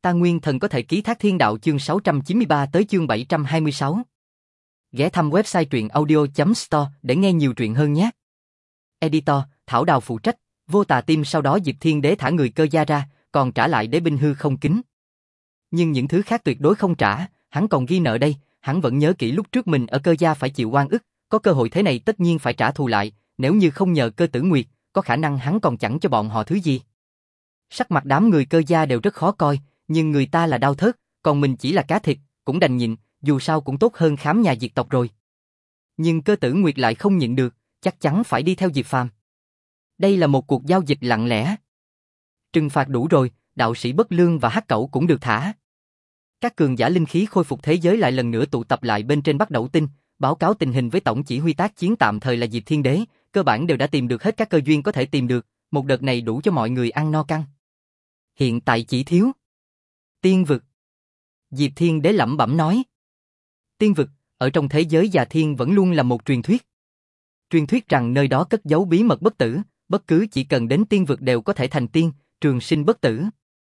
Ta Nguyên Thần có thể ký thác thiên đạo chương 693 tới chương 726. Ghé thăm website truyện audio.store để nghe nhiều truyện hơn nhé. Editor, Thảo Đào phụ trách, Vô Tà Tim sau đó Diệp Thiên Đế thả người Cơ Gia ra, còn trả lại đế binh hư không kính. Nhưng những thứ khác tuyệt đối không trả, hắn còn ghi nợ đây, hắn vẫn nhớ kỹ lúc trước mình ở Cơ Gia phải chịu oan ức, có cơ hội thế này tất nhiên phải trả thù lại, nếu như không nhờ Cơ Tử Nguyệt, có khả năng hắn còn chẳng cho bọn họ thứ gì. Sắc mặt đám người Cơ Gia đều rất khó coi, nhưng người ta là đao thớt, còn mình chỉ là cá thịt, cũng đành nhịn, dù sao cũng tốt hơn khám nhà diệt tộc rồi. Nhưng Cơ Tử Nguyệt lại không nhịn được, chắc chắn phải đi theo Diệp Phàm. Đây là một cuộc giao dịch lặng lẽ. Trừng phạt đủ rồi, đạo sĩ Bất Lương và Hắc Cẩu cũng được thả. Các cường giả linh khí khôi phục thế giới lại lần nữa tụ tập lại bên trên Bắc Đẩu Tinh, báo cáo tình hình với tổng chỉ huy tác chiến tạm thời là Diệp Thiên Đế, cơ bản đều đã tìm được hết các cơ duyên có thể tìm được, một đợt này đủ cho mọi người ăn no căng. Hiện tại chỉ thiếu tiên vực. Diệp Thiên Đế lẩm bẩm nói. Tiên vực, ở trong thế giới già thiên vẫn luôn là một truyền thuyết. Truyền thuyết rằng nơi đó cất giấu bí mật bất tử, bất cứ chỉ cần đến tiên vực đều có thể thành tiên, trường sinh bất tử.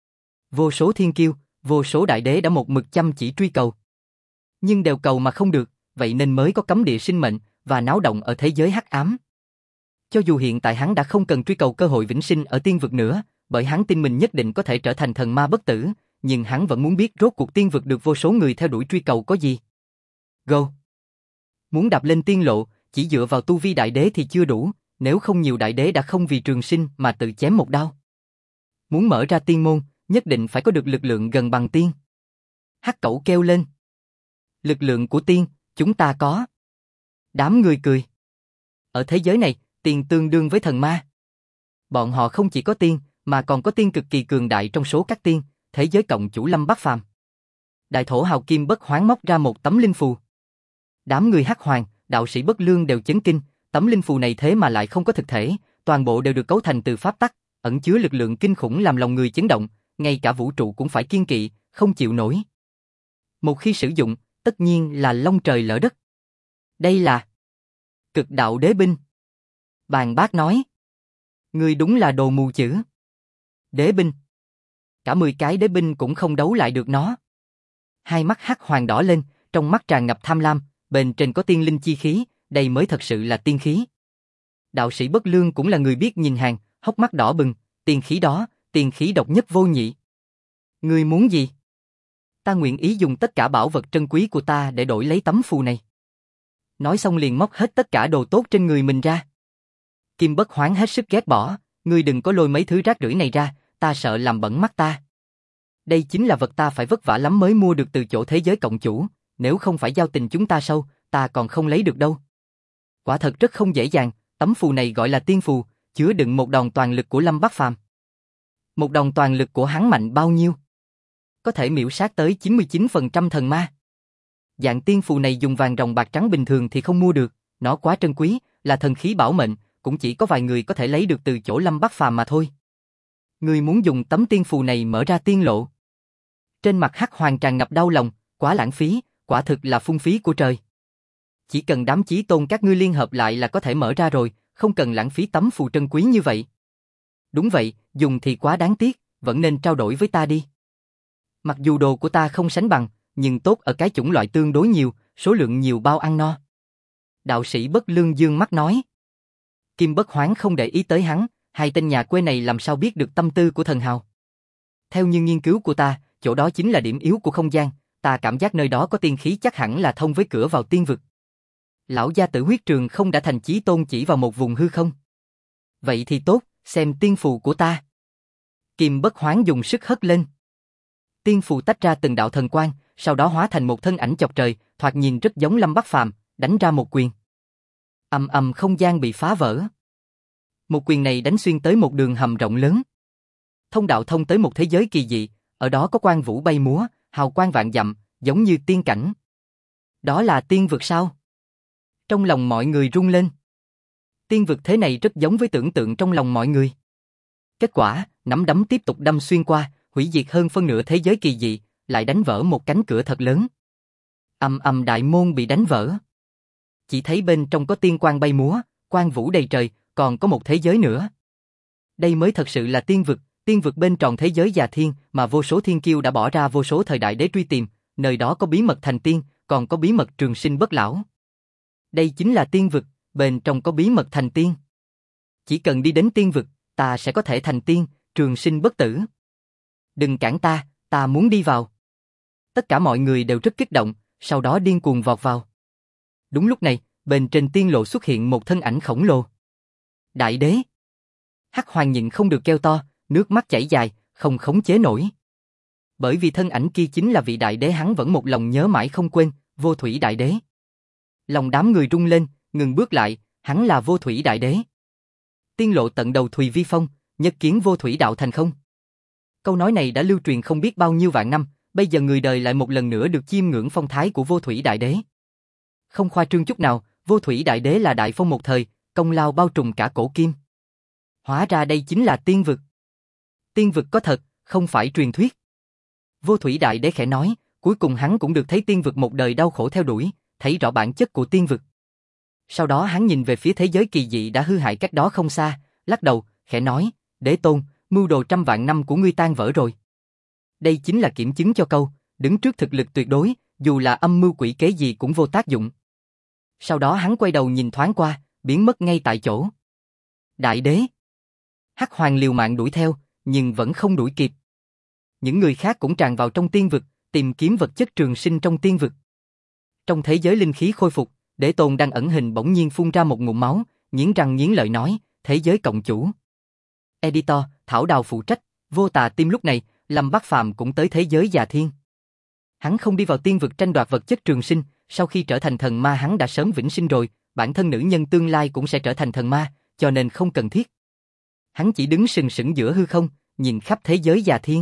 Vô số thiên kiêu, vô số đại đế đã một mực chăm chỉ truy cầu. Nhưng đều cầu mà không được, vậy nên mới có cấm địa sinh mệnh và náo động ở thế giới hắc ám. Cho dù hiện tại hắn đã không cần truy cầu cơ hội vĩnh sinh ở tiên vực nữa, bởi hắn tin mình nhất định có thể trở thành thần ma bất tử, nhưng hắn vẫn muốn biết rốt cuộc tiên vực được vô số người theo đuổi truy cầu có gì. Go! Muốn đạp lên tiên lộ, chỉ dựa vào tu vi đại đế thì chưa đủ, nếu không nhiều đại đế đã không vì trường sinh mà tự chém một đao. Muốn mở ra tiên môn, nhất định phải có được lực lượng gần bằng tiên. Hắc Cẩu kêu lên. Lực lượng của tiên, chúng ta có. Đám người cười. Ở thế giới này, tiên tương đương với thần ma. Bọn họ không chỉ có tiên, mà còn có tiên cực kỳ cường đại trong số các tiên, thế giới cộng chủ Lâm Bắc Phàm. Đại thổ hào kim bất hoán móc ra một tấm linh phù. Đám người Hắc Hoàng, đạo sĩ Bất Lương đều chấn kinh, tấm linh phù này thế mà lại không có thực thể, toàn bộ đều được cấu thành từ pháp tắc, ẩn chứa lực lượng kinh khủng làm lòng người chấn động, ngay cả vũ trụ cũng phải kiêng kỵ, không chịu nổi. Một khi sử dụng, tất nhiên là long trời lỡ đất. Đây là Cực Đạo Đế binh. Bàn Bác nói. Ngươi đúng là đồ mù chữ. Đế binh. Cả 10 cái đế binh cũng không đấu lại được nó. Hai mắt Hắc Hoàng đỏ lên, trong mắt tràn ngập tham lam, bên trên có tiên linh chi khí, đây mới thật sự là tiên khí. Đạo sĩ Bất Lương cũng là người biết nhìn hàng, hốc mắt đỏ bừng, tiên khí đó, tiên khí độc nhất vô nhị. Ngươi muốn gì? Ta nguyện ý dùng tất cả bảo vật trân quý của ta để đổi lấy tấm phù này. Nói xong liền móc hết tất cả đồ tốt trên người mình ra. Kim Bất Hoán hết sức ghét bỏ, ngươi đừng có lôi mấy thứ rác rưởi này ra, ta sợ làm bẩn mắt ta. Đây chính là vật ta phải vất vả lắm mới mua được từ chỗ thế giới cộng chủ, nếu không phải giao tình chúng ta sâu, ta còn không lấy được đâu. Quả thật rất không dễ dàng, tấm phù này gọi là tiên phù, chứa đựng một đòn toàn lực của Lâm Bắc Phàm. Một đòn toàn lực của hắn mạnh bao nhiêu? Có thể miểu sát tới 99% thần ma. Dạng tiên phù này dùng vàng ròng bạc trắng bình thường thì không mua được, nó quá trân quý, là thần khí bảo mệnh, cũng chỉ có vài người có thể lấy được từ chỗ Lâm Bắc Phàm mà thôi. Ngươi muốn dùng tấm tiên phù này mở ra tiên lộ. Trên mặt Hắc Hoàng tràn ngập đau lòng, quá lãng phí, quả thực là phung phí của trời. Chỉ cần đám chí tôn các ngươi liên hợp lại là có thể mở ra rồi, không cần lãng phí tấm phù trân quý như vậy. Đúng vậy, dùng thì quá đáng tiếc, vẫn nên trao đổi với ta đi. Mặc dù đồ của ta không sánh bằng, nhưng tốt ở cái chủng loại tương đối nhiều, số lượng nhiều bao ăn no. Đạo sĩ Bất Lương dương mắt nói. Kim Bất Hoán không để ý tới hắn, hai tên nhà quê này làm sao biết được tâm tư của thần hào. Theo như nghiên cứu của ta, chỗ đó chính là điểm yếu của không gian, ta cảm giác nơi đó có tiên khí chắc hẳn là thông với cửa vào tiên vực. Lão gia tử huyết trường không đã thành chí tôn chỉ vào một vùng hư không? Vậy thì tốt, xem tiên phù của ta. Kim Bất Hoán dùng sức hất lên. Tiên phù tách ra từng đạo thần quang, sau đó hóa thành một thân ảnh chọc trời, thoạt nhìn rất giống Lâm Bắc Phàm, đánh ra một quyền. Ầm ầm không gian bị phá vỡ. Một quyền này đánh xuyên tới một đường hầm rộng lớn. Thông đạo thông tới một thế giới kỳ dị, ở đó có quang vũ bay múa, hào quang vạn dặm, giống như tiên cảnh. Đó là tiên vực sao? Trong lòng mọi người rung lên. Tiên vực thế này rất giống với tưởng tượng trong lòng mọi người. Kết quả, nắm đấm tiếp tục đâm xuyên qua, hủy diệt hơn phân nửa thế giới kỳ dị, lại đánh vỡ một cánh cửa thật lớn. Ầm ầm đại môn bị đánh vỡ. Chỉ thấy bên trong có tiên quang bay múa, quang vũ đầy trời, còn có một thế giới nữa. Đây mới thật sự là tiên vực, Tiên vực bên tròn thế giới già thiên mà vô số thiên kiêu đã bỏ ra vô số thời đại để truy tìm, nơi đó có bí mật thành tiên, còn có bí mật trường sinh bất lão. Đây chính là tiên vực, bên trong có bí mật thành tiên. Chỉ cần đi đến tiên vực, ta sẽ có thể thành tiên, trường sinh bất tử. Đừng cản ta muốn đi vào. Tất cả mọi người đều rất kích động, sau đó điên cuồng vọt vào. Đúng lúc này, bên trên tiên lộ xuất hiện một thân ảnh khổng lồ. Đại đế. Hắc Hoàng nhịn không được kêu to, nước mắt chảy dài, không khống chế nổi. Bởi vì thân ảnh kia chính là vị đại đế hắn vẫn một lòng nhớ mãi không quên, Vô Thủy đại đế. Lòng đám người rung lên, ngừng bước lại, hắn là Vô Thủy đại đế. Tiên lộ tận đầu Thùy Vi Phong, nhất kiến Vô Thủy đạo thành không. Câu nói này đã lưu truyền không biết bao nhiêu vạn năm, bây giờ người đời lại một lần nữa được chiêm ngưỡng phong thái của Vô Thủy đại đế. Không khoa trương chút nào, Vô Thủy đại đế là đại phong một thời, công lao bao trùm cả cổ kim. Hóa ra đây chính là tiên vực. Tiên vực có thật, không phải truyền thuyết. Vô Thủy đại đế khẽ nói, cuối cùng hắn cũng được thấy tiên vực một đời đau khổ theo đuổi, thấy rõ bản chất của tiên vực. Sau đó hắn nhìn về phía thế giới kỳ dị đã hư hại cách đó không xa, lắc đầu, khẽ nói, Đế Tôn, mưu đồ trăm vạn năm của ngươi tan vỡ rồi. Đây chính là kiểm chứng cho câu, đứng trước thực lực tuyệt đối, dù là âm mưu quỷ kế gì cũng vô tác dụng. Sau đó hắn quay đầu nhìn thoáng qua, biến mất ngay tại chỗ. Đại đế. Hắc Hoàng liều mạng đuổi theo, nhưng vẫn không đuổi kịp. Những người khác cũng tràn vào trong tiên vực, tìm kiếm vật chất trường sinh trong tiên vực. Trong thế giới linh khí khôi phục, Đế Tôn đang ẩn hình bỗng nhiên phun ra một ngụm máu, nghiến răng nghiến lợi nói, thế giới cộng chủ. Editor, Thảo Đào phụ trách, Vô Tà Tim lúc này, Lâm Bát Phàm cũng tới thế giới già thiên. Hắn không đi vào tiên vực tranh đoạt vật chất trường sinh, sau khi trở thành thần ma hắn đã sớm vĩnh sinh rồi, bản thân nữ nhân tương lai cũng sẽ trở thành thần ma, cho nên không cần thiết. Hắn chỉ đứng sừng sững giữa hư không, nhìn khắp thế giới già thiên.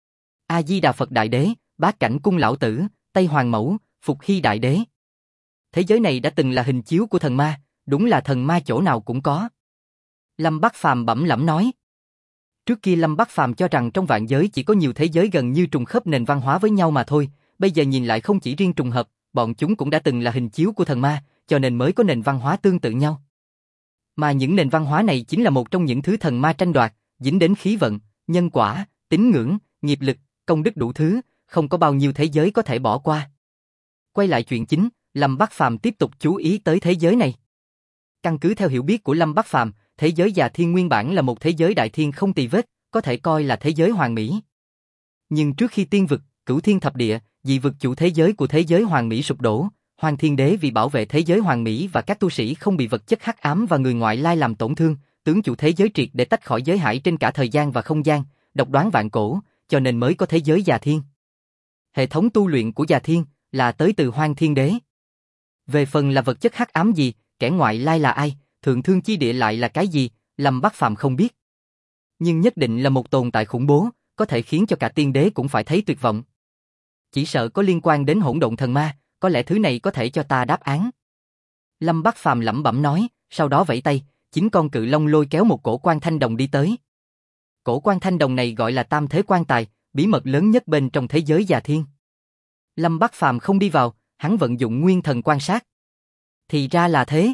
A Di Đà Phật Đại Đế, Bát Cảnh Cung Lão Tử, Tây Hoàng Mẫu, Phục Hy Đại Đế. Thế giới này đã từng là hình chiếu của thần ma, đúng là thần ma chỗ nào cũng có. Lâm Bát Phàm bẩm lẩm nói. Trước kia Lâm Bát Phàm cho rằng trong vạn giới chỉ có nhiều thế giới gần như trùng khớp nền văn hóa với nhau mà thôi, bây giờ nhìn lại không chỉ riêng trùng hợp, bọn chúng cũng đã từng là hình chiếu của thần ma, cho nên mới có nền văn hóa tương tự nhau. Mà những nền văn hóa này chính là một trong những thứ thần ma tranh đoạt, dính đến khí vận, nhân quả, tín ngưỡng, nghiệp lực, công đức đủ thứ, không có bao nhiêu thế giới có thể bỏ qua. Quay lại chuyện chính, Lâm Bát Phàm tiếp tục chú ý tới thế giới này. Căn cứ theo hiểu biết của Lâm Bát Phàm, thế giới già thiên nguyên bản là một thế giới đại thiên không tì vết, có thể coi là thế giới hoàn mỹ. Nhưng trước khi tiên vực, cửu thiên thập địa, dị vực chủ thế giới của thế giới hoàn mỹ sụp đổ, Hoàng Thiên Đế vì bảo vệ thế giới hoàn mỹ và các tu sĩ không bị vật chất hắc ám và người ngoại lai làm tổn thương, tướng chủ thế giới triệt để tách khỏi giới hải trên cả thời gian và không gian, độc đoán vạn cổ, cho nên mới có thế giới già thiên. Hệ thống tu luyện của già thiên là tới từ Hoàng Thiên Đế. Về phần là vật chất hắc ám gì, kẻ ngoại lai là ai, thượng thương chi địa lại là cái gì, Lâm Bát Phàm không biết. Nhưng nhất định là một tồn tại khủng bố, có thể khiến cho cả tiên đế cũng phải thấy tuyệt vọng. Chỉ sợ có liên quan đến hỗn độn thần ma, có lẽ thứ này có thể cho ta đáp án. Lâm Bát Phàm lẩm bẩm nói, sau đó vẫy tay, 9 con cự long lôi kéo một cổ quan thanh đồng đi tới. Cổ quan thanh đồng này gọi là Tam Thế Quan Tài, bí mật lớn nhất bên trong thế giới già thiên. Lâm Bát Phàm không đi vào, hắn vận dụng nguyên thần quan sát. Thì ra là thế.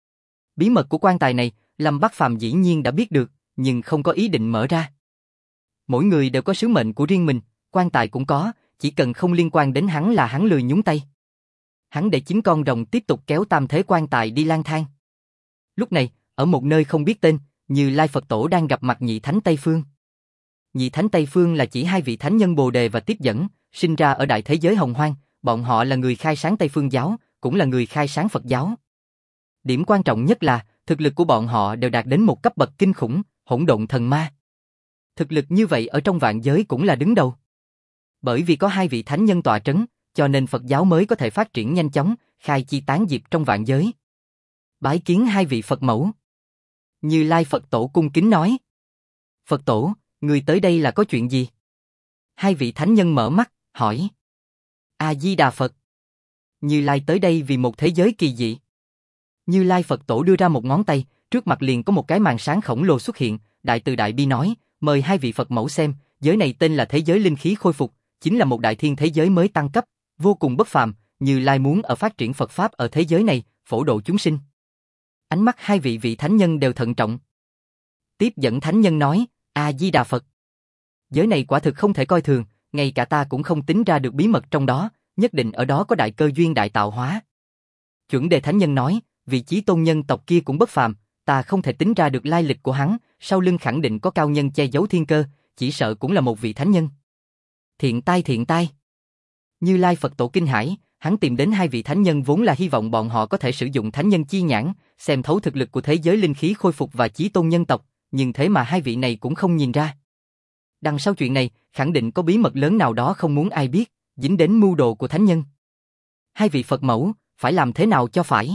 Bí mật của quan tài này, Lâm Bát Phàm dĩ nhiên đã biết được, nhưng không có ý định mở ra. Mỗi người đều có sứ mệnh của riêng mình, quan tài cũng có, chỉ cần không liên quan đến hắn là hắn lười nhúng tay. Hắn để 9 con rồng tiếp tục kéo Tam Thế Quan Tài đi lang thang. Lúc này, ở một nơi không biết tên, Như Lai Phật Tổ đang gặp mặt Nhị Thánh Tây Phương. Nhị Thánh Tây Phương là chỉ hai vị thánh nhân Bồ Đề và Tiếp Dẫn, sinh ra ở đại thế giới Hồng Hoang, bọn họ là người khai sáng Tây Phương giáo, cũng là người khai sáng Phật giáo. Điểm quan trọng nhất là, thực lực của bọn họ đều đạt đến một cấp bậc kinh khủng, hỗn độn thần ma. Thực lực như vậy ở trong vạn giới cũng là đứng đầu. Bởi vì có hai vị thánh nhân tọa trấn, cho nên Phật giáo mới có thể phát triển nhanh chóng, khai chi tán diệp trong vạn giới. Bái kiến hai vị Phật mẫu. Như Lai Phật Tổ cung kính nói. Phật Tổ, người tới đây là có chuyện gì? Hai vị thánh nhân mở mắt, hỏi. A Di Đà Phật. Như Lai tới đây vì một thế giới kỳ dị. Như Lai Phật Tổ đưa ra một ngón tay, trước mặt liền có một cái màn sáng khổng lồ xuất hiện, Đại Từ Đại Bi nói, mời hai vị Phật mẫu xem, giới này tên là thế giới linh khí khôi phục, chính là một đại thiên thế giới mới tăng cấp, vô cùng bất phàm, Như Lai muốn ở phát triển Phật Pháp ở thế giới này, phổ độ chúng sinh. Ánh mắt hai vị thánh nhân đều thận trọng. Tiếp dẫn thánh nhân nói, A Di Đà Phật. Giới này quả thực không thể coi thường, ngay cả ta cũng không tính ra được bí mật trong đó, nhất định ở đó có đại cơ duyên đại tạo hóa. Chuẩn đề thánh nhân nói, vị chí tôn nhân tộc kia cũng bất phàm, ta không thể tính ra được lai lịch của hắn, sau lưng khẳng định có cao nhân che giấu thiên cơ, chỉ sợ cũng là một vị thánh nhân. Thiện tai thiện tai. Như Lai Phật Tổ kinh hãi, hắn tìm đến hai vị thánh nhân vốn là hy vọng bọn họ có thể sử dụng thánh nhân chi nhãn, xem thấu thực lực của thế giới linh khí khôi phục và chí tôn nhân tộc, nhưng thế mà hai vị này cũng không nhìn ra. Đằng sau chuyện này, khẳng định có bí mật lớn nào đó không muốn ai biết, dính đến mưu đồ của thánh nhân. Hai vị Phật mẫu, phải làm thế nào cho phải?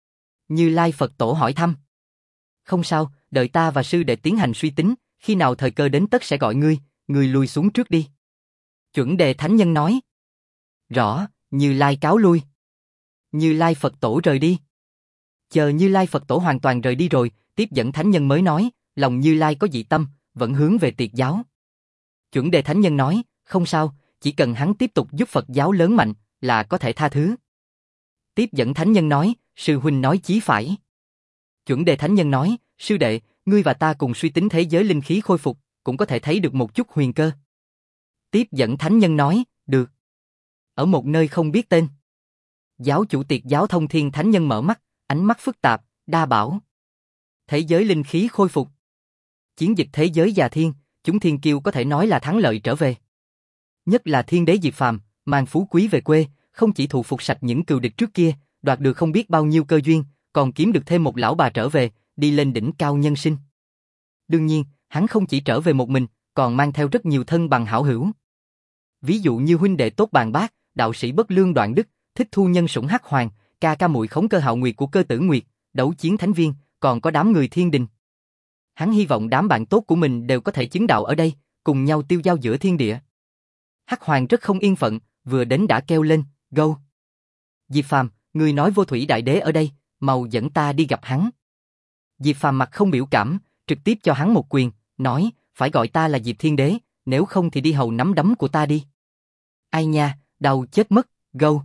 Như Lai Phật Tổ hỏi thăm. Không sao, đợi ta và sư đệ tiến hành suy tính, khi nào thời cơ đến tất sẽ gọi ngươi lùi xuống trước đi. Chuẩn đề thánh nhân nói. Rõ, Như Lai cáo lui. Như Lai Phật Tổ rời đi. Chờ Như Lai Phật Tổ hoàn toàn rời đi rồi, tiếp dẫn thánh nhân mới nói, lòng Như Lai có dị tâm, vẫn hướng về tiệt giáo. Chuẩn đề thánh nhân nói, không sao, chỉ cần hắn tiếp tục giúp Phật giáo lớn mạnh, là có thể tha thứ. Tiếp dẫn thánh nhân nói, sư huynh nói chí phải. Chuẩn đề thánh nhân nói, sư đệ, ngươi và ta cùng suy tính thế giới linh khí khôi phục, cũng có thể thấy được một chút huyền cơ. Tiếp dẫn thánh nhân nói, được. Ở một nơi không biết tên. Giáo chủ tiệt giáo Thông Thiên thánh nhân mở mắt, ánh mắt phức tạp, đa bảo. Thế giới linh khí khôi phục. Chiến dịch thế giới già thiên, chúng thiên kiêu có thể nói là thắng lợi trở về. Nhất là thiên đế Diệp Phàm, mang phú quý về quê, không chỉ thụ phục sạch những cừu địch trước kia, đoạt được không biết bao nhiêu cơ duyên, còn kiếm được thêm một lão bà trở về, đi lên đỉnh cao nhân sinh. Đương nhiên, hắn không chỉ trở về một mình, còn mang theo rất nhiều thân bằng hảo hữu. Ví dụ như huynh đệ tốt Bàn Bác, đạo sĩ Bất Lương Đoạn Đức, Thích Thu Nhân Sủng Hắc Hoàng, ca ca muội Khống Cơ Hạo Nguyệt của Cơ Tử Nguyệt, Đấu Chiến Thánh Viên, còn có đám người thiên đình. Hắn hy vọng đám bạn tốt của mình đều có thể chứng đạo ở đây, cùng nhau tiêu giao giữa thiên địa. Hắc Hoàng rất không yên phận, vừa đến đã kêu lên, "Go! Diệp Phàm, ngươi nói Vô Thủy Đại Đế ở đây, mau dẫn ta đi gặp hắn." Diệp Phàm mặt không biểu cảm, trực tiếp cho hắn một quyền, nói, "Phải gọi ta là Diệp Thiên Đế, nếu không thì đi hầu nắm đấm của ta đi." Ai nha, đau chết mất, go!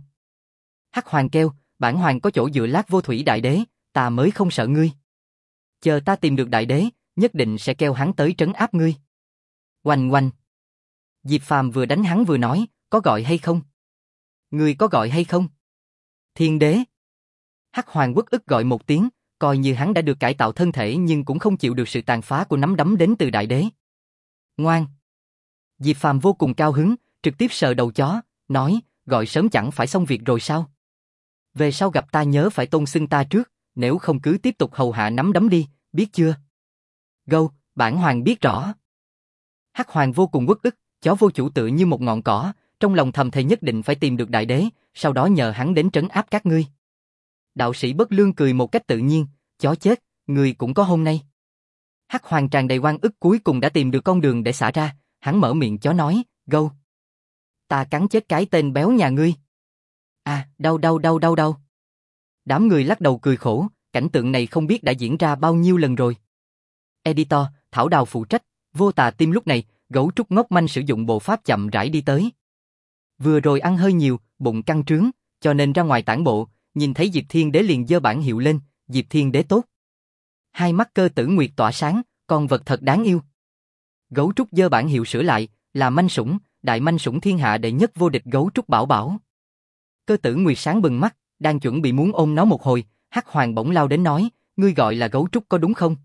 Hắc Hoàng kêu, "Bản hoàng có chỗ dựa lát Vô Thủy Đại Đế, ta mới không sợ ngươi. Chờ ta tìm được Đại Đế, nhất định sẽ kêu hắn tới trấn áp ngươi." Oanh oanh. Diệp Phàm vừa đánh hắn vừa nói, "Có gọi hay không? Ngươi có gọi hay không?" "Thiên Đế." Hắc Hoàng uất ức gọi một tiếng, coi như hắn đã được cải tạo thân thể nhưng cũng không chịu được sự tàn phá của nắm đấm đến từ Đại Đế. Ngoan. Diệp Phàm vô cùng cao hứng, trực tiếp sờ đầu chó, nói, "Gọi sớm chẳng phải xong việc rồi sao? Về sau gặp ta nhớ phải tôn xưng ta trước, nếu không cứ tiếp tục hầu hạ nắm đấm đi, biết chưa?" "Gâu, bản hoàng biết rõ." Hắc Hoàng vô cùng uất ức, chó vô chủ tựa như một ngọn cỏ, trong lòng thầm thề nhất định phải tìm được Đại Đế, sau đó nhờ hắn đến trấn áp các ngươi. Đạo sĩ Bất Lương cười một cách tự nhiên, "Chó chết, ngươi cũng có hôm nay." Hắc Hoàng tràn đầy oan ức cuối cùng đã tìm được con đường để xả ra, hắn mở miệng chó nói, "Gâu! Ta cắn chết cái tên béo nhà ngươi." "À, đau đau đau đau đau." Đám người lắc đầu cười khổ, cảnh tượng này không biết đã diễn ra bao nhiêu lần rồi. Editor, Thảo Đào phụ trách, Vô Tà Tim lúc này, Gấu Trúc ngốc manh sử dụng bộ pháp chậm rãi đi tới. Vừa rồi ăn hơi nhiều, bụng căng trướng, cho nên ra ngoài tản bộ, nhìn thấy Diệp Thiên Đế liền giơ bảng hiệu lên, "Diệp Thiên Đế tốt." Hai mắt Cơ Tử Nguyệt tỏa sáng, con vật thật đáng yêu. Gấu Trúc giơ bảng hiệu sửa lại, là manh sủng, đại manh sủng thiên hạ đệ nhất vô địch Gấu Trúc Bảo Bảo. Cơ Tử Nguyệt sáng bừng mắt, đang chuẩn bị muốn ôm nó một hồi, Hắc Hoàng bỗng lao đến nói, "Ngươi gọi là Gấu Trúc có đúng không?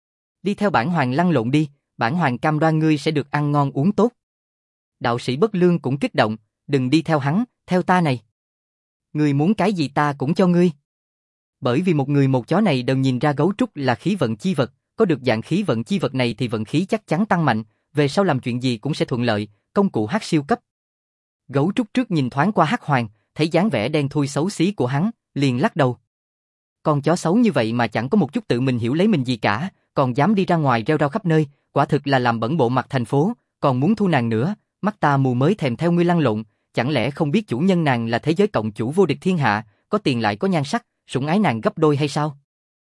Đi theo bản hoàng lăn lộn đi, bản hoàng cam đoan ngươi sẽ được ăn ngon uống tốt." Đạo sĩ Bất Lương cũng kích động, "Đừng đi theo hắn, theo ta này. Ngươi muốn cái gì ta cũng cho ngươi." Bởi vì một người một chó này đều nhìn ra Gấu Trúc là khí vận chi vật, có được dạng khí vận chi vật này thì vận khí chắc chắn tăng mạnh, về sau làm chuyện gì cũng sẽ thuận lợi, công cụ Hắc siêu cấp. Gấu Trúc trước nhìn thoáng qua Hắc Hoàng, thấy dáng vẻ đen thui xấu xí của hắn, liền lắc đầu. Con chó xấu như vậy mà chẳng có một chút tự mình hiểu lấy mình gì cả, còn dám đi ra ngoài rêu rao khắp nơi, quả thực là làm bẩn bộ mặt thành phố, còn muốn thu nàng nữa, mắt ta mù mới thèm theo ngươi lăn lộn, chẳng lẽ không biết chủ nhân nàng là thế giới cộng chủ vô địch thiên hạ, có tiền lại có nhan sắc, sủng ái nàng gấp đôi hay sao?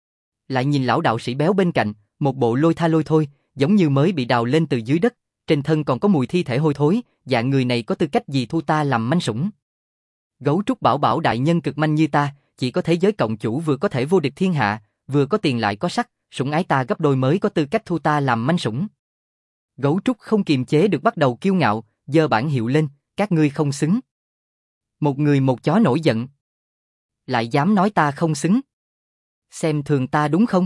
Lại nhìn lão đạo sĩ béo bên cạnh, một bộ lôi tha lôi thôi, giống như mới bị đào lên từ dưới đất, trên thân còn có mùi thi thể hôi thối, dạng người này có tư cách gì thu ta làm manh sủng? Gấu Trúc Bảo Bảo đại nhân cực manh như ta, chỉ có thế giới cộng chủ vừa có thể vô địch thiên hạ, vừa có tiền lại có sắc, sủng ái ta gấp đôi mới có tư cách thu ta làm manh sủng. Gấu trúc không kiềm chế được bắt đầu kiêu ngạo, giơ bảng hiệu lên, các ngươi không xứng. Một người một chó nổi giận. Lại dám nói ta không xứng. Xem thường ta đúng không?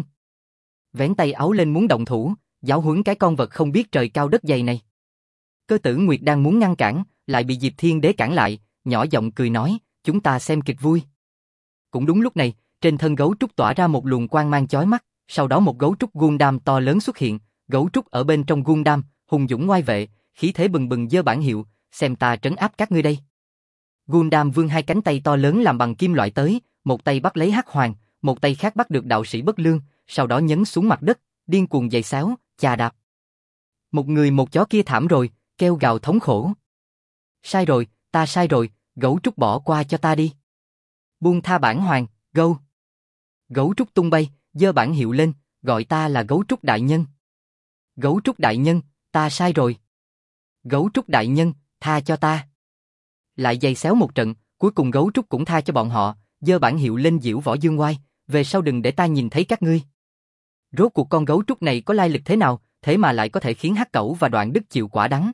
Vén tay áo lên muốn động thủ, giáo huấn cái con vật không biết trời cao đất dày này. Cơ Tử Nguyệt đang muốn ngăn cản, lại bị Diệp Thiên Đế cản lại, nhỏ giọng cười nói, chúng ta xem kịch vui. Cũng đúng lúc này, trên thân gấu trúc tỏa ra một luồng quang mang chói mắt, sau đó một gấu trúc Gundam to lớn xuất hiện, gấu trúc ở bên trong Gundam, hùng dũng ngoai vệ, khí thế bừng bừng giơ bảng hiệu, xem ta trấn áp các ngươi đây. Gundam vươn hai cánh tay to lớn làm bằng kim loại tới, một tay bắt lấy Hắc Hoàng, một tay khác bắt được đạo sĩ Bất Lương, sau đó nhấn xuống mặt đất, điên cuồng giày xéo, chà đạp. Một người một chó kia thảm rồi, kêu gào thống khổ. Sai rồi, ta sai rồi, gấu trúc bỏ qua cho ta đi. Buông tha bản hoàng, gâu. Gấu trúc tung bay, giơ bảng hiệu lên, gọi ta là gấu trúc đại nhân. Gấu trúc đại nhân, ta sai rồi. Gấu trúc đại nhân, tha cho ta. Lại giày xéo một trận, cuối cùng gấu trúc cũng tha cho bọn họ, giơ bảng hiệu lên diễu võ dương oai, về sau đừng để ta nhìn thấy các ngươi. Rốt cuộc con gấu trúc này có lai lịch thế nào, thế mà lại có thể khiến Hắc Cẩu và Đoạn Đức chịu quả đắng.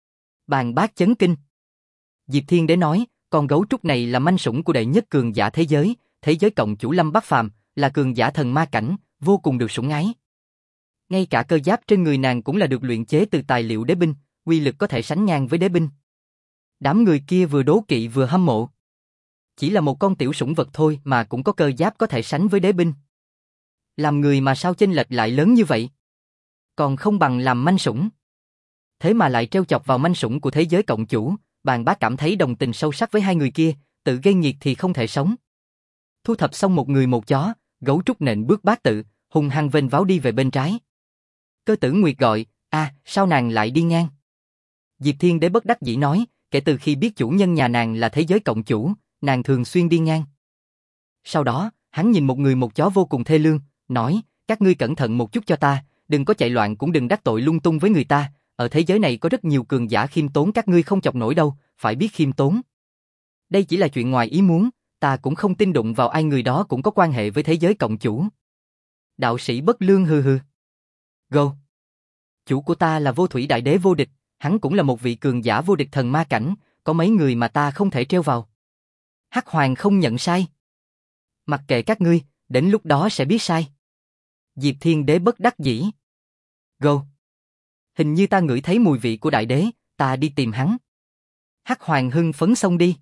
Bàn bác chấn kinh. Diệp Thiên Đế nói, con gấu trúc này là manh sủng của đệ nhất cường giả thế giới cộng chủ Lâm Bắc Phàm, là cường giả thần ma cảnh, vô cùng được sủng ái. Ngay cả cơ giáp trên người nàng cũng là được luyện chế từ tài liệu đế binh, uy lực có thể sánh ngang với đế binh. Đám người kia vừa đố kỵ vừa hâm mộ. Chỉ là một con tiểu sủng vật thôi mà cũng có cơ giáp có thể sánh với đế binh. Làm người mà sao chênh lệch lại lớn như vậy? Còn không bằng làm manh sủng. Thế mà lại trêu chọc vào manh sủng của thế giới cộng chủ, Bàn Bác cảm thấy đồng tình sâu sắc với hai người kia, tự gây nghiệt thì không thể sống. Thu thập xong một người một chó, gấu trúc nện bước bát tự, hung hăng vênh váo đi về bên trái. Cơ Tử Nguyệt gọi, sao nàng lại đi ngang? Diệp Thiên Đế bất đắc dĩ nói, kể từ khi biết chủ nhân nhà nàng là thế giới cộng chủ, nàng thường xuyên đi ngang. Sau đó, hắn nhìn một người một chó vô cùng thê lương, nói, các ngươi cẩn thận một chút cho ta, đừng có chạy loạn cũng đừng đắc tội lung tung với người ta, ở thế giới này có rất nhiều cường giả khiêm tốn các ngươi không chọc nổi đâu, phải biết khiêm tốn. Đây chỉ là chuyện ngoài ý muốn, ta cũng không tin đụng vào ai người đó cũng có quan hệ với thế giới cộng chủ. Đạo sĩ Bất Lương hừ hừ. Go. Chủ của ta là Vô Thủy Đại Đế vô địch, hắn cũng là một vị cường giả vô địch thần ma cảnh, có mấy người mà ta không thể treo vào. Hắc Hoàng không nhận sai. Mặc kệ các ngươi, đến lúc đó sẽ biết sai. Diệp Thiên Đế bất đắc dĩ. Go. Hình như ta ngửi thấy mùi vị của Đại Đế, ta đi tìm hắn. Hắc Hoàng hưng phấn xông đi.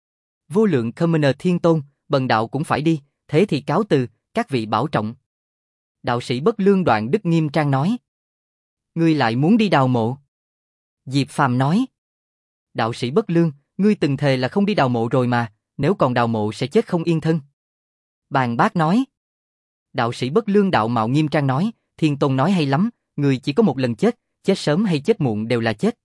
Vô Lượng Commoner Thiên Tôn, bần đạo cũng phải đi, thế thì cáo từ, các vị bảo trọng. Đạo sĩ Bất Lương Đoạn Đức nghiêm trang nói. Ngươi lại muốn đi đào mộ? Diệp Phàm nói. Đạo sĩ Bất Lương, ngươi từng thề là không đi đào mộ rồi mà, nếu còn đào mộ sẽ chết không yên thân. Bàn Bác nói. Đạo sĩ Bất Lương đạo mạo nghiêm trang nói, Thiên Tôn nói hay lắm, người chỉ có một lần chết, chết sớm hay chết muộn đều là chết.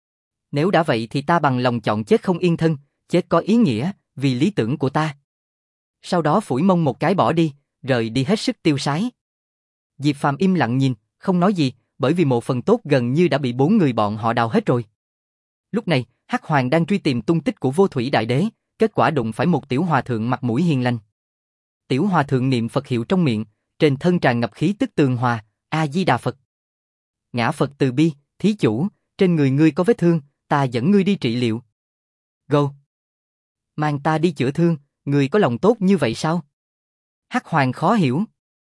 Nếu đã vậy thì ta bằng lòng chọn chết không yên thân, chết có ý nghĩa, vì lý tưởng của ta. Sau đó phủi mông một cái bỏ đi, rời đi hết sức tiêu sái. Diệp Phàm im lặng nhìn, không nói gì, bởi vì một phần tốt gần như đã bị 4 người bọn họ đào hết rồi. Lúc này, Hắc Hoàng đang truy tìm tung tích của Vô Thủy Đại Đế, kết quả đụng phải một tiểu hòa thượng mặt mũi hiền lành. Tiểu hòa thượng niệm Phật hiệu trong miệng, trên thân tràn ngập khí tức tường hòa, A Di Đà Phật. Ngã Phật từ bi, thí chủ, trên người ngươi có vết thương, ta dẫn ngươi đi trị liệu. Go. Mang ta đi chữa thương, ngươi có lòng tốt như vậy sao? Hắc Hoàng khó hiểu.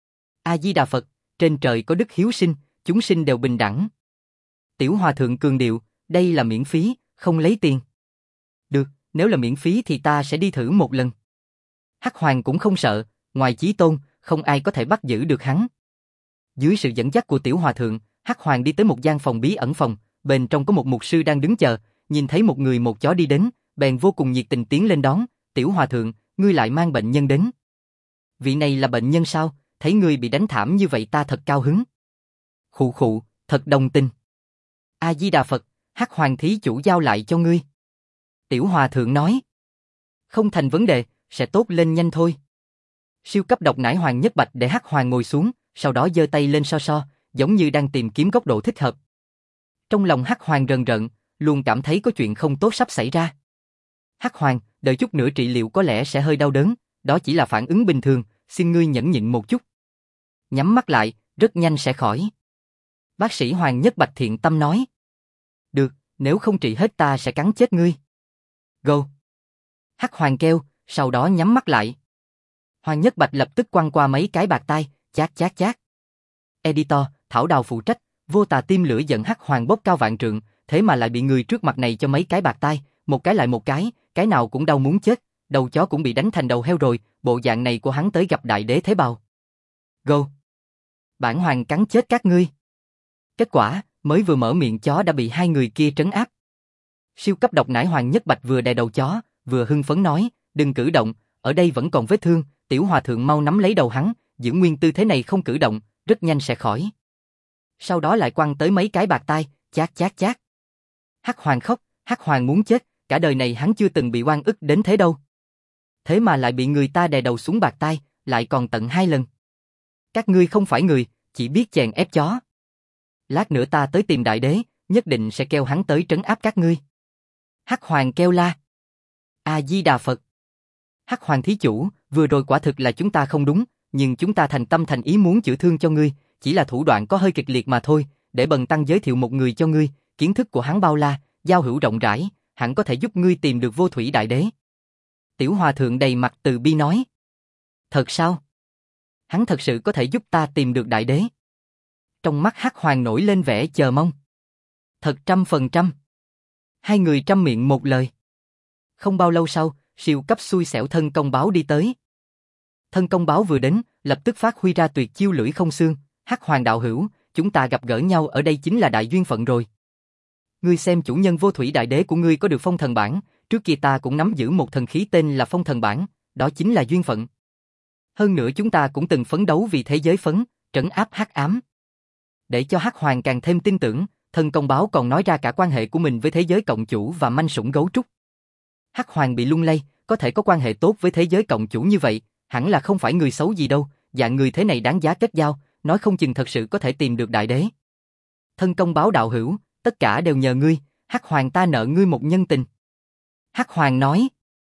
A Di Đà Phật, trên trời có đức hiếu sinh, chúng sinh đều bình đẳng. Tiểu hòa thượng cường điệu, đây là miễn phí, không lấy tiền. Được, nếu là miễn phí thì ta sẽ đi thử một lần. Hắc Hoàng cũng không sợ, ngoài Chí Tôn, không ai có thể bắt giữ được hắn. Dưới sự dẫn dắt của tiểu hòa thượng, Hắc Hoàng đi tới một gian phòng bí ẩn phòng, bên trong có một mục sư đang đứng chờ, nhìn thấy một người một chó đi đến, bèn vô cùng nhiệt tình tiến lên đón, tiểu hòa thượng, ngươi lại mang bệnh nhân đến. Vị này là bệnh nhân sao, thấy ngươi bị đánh thảm như vậy ta thật cao hứng. Khụ khụ, thật đồng tình. A Di Đà Phật, Hắc Hoàng thí chủ giao lại cho ngươi. Tiểu hòa thượng nói. Không thành vấn đề, sẽ tốt lên nhanh thôi. Siêu cấp độc nải hoàng nhất bạch để Hắc Hoàng ngồi xuống, sau đó giơ tay lên so, giống như đang tìm kiếm góc độ thích hợp. Trong lòng Hắc Hoàng rần rợn, luôn cảm thấy có chuyện không tốt sắp xảy ra. Hắc Hoàng, đợi chút nữa trị liệu có lẽ sẽ hơi đau đớn, đó chỉ là phản ứng bình thường, xin ngươi nhẫn nhịn một chút. Nhắm mắt lại, rất nhanh sẽ khỏi. Bác sĩ Hoàng Nhất Bạch thiện tâm nói. Được, nếu không trị hết ta sẽ cắn chết ngươi. Go. Hắc Hoàng kêu, sau đó nhắm mắt lại. Hoàng Nhất Bạch lập tức quăng qua mấy cái bạt tai, chát chát chát. Editor, Thảo Đào phụ trách, Vô Tà tim lửa giận Hắc Hoàng bốc cao vạn trượng, thế mà lại bị người trước mặt này cho mấy cái bạt tai, một cái lại một cái nào cũng đau muốn chết, đầu chó cũng bị đánh thành đầu heo rồi, bộ dạng này của hắn tới gặp đại đế thế bào. Go. Bản hoàng cắn chết các ngươi. Kết quả, mới vừa mở miệng chó đã bị hai người kia trấn áp. Siêu cấp độc nải Hoàng Nhất Bạch vừa đè đầu chó, vừa hưng phấn nói, đừng cử động, ở đây vẫn còn vết thương, tiểu hòa thượng mau nắm lấy đầu hắn, giữ nguyên tư thế này không cử động, rất nhanh sẽ khỏi. Sau đó lại quăng tới mấy cái bạt tai, chát chát chát. Hắc Hoàng khóc, Hắc Hoàng muốn chết, cả đời này hắn chưa từng bị oan ức đến thế đâu. Thế mà lại bị người ta đè đầu xuống bạt tai, lại còn tận 2 lần. Các ngươi không phải người, chỉ biết chèn ép chó. Lát nữa ta tới tìm đại đế, nhất định sẽ kêu hắn tới trấn áp các ngươi. Hắc Hoàng kêu la. A-di-đà Phật. Hắc Hoàng thí chủ, vừa rồi quả thực là chúng ta không đúng, nhưng chúng ta thành tâm thành ý muốn chữa thương cho ngươi, chỉ là thủ đoạn có hơi kịch liệt mà thôi, để Bần tăng giới thiệu một người cho ngươi, kiến thức của hắn bao la, giao hữu rộng rãi, hẳn có thể giúp ngươi tìm được Vô Thủy Đại Đế. Tiểu hòa thượng đầy mặt từ bi nói. Thật sao? Hắn thật sự có thể giúp ta tìm được Đại Đế. Trong mắt Hắc Hoàng nổi lên vẻ chờ mong. Thật 100%. Hai người trăm miệng một lời. Không bao lâu sau, siêu cấp xui xẻo thân công báo đi tới. Thân công báo vừa đến, lập tức phát huy ra tuyệt chiêu lưỡi không xương. Hắc Hoàng đạo hữu, chúng ta gặp gỡ nhau ở đây chính là đại duyên phận rồi. Ngươi xem chủ nhân Vô Thủy Đại Đế của ngươi có được phong thần bản, trước kia ta cũng nắm giữ một thần khí tên là phong thần bản, đó chính là duyên phận. Hơn nữa chúng ta cũng từng phấn đấu vì thế giới phấn, trấn áp hắc ám. Để cho Hắc Hoàng càng thêm tin tưởng, thân công báo còn nói ra cả quan hệ của mình với thế giới cộng chủ và manh sủng gấu trúc. Hắc Hoàng bị lung lay, có thể có quan hệ tốt với thế giới cộng chủ như vậy, hẳn là không phải người xấu gì đâu, dạng người thế này đáng giá kết giao, nói không chừng thật sự có thể tìm được đại đế. Thân công báo đạo hữu, tất cả đều nhờ ngươi, Hắc Hoàng ta nợ ngươi một nhân tình. Hắc Hoàng nói.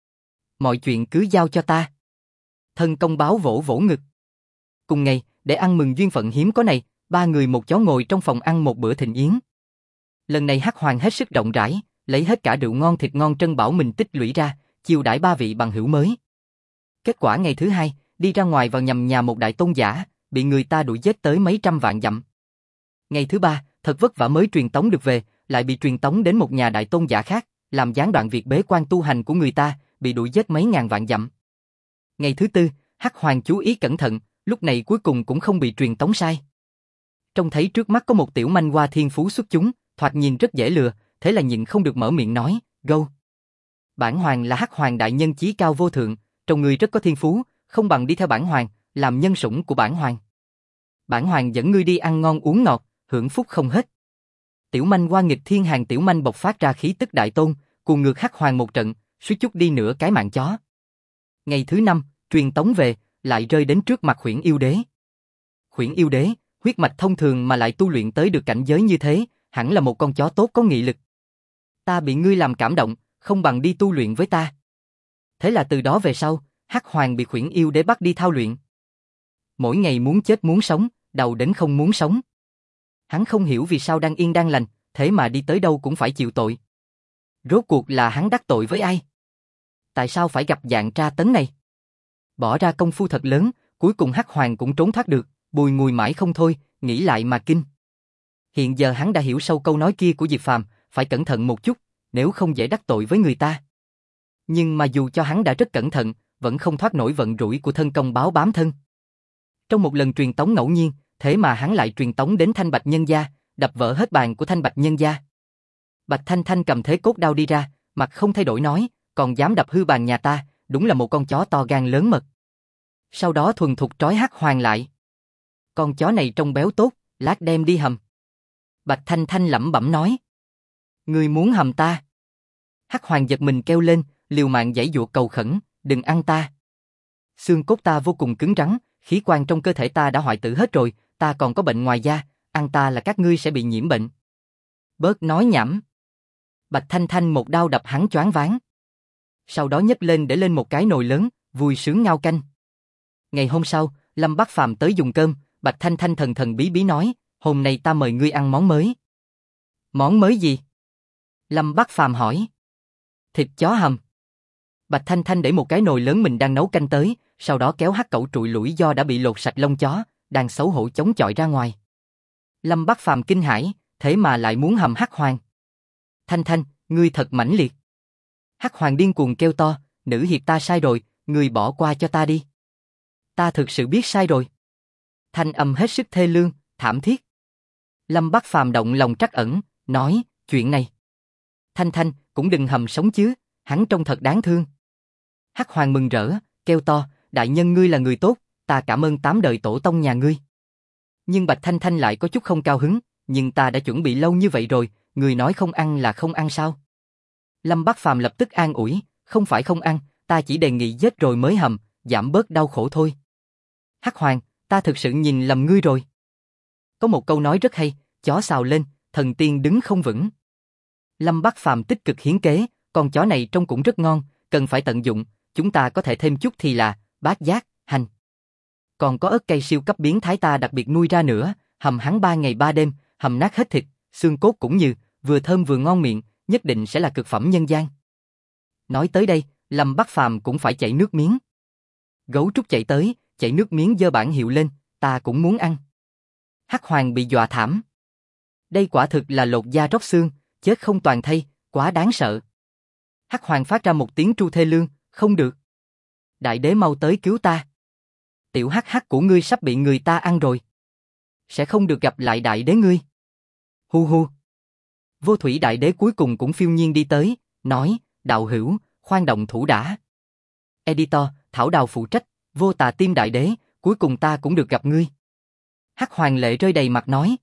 Mọi chuyện cứ giao cho ta. Thân công báo vỗ vỗ ngực. Cùng ngày, để ăn mừng duyên phận hiếm có này, 3 người một chó ngồi trong phòng ăn một bữa thịnh yến. Lần này Hắc Hoàng hết sức rộng rãi, lấy hết cả rượu ngon thịt ngon trân bảo mình tích lũy ra, chiêu đãi 3 vị bằng hữu mới. Kết quả ngày thứ 2, đi ra ngoài vào nhầm nhà một đại tôn giả, bị người ta đuổi giết tới mấy trăm vạn dặm. Ngày thứ 3, thật vất vả mới truyền tống được về, lại bị truyền tống đến một nhà đại tôn giả khác, làm gián đoạn việc bế quan tu hành của người ta, bị đuổi giết mấy ngàn vạn dặm. Ngày thứ 4, Hắc Hoàng chú ý cẩn thận, lúc này cuối cùng cũng không bị truyền tống sai. Trông thấy trước mắt có một tiểu manh hoa thiên phú xuất chúng, thoạt nhìn rất dễ lừa, thế là nhịn không được mở miệng nói, "Go. Bản hoàng là Hắc Hoàng đại nhân chí cao vô thượng, trông người rất có thiên phú, không bằng đi theo bản hoàng, làm nhân sủng của bản hoàng. Bản hoàng dẫn ngươi đi ăn ngon uống ngọt, hưởng phúc không hết." Tiểu manh hoa nghịch thiên hàng tiểu manh bộc phát ra khí tức đại tôn, cuồng ngược Hắc Hoàng một trận, suýt chút đi nửa cái mạng chó. Ngày thứ 5, truyền tống về, lại rơi đến trước mặt Huyễn Yêu Đế. Huyễn Yêu Đế, huyết mạch thông thường mà lại tu luyện tới được cảnh giới như thế, hẳn là một con chó tốt có nghị lực. Ta bị ngươi làm cảm động, không bằng đi tu luyện với ta. Thế là từ đó về sau, Hắc Hoàng bị Huyễn Yêu Đế bắt đi thao luyện. Mỗi ngày muốn chết muốn sống, đầu đến không muốn sống. Hắn không hiểu vì sao đang yên đang lành, thế mà đi tới đâu cũng phải chịu tội. Rốt cuộc là hắn đắc tội với ai? Tại sao phải gặp dạng tra tấn này? Bỏ ra công phu thật lớn, cuối cùng Hắc Hoàng cũng trốn thoát được, bùi ngùi mãi không thôi, nghĩ lại mà kinh. Hiện giờ hắn đã hiểu sâu câu nói kia của Diệp Phàm, phải cẩn thận một chút, nếu không dễ đắc tội với người ta. Nhưng mà dù cho hắn đã rất cẩn thận, vẫn không thoát nổi vận rủi của thân công báo bám thân. Trong một lần truyền tống ngẫu nhiên, thế mà hắn lại truyền tống đến Thanh Bạch Nhân gia, đập vỡ hết bàn của Thanh Bạch Nhân gia. Bạch Thanh Thanh cầm thế cốt đao đi ra, mặt không thay đổi nói, còn dám đập hư bàn nhà ta, đúng là một con chó to gan lớn mật. Sau đó thuần thục trói Hắc Hoàng lại. Con chó này trông béo tốt, lát đem đi hầm. Bạch Thanh Thanh lẩm bẩm nói. Ngươi muốn hầm ta? Hắc Hoàng giật mình kêu lên, liều mạng giãy giụa cầu khẩn, đừng ăn ta. Xương cốt ta vô cùng cứng rắn, khí quan trong cơ thể ta đã hoại tử hết rồi, ta còn có bệnh ngoài da, ăn ta là các ngươi sẽ bị nhiễm bệnh. Bớt nói nhảm. Bạch Thanh Thanh một đao đập hắn choáng váng. Sau đó nhấc lên để lên một cái nồi lớn, vui sướng ngao canh. Ngày hôm sau, Lâm Bắc Phàm tới dùng cơm, Bạch Thanh Thanh thần thần bí bí nói, Hôm nay ta mời ngươi ăn món mới. Món mới gì? Lâm Bắc Phàm hỏi. Thịt chó hầm. Bạch Thanh Thanh để một cái nồi lớn mình đang nấu canh tới, sau đó kéo Hắc Cẩu trụi lủi do đã bị lột sạch lông chó, đang xấu hổ chống chọi ra ngoài. Lâm Bắc Phàm kinh hãi, thế mà lại muốn hầm Hắc Hoàng. Thanh Thanh, ngươi thật mãnh liệt. Hắc Hoàng điên cuồng kêu to, nữ hiệp ta sai rồi, ngươi bỏ qua cho ta đi. Ta thực sự biết sai rồi. Thanh âm hết sức thê lương, thảm thiết. Lâm Bắc Phàm động lòng trắc ẩn, nói, chuyện này. Thanh Thanh, cũng đừng hầm sống chứ, hắn trông thật đáng thương. Hắc Hoàng mừng rỡ, kêu to, đại nhân ngươi là người tốt, ta cảm ơn 8 đời tổ tông nhà ngươi. Nhưng Bạch Thanh Thanh lại có chút không cao hứng, nhưng ta đã chuẩn bị lâu như vậy rồi, ngươi nói không ăn là không ăn sao? Lâm Bắc Phàm lập tức an ủi, không phải không ăn, ta chỉ đề nghị giết rồi mới hầm, giảm bớt đau khổ thôi. Hắc Hoàng, ta thực sự nhìn lầm ngươi rồi. Có một câu nói rất hay, chó xào lên, thần tiên đứng không vững. Lâm Bắc Phàm tích cực hiến kế, con chó này trông cũng rất ngon, cần phải tận dụng, chúng ta có thể thêm chút thì là bát giác, hành. Còn có ớt cây siêu cấp biến thái ta đặc biệt nuôi ra nữa, hầm hắn 3 ngày 3 đêm, hầm nát hết thịt, xương cốt cũng như, vừa thơm vừa ngon miệng, nhất định sẽ là cực phẩm nhân gian. Nói tới đây, Lâm Bắc Phàm cũng phải chảy nước miếng. Gấu trúc chạy tới, chảy nước miếng giơ bảng hiệu lên, ta cũng muốn ăn. Hắc Hoàng bị dọa thảm. Đây quả thực là lột da róc xương, chết không toàn thây, quá đáng sợ. Hắc Hoàng phát ra một tiếng tru thê lương, không được. Đại đế mau tới cứu ta. Tiểu hắc hắc của ngươi sắp bị người ta ăn rồi. Sẽ không được gặp lại đại đế ngươi. Hu hu. Vô thủy đại đế cuối cùng cũng phiêu nhiên đi tới, nói, đạo hữu, khoan động thủ đã. Editor, Thảo Đào phụ trách, Vô Tà Tim đại đế, cuối cùng ta cũng được gặp ngươi. Hắc Hoàng lệ rơi đầy mặt nói.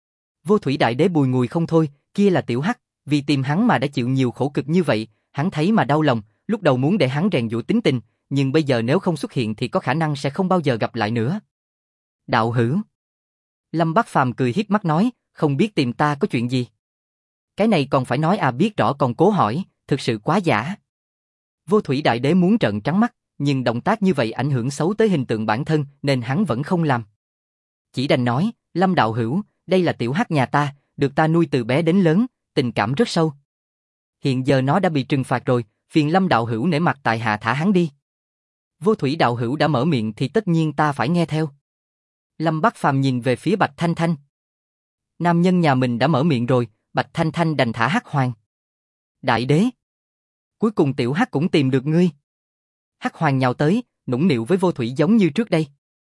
Vô thủy đại đế bùi ngùi không thôi, kia là tiểu hắc, vì tìm hắn mà đã chịu nhiều khổ cực như vậy, hắn thấy mà đau lòng, lúc đầu muốn để hắn rèn giũa tính tình, nhưng bây giờ nếu không xuất hiện thì có khả năng sẽ không bao giờ gặp lại nữa. Đạo hữu. Lâm Bắc Phàm cười hiếp mắt nói, không biết tìm ta có chuyện gì. Cái này còn phải nói à, biết rõ còn cố hỏi, thực sự quá giả. Vô thủy đại đế muốn trợn trắng mắt, nhưng động tác như vậy ảnh hưởng xấu tới hình tượng bản thân nên hắn vẫn không làm. Chỉ đành nói, Lâm đạo hữu, đây là tiểu hắc nhà ta, được ta nuôi từ bé đến lớn, tình cảm rất sâu. Hiện giờ nó đã bị trừng phạt rồi, phiền Lâm đạo hữu nể mặt tại hạ thả hắn đi. Vô thủy đạo hữu đã mở miệng thì tất nhiên ta phải nghe theo. Lâm Bắc Phàm nhìn về phía Bạch Thanh Thanh. Nam nhân nhà mình đã mở miệng rồi, Bạch Thanh Thanh đành thả Hắc Hoàng. Đại đế. Cuối cùng tiểu hắc cũng tìm được ngươi. Hắc Hoàng nhào tới, nũng nịu với vô thủy giống như trước đây.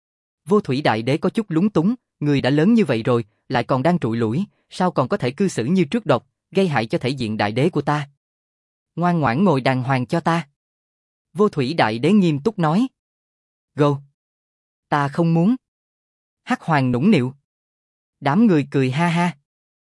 Vô thủy đại đế có chút lúng túng, người đã lớn như vậy rồi, lại còn đang trụi lủi, sao còn có thể cư xử như trước độc, gây hại cho thể diện đại đế của ta. Ngoan ngoãn ngồi đàng hoàng cho ta. Vô thủy đại đế nghiêm túc nói. Go. Ta không muốn. Hắc Hoàng nũng nịu. Đám người cười ha ha.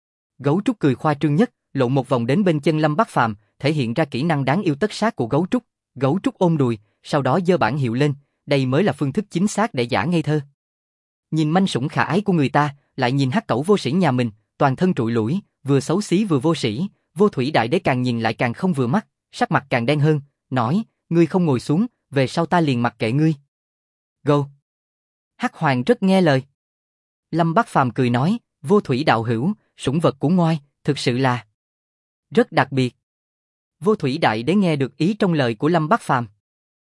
Gấu trúc cười khoa trương nhất, lộn một vòng đến bên chân Lâm Bắc Phàm, thể hiện ra kỹ năng đáng yêu tất sát của gấu trúc. Gấu trúc ôm đùi, sau đó giơ bảng hiệu lên, đây mới là phương thức chính xác để giả ngây thơ. Nhìn manh sủng khả ái của người ta, lại nhìn hắc cẩu vô sĩ nhà mình, toàn thân trụi lủi, vừa xấu xí vừa vô sĩ, vô thủy đại đế càng nhìn lại càng không vừa mắt, sắc mặt càng đen hơn, nói, ngươi không ngồi xuống, về sau ta liền mặc kệ ngươi. Go. Hắc Hoàng rất nghe lời. Lâm Bắc Phàm cười nói, vô thủy đạo hữu, sủng vật của ngoai, thực sự là rất đặc biệt. Vô thủy đại đế nghe được ý trong lời của Lâm Bắc Phàm.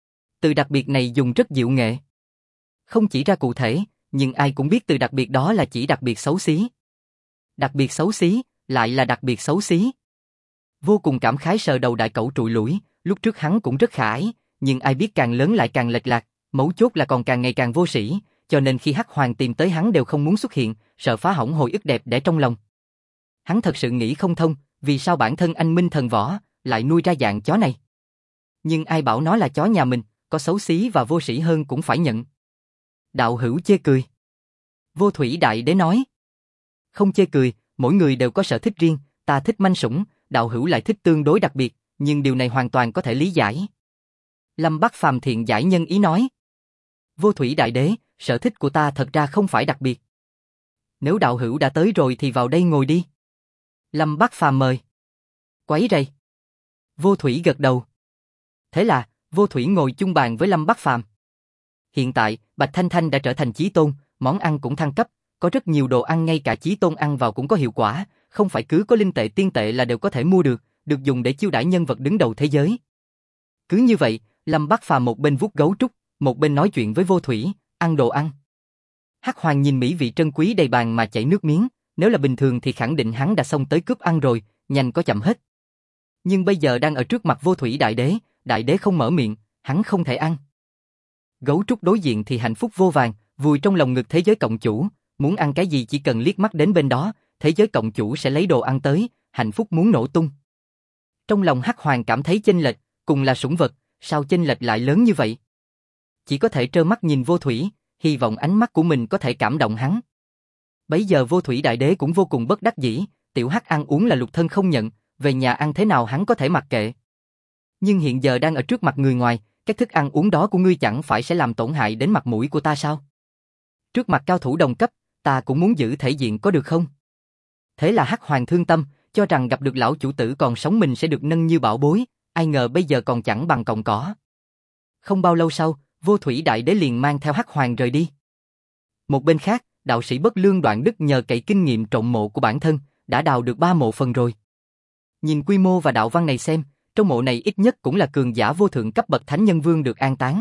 Từ đặc biệt này dùng rất diệu nghệ. Không chỉ ra cụ thể, nhưng ai cũng biết từ đặc biệt đó là chỉ đặc biệt xấu xí. Đặc biệt xấu xí, lại là đặc biệt xấu xí. Vô cùng cảm khái sờ đầu đại cẩu trụi lủi, lúc trước hắn cũng rất khả ái, nhưng ai biết càng lớn lại càng lệch lạc, mấu chốt là còn càng ngày càng vô sĩ, cho nên khi Hắc Hoàng tìm tới hắn đều không muốn xuất hiện, sợ phá hỏng hồi ức đẹp để trong lòng. Hắn thật sự nghĩ không thông, vì sao bản thân anh minh thần võ lại nuôi ra dạng chó này. Nhưng ai bảo nó là chó nhà mình, có xấu xí và vô sĩ hơn cũng phải nhận. Đạo hữu chê cười. Vô thủy đại đế nói. Không chê cười, mỗi người đều có sở thích riêng, ta thích manh sủng, đạo hữu lại thích tương đối đặc biệt, nhưng điều này hoàn toàn có thể lý giải. Lâm Bắc Phàm thiện giải nhân ý nói. Vô thủy đại đế, sở thích của ta thật ra không phải đặc biệt. Nếu đạo hữu đã tới rồi thì vào đây ngồi đi. Lâm Bắc Phàm mời. Quấy rầy. Vô thủy gật đầu. Thế là, vô thủy ngồi chung bàn với Lâm Bắc Phàm. Hiện tại, Bạch Thanh Thanh đã trở thành chí tôn, món ăn cũng thăng cấp, có rất nhiều đồ ăn ngay cả Chí Tôn ăn vào cũng có hiệu quả, không phải cứ có linh tệ tiên tệ là đều có thể mua được dùng để chiêu đãi nhân vật đứng đầu thế giới. Cứ như vậy, Lâm Bắc Phàm một bên vuốt gấu trúc, một bên nói chuyện với Vô Thủy, ăn đồ ăn. Hắc Hoàng nhìn mỹ vị trân quý đầy bàn mà chảy nước miếng, nếu là bình thường thì khẳng định hắn đã xông tới cướp ăn rồi, nhanh có chậm hết. Nhưng bây giờ đang ở trước mặt Vô Thủy đại đế không mở miệng, hắn không thể ăn. Gấu trúc đối diện thì hạnh phúc vô vàn, vùi trong lòng ngực thế giới cộng chủ, muốn ăn cái gì chỉ cần liếc mắt đến bên đó, thế giới cộng chủ sẽ lấy đồ ăn tới, hạnh phúc muốn nổ tung. Trong lòng Hắc Hoàng cảm thấy chênh lệch, cùng là sủng vật, sao chênh lệch lại lớn như vậy? Chỉ có thể trơ mắt nhìn Vô Thủy, hy vọng ánh mắt của mình có thể cảm động hắn. Bấy giờ Vô Thủy đại đế cũng vô cùng bất đắc dĩ, tiểu Hắc ăn uống là lục thân không nhận, về nhà ăn thế nào hắn có thể mặc kệ. Nhưng hiện giờ đang ở trước mặt người ngoài, các thức ăn uống đó của ngươi chẳng phải sẽ làm tổn hại đến mặt mũi của ta sao? Trước mặt cao thủ đồng cấp, ta cũng muốn giữ thể diện có được không? Thế là Hắc Hoàng thương tâm, cho rằng gặp được lão chủ tử còn sống mình sẽ được nâng như bảo bối, ai ngờ bây giờ còn chẳng bằng cọng cỏ. Không bao lâu sau, Vô Thủy đại đế liền mang theo Hắc Hoàng rời đi. Một bên khác, đạo sĩ Bất Lương Đoạn Đức nhờ cậy kinh nghiệm trộm mộ của bản thân, đã đào được 3 mộ phần rồi. Nhìn quy mô và đạo văn này xem, trong mộ này ít nhất cũng là cường giả vô thượng cấp bậc thánh nhân vương được an táng.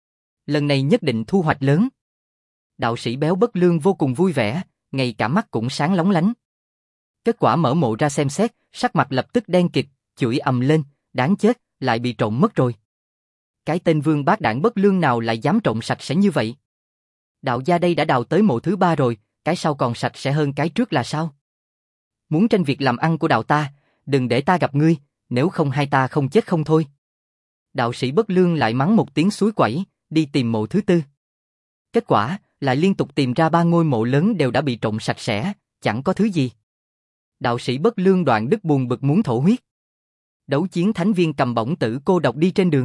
Lần này nhất định thu hoạch lớn. Đạo sĩ béo Bất Lương vô cùng vui vẻ, ngay cả mắt cũng sáng lóng lánh. Kết quả mở mộ ra xem xét, sắc mặt lập tức đen kịt, chửi ầm lên, đáng chết, lại bị trộm mất rồi. Cái tên vương bát đảng Bất Lương nào lại dám trộm sạch sẽ như vậy? Đạo gia đây đã đào tới mộ thứ 3 rồi, cái sau còn sạch sẽ hơn cái trước là sao? Muốn tranh việc làm ăn của đạo ta, đừng để ta gặp ngươi, nếu không hai ta không chết không thôi. Đạo sĩ Bất Lương lại mắng một tiếng suối quẩy, đi tìm mộ thứ 4. Kết quả, lại liên tục tìm ra 3 ngôi mộ lớn đều đã bị trộm sạch sẽ, chẳng có thứ gì. Đạo sĩ Bất Lương Đoạn Đức buồn bực muốn thổ huyết. Đấu chiến thánh viên cầm bổng tử cô độc đi trên đường.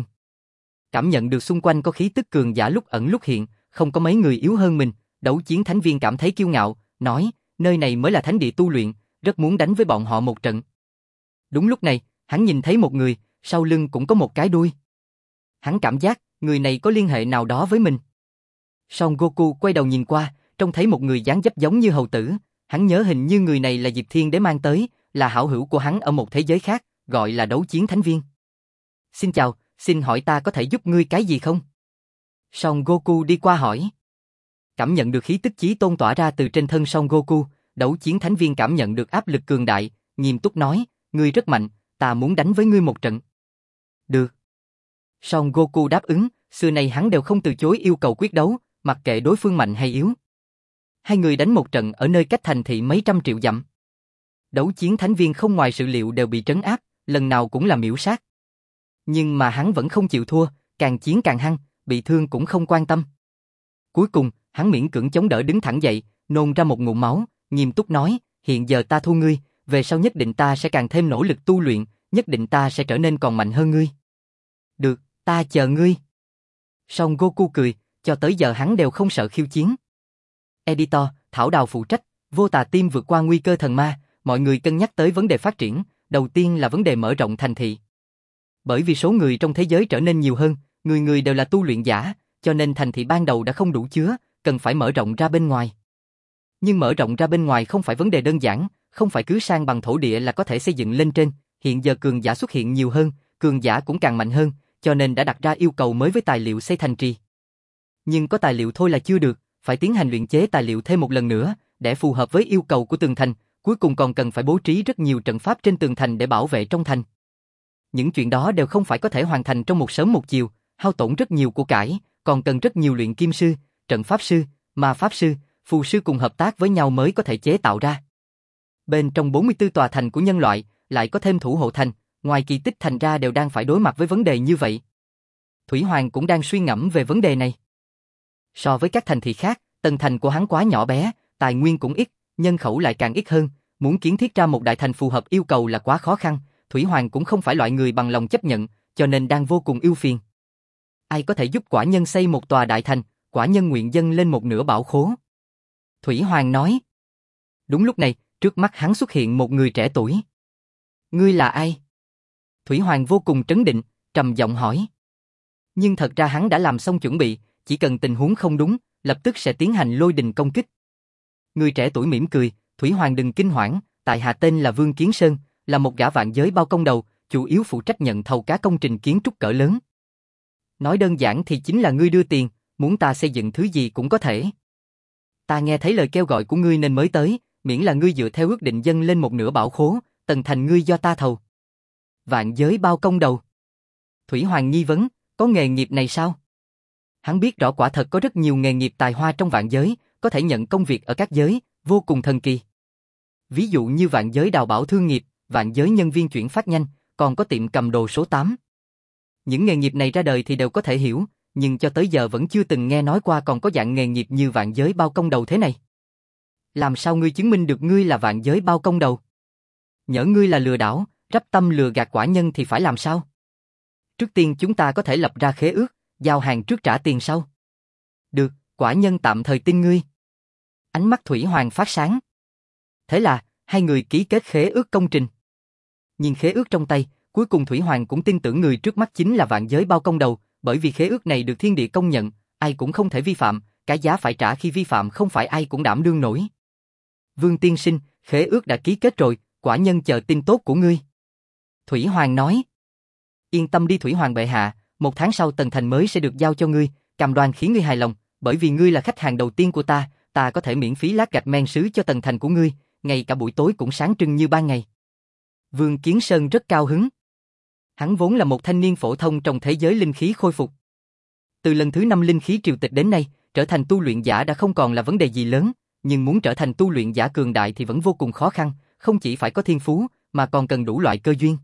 Cảm nhận được xung quanh có khí tức cường giả lúc ẩn lúc hiện, không có mấy người yếu hơn mình, đấu chiến thánh viên cảm thấy kiêu ngạo, nói, nơi này mới là thánh địa tu luyện, rất muốn đánh với bọn họ một trận. Đúng lúc này, hắn nhìn thấy một người, sau lưng cũng có một cái đuôi. Hắn cảm giác, người này có liên hệ nào đó với mình. Son Goku quay đầu nhìn qua, trông thấy một người dáng dấp giống như hầu tử, hắn nhớ hình như người này là Diệp Thiên Đế mang tới, là hảo hữu của hắn ở một thế giới khác, gọi là đấu chiến thánh viên. Xin chào, xin hỏi ta có thể giúp ngươi cái gì không? Son Goku đi qua hỏi. Cảm nhận được khí tức chí tôn tỏa ra từ trên thân Son Goku, đấu chiến thánh viên cảm nhận được áp lực cường đại, nghiêm túc nói, ngươi rất mạnh, ta muốn đánh với ngươi một trận. Được. Son Goku đáp ứng, xưa nay hắn đều không từ chối yêu cầu quyết đấu, mặc kệ đối phương mạnh hay yếu. Hai người đánh một trận ở nơi cách thành thị mấy trăm triệu dặm. Đấu chiến thánh viên không ngoài sự liệu đều bị trấn áp, lần nào cũng là miểu sát. Nhưng mà hắn vẫn không chịu thua, càng chiến càng hăng, bị thương cũng không quan tâm. Cuối cùng, hắn miễn cưỡng chống đỡ đứng thẳng dậy, nôn ra một ngụm máu, nghiêm túc nói, hiện giờ ta thua ngươi, về sau nhất định ta sẽ càng thêm nỗ lực tu luyện, nhất định ta sẽ trở nên còn mạnh hơn ngươi. Được, ta chờ ngươi. Son Goku cười, cho tới giờ hắn đều không sợ khiêu chiến. Editor, Thảo Đào phụ trách, Vô Tà Team vượt qua nguy cơ thần ma, mọi người cân nhắc tới vấn đề phát triển, đầu tiên là vấn đề mở rộng thành thị. Bởi vì số người trong thế giới trở nên nhiều hơn, người người đều là tu luyện giả, cho nên thành thị ban đầu đã không đủ chứa, cần phải mở rộng ra bên ngoài. Nhưng mở rộng ra bên ngoài không phải vấn đề đơn giản, không phải cứ san bằng thổ địa là có thể xây dựng lên trên, hiện giờ cường giả xuất hiện nhiều hơn, cường giả cũng càng mạnh hơn, cho nên đã đặt ra yêu cầu mới với tài liệu xây thành trì. Nhưng có tài liệu thôi là chưa được, phải tiến hành luyện chế tài liệu thêm một lần nữa, để phù hợp với yêu cầu của tường thành, cuối cùng còn cần phải bố trí rất nhiều trận pháp trên tường thành để bảo vệ trong thành. Những chuyện đó đều không phải có thể hoàn thành trong một sớm một chiều, hao tổn rất nhiều của cải, còn cần rất nhiều luyện kim sư, trận pháp sư, ma pháp sư, phù sư cùng hợp tác với nhau mới có thể chế tạo ra. Bên trong 44 tòa thành của nhân loại, lại có thêm thủ hộ thành, ngoài kỳ tích thành ra đều đang phải đối mặt với vấn đề như vậy. Thủy Hoàng cũng đang suy ngẫm về vấn đề này. So với các thành thị khác, tầng thành của hắn quá nhỏ bé, tài nguyên cũng ít, nhân khẩu lại càng ít hơn, muốn kiến thiết ra một đại thành phù hợp yêu cầu là quá khó khăn, Thủy Hoàng cũng không phải loại người bằng lòng chấp nhận, cho nên đang vô cùng ưu phiền. Ai có thể giúp quả nhân xây một tòa đại thành, quả nhân nguyện dâng lên một nửa bảo khố. Thủy Hoàng nói. Đúng lúc này, trước mắt hắn xuất hiện một người trẻ tuổi. Ngươi là ai? Thủy Hoàng vô cùng trấn định, trầm giọng hỏi. Nhưng thật ra hắn đã làm xong chuẩn bị, chỉ cần tình huống không đúng, lập tức sẽ tiến hành lôi đình công kích. Người trẻ tuổi mỉm cười, Thủy Hoàng đừng kinh hoảng, tại hạ tên là Vương Kiến Sơn, là một gã vạn giới bao công đầu, chủ yếu phụ trách nhận thầu các công trình kiến trúc cỡ lớn. Nói đơn giản thì chính là ngươi đưa tiền, muốn ta xây dựng thứ gì cũng có thể. Ta nghe thấy lời kêu gọi của ngươi nên mới tới, miễn là ngươi dựa theo ước định dâng lên một nửa bảo khố, tầng thành ngươi do ta thầu. Vạn giới bao công đầu. Thủy Hoàng nghi vấn, có nghề nghiệp này sao? Hắn biết rõ quả thật có rất nhiều nghề nghiệp tài hoa trong vạn giới, có thể nhận công việc ở các giới, vô cùng thần kỳ. Ví dụ như vạn giới đào bảo thương nghiệp, vạn giới nhân viên chuyển phát nhanh, còn có tiệm cầm đồ số 8. Những nghề nghiệp này ra đời thì đều có thể hiểu, nhưng cho tới giờ vẫn chưa từng nghe nói qua còn có dạng nghề nghiệp như vạn giới bao công đầu thế này. Làm sao ngươi chứng minh được ngươi là vạn giới bao công đầu? Nhỡ ngươi là lừa đảo, rắp tâm lừa gạt quả nhân thì phải làm sao? Trước tiên chúng ta có thể lập ra khế ước, giao hàng trước trả tiền sau. Được, quả nhân tạm thời tin ngươi. Ánh mắt Thủy Hoàng phát sáng. Thế là, hai người ký kết khế ước công trình. Nhìn khế ước trong tay, cuối cùng Thủy Hoàng cũng tin tưởng người trước mắt chính là vạn giới bao công đầu, bởi vì khế ước này được thiên địa công nhận, ai cũng không thể vi phạm, cái giá phải trả khi vi phạm không phải ai cũng đảm đương nổi. Vương tiên sinh, khế ước đã ký kết rồi, quả nhân chờ tin tốt của ngươi. Thủy Hoàng nói. Yên tâm đi Thủy Hoàng bệ hạ, 1 tháng sau tầng thành mới sẽ được giao cho ngươi, cam đoan khiến ngươi hài lòng, bởi vì ngươi là khách hàng đầu tiên của ta, ta có thể miễn phí lát gạch men sứ cho tầng thành của ngươi, ngay cả buổi tối cũng sáng trưng như ban ngày. Vương Kiến Sơn rất cao hứng. Hắn vốn là một thanh niên phổ thông trong thế giới linh khí khôi phục. Từ lần thứ 5 linh khí triều tịch đến nay, trở thành tu luyện giả đã không còn là vấn đề gì lớn, nhưng muốn trở thành tu luyện giả cường đại thì vẫn vô cùng khó khăn, không chỉ phải có thiên phú, mà còn cần đủ loại cơ duyên.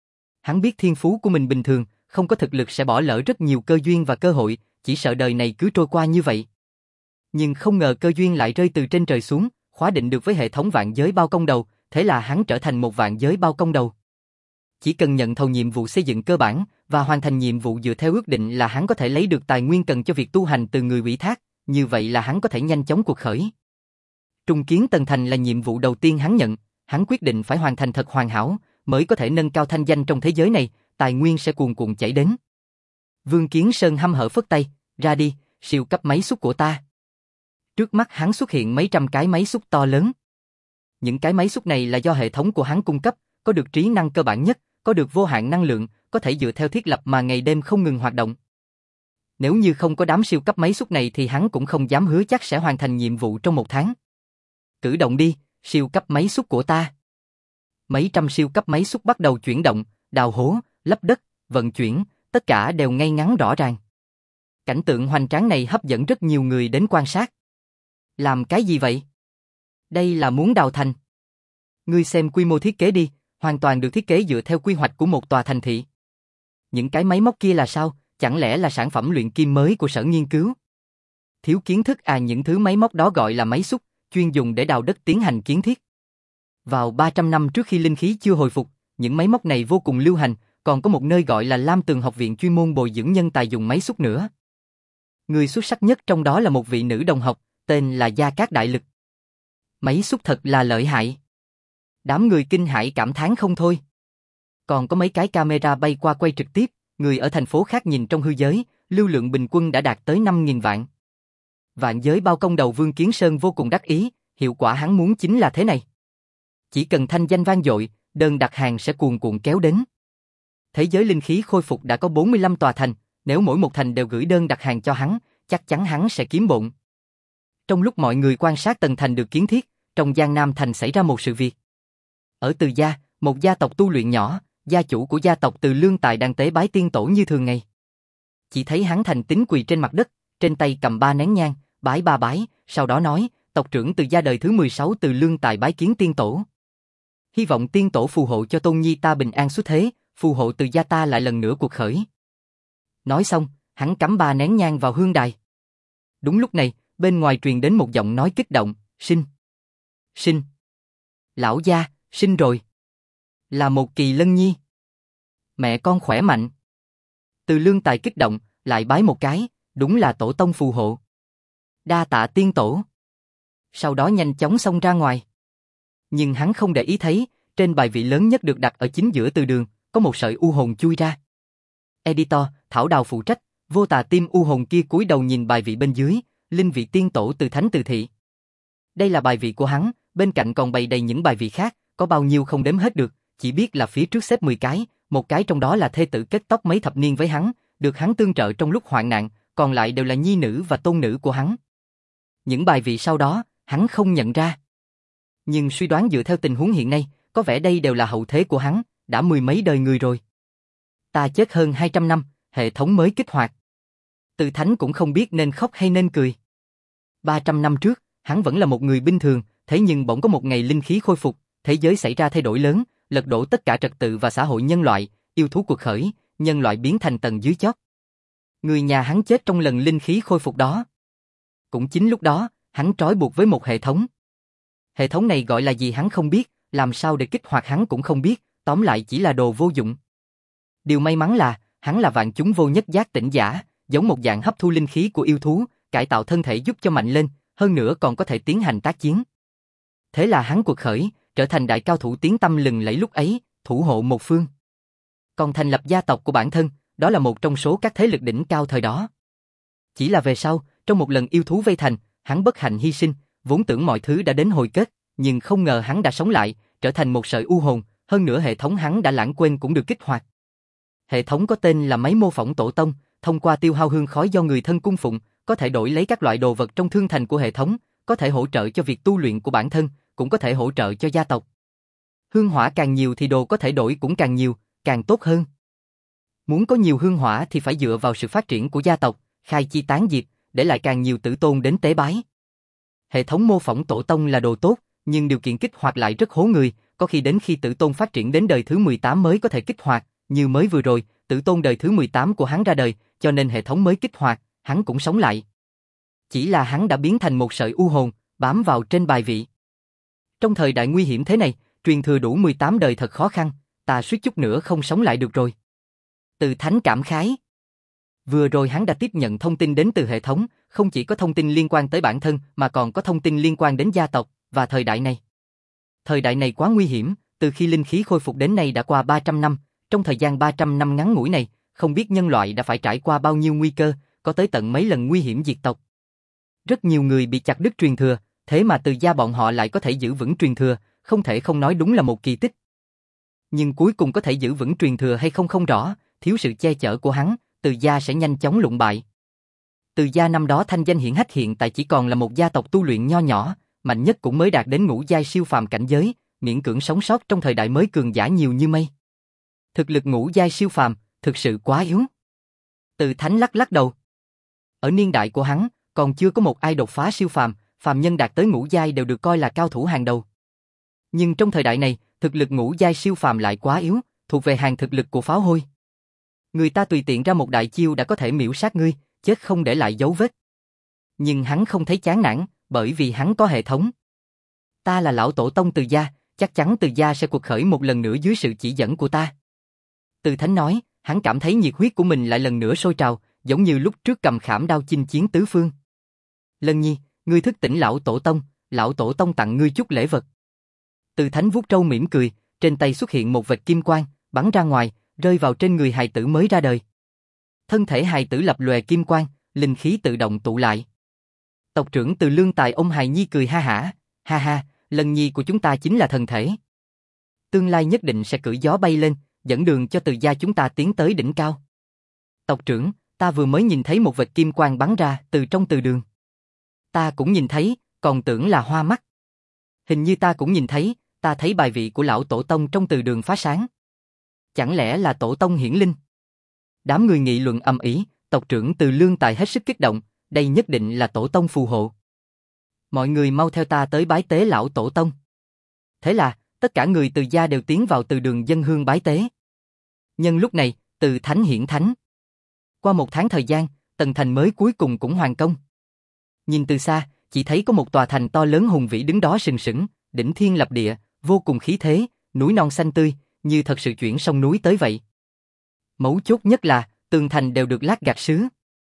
Hắn biết thiên phú của mình bình thường, không có thực lực sẽ bỏ lỡ rất nhiều cơ duyên và cơ hội, chỉ sợ đời này cứ trôi qua như vậy. Nhưng không ngờ cơ duyên lại rơi từ trên trời xuống, khóa định được với hệ thống vạn giới bao công đầu, thế là hắn trở thành một vạn giới bao công đầu. Chỉ cần nhận thầu nhiệm vụ xây dựng cơ bản và hoàn thành nhiệm vụ dựa theo ước định là hắn có thể lấy được tài nguyên cần cho việc tu hành từ người ủy thác, như vậy là hắn có thể nhanh chóng cuộc khởi. Trung kiến tầng thành là nhiệm vụ đầu tiên hắn nhận, hắn quyết định phải hoàn thành thật hoàn hảo, mới có thể nâng cao thanh danh trong thế giới này, tài nguyên sẽ cuồn cuộn chảy đến. Vương Kiến Sơn hăm hở phất tay, ra đi, siêu cấp máy xúc của ta. Trước mắt hắn xuất hiện mấy trăm cái máy xúc to lớn. Những cái máy xúc này là do hệ thống của hắn cung cấp, có được trí năng cơ bản nhất, có được vô hạn năng lượng, có thể dựa theo thiết lập mà ngày đêm không ngừng hoạt động. Nếu như không có đám siêu cấp máy xúc này thì hắn cũng không dám hứa chắc sẽ hoàn thành nhiệm vụ trong 1 tháng. Cử động đi, siêu cấp máy xúc của ta. Mấy trăm siêu cấp máy xúc bắt đầu chuyển động, đào hố, lấp đất, vận chuyển, tất cả đều ngay ngắn rõ ràng. Cảnh tượng hoành tráng này hấp dẫn rất nhiều người đến quan sát. Làm cái gì vậy? Đây là muốn đào thành. Ngươi xem quy mô thiết kế đi, hoàn toàn được thiết kế dựa theo quy hoạch của một tòa thành thị. Những cái máy móc kia là sao? Chẳng lẽ là sản phẩm luyện kim mới của sở nghiên cứu? Thiếu kiến thức à, những thứ máy móc đó gọi là máy xúc, chuyên dùng để đào đất tiến hành kiến thiết. Vào 300 năm trước khi linh khí chưa hồi phục, những máy móc này vô cùng lưu hành, còn có một nơi gọi là Lam Tường học viện chuyên môn bồi dưỡng nhân tài dùng máy xúc nữa. Người xuất sắc nhất trong đó là một vị nữ đồng học, tên là Gia Cát Đại Lực. Máy xúc thật là lợi hại. Đám người kinh hãi cảm thán không thôi. Còn có mấy cái camera bay qua quay trực tiếp, người ở thành phố khác nhìn trong hư giới, lưu lượng bình quân đã đạt tới 5.000 vạn. Vạn giới bao công đầu Vương Kiến Sơn vô cùng đắc ý, hiệu quả hắn muốn chính là thế này. Chỉ cần thanh danh vang dội, đơn đặt hàng sẽ cuồn cuộn kéo đến. Thế giới linh khí khôi phục đã có 45 tòa thành, nếu mỗi một thành đều gửi đơn đặt hàng cho hắn, chắc chắn hắn sẽ kiếm bộn. Trong lúc mọi người quan sát tầng thành được kiến thiết, trong Giang Nam thành xảy ra một sự việc. Ở Từ Gia, một gia tộc tu luyện nhỏ, gia chủ của gia tộc Từ Lương Tài đang tế bái tiên tổ như thường ngày. Chỉ thấy hắn thành tín quỳ trên mặt đất, trên tay cầm 3 nén nhang, bái 3 bái, sau đó nói, tộc trưởng Từ Gia đời thứ 16 Từ Lương Tài bái kiến tiên tổ. Hy vọng tiên tổ phù hộ cho tôn nhi ta bình an xuất thế, phù hộ Từ Gia ta lại lần nữa cuộc khởi. Nói xong, hắn cắm 3 nén nhang vào hương đài. Đúng lúc này, bên ngoài truyền đến một giọng nói kích động, sinh. Sinh. Lão gia, sinh rồi. Là một kỳ lân nhi. Mẹ con khỏe mạnh. Từ Lương Tài kích động, lại bái một cái, đúng là tổ tông phù hộ. Đa tạ tiên tổ. Sau đó nhanh chóng xông ra ngoài. Nhưng hắn không để ý thấy, trên bài vị lớn nhất được đặt ở chính giữa từ đường, có một sợi u hồn chui ra. Editor, Thảo Đào phụ trách, vô tà tim u hồn kia cúi đầu nhìn bài vị bên dưới, linh vị tiên tổ từ thánh từ thị. Đây là bài vị của hắn, bên cạnh còn bày đầy những bài vị khác, có bao nhiêu không đếm hết được, chỉ biết là phía trước xếp 10 cái, một cái trong đó là thê tử kết tóc mấy thập niên với hắn, được hắn tương trợ trong lúc hoạn nạn, còn lại đều là nhi nữ và tôn nữ của hắn. Những bài vị sau đó, hắn không nhận ra. Nhưng suy đoán dựa theo tình huống hiện nay, có vẻ đây đều là hậu thế của hắn, đã mười mấy đời người rồi. Ta chết hơn 200 năm, hệ thống mới kích hoạt. Từ Thánh cũng không biết nên khóc hay nên cười. 300 năm trước, hắn vẫn là một người bình thường, thế nhưng bỗng có một ngày linh khí khôi phục, thế giới xảy ra thay đổi lớn, lật đổ tất cả trật tự và xã hội nhân loại, yêu thú cuộc khởi, nhân loại biến thành tầng dưới chót. Người nhà hắn chết trong lần linh khí khôi phục đó. Cũng chính lúc đó, hắn trói buộc với một hệ thống. Hệ thống này gọi là gì hắn không biết, làm sao để kích hoạt hắn cũng không biết, tóm lại chỉ là đồ vô dụng. Điều may mắn là, hắn là vạn chúng vô nhất giác tỉnh giả, giống một dạng hấp thu linh khí của yêu thú, cải tạo thân thể giúp cho mạnh lên, hơn nữa còn có thể tiến hành tác chiến. Thế là hắn cuộc khởi, trở thành đại cao thủ tiếng tăm lừng lẫy lúc ấy, thủ hộ một phương. Còn thành lập gia tộc của bản thân, đó là một trong số các thế lực đỉnh cao thời đó. Chỉ là về sau, trong một lần yêu thú vây thành, hắn bất hạnh hy sinh, vốn tưởng mọi thứ đã đến hồi kết, nhưng không ngờ hắn đã sống lại, trở thành một sợi u hồn, hơn nữa hệ thống hắn đã lãng quên cũng được kích hoạt. Hệ thống có tên là máy mô phỏng tổ tông, thông qua tiêu hao hương khói do người thân cung phụng, có thể đổi lấy các loại đồ vật trong thương thành của hệ thống, có thể hỗ trợ cho việc tu luyện của bản thân, cũng có thể hỗ trợ cho gia tộc. Hương hỏa càng nhiều thì đồ có thể đổi cũng càng nhiều, càng tốt hơn. Muốn có nhiều hương hỏa thì phải dựa vào sự phát triển của gia tộc, khai chi tán diệp, để lại càng nhiều tử tôn đến tế bái. Hệ thống mô phỏng tổ tông là đồ tốt, nhưng điều kiện kích hoạt lại rất hố người, có khi đến khi tử tôn phát triển đến đời thứ 18 mới có thể kích hoạt, như mới vừa rồi, tử tôn đời thứ 18 của hắn ra đời, cho nên hệ thống mới kích hoạt, hắn cũng sống lại. Chỉ là hắn đã biến thành một sợi u hồn, bám vào trên bài vị. Trong thời đại nguy hiểm thế này, truyền thừa đủ 18 đời thật khó khăn, ta suýt chút nữa không sống lại được rồi. Từ Thánh cảm khái. Vừa rồi hắn đã tiếp nhận thông tin đến từ hệ thống, không chỉ có thông tin liên quan tới bản thân mà còn có thông tin liên quan đến gia tộc và thời đại này. Thời đại này quá nguy hiểm, từ khi linh khí khôi phục đến nay đã qua 300 năm, trong thời gian 300 năm ngắn ngủi này, không biết nhân loại đã phải trải qua bao nhiêu nguy cơ, có tới tận mấy lần nguy hiểm diệt tộc. Rất nhiều người bị chặt đứt truyền thừa, thế mà Từ gia bọn họ lại có thể giữ vững truyền thừa, không thể không nói đúng là một kỳ tích. Nhưng cuối cùng có thể giữ vững truyền thừa hay không không rõ, thiếu sự che chở của hắn, Từ gia sẽ nhanh chóng lụng bại. Từ gia năm đó thanh danh hiển hách hiện tại chỉ còn là một gia tộc tu luyện nho nhỏ, mạnh nhất cũng mới đạt đến ngũ giai siêu phàm cảnh giới, miễn cưỡng sống sót trong thời đại mới cường giả nhiều như mây. Thực lực ngũ giai siêu phàm, thực sự quá yếu. Từ Thánh lắc lắc đầu. Ở niên đại của hắn, còn chưa có một ai đột phá siêu phàm, phàm nhân đạt tới ngũ giai đều được coi là cao thủ hàng đầu. Nhưng trong thời đại này, thực lực ngũ giai siêu phàm lại quá yếu, thuộc về hàng thực lực của pháo hôi. Người ta tùy tiện ra một đại chiêu đã có thể miễu sát ngươi, chết không để lại dấu vết. Nhưng hắn không thấy chán nản, bởi vì hắn có hệ thống. Ta là lão tổ tông Từ gia, chắc chắn Từ gia sẽ cuộc khởi một lần nữa dưới sự chỉ dẫn của ta. Từ Thánh nói, hắn cảm thấy nhiệt huyết của mình lại lần nữa sôi trào, giống như lúc trước cầm khảm đao chinh chiến tứ phương. Lân Nhi, ngươi thức tỉnh lão tổ tông tặng ngươi chút lễ vật. Từ Thánh vuốt râu mỉm cười, trên tay xuất hiện một vệt kim quang, bắn ra ngoài, rơi vào trên người hài tử mới ra đời. Thân thể hài tử lập lòe kim quang, linh khí tự động tụ lại. Tộc trưởng Từ Lương Tài ông hài nhi cười ha ha, Lân Nhi của chúng ta chính là thần thể. Tương lai nhất định sẽ cưỡi gió bay lên, dẫn đường cho Từ gia chúng ta tiến tới đỉnh cao. Tộc trưởng, ta vừa mới nhìn thấy một vệt kim quang bắn ra từ trong từ đường. Ta cũng nhìn thấy, còn tưởng là hoa mắt. Hình như ta cũng nhìn thấy, ta thấy bài vị của lão tổ tông trong từ đường phá sáng. Chẳng lẽ là tổ tông hiển linh? Đám người nghị luận ầm ĩ, tộc trưởng Từ Lương Tài hết sức kích động, đây nhất định là tổ tông phù hộ. Mọi người mau theo ta tới bái tế lão tổ tông. Thế là, tất cả người Từ gia đều tiến vào từ đường dâng hương bái tế. Nhân lúc này, Từ Thánh hiển thánh. Qua một tháng thời gian, tầng thành mới cuối cùng cũng hoàn công. Nhìn từ xa, chỉ thấy có một tòa thành to lớn hùng vĩ đứng đó sừng sững, đỉnh thiên lập địa, vô cùng khí thế, núi non xanh tươi, như thật sự chuyển sông núi tới vậy. Mấu chốt nhất là, tường thành đều được lát gạch sứ.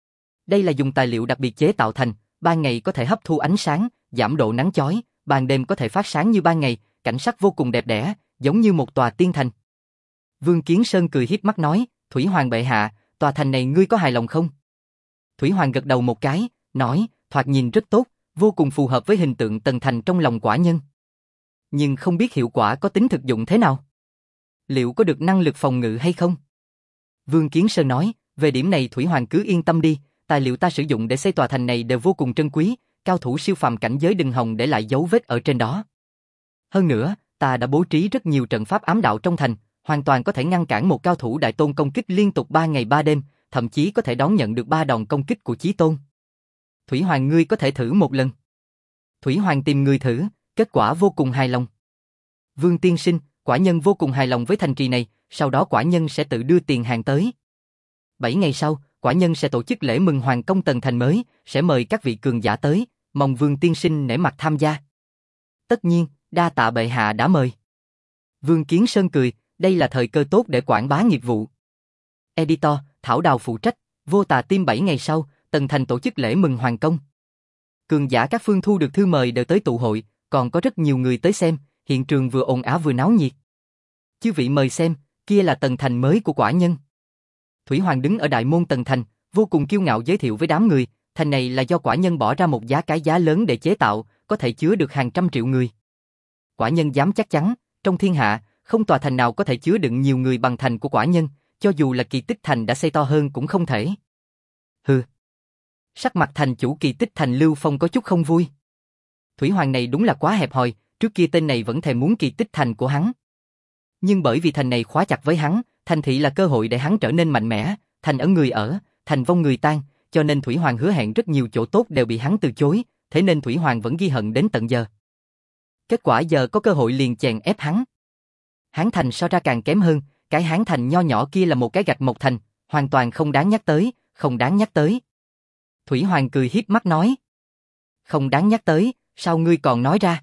Đây là dùng tài liệu đặc biệt chế tạo thành, ban ngày có thể hấp thu ánh sáng, giảm độ nắng chói, ban đêm có thể phát sáng như ban ngày, cảnh sắc vô cùng đẹp đẽ, giống như một tòa tiên thành. Vương Kiến Sơn cười híp mắt nói, Thủy Hoàng bệ hạ, tòa thành này ngươi có hài lòng không? Thủy Hoàng gật đầu một cái, nói, thoạt nhìn rất tốt, vô cùng phù hợp với hình tượng Tần Thành trong lòng Quả Nhân. Nhưng không biết hiệu quả có tính thực dụng thế nào? Liệu có được năng lực phòng ngự hay không? Vương Kiến Sơn nói, về điểm này Thủy Hoàng cứ yên tâm đi, tài liệu ta sử dụng để xây tòa thành này đều vô cùng trân quý, cao thủ siêu phàm cảnh giới đừng hòng để lại dấu vết ở trên đó. Hơn nữa, ta đã bố trí rất nhiều trận pháp ám đạo trong thành, hoàn toàn có thể ngăn cản một cao thủ đại tôn công kích liên tục 3 ngày 3 đêm, thậm chí có thể đón nhận được 3 đòn công kích của chí tôn. Thủy Hoàng ngươi có thể thử một lần. Thủy Hoàng tìm người thử, kết quả vô cùng hài lòng. Vương tiên sinh, Quả Nhân vô cùng hài lòng với thành trì này, sau đó Quả Nhân sẽ tự đưa tiền hàng tới. 7 ngày sau, Quả Nhân sẽ tổ chức lễ mừng Hoàng công Tần Thành mới, sẽ mời các vị cường giả tới, mong Vương tiên sinh nể mặt tham gia. Tất nhiên, đa tạ bệ hạ đã mời. Vương Kiến Sơn cười, đây là thời cơ tốt để quảng bá nghiệp vụ. Editor, Thảo Đào phụ trách, Vô Tà Team 7 ngày sau, Tần Thành tổ chức lễ mừng Hoàng công. Cường giả các phương thu được thư mời đều tới tụ hội, còn có rất nhiều người tới xem, hiện trường vừa ồn ào vừa náo nhiệt. Chư vị mời xem, kia là Tần Thành mới của Quả Nhân. Thủy Hoàng đứng ở đại môn Tần Thành, vô cùng kiêu ngạo giới thiệu với đám người, thành này là do Quả Nhân bỏ ra một cái giá lớn để chế tạo, có thể chứa được hàng trăm triệu người. Quả Nhân dám chắc chắn, trong thiên hạ, không tòa thành nào có thể chứa đựng nhiều người bằng thành của Quả Nhân, cho dù là Kỳ Tích Thành đã xây to hơn cũng không thể. Hừ. Sắc mặt thành chủ Kỳ Tích Thành Lưu Phong có chút không vui. Thủy Hoàng này đúng là quá hẹp hòi, trước kia tên này vẫn thèm muốn Kỳ Tích Thành của hắn. Nhưng bởi vì thành này khóa chặt với hắn, thành thị là cơ hội để hắn trở nên mạnh mẽ, thành ở người ở, thành vong người tan, cho nên Thủy Hoàng hứa hẹn rất nhiều chỗ tốt đều bị hắn từ chối, thế nên Thủy Hoàng vẫn ghi hận đến tận giờ. Kết quả giờ có cơ hội liền chèn ép hắn. Hán thành so ra càng kém hơn, cái Hán thành nho nhỏ kia là một cái gạch mộc thành, hoàn toàn không đáng nhắc tới, không đáng nhắc tới. Thủy Hoàng cười hiếp mắt nói. Không đáng nhắc tới, sao ngươi còn nói ra?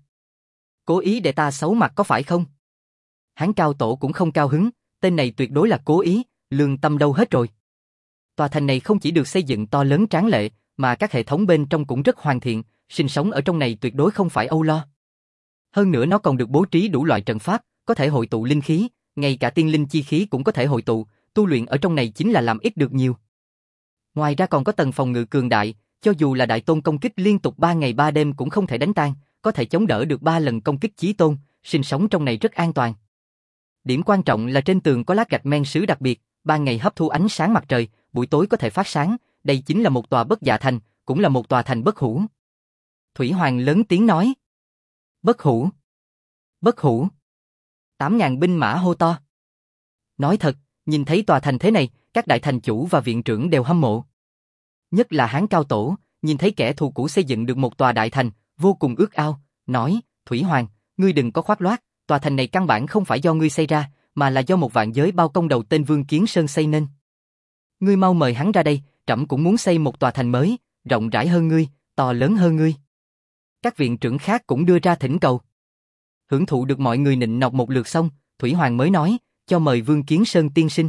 Cố ý để ta xấu mặt có phải không? Hán cao tổ cũng không cao hứng, tên này tuyệt đối là cố ý, lương tâm đâu hết rồi. Tòa thành này không chỉ được xây dựng to lớn tráng lệ, mà các hệ thống bên trong cũng rất hoàn thiện, sinh sống ở trong này tuyệt đối không phải âu lo. Hơn nữa nó còn được bố trí đủ loại trận pháp, có thể hội tụ linh khí, ngay cả tiên linh chi khí cũng có thể hội tụ, tu luyện ở trong này chính là làm ít được nhiều. Ngoài ra còn có tầng phòng ngự cường đại, cho dù là đại tôn công kích liên tục 3 ngày 3 đêm cũng không thể đánh tan, có thể chống đỡ được 3 lần công kích chí tôn, sinh sống trong này rất an toàn. Điểm quan trọng là trên tường có lát gạch men sứ đặc biệt, ban ngày hấp thu ánh sáng mặt trời, buổi tối có thể phát sáng, đây chính là một tòa bất dạ thành, cũng là một tòa thành bất hủ. Thủy Hoàng lớn tiếng nói. Bất hủ. Bất hủ. 8.000 binh mã hô to. Nói thật, nhìn thấy tòa thành thế này, các đại thành chủ và viện trưởng đều hâm mộ. Nhất là Hán cao tổ, nhìn thấy kẻ thù cũ xây dựng được một tòa đại thành, vô cùng ước ao, nói, Thủy Hoàng, ngươi đừng có khoác loác, tòa thành này căn bản không phải do ngươi xây ra, mà là do một vạn giới bao công đầu tên Vương Kiến Sơn xây nên. Ngươi mau mời hắn ra đây, trẫm cũng muốn xây một tòa thành mới, rộng rãi hơn ngươi, to lớn hơn ngươi. Các viện trưởng khác cũng đưa ra thỉnh cầu. Hưởng thụ được mọi người nịnh nọt một lượt xong, Thủy Hoàng mới nói, cho mời Vương Kiến Sơn tiên sinh.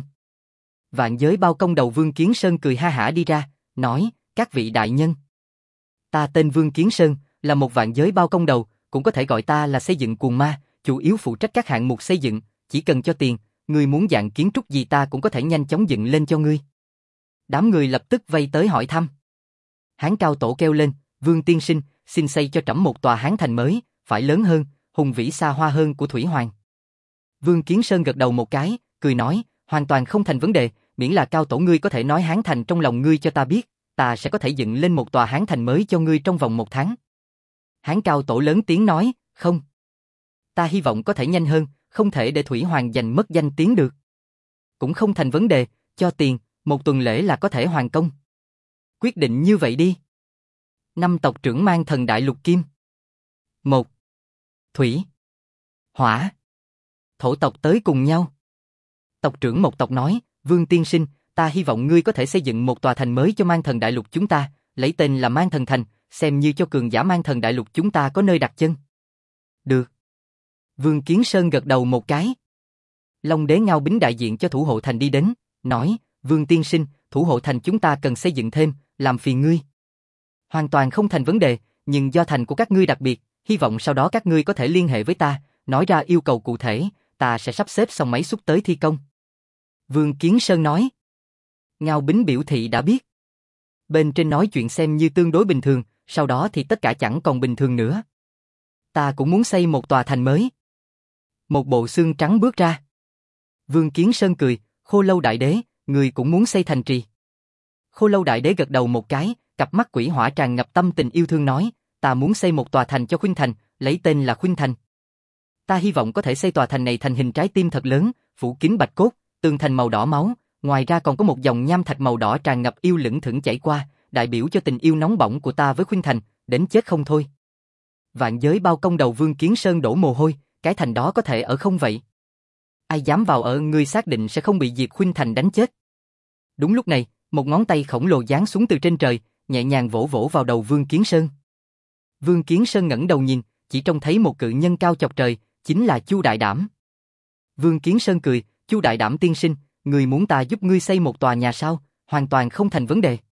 Vạn giới bao công đầu Vương Kiến Sơn cười ha hả đi ra, nói, các vị đại nhân. Ta tên Vương Kiến Sơn, là một vạn giới bao công đầu, cũng có thể gọi ta là xây dựng cuồng ma, chủ yếu phụ trách các hạng mục xây dựng, chỉ cần cho tiền, ngươi muốn dạng kiến trúc gì ta cũng có thể nhanh chóng dựng lên cho ngươi. Đám người lập tức vây tới hỏi thăm. Hán cao tổ kêu lên, Vương tiên sinh, xin xây cho trẫm một tòa Hán thành mới, phải lớn hơn, hùng vĩ xa hoa hơn của Thủy Hoàng. Vương Kiến Sơn gật đầu một cái, cười nói, hoàn toàn không thành vấn đề, miễn là cao tổ ngươi có thể nói Hán thành trong lòng ngươi cho ta biết, ta sẽ có thể dựng lên một tòa Hán thành mới cho ngươi trong vòng 1 tháng. Hán cao tổ lớn tiếng nói, không. Ta hy vọng có thể nhanh hơn, không thể để Thủy Hoàng giành mất danh tiếng được. Cũng không thành vấn đề, cho tiền, 1 tuần lễ là có thể hoàn công. Quyết định như vậy đi. 5 tộc trưởng mang thần đại lục kim. 1. Thủy. Hỏa. Thổ tộc tới cùng nhau. Tộc trưởng một tộc nói, Vương tiên sinh, ta hy vọng ngươi có thể xây dựng một tòa thành mới cho mang thần đại lục chúng ta, lấy tên là Mang Thần Thành, xem như cho cường giả mang thần đại lục chúng ta có nơi đặt chân. Được. Vương Kiến Sơn gật đầu một cái. Long đế Ngao Bính đại diện cho thủ hộ thành đi đến, nói, Vương tiên sinh, thủ hộ thành chúng ta cần xây dựng thêm, làm phiền ngươi. Hoàn toàn không thành vấn đề, nhưng do thành của các ngươi đặc biệt, hy vọng sau đó các ngươi có thể liên hệ với ta, nói ra yêu cầu cụ thể, ta sẽ sắp xếp xong máy xúc tới thi công. Vương Kiến Sơn nói. Ngao Bính biểu thị đã biết. Bên trên nói chuyện xem như tương đối bình thường, sau đó thì tất cả chẳng còn bình thường nữa. Ta cũng muốn xây một tòa thành mới. Một bộ xương trắng bước ra. Vương Kiến Sơn cười, Khô Lâu Đại Đế, người cũng muốn xây thành trì. Khô Lâu Đại Đế gật đầu một cái, cặp mắt quỷ hỏa tràn ngập tâm tình yêu thương nói, ta muốn xây một tòa thành cho Khuynh Thành, lấy tên là Khuynh Thành. Ta hy vọng có thể xây tòa thành này thành hình trái tim thật lớn, phủ kín bạch cốt, tường thành màu đỏ máu, ngoài ra còn có một dòng nham thạch màu đỏ tràn ngập yêu lững thững chảy qua, đại biểu cho tình yêu nóng bỏng của ta với Khuynh Thành, đến chết không thôi. Vạn Giới Bao công đầu Vương Kiến Sơn đổ mồ hôi, cái thành đó có thể ở không vậy? Ai dám vào ở, ngươi xác định sẽ không bị Diệp Khuynh Thành đánh chết. Đúng lúc này, một ngón tay khổng lồ giáng xuống từ trên trời, nhẹ nhàng vỗ vỗ vào đầu Vương Kiến Sơn. Vương Kiến Sơn ngẩng đầu nhìn, chỉ trông thấy một cự nhân cao chọc trời, chính là Chu Đại Đảm. Vương Kiến Sơn cười, Chu Đại Đảm tiên sinh, người muốn ta giúp ngươi xây một tòa nhà sao? Hoàn toàn không thành vấn đề.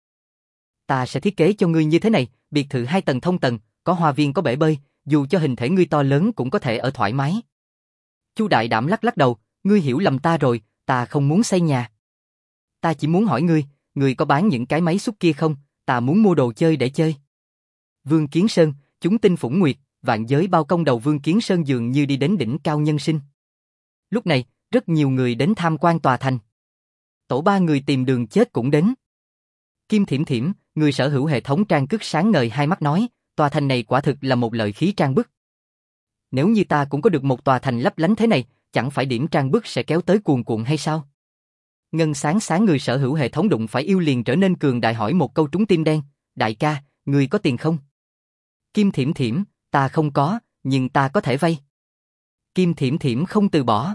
Ta sẽ thiết kế cho ngươi như thế này, biệt thự 2 tầng thông tầng, có hoa viên có bể bơi, dù cho hình thể ngươi to lớn cũng có thể ở thoải mái. Chu Đại Đảm lắc lắc đầu, ngươi hiểu lầm ta rồi, ta không muốn xây nhà. Ta chỉ muốn hỏi ngươi có bán những cái máy xúc kia không? Ta muốn mua đồ chơi để chơi. Vương Kiến Sơn, chúng tinh phủng nguyệt, Vạn Giới Bao công đầu Vương Kiến Sơn dường như đi đến đỉnh cao nhân sinh. Lúc này, rất nhiều người đến tham quan tòa thành. Tổ 3 người tìm đường chết cũng đến. Kim Thiểm Thiểm, người sở hữu hệ thống trang cức sáng ngời hai mắt nói, tòa thành này quả thực là một lợi khí trang bức. Nếu như ta cũng có được một tòa thành lấp lánh thế này, chẳng phải điểm trang bức sẽ kéo tới cuồn cuộn hay sao? Ngân Sáng Sáng, người sở hữu hệ thống đụng phải yêu liền trở nên cường đại, hỏi một câu trúng tim đen, đại ca, người có tiền không? Kim Thiểm Thiểm, ta không có, nhưng ta có thể vay. Kim Thiểm Thiểm không từ bỏ.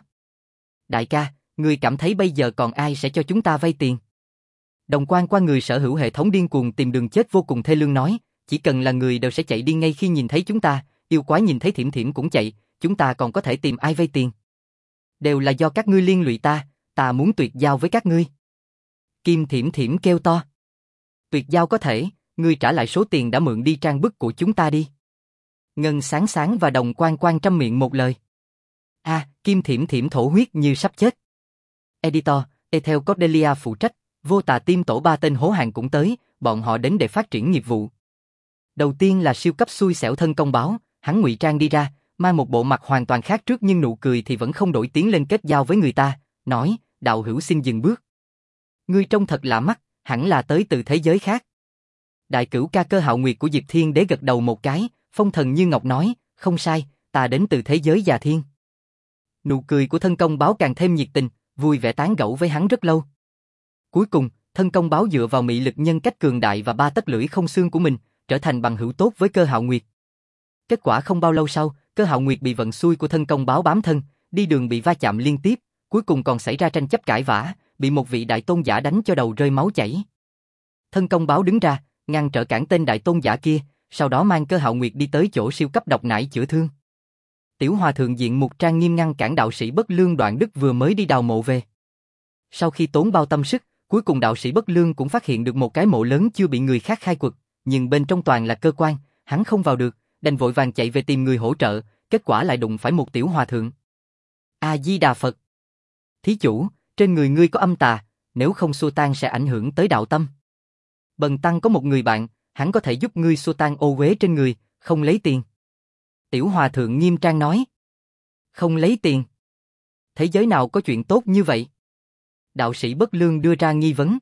Đại ca, người cảm thấy bây giờ còn ai sẽ cho chúng ta vay tiền? Đồng Quan qua, người sở hữu hệ thống điên cuồng tìm đường chết vô cùng thê lương nói, chỉ cần là người đều sẽ chạy đi ngay khi nhìn thấy chúng ta, yêu quái nhìn thấy Thiểm Thiểm cũng chạy, chúng ta còn có thể tìm ai vay tiền? Đều là do các ngươi liên lụy ta muốn tuyệt giao với các ngươi. Kim Thiểm Thiểm kêu to. Tuyệt giao có thể, ngươi trả lại số tiền đã mượn đi trang bức của chúng ta đi. Ngân Sáng Sáng và Đồng Quan Quan trăm miệng một lời. Kim Thiểm Thiểm thổ huyết như sắp chết. Editor, Ethel Cordelia phụ trách, Vô Tà Team tổ 3 tên hố hàng cũng tới, bọn họ đến để phát triển nghiệp vụ. Đầu tiên là siêu cấp xui xẻo Thân Công Báo, hắn ngụy trang đi ra, mang một bộ mặt hoàn toàn khác trước nhưng nụ cười thì vẫn không đổi, tiến lên kết giao với người ta, nói, đạo hữu xin dừng bước. Ngươi trông thật lạ mắt, hẳn là tới từ thế giới khác. Đại cửu ca Cơ Hạo Nguyệt của Diệp Thiên Đế gật đầu một cái, phong thần như ngọc nói, không sai, ta đến từ thế giới Già Thiên. Nụ cười của Thân Công Báo càng thêm nhiệt tình, vui vẻ tán gẫu với hắn rất lâu. Cuối cùng, Thân Công Báo dựa vào mị lực nhân cách cường đại và 3 tấc lưỡi không xương của mình, trở thành bằng hữu tốt với Cơ Hạo Nguyệt. Kết quả không bao lâu sau, Cơ Hạo Nguyệt bị vận xui của Thân Công Báo bám thân, đi đường bị va chạm liên tiếp, cuối cùng còn xảy ra tranh chấp cãi vã, bị một vị đại tôn giả đánh cho đầu rơi máu chảy. Thân Công Báo đứng ra, ngăn trở cản tên đại tôn giả kia, sau đó mang Cơ Hạo Nguyệt đi tới chỗ siêu cấp độc nải chữa thương. Tiểu Hòa Thượng diện mục trang nghiêm ngăn cản đạo sĩ Bất Lương Đoạn Đức vừa mới đi đào mộ về. Sau khi tốn bao tâm sức, cuối cùng đạo sĩ Bất Lương cũng phát hiện được một cái mộ lớn chưa bị người khác khai quật, nhưng bên trong toàn là cơ quan, hắn không vào được, đành vội vàng chạy về tìm người hỗ trợ, kết quả lại đụng phải một tiểu hòa thượng. A Di Đà Phật. Thí chủ, trên người ngươi có âm tà, nếu không xua tan sẽ ảnh hưởng tới đạo tâm. Bần tăng có một người bạn, hắn có thể giúp ngươi xua tan ô uế trên người, không lấy tiền. Tiểu hòa thượng nghiêm trang nói. Không lấy tiền. Thế giới nào có chuyện tốt như vậy? Đạo sĩ Bất Lương đưa ra nghi vấn.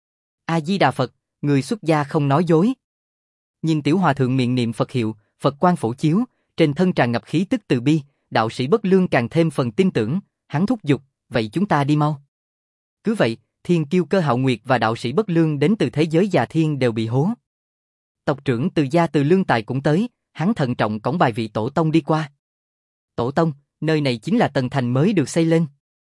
A Di Đà Phật, người xuất gia không nói dối. Nhìn tiểu hòa thượng miệng niệm Phật hiệu, Phật quang phổ chiếu, trên thân tràn ngập khí tức từ bi, đạo sĩ Bất Lương càng thêm phần tin tưởng, hắn thúc giục, vậy chúng ta đi mau. Cứ vậy, Thiên Kiêu Cơ Hạo Nguyệt và đạo sĩ Bất Lương đến từ thế giới Già Thiên đều bị hố. Tộc trưởng Từ Gia Từ Lương Tài cũng tới, hắn thận trọng cõng bài vị tổ tông đi qua. Tổ tông, nơi này chính là tầng thành mới được xây lên.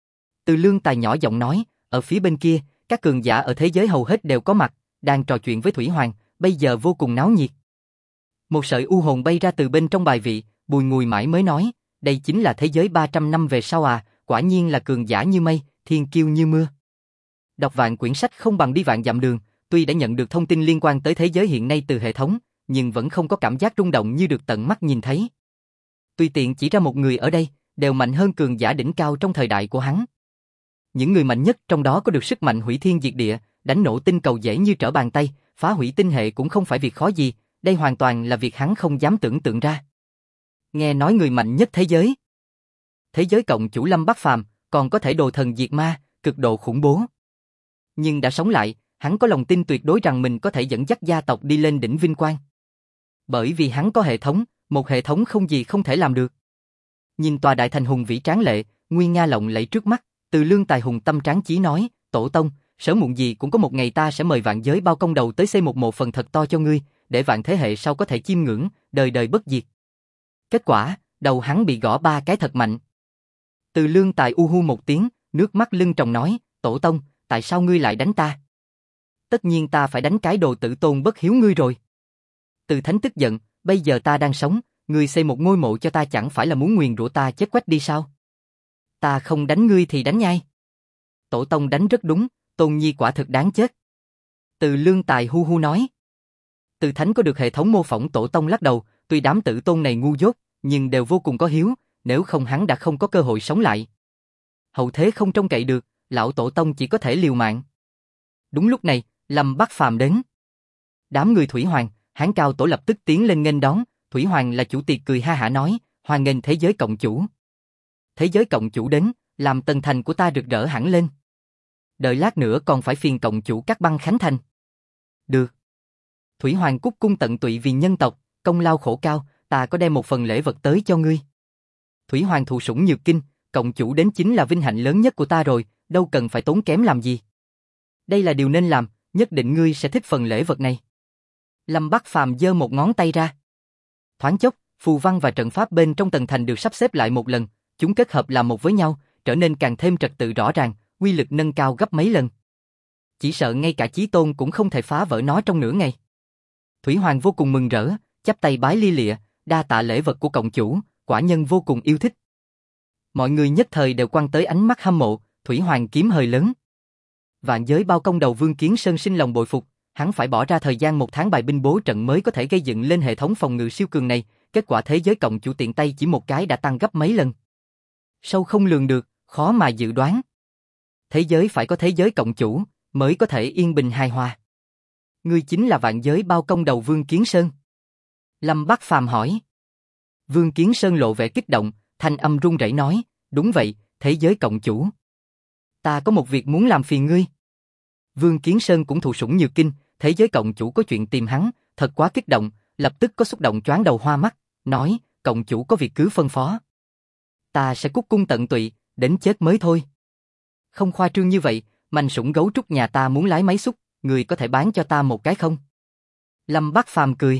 Từ Lương Tài nhỏ giọng nói, ở phía bên kia, các cường giả ở thế giới hầu hết đều có mặt, đang trò chuyện với Thủy Hoàng, bây giờ vô cùng náo nhiệt. Một sợi u hồn bay ra từ bên trong bài vị, bùi ngùi mãi mới nói, đây chính là thế giới 300 năm về sau à, quả nhiên là cường giả như mây, thiên kiêu như mưa. Đọc vạn quyển sách không bằng đi vạn dặm đường, tuy đã nhận được thông tin liên quan tới thế giới hiện nay từ hệ thống, nhưng vẫn không có cảm giác rung động như được tận mắt nhìn thấy. Tùy tiện chỉ ra một người ở đây, đều mạnh hơn cường giả đỉnh cao trong thời đại của hắn. Những người mạnh nhất trong đó có được sức mạnh hủy thiên diệt địa, đánh nổ tinh cầu dễ như trở bàn tay, phá hủy tinh hệ cũng không phải việc khó gì, đây hoàn toàn là việc hắn không dám tưởng tượng ra. Nghe nói người mạnh nhất thế giới cộng chủ Lâm Bắc Phàm còn có thể đồ thần diệt ma, cực độ khủng bố. Nhưng đã sống lại, hắn có lòng tin tuyệt đối rằng mình có thể dẫn dắt gia tộc đi lên đỉnh vinh quang. Bởi vì hắn có hệ thống, một hệ thống không gì không thể làm được. Nhìn tòa đại thành hùng vĩ tráng lệ, nguy nga lộng lẫy trước mắt, Từ Lương Tài hùng tâm tráng chí nói, tổ tông, sớm muộn gì cũng có một ngày ta sẽ mời vạn giới bao công đầu tới xây một mộ phần thật to cho ngươi, để vạn thế hệ sau có thể chiêm ngưỡng, đời đời bất diệt. Kết quả, đầu hắn bị gõ 3 cái thật mạnh. Từ Lương Tài u hu một tiếng, nước mắt lưng tròng nói, tổ tông, tại sao ngươi lại đánh ta? Tất nhiên ta phải đánh cái đồ tử tôn bất hiếu ngươi rồi. Từ Thánh tức giận, bây giờ ta đang sống, ngươi xây một ngôi mộ cho ta chẳng phải là muốn nguyền rủa ta chết quách đi sao? Ta không đánh ngươi thì đánh nhai. Tổ tông đánh rất đúng, Tôn Nhi quả thực đáng chết. Từ Lương Tài hu hu nói. Từ Thánh có được hệ thống mô phỏng tổ tông lắc đầu, tuy đám tử tôn này ngu dốt, nhưng đều vô cùng có hiếu, nếu không hắn đã không có cơ hội sống lại. Hậu thế không trông cậy được, lão tổ tông chỉ có thể liều mạng. Đúng lúc này, Lâm Bắc Phàm đến. Đám người Thủy Hoàng, Hán Cao Tổ lập tức tiến lên nghênh đón, Thủy Hoàng là chủ tiệc cười ha hả nói, hoan nghênh thế giới cộng chủ. Thế giới cộng chủ đến, làm tần thành của ta rực rỡ hẳn lên. Đợi lát nữa còn phải phiền cộng chủ cắt băng khánh thành. Được. Thủy Hoàng cúc cung tận tụy vì nhân tộc, công lao khổ cao, ta có đem một phần lễ vật tới cho ngươi. Thủy Hoàng thụ sủng nhược kinh, cộng chủ đến chính là vinh hạnh lớn nhất của ta rồi, đâu cần phải tốn kém làm gì. Đây là điều nên làm, nhất định ngươi sẽ thích phần lễ vật này. Lâm Bắc Phàm giơ một ngón tay ra. Thoáng chốc, phù văn và trận pháp bên trong tầng thành được sắp xếp lại một lần, chúng kết hợp làm một với nhau, trở nên càng thêm trật tự rõ ràng, uy lực nâng cao gấp mấy lần. Chỉ sợ ngay cả Chí Tôn cũng không thể phá vỡ nó trong nửa ngày. Thủy Hoàng vô cùng mừng rỡ, chắp tay bái lia lịa, đa tạ lễ vật của cộng chủ, quả nhân vô cùng yêu thích. Mọi người nhất thời đều quăng tới ánh mắt hâm mộ, Thủy Hoàng kiếm hơi lớn. Vạn giới bao công đầu Vương Kiến Sơn sinh lòng bội phục, hắn phải bỏ ra thời gian 1 tháng bài binh bố trận mới có thể gây dựng lên hệ thống phòng ngự siêu cường này, kết quả thế giới cộng chủ tiện tay chỉ một cái đã tăng gấp mấy lần. Sâu không lường được, khó mà dự đoán. Thế giới phải có thế giới cộng chủ, mới có thể yên bình hài hòa. Ngươi chính là vạn giới bao công đầu Vương Kiến Sơn. Lâm Bắc Phàm hỏi. Vương Kiến Sơn lộ vẻ kích động, thanh âm run rẩy nói, đúng vậy, thế giới cộng chủ. Ta có một việc muốn làm phiền ngươi. Vương Kiến Sơn cũng thụ sủng nhược kinh, thế giới cộng chủ có chuyện tìm hắn, thật quá kích động, lập tức có xúc động choáng đầu hoa mắt, nói, cộng chủ có việc cứ phân phó. Ta sẽ cúc cung tận tụy, đến chết mới thôi. Không khoa trương như vậy, manh sủng gấu trúc nhà ta muốn lái máy xúc, người có thể bán cho ta một cái không? Lâm Bắc Phàm cười.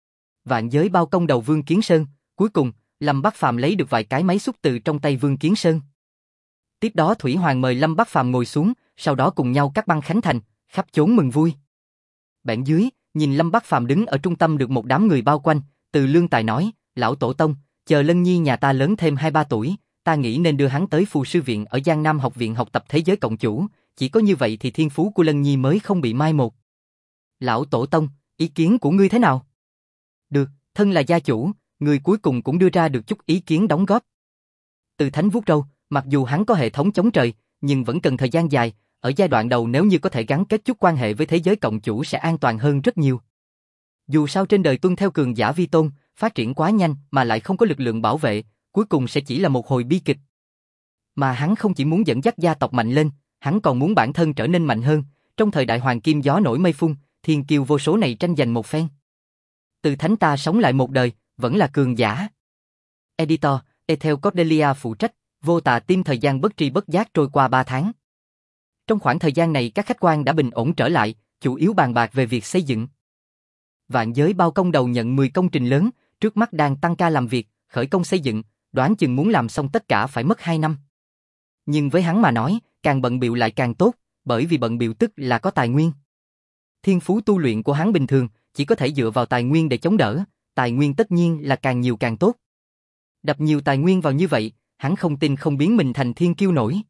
Vạn giới bao công đầu Vương Kiến Sơn, cuối cùng, Lâm Bắc Phàm lấy được vài cái máy xúc từ trong tay Vương Kiến Sơn. Tiếp đó Thủy Hoàng mời Lâm Bắc Phàm ngồi xuống, sau đó cùng nhau cắt băng khánh thành, khắp chốn mừng vui. Bản dưới, nhìn Lâm Bắc Phàm đứng ở trung tâm được một đám người bao quanh, Từ Lương Tài nói, lão tổ tông, chờ Lân Nhi nhà ta lớn thêm 2-3 tuổi, ta nghĩ nên đưa hắn tới Phù Sư Viện ở Giang Nam học viện học tập thế giới cộng chủ, chỉ có như vậy thì thiên phú của Lân Nhi mới không bị mai một. Lão tổ tông, ý kiến của ngươi thế nào? Được, thân là gia chủ, người cuối cùng cũng đưa ra được chút ý kiến đóng góp. Từ Thánh vuốt râu, mặc dù hắn có hệ thống chống trời, nhưng vẫn cần thời gian dài, ở giai đoạn đầu nếu như có thể gắn kết chút quan hệ với thế giới cộng chủ sẽ an toàn hơn rất nhiều. Dù sao trên đời tuân theo cường giả vi tôn, phát triển quá nhanh mà lại không có lực lượng bảo vệ, cuối cùng sẽ chỉ là một hồi bi kịch. Mà hắn không chỉ muốn dẫn dắt gia tộc mạnh lên, hắn còn muốn bản thân trở nên mạnh hơn, trong thời đại hoàng kim gió nổi mây phun, thiên kiêu vô số này tranh giành một phen. Từ Thánh ta sống lại một đời, vẫn là cường giả. Editor, Ethel Cordelia phụ trách, Vô Tà Team thời gian bất tri bất giác trôi qua 3 tháng. Trong khoảng thời gian này các khách quan đã bình ổn trở lại, chủ yếu bàn bạc về việc xây dựng. Vạn giới bao công đầu nhận 10 công trình lớn, trước mắt đang tăng ca làm việc, khởi công xây dựng, đoán chừng muốn làm xong tất cả phải mất 2 năm. Nhưng với hắn mà nói, càng bận bịu lại càng tốt, bởi vì bận bịu tức là có tài nguyên. Thiên phú tu luyện của hắn bình thường, chỉ có thể dựa vào tài nguyên để chống đỡ, tài nguyên tất nhiên là càng nhiều càng tốt. Đập nhiều tài nguyên vào như vậy, hắn không tin không biến mình thành thiên kiêu nổi.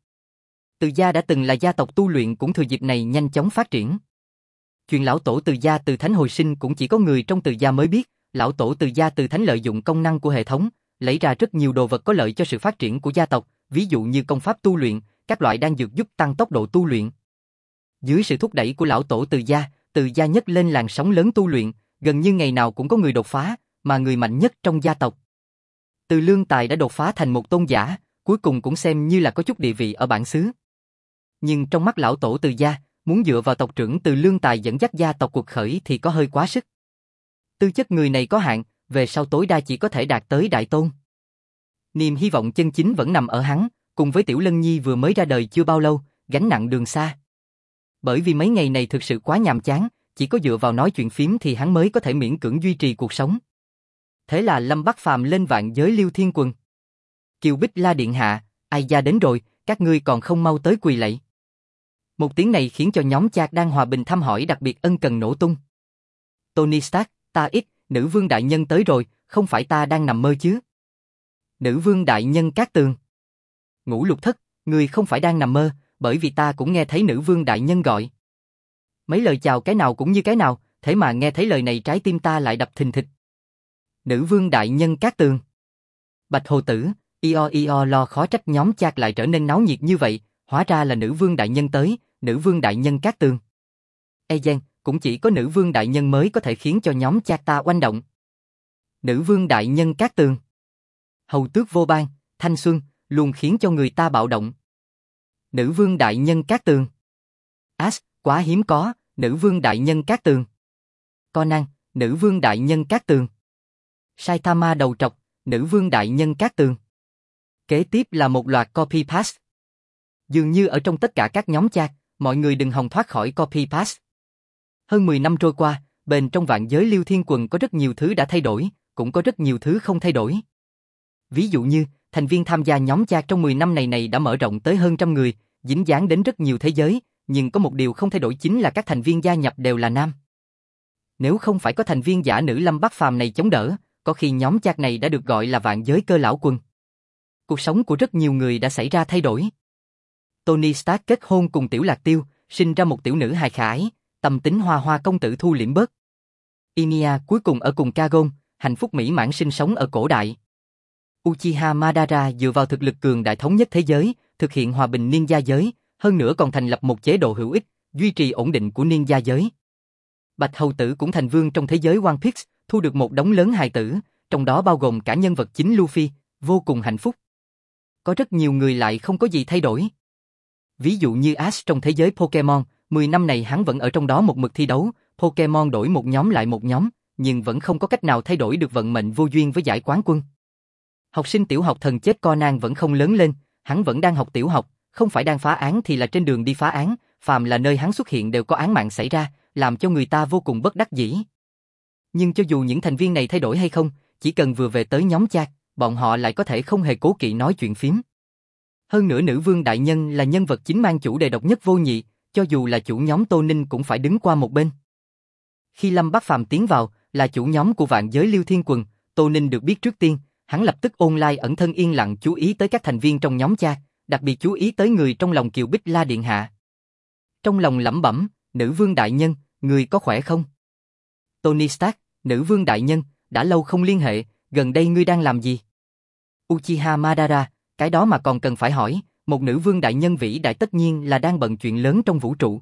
Từ gia đã từng là gia tộc tu luyện cũng thừa dịp này nhanh chóng phát triển. Chuyện lão tổ Từ gia Từ Thánh hồi sinh cũng chỉ có người trong Từ gia mới biết, lão tổ Từ gia Từ Thánh lợi dụng công năng của hệ thống, lấy ra rất nhiều đồ vật có lợi cho sự phát triển của gia tộc, ví dụ như công pháp tu luyện, các loại đan dược giúp tăng tốc độ tu luyện. Dưới sự thúc đẩy của lão tổ Từ gia nhấc lên làn sóng lớn tu luyện, gần như ngày nào cũng có người đột phá, mà người mạnh nhất trong gia tộc. Từ Lương Tài đã đột phá thành một tôn giả, cuối cùng cũng xem như là có chút địa vị ở bản xứ. Nhưng trong mắt lão tổ Từ gia, muốn dựa vào tộc trưởng Từ Lương Tài dẫn dắt gia tộc cuộc khởi thì có hơi quá sức. Tư chất người này có hạn, về sau tối đa chỉ có thể đạt tới đại tôn. Niềm hy vọng chân chính vẫn nằm ở hắn, cùng với Tiểu Lân Nhi vừa mới ra đời chưa bao lâu, gánh nặng đường xa. Bởi vì mấy ngày này thực sự quá nhàm chán, chỉ có dựa vào nói chuyện phím thì hắn mới có thể miễn cưỡng duy trì cuộc sống. Thế là Lâm Bắc Phàm lên Vạn Giới Liêu Thiên Quần. Kiều Bích La điện hạ, ai gia đến rồi, các ngươi còn không mau tới quỳ lạy. Một tiếng này khiến cho nhóm chat đang hòa bình thăm hỏi đặc biệt ân cần nổ tung. Tony Stark, ta ít, nữ vương đại nhân tới rồi, không phải ta đang nằm mơ chứ? Nữ vương đại nhân Cát Tường. Ngũ Lục Thất, người không phải đang nằm mơ, bởi vì ta cũng nghe thấy nữ vương đại nhân gọi. Mấy lời chào cái nào cũng như cái nào, thế mà nghe thấy lời này trái tim ta lại đập thình thịch. Nữ vương đại nhân Cát Tường. Bạch Hồ Tử, lo khó trách nhóm chat lại trở nên náo nhiệt như vậy, hóa ra là nữ vương đại nhân tới, nữ vương đại nhân Cát Tường. Gen, cũng chỉ có nữ vương đại nhân mới có thể khiến cho nhóm chat ta oanh động. Nữ vương đại nhân Cát Tường. Hầu tước vô ban, thanh xuân, luôn khiến cho người ta bạo động. Nữ vương đại nhân Cát Tường. Quá hiếm có, nữ vương đại nhân Cát Tường. Conan, nữ vương đại nhân Cát Tường. Saitama đầu trọc, nữ vương đại nhân Cát Tường. Kế tiếp là một loạt copy paste. Dường như ở trong tất cả các nhóm chat, mọi người đừng hòng thoát khỏi copy paste. Hơn 10 năm trôi qua, bên trong Vạn Giới Liêu Thiên Quần có rất nhiều thứ đã thay đổi, cũng có rất nhiều thứ không thay đổi. Ví dụ như, thành viên tham gia nhóm chat trong 10 năm này đã mở rộng tới hơn trăm người, dính dáng đến rất nhiều thế giới, nhưng có một điều không thay đổi chính là các thành viên gia nhập đều là nam. Nếu không phải có thành viên giả nữ Lâm Bắc Phàm này chống đỡ, có khi nhóm chat này đã được gọi là Vạn Giới Cơ Lão Quân. Cuộc sống của rất nhiều người đã xảy ra thay đổi. Tony Stark kết hôn cùng Tiểu Lạc Tiêu, sinh ra một tiểu nữ hài khả ái, tâm tính hoa hoa công tử thu liễm bớt. Inia cuối cùng ở cùng Kagon, hạnh phúc mỹ mãn sinh sống ở cổ đại. Uchiha Madara dựa vào thực lực cường đại thống nhất thế giới, thực hiện hòa bình niên gia giới, hơn nữa còn thành lập một chế độ hữu ích, duy trì ổn định của niên gia giới. Bạch Hầu Tử cũng thành vương trong thế giới One Piece, thu được một đống lớn hài tử, trong đó bao gồm cả nhân vật chính Luffy, vô cùng hạnh phúc. Có rất nhiều người lại không có gì thay đổi. Ví dụ như Ash trong thế giới Pokemon, 10 năm này hắn vẫn ở trong đó một mực thi đấu, Pokemon đổi một nhóm lại một nhóm, nhưng vẫn không có cách nào thay đổi được vận mệnh vô duyên với giải quán quân. Học sinh tiểu học thần chết Conan vẫn không lớn lên, hắn vẫn đang học tiểu học, không phải đang phá án thì là trên đường đi phá án, phàm là nơi hắn xuất hiện đều có án mạng xảy ra, làm cho người ta vô cùng bất đắc dĩ. Nhưng cho dù những thành viên này thay đổi hay không, chỉ cần vừa về tới nhóm chat, bọn họ lại có thể không hề cố kỵ nói chuyện phím. Hơn nữa nữ vương đại nhân là nhân vật chính mang chủ đề độc nhất vô nhị, cho dù là chủ nhóm Tô Ninh cũng phải đứng qua một bên. Khi Lâm Bắc Phàm tiến vào, là chủ nhóm của Vạn Giới Liêu Thiên Quần, Tô Ninh được biết trước tiên, hắn lập tức online ẩn thân yên lặng chú ý tới các thành viên trong nhóm chat, đặc biệt chú ý tới người trong lòng Kiều Bích La điện hạ. Trong lòng lẩm bẩm, nữ vương đại nhân, người có khỏe không? Tony Stark, nữ vương đại nhân, đã lâu không liên hệ, gần đây ngươi đang làm gì? Uchiha Madara, cái đó mà còn cần phải hỏi, một nữ vương đại nhân vĩ đại tất nhiên là đang bận chuyện lớn trong vũ trụ.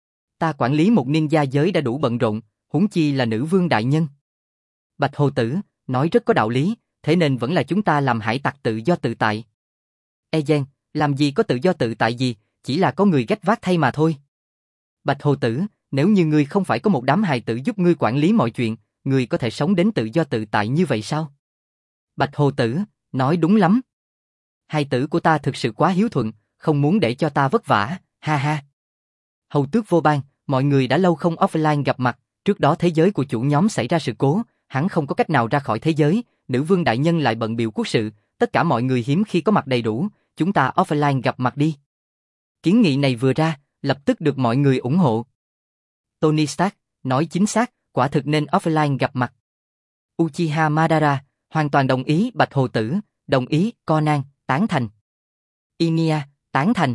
Ta quản lý một ninja giới đã đủ bận rộn, huống chi là nữ vương đại nhân. Bạch Hồ Tử, nói rất có đạo lý, thế nên vẫn là chúng ta làm hải tặc tự do tự tại. Gen, làm gì có tự do tự tại gì, chỉ là có người gánh vác thay mà thôi. Bạch Hồ Tử, nếu như ngươi không phải có một đám hài tử giúp ngươi quản lý mọi chuyện, ngươi có thể sống đến tự do tự tại như vậy sao? Bạch Hồ Tử, nói đúng lắm. Hài tử của ta thực sự quá hiếu thuận, không muốn để cho ta vất vả, ha ha. Hầu tước vô ban, mọi người đã lâu không offline gặp mặt, trước đó thế giới của chủ nhóm xảy ra sự cố, hắn không có cách nào ra khỏi thế giới, nữ vương đại nhân lại bận biểu quốc sự, tất cả mọi người hiếm khi có mặt đầy đủ, chúng ta offline gặp mặt đi. Kiến nghị này vừa ra, lập tức được mọi người ủng hộ. Tony Stark, nói chính xác, quả thực nên offline gặp mặt. Uchiha Madara, hoàn toàn đồng ý. Bạch Hồ Tử, đồng ý. Conan, tán thành. Inia, tán thành.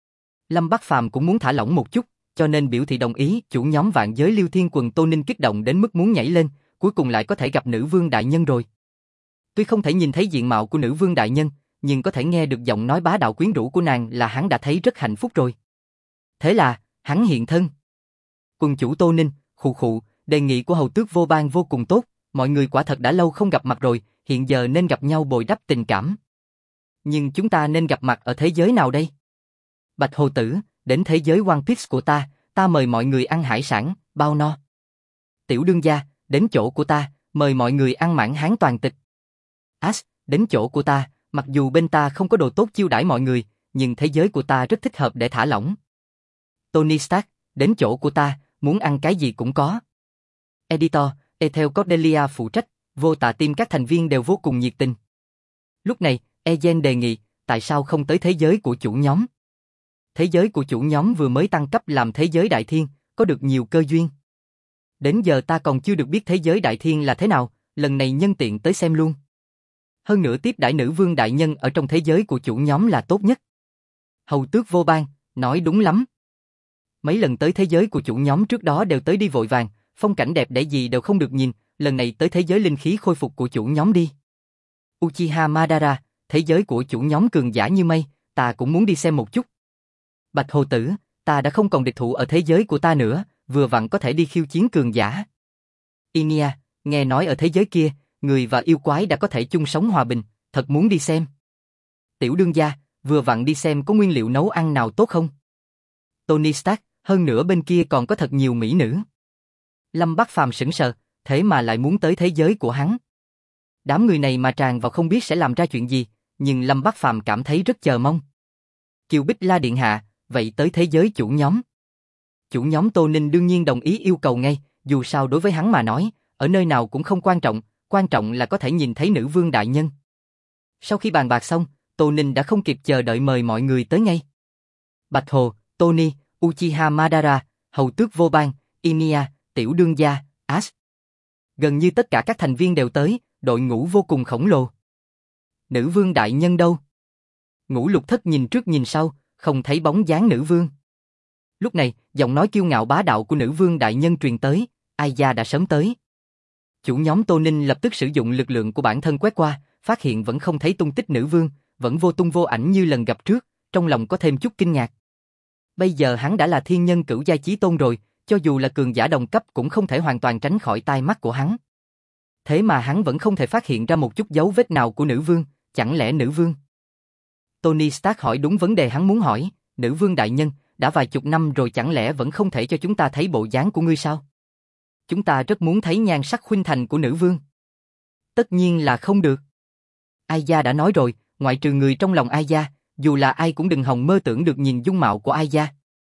Lâm Bắc Phàm cũng muốn thả lỏng một chút, cho nên biểu thị đồng ý. Chủ nhóm Vạn Giới Liêu Thiên Quần Tô Ninh kích động đến mức muốn nhảy lên, cuối cùng lại có thể gặp nữ vương đại nhân rồi. Tuy không thể nhìn thấy diện mạo của nữ vương đại nhân, nhưng có thể nghe được giọng nói bá đạo quyến rũ của nàng là hắn đã thấy rất hạnh phúc rồi. Thế là, hắn hiện thân. Quân chủ Tô Ninh, khụ khụ, Đề nghị của Hầu Tước Vô Bang vô cùng tốt, mọi người quả thật đã lâu không gặp mặt rồi, hiện giờ nên gặp nhau bồi đắp tình cảm. Nhưng chúng ta nên gặp mặt ở thế giới nào đây? Bạch Hồ Tử, đến thế giới One Piece của ta mời mọi người ăn hải sản, bao no. Tiểu đương gia, đến chỗ của ta, mời mọi người ăn mãn hán toàn tịch. Ash, đến chỗ của ta, mặc dù bên ta không có đồ tốt chiêu đãi mọi người, nhưng thế giới của ta rất thích hợp để thả lỏng. Tony Stark, đến chỗ của ta, muốn ăn cái gì cũng có. Editor, Ethel Cordelia phụ trách, Vô Tà Team các thành viên đều vô cùng nhiệt tình. Lúc này, Eugene đề nghị, tại sao không tới thế giới của chủ nhóm? Thế giới của chủ nhóm vừa mới tăng cấp làm thế giới đại thiên, có được nhiều cơ duyên. Đến giờ ta còn chưa được biết thế giới đại thiên là thế nào, lần này nhân tiện tới xem luôn. Hơn nữa tiếp đãi nữ vương đại nhân ở trong thế giới của chủ nhóm là tốt nhất. Hầu Tước Vô Bang, nói đúng lắm. Mấy lần tới thế giới của chủ nhóm trước đó đều tới đi vội vàng, phong cảnh đẹp đẽ gì đều không được nhìn, lần này tới thế giới linh khí khôi phục của chủ nhóm đi. Uchiha Madara, thế giới của chủ nhóm cường giả như mây, ta cũng muốn đi xem một chút. Bạch Hồ Tử, ta đã không còn địch thủ ở thế giới của ta nữa, vừa vặn có thể đi khiêu chiến cường giả. Inia, nghe nói ở thế giới kia, người và yêu quái đã có thể chung sống hòa bình, thật muốn đi xem. Tiểu đương gia, vừa vặn đi xem có nguyên liệu nấu ăn nào tốt không? Tony Stark, hơn nữa bên kia còn có thật nhiều mỹ nữ. Lâm Bắc Phàm sững sờ, thế mà lại muốn tới thế giới của hắn. Đám người này mà tràn vào không biết sẽ làm ra chuyện gì, nhưng Lâm Bắc Phàm cảm thấy rất chờ mong. Kiều Bích La điện hạ, vậy tới thế giới chủ nhóm. Chủ nhóm Tô Ninh đương nhiên đồng ý yêu cầu ngay, dù sao đối với hắn mà nói, ở nơi nào cũng không quan trọng là có thể nhìn thấy nữ vương đại nhân. Sau khi bàn bạc xong, Tô Ninh đã không kịp chờ đợi mời mọi người tới ngay. Bạch Hồ, Tony, Uchiha Madara, Hầu Tước Vô Bang, Inia, Tiểu đương gia, Ash. Gần như tất cả các thành viên đều tới, đội ngũ vô cùng khổng lồ. Nữ vương đại nhân đâu? Ngũ Lục Thất nhìn trước nhìn sau, không thấy bóng dáng nữ vương. Lúc này, giọng nói kiêu ngạo bá đạo của nữ vương đại nhân truyền tới, Aya đã sớm tới. Chủ nhóm Tô Ninh lập tức sử dụng lực lượng của bản thân quét qua, phát hiện vẫn không thấy tung tích nữ vương, vẫn vô tung vô ảnh như lần gặp trước, trong lòng có thêm chút kinh ngạc. Bây giờ hắn đã là thiên nhân cửu giai chí tôn rồi, cho dù là cường giả đồng cấp cũng không thể hoàn toàn tránh khỏi tai mắt của hắn. Thế mà hắn vẫn không thể phát hiện ra một chút dấu vết nào của nữ vương, chẳng lẽ nữ vương? Tony Stark hỏi đúng vấn đề hắn muốn hỏi, nữ vương đại nhân, đã vài chục năm rồi chẳng lẽ vẫn không thể cho chúng ta thấy bộ dáng của ngươi sao? Chúng ta rất muốn thấy nhan sắc khuynh thành của nữ vương. Tất nhiên là không được. Aya đã nói rồi, ngoại trừ người trong lòng Aya, dù là ai cũng đừng hòng mơ tưởng được nhìn dung mạo của Aya.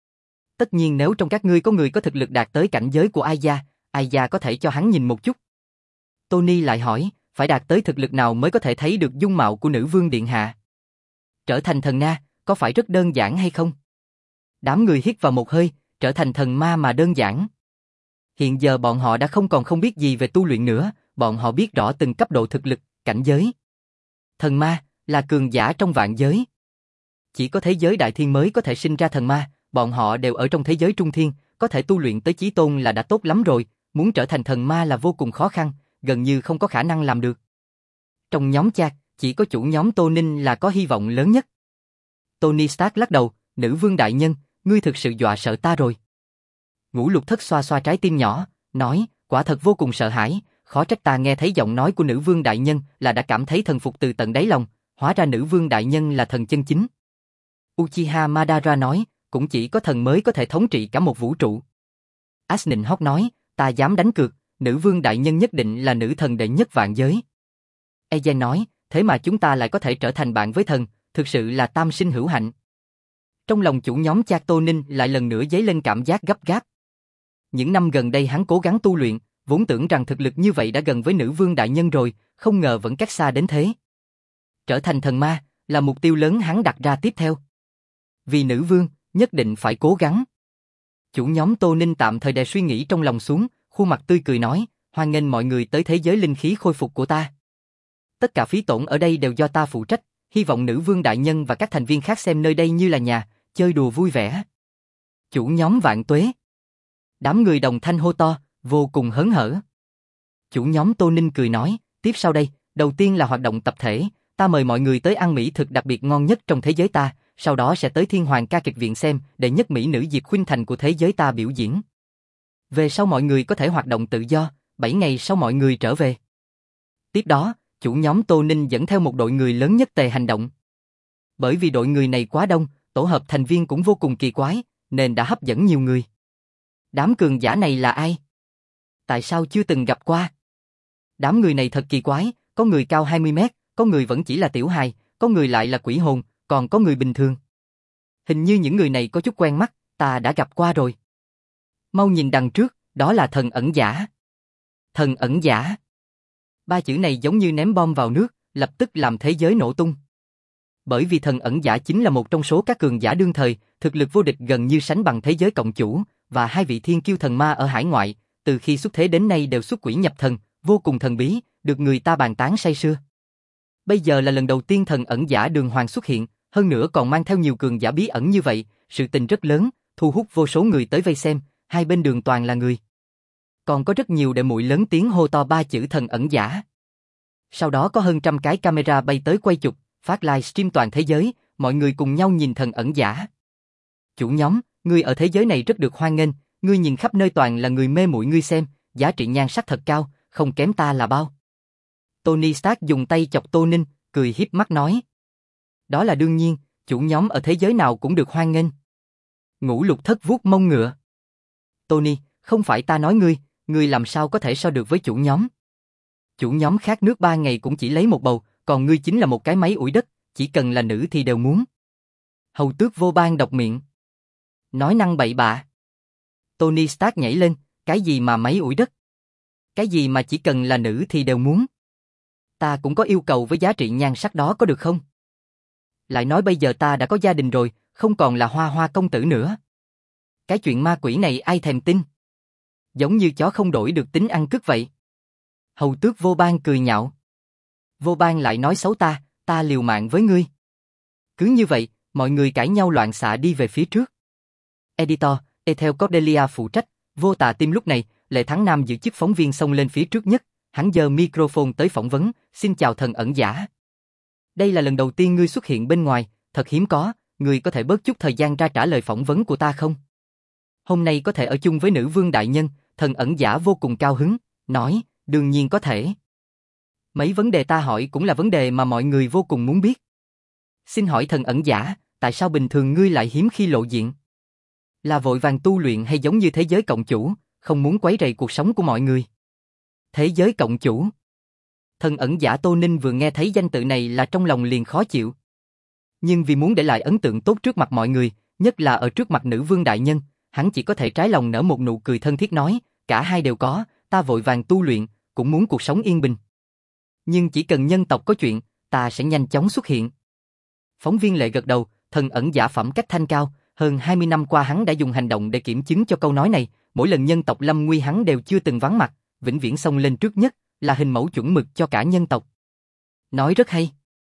Tất nhiên nếu trong các ngươi có người có thực lực đạt tới cảnh giới của Aya, Aya có thể cho hắn nhìn một chút. Tony lại hỏi, phải đạt tới thực lực nào mới có thể thấy được dung mạo của nữ vương điện hạ? Trở thành thần na, có phải rất đơn giản hay không? Đám người hít vào một hơi, trở thành thần ma mà đơn giản. Hiện giờ bọn họ đã không biết gì về tu luyện nữa, bọn họ biết rõ từng cấp độ thực lực, cảnh giới. Thần ma là cường giả trong vạn giới. Chỉ có thế giới đại thiên mới có thể sinh ra thần ma, bọn họ đều ở trong thế giới trung thiên, có thể tu luyện tới chí tôn là đã tốt lắm rồi, muốn trở thành thần ma là vô cùng khó khăn, gần như không có khả năng làm được. Trong nhóm chat, chỉ có chủ nhóm Tô Ninh là có hy vọng lớn nhất. Tony Stark lắc đầu, nữ vương đại nhân, ngươi thực sự dọa sợ ta rồi. Ngũ Lục Thất xoa xoa trái tim nhỏ, nói, quả thật vô cùng sợ hãi, khó trách ta nghe thấy giọng nói của nữ vương đại nhân là đã cảm thấy thần phục từ tận đáy lòng, hóa ra nữ vương đại nhân là thần chân chính. Uchiha Madara nói, cũng chỉ có thần mới có thể thống trị cả một vũ trụ. Ash nịnh hót nói, ta dám đánh cược, nữ vương đại nhân nhất định là nữ thần đệ nhất vạn giới. Ezen nói, thế mà chúng ta lại có thể trở thành bạn với thần, thực sự là tam sinh hữu hạnh. Trong lòng chủ nhóm chat Tô Ninh lại lần nữa dấy lên cảm giác gấp gáp. Những năm gần đây hắn cố gắng tu luyện, vốn tưởng rằng thực lực như vậy đã gần với nữ vương đại nhân rồi, không ngờ vẫn cách xa đến thế. Trở thành thần ma là mục tiêu lớn hắn đặt ra tiếp theo. Vì nữ vương, nhất định phải cố gắng. Chủ nhóm Tô Ninh tạm thời đè suy nghĩ trong lòng xuống, khuôn mặt tươi cười nói, hoan nghênh mọi người tới thế giới linh khí khôi phục của ta. Tất cả phí tổn ở đây đều do ta phụ trách, hy vọng nữ vương đại nhân và các thành viên khác xem nơi đây như là nhà, chơi đùa vui vẻ. Chủ nhóm vạn tuế. Đám người đồng thanh hô to, vô cùng hớn hở. Chủ nhóm Tô Ninh cười nói, tiếp sau đây, đầu tiên là hoạt động tập thể, ta mời mọi người tới ăn mỹ thực đặc biệt ngon nhất trong thế giới ta, sau đó sẽ tới Thiên Hoàng ca kịch viện xem đệ nhất mỹ nữ Diệp Khuynh Thành của thế giới ta biểu diễn. Về sau mọi người có thể hoạt động tự do, 7 ngày sau mọi người trở về. Tiếp đó, chủ nhóm Tô Ninh dẫn theo một đội người lớn nhất tề hành động. Bởi vì đội người này quá đông, tổ hợp thành viên cũng vô cùng kỳ quái, nên đã hấp dẫn nhiều người. Đám cường giả này là ai? Tại sao chưa từng gặp qua? Đám người này thật kỳ quái, có người cao 20 mét, có người vẫn chỉ là tiểu hài, có người lại là quỷ hồn, còn có người bình thường. Hình như những người này có chút quen mắt, ta đã gặp qua rồi. Mau nhìn đằng trước, đó là thần ẩn giả. Thần ẩn giả. 3 chữ này giống như ném bom vào nước, lập tức làm thế giới nổ tung. Bởi vì thần ẩn giả chính là một trong số các cường giả đương thời, thực lực vô địch gần như sánh bằng thế giới cộng chủ, và 2 vị thiên kiêu thần ma ở hải ngoại, từ khi xuất thế đến nay đều xuất quỷ nhập thần, vô cùng thần bí, được người ta bàn tán say sưa. Bây giờ là lần đầu tiên thần ẩn giả Đường Hoàng xuất hiện, hơn nữa còn mang theo nhiều cường giả bí ẩn như vậy, sự tình rất lớn, thu hút vô số người tới vây xem, hai bên đường toàn là người. Còn có rất nhiều đệ muội lớn tiếng hô to 3 chữ thần ẩn giả. Sau đó có hơn 100 cái camera bay tới quay chụp, phát livestream toàn thế giới, mọi người cùng nhau nhìn thần ẩn giả. Chủ nhóm, ngươi ở thế giới này rất được hoan nghênh, ngươi nhìn khắp nơi toàn là người mê muội ngươi xem, giá trị nhan sắc thật cao, không kém ta là bao. Tony Stark dùng tay chọc Tô Ninh, cười híp mắt nói. Đó là đương nhiên, chủ nhóm ở thế giới nào cũng được hoan nghênh. Ngũ Lục Thất vuốt mông ngựa. Tony, không phải ta nói ngươi làm sao có thể so được với chủ nhóm. Chủ nhóm khát nước 3 ngày cũng chỉ lấy một bầu, còn ngươi chính là một cái máy ủi đất, chỉ cần là nữ thì đều muốn. Hầu Tước Vô Bang độc miệng. Nói năng bậy bạ. Tony Stark nhảy lên, cái gì mà máy ủi đất? Cái gì mà chỉ cần là nữ thì đều muốn? Ta cũng có yêu cầu với giá trị nhan sắc đó có được không? Lại nói bây giờ ta đã có gia đình rồi, không còn là hoa hoa công tử nữa. Cái chuyện ma quỷ này ai thèm tin? Giống như chó không đổi được tính ăn cướp vậy. Hầu Tước Vô Bang cười nhạo. Vô Bang lại nói xấu ta liều mạng với ngươi. Cứ như vậy, mọi người cãi nhau loạn xạ đi về phía trước. Editor, Ethel Cordelia phụ trách, Vô Tà Tim lúc này, Lệ Thắng Nam giữ chức phóng viên xông lên phía trước nhất, hắn giơ microphone tới phỏng vấn, xin chào thần ẩn giả. Đây là lần đầu tiên ngươi xuất hiện bên ngoài, thật hiếm có, ngươi có thể bớt chút thời gian ra trả lời phỏng vấn của ta không? Hôm nay có thể ở chung với nữ vương đại nhân, thần ẩn giả vô cùng cao hứng, nói, đương nhiên có thể. Mấy vấn đề ta hỏi cũng là vấn đề mà mọi người vô cùng muốn biết. Xin hỏi thần ẩn giả, tại sao bình thường ngươi lại hiếm khi lộ diện? Là vội vàng tu luyện hay giống như thế giới cộng chủ, không muốn quấy rầy cuộc sống của mọi người? Thế giới cộng chủ. Thần ẩn giả Tô Ninh vừa nghe thấy danh tự này là trong lòng liền khó chịu. Nhưng vì muốn để lại ấn tượng tốt trước mặt mọi người, nhất là ở trước mặt nữ vương đại nhân, hắn chỉ có thể trái lòng nở một nụ cười thân thiết nói, cả hai đều có, ta vội vàng tu luyện, cũng muốn cuộc sống yên bình. Nhưng chỉ cần nhân tộc có chuyện, ta sẽ nhanh chóng xuất hiện. Phóng viên Lệ gật đầu, thần ẩn giả phẩm cách thanh cao, hơn 20 năm qua hắn đã dùng hành động để kiểm chứng cho câu nói này, mỗi lần nhân tộc lâm nguy hắn đều chưa từng vắng mặt, vĩnh viễn xông lên trước nhất, là hình mẫu chuẩn mực cho cả nhân tộc. Nói rất hay.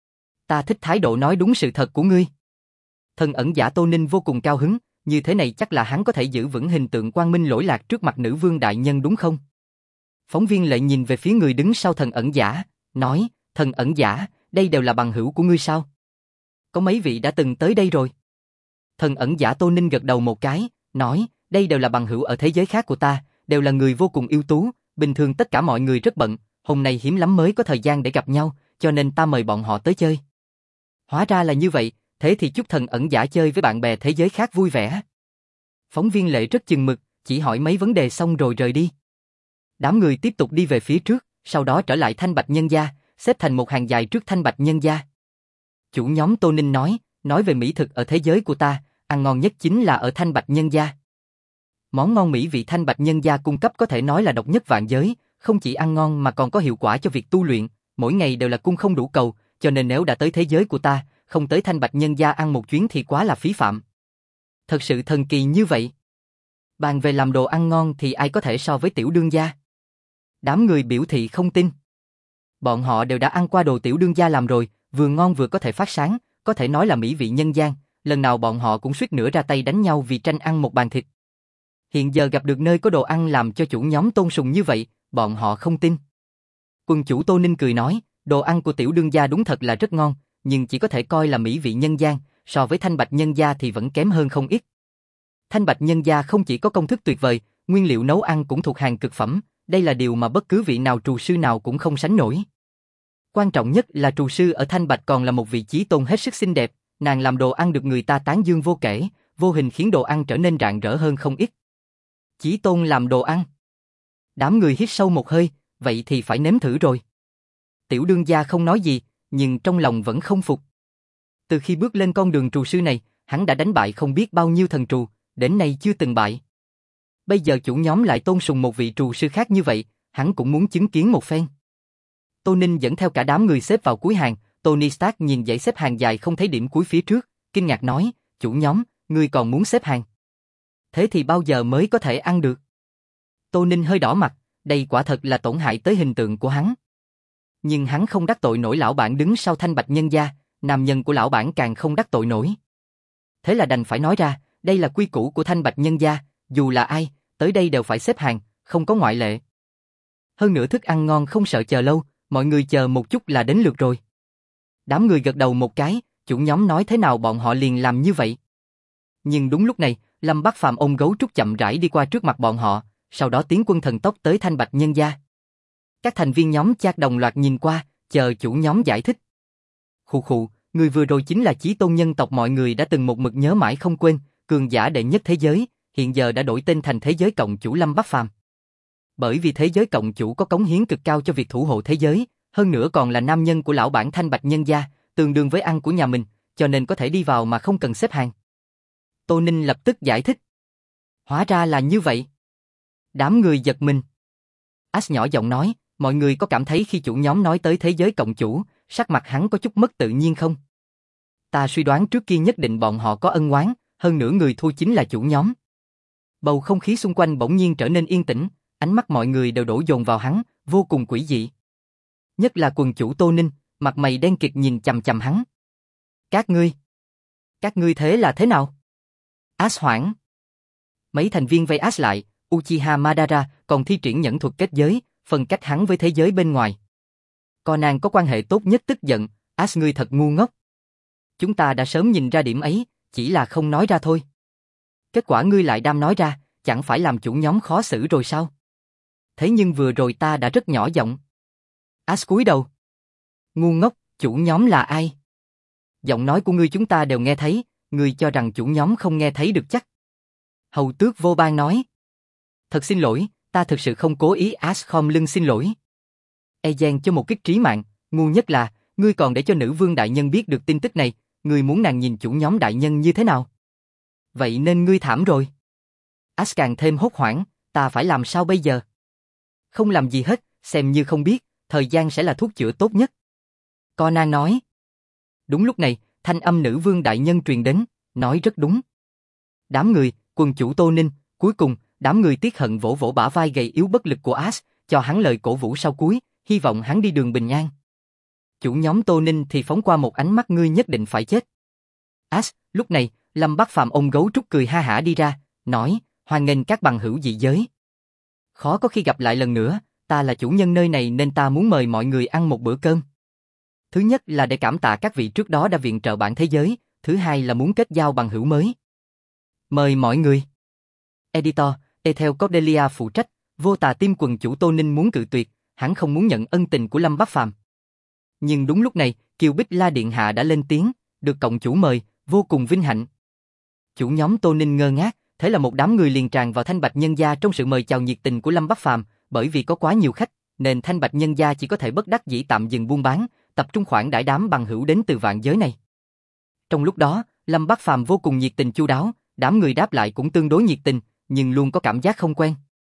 Ta thích thái độ nói đúng sự thật của ngươi. Thần ẩn giả Tô Ninh vô cùng cao hứng, như thế này chắc là hắn có thể giữ vững hình tượng quang minh lỗi lạc trước mặt nữ vương đại nhân đúng không? Phóng viên Lệ nhìn về phía người đứng sau thần ẩn giả, nói, thần ẩn giả, đây đều là bằng hữu của ngươi sao? Có mấy vị đã từng tới đây rồi. Thần ẩn giả Tô Ninh gật đầu một cái, nói, đây đều là bằng hữu ở thế giới khác của ta, đều là người vô cùng ưu tú, bình thường tất cả mọi người rất bận, hôm nay hiếm lắm mới có thời gian để gặp nhau, cho nên ta mời bọn họ tới chơi. Hóa ra là như vậy, thế thì chúc thần ẩn giả chơi với bạn bè thế giới khác vui vẻ. Phóng viên Lệ rất chừng mực, chỉ hỏi mấy vấn đề xong rồi rời đi. Đám người tiếp tục đi về phía trước, sau đó trở lại Thanh Bạch Nhân Gia, xếp thành một hàng dài trước Thanh Bạch Nhân Gia. Chủ nhóm Tô Ninh nói về mỹ thực ở thế giới của ta, ăn ngon nhất chính là ở Thanh Bạch Nhân Gia. Món ngon mỹ vị Thanh Bạch Nhân Gia cung cấp có thể nói là độc nhất vạn giới, không chỉ ăn ngon mà còn có hiệu quả cho việc tu luyện, mỗi ngày đều là cung không đủ cầu, cho nên nếu đã tới thế giới của ta, không tới Thanh Bạch Nhân Gia ăn một chuyến thì quá là phí phạm. Thật sự thần kỳ như vậy. Bàn về làm đồ ăn ngon thì ai có thể so với tiểu đương gia? Đám người biểu thị không tin. Bọn họ đều đã ăn qua đồ tiểu đương gia làm rồi, vừa ngon vừa có thể phát sáng, có thể nói là mỹ vị nhân gian, lần nào bọn họ cũng suýt nữa ra tay đánh nhau vì tranh ăn một bàn thịt. Hiện giờ gặp được nơi có đồ ăn làm cho chủ nhóm tôn sùng như vậy, bọn họ không tin. Quân chủ Tô Ninh cười nói, đồ ăn của tiểu đương gia đúng thật là rất ngon, nhưng chỉ có thể coi là mỹ vị nhân gian, so với Thanh Bạch Nhân Gia thì vẫn kém hơn không ít. Thanh Bạch Nhân Gia không chỉ có công thức tuyệt vời, nguyên liệu nấu ăn cũng thuộc hàng cực phẩm, đây là điều mà bất cứ vị nào trù sư nào cũng không sánh nổi. Quan trọng nhất là trù sư ở Thanh Bạch còn là một vị chí tôn hết sức xinh đẹp, nàng làm đồ ăn được người ta tán dương vô kể, vô hình khiến đồ ăn trở nên rạng rỡ hơn không ít. Chí tôn làm đồ ăn. Đám người hít sâu một hơi, vậy thì phải nếm thử rồi. Tiểu đương gia không nói gì, nhưng trong lòng vẫn không phục. Từ khi bước lên con đường trù sư này, hắn đã đánh bại không biết bao nhiêu thần trù, đến nay chưa từng bại. Bây giờ chủ nhóm lại tôn sùng một vị trù sư khác như vậy, hắn cũng muốn chứng kiến một phen. Tô Ninh dẫn theo cả đám người xếp vào cuối hàng, Tony Stark nhìn dãy xếp hàng dài không thấy điểm cuối phía trước, kinh ngạc nói, chủ nhóm, ngươi còn muốn xếp hàng. Thế thì bao giờ mới có thể ăn được? Tô Ninh hơi đỏ mặt, đây quả thật là tổn hại tới hình tượng của hắn. Nhưng hắn không đắc tội nổi lão bản đứng sau Thanh Bạch nhân gia, nam nhân của lão bản càng không đắc tội nổi. Thế là đành phải nói ra, đây là quy củ của Thanh Bạch nhân gia, dù là ai, tới đây đều phải xếp hàng, không có ngoại lệ. Hơn nữa thức ăn ngon không sợ chờ lâu, mọi người chờ một chút là đến lượt rồi. Đám người gật đầu một cái, chủ nhóm nói thế nào bọn họ liền làm như vậy. Nhưng đúng lúc này, Lâm Bắc Phàm ôm gấu trúc chậm rãi đi qua trước mặt bọn họ, sau đó tiến quân thần tốc tới Thanh Bạch nhân gia. Các thành viên nhóm Chạc đồng loạt nhìn qua, chờ chủ nhóm giải thích. Khụ khụ, người vừa rồi chính là chí tôn nhân tộc mọi người đã từng một mực nhớ mãi không quên, cường giả đệ nhất thế giới, hiện giờ đã đổi tên thành thế giới cộng chủ Lâm Bắc Phàm. Bởi vì thế giới cộng chủ có cống hiến cực cao cho việc thủ hộ thế giới, hơn nữa còn là nam nhân của lão bản Thanh Bạch nhân gia, tương đương với ăn của nhà mình, cho nên có thể đi vào mà không cần xếp hàng. Tô Ninh lập tức giải thích. Hóa ra là như vậy. Đám người giật mình. Ash nhỏ giọng nói, mọi người có cảm thấy khi chủ nhóm nói tới thế giới cộng chủ, sắc mặt hắn có chút mất tự nhiên không? Ta suy đoán trước kia nhất định bọn họ có ân oán, hơn nữa người thua chính là chủ nhóm. Bầu không khí xung quanh bỗng nhiên trở nên yên tĩnh, ánh mắt mọi người đều đổ dồn vào hắn, vô cùng quỷ dị. Nhất là quần chủ Tô Ninh, mặt mày đen kịt nhìn chằm chằm hắn. Các ngươi thế là thế nào? Ash hoảng. Mấy thành viên vây Ash lại, Uchiha Madara còn thi triển nhẫn thuật kết giới, phân cách hắn với thế giới bên ngoài. Conan có quan hệ tốt nhất tức giận, Ash ngươi thật ngu ngốc. Chúng ta đã sớm nhìn ra điểm ấy, chỉ là không nói ra thôi. Kết quả ngươi lại đam nói ra, chẳng phải làm chủ nhóm khó xử rồi sao? Thế nhưng vừa rồi ta đã rất nhỏ giọng. Ash cúi đầu. Ngu ngốc, chủ nhóm là ai? Giọng nói của ngươi chúng ta đều nghe thấy, ngươi cho rằng chủ nhóm không nghe thấy được chắc. Hầu tước vô ban nói. Thật xin lỗi, ta thực sự không cố ý. Ash khom lưng xin lỗi. Ezen cho một kích trí mạng, ngu nhất là, ngươi còn để cho nữ vương đại nhân biết được tin tức này, ngươi muốn nàng nhìn chủ nhóm đại nhân như thế nào? Vậy nên ngươi thảm rồi. Ash càng thêm hốt hoảng, ta phải làm sao bây giờ? Không làm gì hết, xem như không biết, thời gian sẽ là thuốc chữa tốt nhất. Conan nói. Đúng lúc này, thanh âm nữ vương đại nhân truyền đến, nói rất đúng. Đám người, quần chủ Tô Ninh, cuối cùng, đám người tiếc hận vỗ vỗ bả vai gầy yếu bất lực của Ash, cho hắn lời cổ vũ sau cuối, hy vọng hắn đi đường bình an. Chủ nhóm Tô Ninh thì phóng qua một ánh mắt ngươi nhất định phải chết. Ash, lúc này, Lâm Bắc Phàm ôm gấu trúc cười ha hả đi ra, nói, hoan nghênh các bằng hữu dị giới. Khó có khi gặp lại lần nữa, ta là chủ nhân nơi này nên ta muốn mời mọi người ăn một bữa cơm. Thứ nhất là để cảm tạ các vị trước đó đã viện trợ bản thế giới, thứ hai là muốn kết giao bằng hữu mới. Mời mọi người. Editor, Ethel Cordelia phụ trách, vô tà tim quần chủ Tô Ninh muốn cự tuyệt, hắn không muốn nhận ân tình của Lâm Bắc Phàm. Nhưng đúng lúc này, Kiều Bích La Điện Hạ đã lên tiếng, được cộng chủ mời, vô cùng vinh hạnh. Chủ nhóm Tô Ninh ngơ ngác, thế là một đám người liền tràn vào Thanh Bạch nhân gia trong sự mời chào nhiệt tình của Lâm Bắc Phàm, bởi vì có quá nhiều khách, nên Thanh Bạch nhân gia chỉ có thể bất đắc dĩ tạm dừng buôn bán, tập trung khoản đãi đám bằng hữu đến từ vạn giới này. Trong lúc đó, Lâm Bắc Phàm vô cùng nhiệt tình chu đáo, đám người đáp lại cũng tương đối nhiệt tình, nhưng luôn có cảm giác không quen.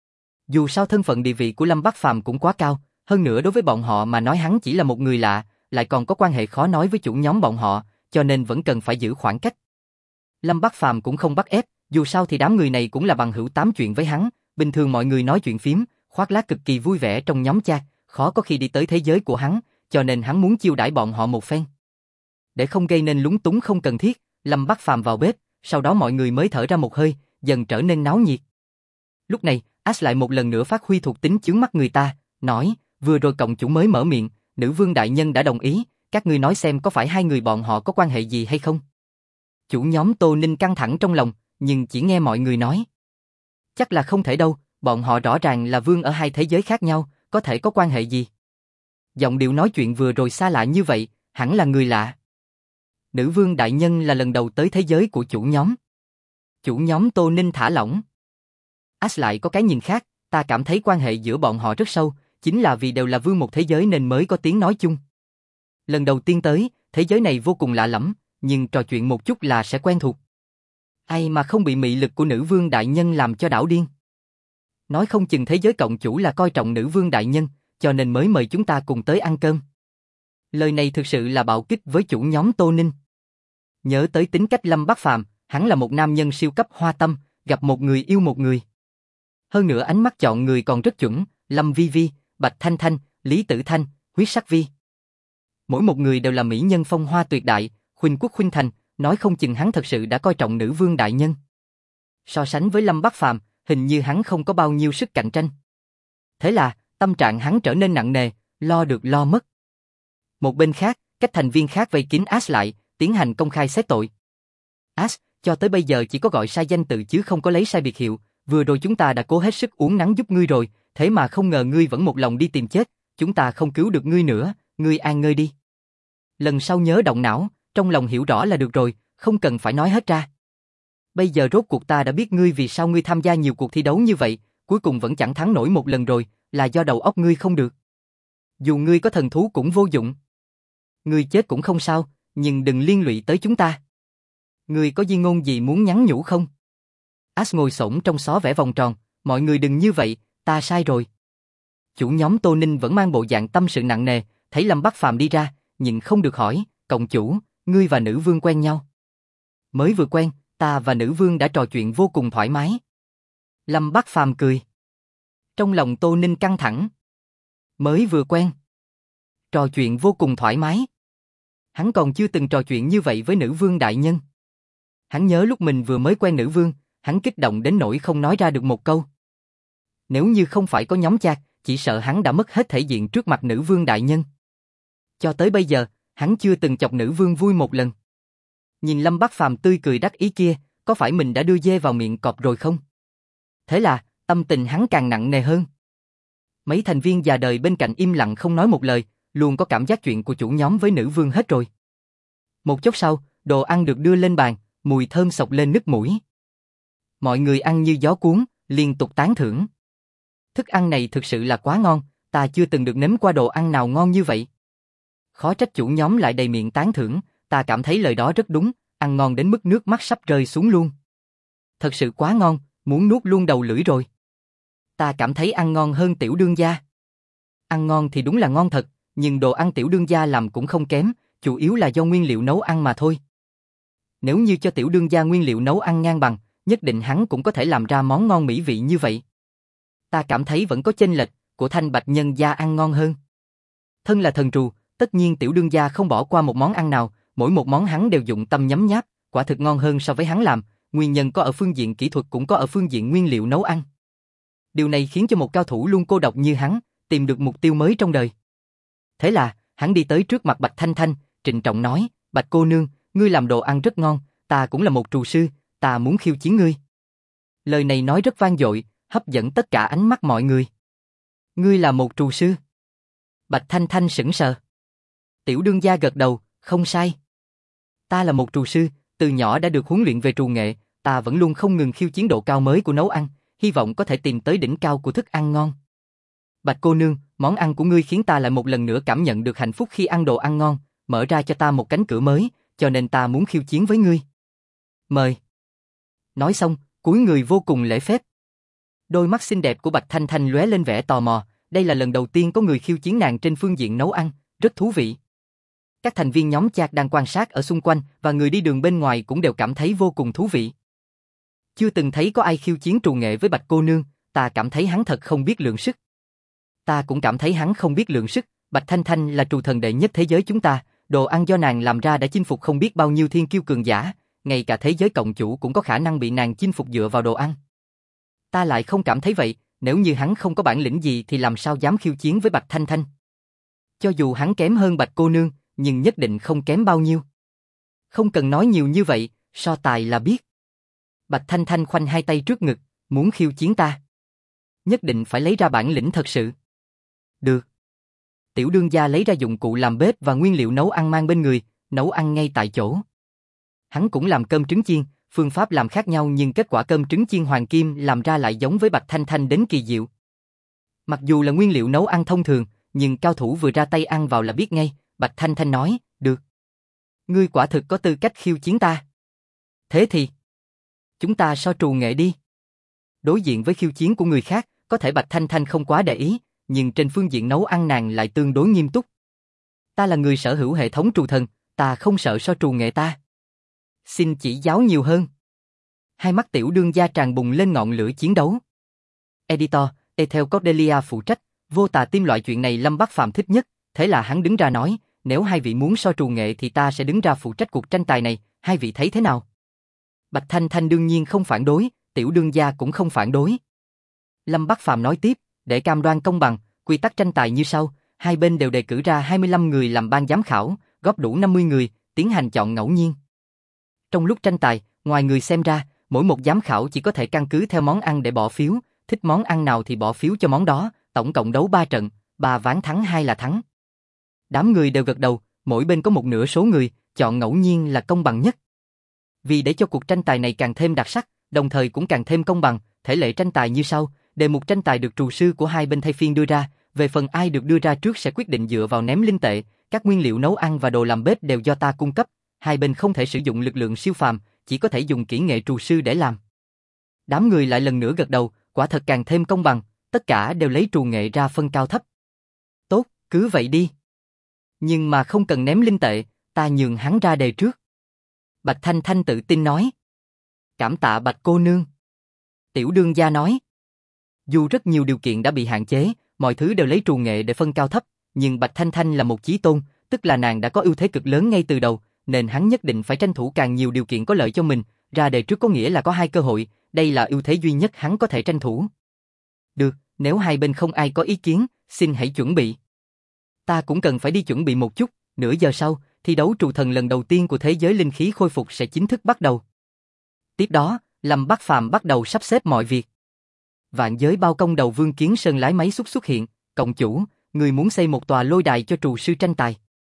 Dù sao thân phận địa vị của Lâm Bắc Phàm cũng quá cao, hơn nữa đối với bọn họ mà nói hắn chỉ là một người lạ, lại còn có quan hệ khó nói với chủ nhóm bọn họ, cho nên vẫn cần phải giữ khoảng cách. Lâm Bắc Phàm cũng không bắt ép, dù sao thì đám người này cũng là bằng hữu tám chuyện với hắn, bình thường mọi người nói chuyện phím, khoác lác cực kỳ vui vẻ trong nhóm chat, khó có khi đi tới thế giới của hắn, cho nên hắn muốn chiêu đãi bọn họ một phen. Để không gây nên lúng túng không cần thiết, Lâm Bắc Phàm vào bếp, sau đó mọi người mới thở ra một hơi, dần trở nên náo nhiệt. Lúc này, Ash lại một lần nữa phát huy thuộc tính chướng mắt người ta, nói, vừa rồi cộng chủ mới mở miệng, nữ vương đại nhân đã đồng ý, các ngươi nói xem có phải hai người bọn họ có quan hệ gì hay không? Chủ nhóm Tô Ninh căng thẳng trong lòng, nhưng chỉ nghe mọi người nói. Chắc là không thể đâu, bọn họ rõ ràng là vương ở hai thế giới khác nhau, có thể có quan hệ gì? Giọng điệu nói chuyện vừa rồi xa lạ như vậy, hẳn là người lạ. Nữ vương đại nhân là lần đầu tới thế giới của chủ nhóm. Chủ nhóm Tô Ninh thả lỏng. Ash lại có cái nhìn khác, ta cảm thấy quan hệ giữa bọn họ rất sâu, chính là vì đều là vương một thế giới nên mới có tiếng nói chung. Lần đầu tiên tới, thế giới này vô cùng lạ lẫm, nhưng trò chuyện một chút là sẽ quen thuộc. Ai mà không bị mị lực của nữ vương đại nhân làm cho đảo điên. Nói không chừng thế giới cộng chủ là coi trọng nữ vương đại nhân, cho nên mới mời chúng ta cùng tới ăn cơm. Lời này thực sự là bạo kích với chủ nhóm Tô Ninh. Nhớ tới tính cách Lâm Bắc Phàm, hắn là một nam nhân siêu cấp hoa tâm, gặp một người yêu một người. Hơn nữa ánh mắt chọn người còn rất chuẩn, Lâm Vi Vi, Bạch Thanh Thanh, Lý Tử Thanh, Huyết Sắc Vi. Mỗi một người đều là mỹ nhân phong hoa tuyệt đại, khuynh quốc khuynh thành, nói không chừng hắn thật sự đã coi trọng nữ vương đại nhân. So sánh với Lâm Bắc Phàm, hình như hắn không có bao nhiêu sức cạnh tranh. Thế là, tâm trạng hắn trở nên nặng nề, lo được lo mất. Một bên khác, các thành viên khác vây kín Ash lại, tiến hành công khai xét tội. Ash, cho tới bây giờ chỉ có gọi sai danh tự chứ không có lấy sai biệt hiệu, vừa rồi chúng ta đã cố hết sức uốn nắn giúp ngươi rồi, thế mà không ngờ ngươi vẫn một lòng đi tìm chết, chúng ta không cứu được ngươi nữa, ngươi an ngơi đi. Lần sau nhớ động não, trong lòng hiểu rõ là được rồi, không cần phải nói hết ra. Bây giờ rốt cuộc ta đã biết ngươi vì sao ngươi tham gia nhiều cuộc thi đấu như vậy, cuối cùng vẫn chẳng thắng nổi một lần rồi, là do đầu óc ngươi không được. Dù ngươi có thần thú cũng vô dụng. Ngươi chết cũng không sao, nhưng đừng liên lụy tới chúng ta. Ngươi có di ngôn gì muốn nhắn nhủ không? Ash ngồi xổm trong xó vẽ vòng tròn, mọi người đừng như vậy, ta sai rồi. Chủ nhóm Tô Ninh vẫn mang bộ dạng tâm sự nặng nề, thấy Lâm Bắc Phàm đi ra, nhịn không được hỏi, cộng chủ, ngươi và nữ vương quen nhau? Mới vừa quen, ta và nữ vương đã trò chuyện vô cùng thoải mái. Lâm Bắc Phàm cười. Trong lòng Tô Ninh căng thẳng. Mới vừa quen. Trò chuyện vô cùng thoải mái. Hắn còn chưa từng trò chuyện như vậy với nữ vương đại nhân. Hắn nhớ lúc mình vừa mới quen nữ vương, hắn kích động đến nỗi không nói ra được một câu. Nếu như không phải có nhóm chat, chỉ sợ hắn đã mất hết thể diện trước mặt nữ vương đại nhân. Cho tới bây giờ, hắn chưa từng chọc nữ vương vui một lần. Nhìn Lâm Bắc Phàm tươi cười đắc ý kia, có phải mình đã đưa dê vào miệng cọp rồi không? Thế là, tâm tình hắn càng nặng nề hơn. Mấy thành viên già đời bên cạnh im lặng không nói một lời, luôn có cảm giác chuyện của chủ nhóm với nữ vương hết rồi. Một chốc sau, đồ ăn được đưa lên bàn, mùi thơm xộc lên nức mũi. Mọi người ăn như gió cuốn, liên tục tán thưởng. Thức ăn này thực sự là quá ngon, ta chưa từng được nếm qua đồ ăn nào ngon như vậy. Khó trách chủ nhóm lại đầy miệng tán thưởng, ta cảm thấy lời đó rất đúng, ăn ngon đến mức nước mắt sắp rơi xuống luôn. Thật sự quá ngon, muốn nuốt luôn đầu lưỡi rồi. Ta cảm thấy ăn ngon hơn Tiểu Đương Gia. Ăn ngon thì đúng là ngon thật, nhưng đồ ăn Tiểu Đương Gia làm cũng không kém, chủ yếu là do nguyên liệu nấu ăn mà thôi. Nếu như cho Tiểu Đương Gia nguyên liệu nấu ăn ngang bằng, nhất định hắn cũng có thể làm ra món ngon mỹ vị như vậy. Ta cảm thấy vẫn có chênh lệch, của Thanh Bạch nhân gia ăn ngon hơn. Thân là thần trù, tất nhiên Tiểu Đương Gia không bỏ qua một món ăn nào, mỗi một món hắn đều dụng tâm nhấm nháp, quả thực ngon hơn so với hắn làm, nguyên nhân có ở phương diện kỹ thuật cũng có ở phương diện nguyên liệu nấu ăn. Điều này khiến cho một cao thủ luôn cô độc như hắn, tìm được mục tiêu mới trong đời. Thế là, hắn đi tới trước mặt Bạch Thanh Thanh, trịnh trọng nói, Bạch cô nương, ngươi làm đồ ăn rất ngon, ta cũng là một trù sư, ta muốn khiêu chiến ngươi. Lời này nói rất vang dội, hấp dẫn tất cả ánh mắt mọi người. Ngươi là một trù sư? Bạch Thanh Thanh sững sờ. Tiểu Đương Gia gật đầu, không sai. Ta là một trù sư, từ nhỏ đã được huấn luyện về trù nghệ, ta vẫn luôn không ngừng khiêu chiến độ cao mới của nấu ăn, hy vọng có thể tìm tới đỉnh cao của thức ăn ngon. Bạch cô nương, món ăn của ngươi khiến ta lại một lần nữa cảm nhận được hạnh phúc khi ăn đồ ăn ngon, mở ra cho ta một cánh cửa mới, cho nên ta muốn khiêu chiến với ngươi. Mời. Nói xong, cúi người vô cùng lễ phép. Đôi mắt xinh đẹp của Bạch Thanh Thanh lóe lên vẻ tò mò, đây là lần đầu tiên có người khiêu chiến nàng trên phương diện nấu ăn, rất thú vị. Các thành viên nhóm chat đang quan sát ở xung quanh và người đi đường bên ngoài cũng đều cảm thấy vô cùng thú vị. Chưa từng thấy có ai khiêu chiến trù nghệ với Bạch cô nương, ta cảm thấy hắn thật không biết lượng sức. Ta cũng cảm thấy hắn không biết lượng sức, Bạch Thanh Thanh là trù thần đệ nhất thế giới chúng ta, đồ ăn do nàng làm ra đã chinh phục không biết bao nhiêu thiên kiêu cường giả, ngay cả thế giới cộng chủ cũng có khả năng bị nàng chinh phục dựa vào đồ ăn. Ta lại không cảm thấy vậy, nếu như hắn không có bản lĩnh gì thì làm sao dám khiêu chiến với Bạch Thanh Thanh. Cho dù hắn kém hơn Bạch cô nương, nhưng nhất định không kém bao nhiêu. Không cần nói nhiều như vậy, so tài là biết. Bạch Thanh Thanh khoanh hai tay trước ngực, Muốn khiêu chiến ta? Nhất định phải lấy ra bản lĩnh thật sự. Được. Tiểu đương gia lấy ra dụng cụ làm bếp và nguyên liệu nấu ăn mang bên người, nấu ăn ngay tại chỗ. Hắn cũng làm cơm trứng chiên, phương pháp làm khác nhau nhưng kết quả cơm trứng chiên hoàng kim làm ra lại giống với Bạch Thanh Thanh đến kỳ diệu. Mặc dù là nguyên liệu nấu ăn thông thường, nhưng cao thủ vừa ra tay ăn vào là biết ngay, Bạch Thanh Thanh nói, được. Ngươi quả thực có tư cách khiêu chiến ta. Thế thì, chúng ta so trù nghệ đi. Đối diện với khiêu chiến của người khác, có thể Bạch Thanh Thanh không quá để ý, nhưng trên phương diện nấu ăn nàng lại tương đối nghiêm túc. Ta là người sở hữu hệ thống trù thần, ta không sợ so trù nghệ ta. Xin chỉ giáo nhiều hơn. Hai mắt tiểu đương gia tràn bùng lên ngọn lửa chiến đấu. Editor, Ethel Cordelia phụ trách, vô tà tim loại chuyện này Lâm Bắc Phàm thích nhất, thế là hắn đứng ra nói, nếu hai vị muốn so trù nghệ thì ta sẽ đứng ra phụ trách cuộc tranh tài này, hai vị thấy thế nào? Bạch Thanh Thanh đương nhiên không phản đối, tiểu đương gia cũng không phản đối. Lâm Bắc Phàm nói tiếp, để cam đoan công bằng, quy tắc tranh tài như sau, hai bên đều đề cử ra 25 người làm ban giám khảo, góp đủ 50 người, tiến hành chọn ngẫu nhiên. Trong lúc tranh tài, ngoài người xem ra, mỗi một giám khảo chỉ có thể căn cứ theo món ăn để bỏ phiếu, thích món ăn nào thì bỏ phiếu cho món đó, tổng cộng đấu 3 trận, 3 ván thắng 2 là thắng. Đám người đều gật đầu, mỗi bên có một nửa số người, chọn ngẫu nhiên là công bằng nhất. Vì để cho cuộc tranh tài này càng thêm đặc sắc, đồng thời cũng càng thêm công bằng, thể lệ tranh tài như sau, đề mục tranh tài được trù sư của hai bên thay phiên đưa ra, về phần ai được đưa ra trước sẽ quyết định dựa vào ném linh tệ, các nguyên liệu nấu ăn và đồ làm bếp đều do ta cung cấp, hai bên không thể sử dụng lực lượng siêu phàm, chỉ có thể dùng kỹ nghệ trù sư để làm. Đám người lại lần nữa gật đầu, quả thật càng thêm công bằng, tất cả đều lấy trù nghệ ra phân cao thấp. Tốt, cứ vậy đi. Nhưng mà không cần ném linh tệ, ta nhường hắn ra đề trước. Bạch Thanh Thanh tự tin nói. Cảm tạ Bạch cô nương. Tiểu đương gia nói. Dù rất nhiều điều kiện đã bị hạn chế, mọi thứ đều lấy trù nghệ để phân cao thấp, nhưng Bạch Thanh Thanh là một chí tôn, tức là nàng đã có ưu thế cực lớn ngay từ đầu, nên hắn nhất định phải tranh thủ càng nhiều điều kiện có lợi cho mình, ra đề trước có nghĩa là có 2 cơ hội, đây là ưu thế duy nhất hắn có thể tranh thủ. Được, nếu hai bên không ai có ý kiến, xin hãy chuẩn bị. Ta cũng cần phải đi chuẩn bị một chút, nửa giờ sau, thi đấu trù thần lần đầu tiên của thế giới linh khí khôi phục sẽ chính thức bắt đầu. Tiếp đó, Lâm Bắc Phàm bắt đầu sắp xếp mọi việc. Vạn giới bao công đầu Vương Kiến Sơn lái máy xúc xuất hiện, cộng chủ, người muốn xây một tòa lôi đài cho trù sư tranh tài.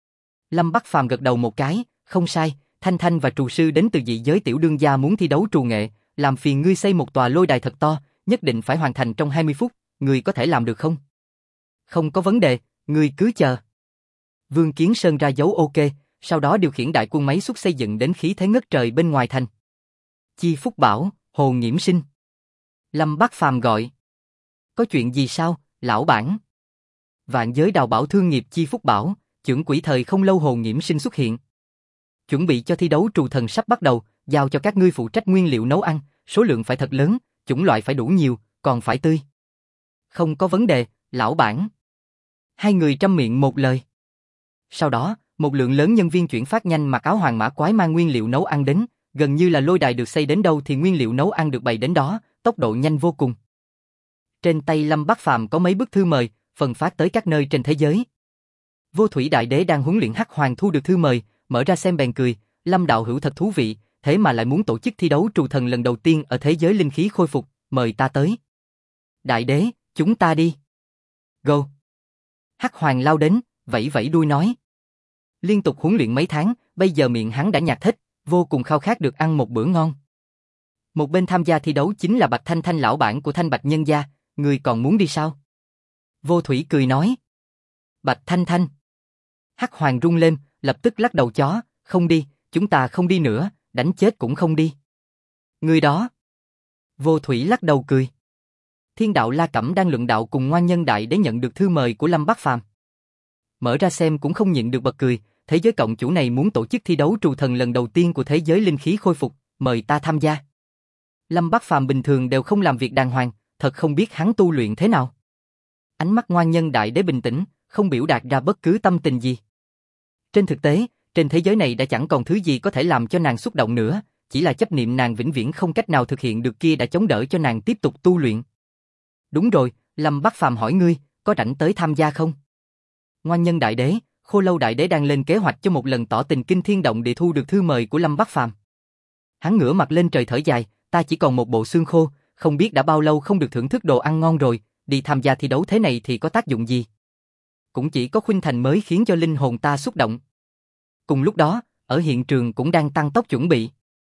Lâm Bắc Phàm gật đầu một cái, không sai, Thanh Thanh và trù sư đến từ dị giới tiểu đương gia muốn thi đấu trù nghệ, làm phiền ngươi xây một tòa lôi đài thật to, nhất định phải hoàn thành trong 20 phút, ngươi có thể làm được không? Không có vấn đề, ngươi cứ chờ. Vương Kiến Sơn ra dấu ok, sau đó điều khiển đại quân máy xúc xây dựng đến khí thế ngất trời bên ngoài thành. Chi Phúc Bảo, Hồ Nghiễm Sinh. Lâm Bắc Phàm gọi. Có chuyện gì sao, lão bản? Vạn giới đào bảo thương nghiệp Chi Phúc Bảo, trưởng quỹ thời không lâu Hồ Nghiễm Sinh xuất hiện. Chuẩn bị cho thi đấu trù thần sắp bắt đầu, giao cho các ngươi phụ trách nguyên liệu nấu ăn, số lượng phải thật lớn, chủng loại phải đủ nhiều, còn phải tươi. Không có vấn đề, lão bản. Hai người trăm miệng một lời. Sau đó, một lượng lớn nhân viên chuyển phát nhanh mặc áo hoàng mã quái mang nguyên liệu nấu ăn đến, gần như là lôi đài được xây đến đâu thì nguyên liệu nấu ăn được bày đến đó, tốc độ nhanh vô cùng. Trên tay Lâm Bắc Phàm có mấy bức thư mời, phân phát tới các nơi trên thế giới. Vô Thủy Đại Đế đang huấn luyện Hắc Hoàng thu được thư mời, mở ra xem bèn cười, Lâm đạo hữu thật thú vị, thế mà lại muốn tổ chức thi đấu trù thần lần đầu tiên ở thế giới linh khí khôi phục, mời ta tới. Đại Đế, chúng ta đi. Go. Hắc Hoàng lao đến, vẫy vẫy đuôi nói. Liên tục huấn luyện mấy tháng, bây giờ miệng hắn đã nhạt hết, vô cùng khao khát được ăn một bữa ngon. Một bên tham gia thi đấu chính là Bạch Thanh Thanh lão bản của Thanh Bạch Nhân gia, người còn muốn đi sao? Vô Thủy cười nói. Bạch Thanh Thanh. Hắc Hoàng rung lên, lập tức lắc đầu chó, không đi, chúng ta không đi nữa, đánh chết cũng không đi. Người đó. Vô Thủy lắc đầu cười. Thiên đạo La Cẩm đang luận đạo cùng Ngoan Nhân Đại để nhận được thư mời của Lâm Bắc Phàm. Mở ra xem cũng không nhịn được bật cười, thế giới cộng chủ này muốn tổ chức thi đấu trù thần lần đầu tiên của thế giới linh khí khôi phục, mời ta tham gia. Lâm Bắc Phàm bình thường đều không làm việc đàng hoàng, thật không biết hắn tu luyện thế nào. Ánh mắt Ngoan Nhân Đại đế bình tĩnh, không biểu đạt ra bất cứ tâm tình gì. Trên thực tế, trên thế giới này đã chẳng còn thứ gì có thể làm cho nàng xúc động nữa, chỉ là chấp niệm nàng vĩnh viễn không cách nào thực hiện được kia đã chống đỡ cho nàng tiếp tục tu luyện. Đúng rồi, Lâm Bắc Phàm hỏi ngươi, có rảnh tới tham gia không? Ngoan Nhân Đại Đế, Khô Lâu Đại Đế đang lên kế hoạch cho một lần tỏ tình kinh thiên động địa thu được thư mời của Lâm Bắc Phàm. Hắn ngửa mặt lên trời thở dài, ta chỉ còn một bộ xương khô, không biết đã bao lâu không được thưởng thức đồ ăn ngon rồi, đi tham gia thi đấu thế này thì có tác dụng gì? Cũng chỉ có khuynh thành mới khiến cho linh hồn ta xúc động. Cùng lúc đó, ở hiện trường cũng đang tăng tốc chuẩn bị.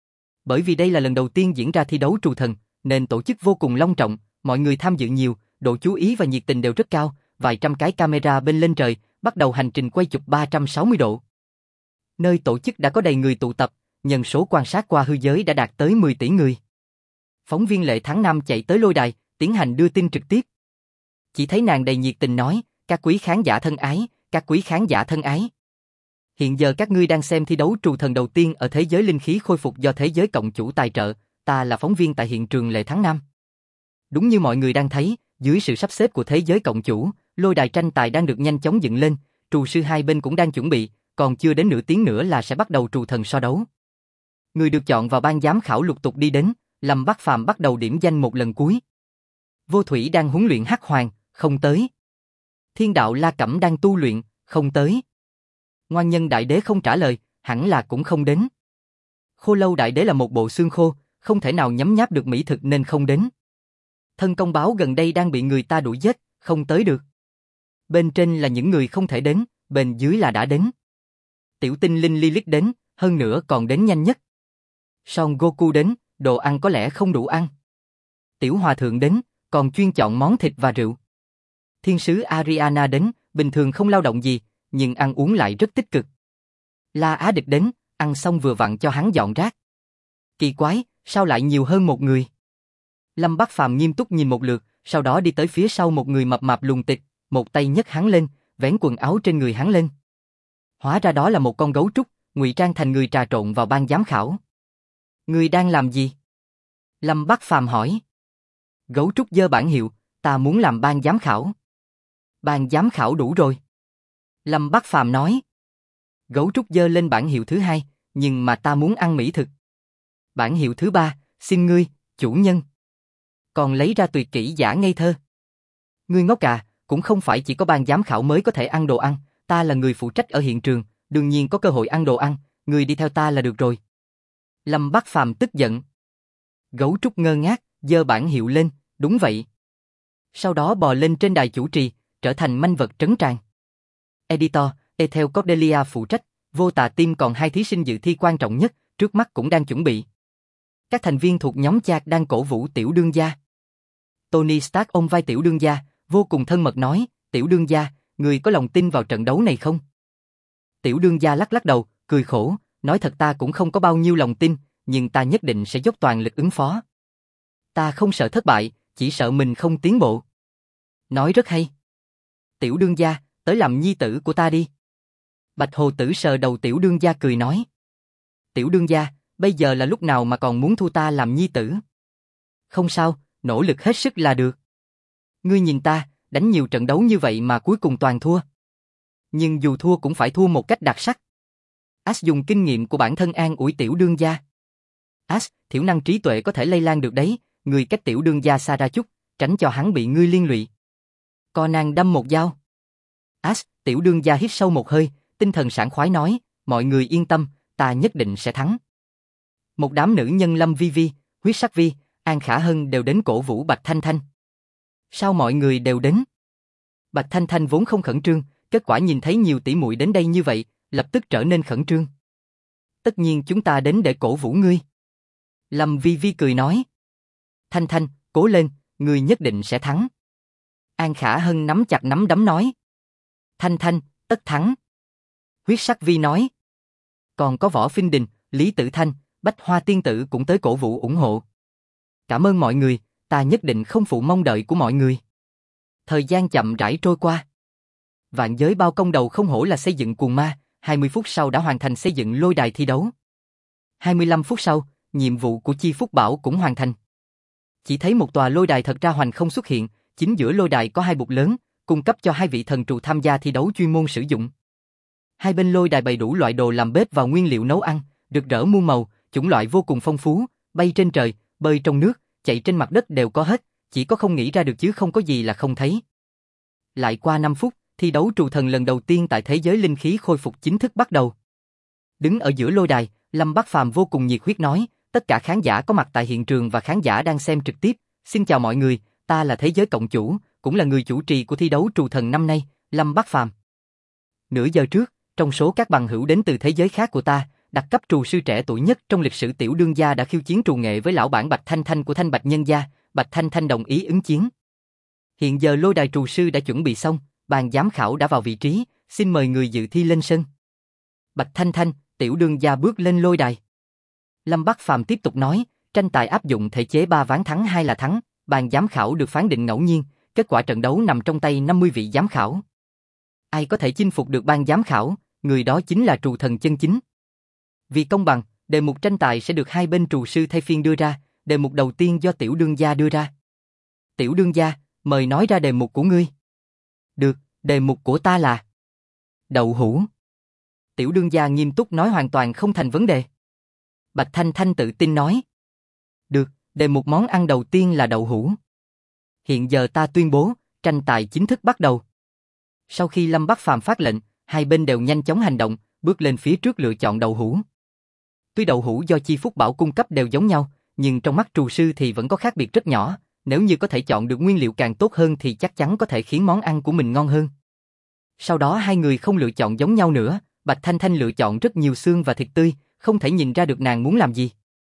Bởi vì đây là lần đầu tiên diễn ra thi đấu trù thần, nên tổ chức vô cùng long trọng, mọi người tham dự nhiều, độ chú ý và nhiệt tình đều rất cao, vài trăm cái camera bên lên trời, bắt đầu hành trình quay chụp 360 độ. Nơi tổ chức đã có đầy người tụ tập, nhân số quan sát qua hư giới đã đạt tới 10 tỷ người. Phóng viên Lệ Thắng Nam chạy tới lôi đài, tiến hành đưa tin trực tiếp. Chỉ thấy nàng đầy nhiệt tình nói, các quý khán giả thân ái, các quý khán giả thân ái. Hiện giờ các ngươi đang xem thi đấu trù thần đầu tiên ở thế giới linh khí khôi phục do thế giới cộng chủ tài trợ, ta là phóng viên tại hiện trường Lệ Thắng Nam. Đúng như mọi người đang thấy, dưới sự sắp xếp của thế giới cộng chủ, lôi đài tranh tài đang được nhanh chóng dựng lên, trù sư hai bên cũng đang chuẩn bị, còn chưa đến nửa tiếng nữa là sẽ bắt đầu trù thần so đấu. Người được chọn vào ban giám khảo lục tục đi đến, Lâm Bắc Phàm bắt đầu điểm danh một lần cuối. Vô Thủy đang huấn luyện Hắc Hoàng, không tới. Thiên đạo La Cẩm đang tu luyện, không tới. Ngoan Nhân Đại Đế không trả lời, hẳn là cũng không đến. Khô Lâu Đại Đế là một bộ xương khô, không thể nào nhấm nháp được mỹ thực nên không đến. Thân Công Báo gần đây đang bị người ta đuổi giết, không tới được. Bên trên là những người không thể đến, bên dưới là đã đến. Tiểu Tinh Linh Lilith đến, hơn nữa còn đến nhanh nhất. Son Goku đến, đồ ăn có lẽ không đủ ăn. Tiểu Hòa Thượng đến, còn chuyên chọn món thịt và rượu. Thiên sứ Ariana đến, bình thường không lao động gì, nhưng ăn uống lại rất tích cực. La Á Địch đến, ăn xong vừa vặn cho hắn dọn rác. Kỳ quái, sao lại nhiều hơn một người? Lâm Bắc Phàm nghiêm túc nhìn một lượt, sau đó đi tới phía sau một người mập mạp lùn tịt, một tay nhấc hắn lên, vén quần áo trên người hắn lên. Hóa ra đó là một con gấu trúc, ngụy trang thành người trà trộn vào ban giám khảo. Ngươi đang làm gì? Lâm Bắc Phàm hỏi. Gấu trúc giơ bảng hiệu, ta muốn làm ban giám khảo. Ban giám khảo đủ rồi. Lâm Bắc Phàm nói. Gấu trúc giơ lên bảng hiệu thứ hai, nhưng mà ta muốn ăn mỹ thực. Bảng hiệu thứ ba, xin ngươi, chủ nhân. Còn lấy ra tuyệt kỹ giả ngây thơ. Ngươi ngốc à, cũng không phải chỉ có ban giám khảo mới có thể ăn đồ ăn, ta là người phụ trách ở hiện trường, đương nhiên có cơ hội ăn đồ ăn, ngươi đi theo ta là được rồi. Lâm Bắc Phàm tức giận. Gấu trúc ngơ ngác, giơ bảng hiệu lên, đúng vậy. Sau đó bò lên trên đài chủ trì, trở thành manh vật trấn tràng. Editor, Ethel Cordelia phụ trách, Vô Tà Team còn hai thí sinh dự thi quan trọng nhất, trước mắt cũng đang chuẩn bị. Các thành viên thuộc nhóm chat đang cổ vũ tiểu đương gia. Tony Stark ôm vai tiểu đương gia, vô cùng thân mật nói, tiểu đương gia, người có lòng tin vào trận đấu này không? Tiểu đương gia lắc lắc đầu, cười khổ, nói thật ta cũng không có bao nhiêu lòng tin, nhưng ta nhất định sẽ dốc toàn lực ứng phó. Ta không sợ thất bại, chỉ sợ mình không tiến bộ. Nói rất hay. Tiểu đương gia, tới làm nhi tử của ta đi. Bạch Hồ Tử sờ đầu tiểu đương gia cười nói. Tiểu đương gia, bây giờ là lúc nào mà còn muốn thu ta làm nhi tử? Không sao, nỗ lực hết sức là được. Ngươi nhìn ta, đánh nhiều trận đấu như vậy mà cuối cùng toàn thua. Nhưng dù thua cũng phải thua một cách đặc sắc. Ash dùng kinh nghiệm của bản thân an ủi tiểu đương gia. Ash, thiểu năng trí tuệ có thể lây lan được đấy, ngươi cách tiểu đương gia xa ra chút, tránh cho hắn bị ngươi liên lụy. Conan đâm một dao. Ash, tiểu đương gia hít sâu một hơi, tinh thần sảng khoái nói, mọi người yên tâm, ta nhất định sẽ thắng. Một đám nữ nhân Lâm Vi Vi, Huyết Sắc Vi, An Khả Hân đều đến cổ vũ Bạch Thanh Thanh. Sao mọi người đều đến? Bạch Thanh Thanh vốn không khẩn trương, kết quả nhìn thấy nhiều tỷ muội đến đây như vậy, lập tức trở nên khẩn trương. Tất nhiên chúng ta đến để cổ vũ ngươi. Lâm Vi Vi cười nói. Thanh Thanh, cố lên, ngươi nhất định sẽ thắng. An Khả Hân nắm chặt nắm đấm nói. Thanh Thanh, tất thắng. Huyết Sắc Vi nói. Còn có Võ Phinh Đình, Lý Tử Thanh, Bách Hoa Tiên Tử cũng tới cổ vũ ủng hộ. Cảm ơn mọi người, ta nhất định không phụ mong đợi của mọi người. Thời gian chậm rãi trôi qua. Vạn giới bao công đầu không hổ là xây dựng cuồng ma, 20 phút sau đã hoàn thành xây dựng lôi đài thi đấu. 25 phút sau, nhiệm vụ của Chi Phúc Bảo cũng hoàn thành. Chỉ thấy một tòa lôi đài thật ra hoành không xuất hiện, chính giữa lôi đài có hai bục lớn, cung cấp cho hai vị thần trù tham gia thi đấu chuyên môn sử dụng. Hai bên lôi đài bày đủ loại đồ làm bếp và nguyên liệu nấu ăn, rực rỡ muôn màu, chủng loại vô cùng phong phú, bay trên trời, bơi trong nước, chạy trên mặt đất đều có hết, chỉ có không nghĩ ra được chứ không có gì là không thấy. Lại qua 5 phút, thi đấu trù thần lần đầu tiên tại thế giới linh khí khôi phục chính thức bắt đầu. Đứng ở giữa lôi đài, Lâm Bắc Phàm vô cùng nhiệt huyết nói, tất cả khán giả có mặt tại hiện trường và khán giả đang xem trực tiếp, Xin chào mọi người, ta là Thế Giới Cộng Chủ, cũng là người chủ trì của thi đấu trù thần năm nay, Lâm Bắc Phàm. Nửa giờ trước, trong số các bằng hữu đến từ thế giới khác của ta, đặc cấp trù sư trẻ tuổi nhất trong lịch sử Tiểu Đương Gia đã khiêu chiến trù nghệ với lão bản Bạch Thanh Thanh của Thanh Bạch Nhân Gia. Bạch Thanh Thanh đồng ý ứng chiến. Hiện giờ lôi đài trù sư đã chuẩn bị xong, ban giám khảo đã vào vị trí, xin mời người dự thi lên sân. Bạch Thanh Thanh, Tiểu Đương Gia bước lên lôi đài. Lâm Bắc Phàm tiếp tục nói, tranh tài áp dụng thể chế 3 ván thắng 2 là thắng, ban giám khảo được phán định ngẫu nhiên, kết quả trận đấu nằm trong tay 50 vị giám khảo. Ai có thể chinh phục được ban giám khảo, người đó chính là trù thần chân chính. Vì công bằng, đề mục tranh tài sẽ được hai bên trù sư thay phiên đưa ra, đề mục đầu tiên do Tiểu Đương Gia đưa ra. Tiểu Đương Gia, mời nói ra đề mục của ngươi. Được, đề mục của ta là đậu hũ. Tiểu Đương Gia nghiêm túc nói hoàn toàn không thành vấn đề. Bạch Thanh Thanh tự tin nói. Được, đề mục món ăn đầu tiên là đậu hũ. Hiện giờ ta tuyên bố, tranh tài chính thức bắt đầu. Sau khi Lâm Bắc Phàm phát lệnh, hai bên đều nhanh chóng hành động, bước lên phía trước lựa chọn đậu hũ. Tuy đậu hũ do Chi Phúc Bảo cung cấp đều giống nhau, nhưng trong mắt trù sư thì vẫn có khác biệt rất nhỏ, nếu như có thể chọn được nguyên liệu càng tốt hơn thì chắc chắn có thể khiến món ăn của mình ngon hơn. Sau đó hai người không lựa chọn giống nhau nữa, Bạch Thanh Thanh lựa chọn rất nhiều xương và thịt tươi, không thể nhìn ra được nàng muốn làm gì.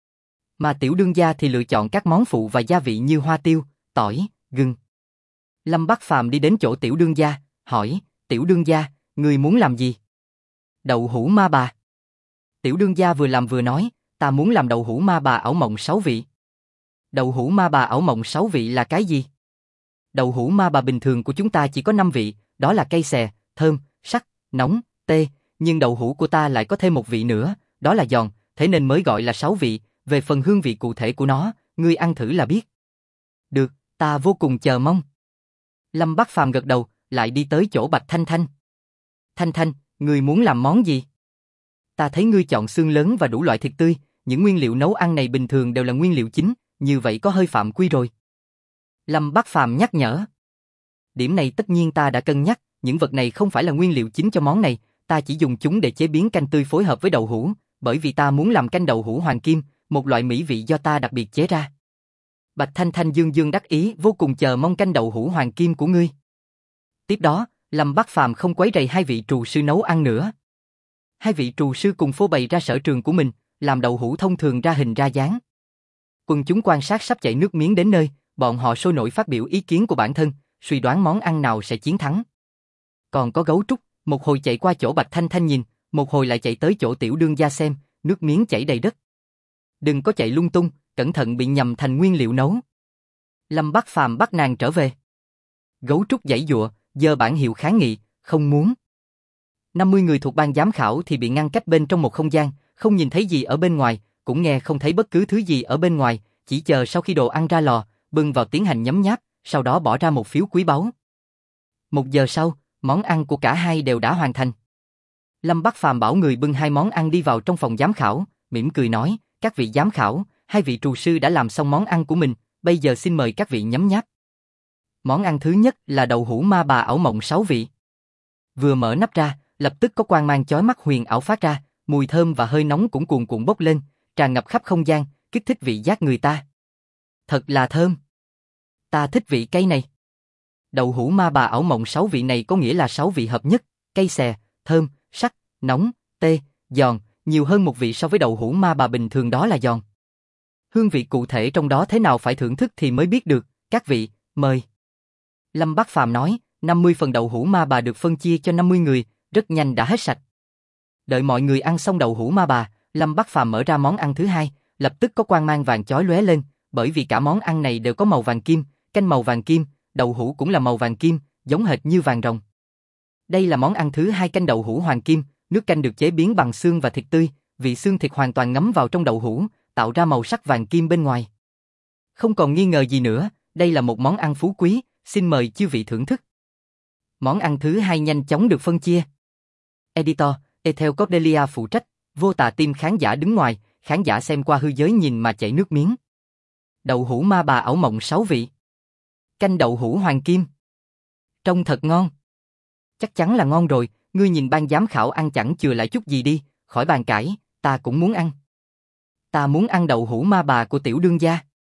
Mà Tiểu Đương Gia thì lựa chọn các món phụ và gia vị như hoa tiêu, tỏi, gừng. Lâm Bắc Phàm đi đến chỗ Tiểu Đương Gia, hỏi, Tiểu Đương Gia, ngươi muốn làm gì? Đậu hũ ma bà. Tiểu Đương Gia vừa làm vừa nói, ta muốn làm đậu hũ ma bà ảo mộng 6 vị. Đậu hũ ma bà ảo mộng 6 vị là cái gì? Đậu hũ ma bà bình thường của chúng ta chỉ có 5 vị, đó là cay xè, thơm, sắc, nóng, tê, nhưng đậu hũ của ta lại có thêm một vị nữa, đó là giòn, thế nên mới gọi là 6 vị, về phần hương vị cụ thể của nó, ngươi ăn thử là biết. Được, ta vô cùng chờ mong. Lâm Bắc Phàm gật đầu, lại đi tới chỗ Bạch Thanh Thanh. Thanh Thanh, ngươi muốn làm món gì? Ta thấy ngươi chọn xương lớn và đủ loại thịt tươi, những nguyên liệu nấu ăn này bình thường đều là nguyên liệu chính, như vậy có hơi phạm quy rồi. Lâm Bắc Phàm nhắc nhở. Điểm này tất nhiên ta đã cân nhắc, những vật này không phải là nguyên liệu chính cho món này, ta chỉ dùng chúng để chế biến canh tươi phối hợp với đậu hũ, bởi vì ta muốn làm canh đậu hũ hoàng kim, một loại mỹ vị do ta đặc biệt chế ra. Bạch Thanh Thanh dương dương đắc ý, vô cùng chờ mong canh đậu hũ hoàng kim của ngươi. Tiếp đó, Lâm Bắc Phàm không quấy rầy hai vị trù sư nấu ăn nữa. Hai vị trù sư cùng phô bày ra sở trường của mình, làm đậu hũ thông thường ra hình ra dáng. Quần chúng quan sát sắp chảy nước miếng đến nơi, bọn họ sôi nổi phát biểu ý kiến của bản thân, suy đoán món ăn nào sẽ chiến thắng. Còn có gấu trúc, một hồi chạy qua chỗ Bạch Thanh Thanh nhìn, một hồi lại chạy tới chỗ Tiểu Đương Gia xem, nước miếng chảy đầy đất. Đừng có chạy lung tung, cẩn thận bị nhầm thành nguyên liệu nấu. Lâm Bắc Phàm bắt nàng trở về. Gấu trúc giãy giụa, giơ bản hiệu kháng nghị, không muốn. 50 người thuộc ban giám khảo thì bị ngăn cách bên trong một không gian, không nhìn thấy gì ở bên ngoài, cũng nghe không thấy bất cứ thứ gì ở bên ngoài, chỉ chờ sau khi đồ ăn ra lò, bưng vào tiến hành nhấm nháp, sau đó bỏ ra một phiếu quý báu. 1 giờ sau, món ăn của cả hai đều đã hoàn thành. Lâm Bắc Phàm bảo người bưng hai món ăn đi vào trong phòng giám khảo, mỉm cười nói, các vị giám khảo, hai vị trù sư đã làm xong món ăn của mình, bây giờ xin mời các vị nhấm nháp. Món ăn thứ nhất là đậu hũ ma bà ảo mộng 6 vị. Vừa mở nắp ra, lập tức có quang mang chói mắt huyền ảo phát ra, mùi thơm và hơi nóng cũng cuồn cuộn bốc lên, tràn ngập khắp không gian, kích thích vị giác người ta. Thật là thơm. Ta thích vị cay này. Đậu hũ ma bà ảo mộng 6 vị này có nghĩa là 6 vị hợp nhất, cay xè, thơm, sắc, nóng, tê, giòn, nhiều hơn một vị so với đậu hũ ma bà bình thường đó là giòn. Hương vị cụ thể trong đó thế nào phải thưởng thức thì mới biết được, các vị, mời. Lâm Bắc Phàm nói, 50 phần đậu hũ ma bà được phân chia cho 50 người, rất nhanh đã hết sạch. Đợi mọi người ăn xong đậu hũ ma bà, Lâm Bắc Phàm mở ra món ăn thứ hai, lập tức có quang mang vàng chói lóe lên, bởi vì cả món ăn này đều có màu vàng kim, canh màu vàng kim, đậu hũ cũng là màu vàng kim, giống hệt như vàng ròng. Đây là món ăn thứ hai canh đậu hũ hoàng kim, nước canh được chế biến bằng xương và thịt tươi, vị xương thịt hoàn toàn ngấm vào trong đậu hũ, tạo ra màu sắc vàng kim bên ngoài. Không còn nghi ngờ gì nữa, đây là một món ăn phú quý, xin mời chư vị thưởng thức. Món ăn thứ hai nhanh chóng được phân chia. Editor, Ethel Cordelia phụ trách, vô tà tim khán giả đứng ngoài, khán giả xem qua hư giới nhìn mà chảy nước miếng. Đậu hũ ma bà ảo mộng 6 vị. Canh đậu hũ hoàng kim. Trông thật ngon. Chắc chắn là ngon rồi, ngươi nhìn ban giám khảo ăn chẳng chừa lại chút gì đi, khỏi bàn cãi, ta cũng muốn ăn. Ta muốn ăn đậu hũ ma bà của Tiểu Đương Gia.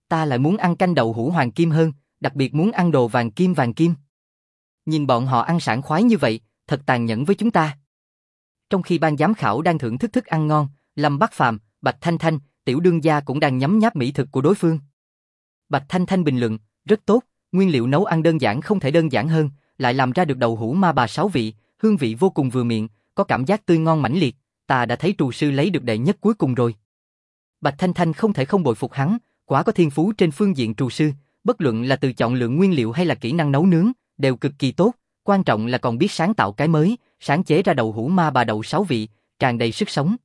Ta lại muốn ăn canh đậu hũ hoàng kim hơn, đặc biệt muốn ăn đồ vàng kim vàng kim. Nhìn bọn họ ăn sảng khoái như vậy, thật tàn nhẫn với chúng ta. Trong khi ban giám khảo đang thưởng thức thức ăn ngon, Lâm Bắc Phàm, Bạch Thanh Thanh, Tiểu Đương Gia cũng đang nhấm nháp mỹ thực của đối phương. Bạch Thanh Thanh bình luận, rất tốt, nguyên liệu nấu ăn đơn giản không thể đơn giản hơn, lại làm ra được đậu hũ ma bà 6 vị, hương vị vô cùng vừa miệng, có cảm giác tươi ngon mãnh liệt, ta đã thấy trù sư lấy được đệ nhất cuối cùng rồi. Bạch Thanh Thanh không thể không bội phục hắn, quả có thiên phú trên phương diện trù sư, bất luận là từ chọn lựa nguyên liệu hay là kỹ năng nấu nướng, đều cực kỳ tốt, quan trọng là còn biết sáng tạo cái mới, sáng chế ra đậu hũ ma bà đậu 6 vị, tràn đầy sức sống.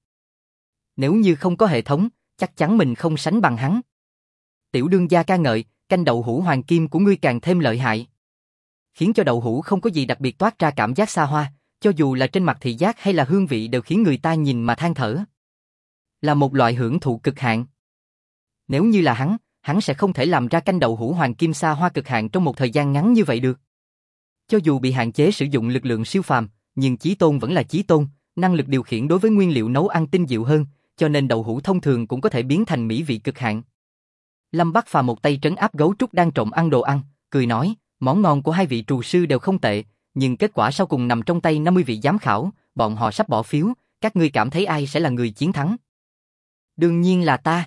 Nếu như không có hệ thống, chắc chắn mình không sánh bằng hắn. Tiểu Đương Gia ca ngợi, canh đậu hũ hoàng kim của ngươi càng thêm lợi hại. Khiến cho đậu hũ không có gì đặc biệt toát ra cảm giác xa hoa, cho dù là trên mặt thị giác hay là hương vị đều khiến người ta nhìn mà than thở. Là một loại hưởng thụ cực hạn. Nếu như là hắn sẽ không thể làm ra canh đậu hũ hoàng kim xa hoa cực hạn trong một thời gian ngắn như vậy được. Cho dù bị hạn chế sử dụng lực lượng siêu phàm, nhưng chí tôn vẫn là chí tôn, năng lực điều khiển đối với nguyên liệu nấu ăn tinh diệu hơn, cho nên đậu hũ thông thường cũng có thể biến thành mỹ vị cực hạn. Lâm Bắc Phàm một tay trấn áp gấu trúc đang trộm ăn đồ ăn, cười nói, món ngon của hai vị trù sư đều không tệ, nhưng kết quả sau cùng nằm trong tay 50 vị giám khảo, bọn họ sắp bỏ phiếu, các ngươi cảm thấy ai sẽ là người chiến thắng? Đương nhiên là ta.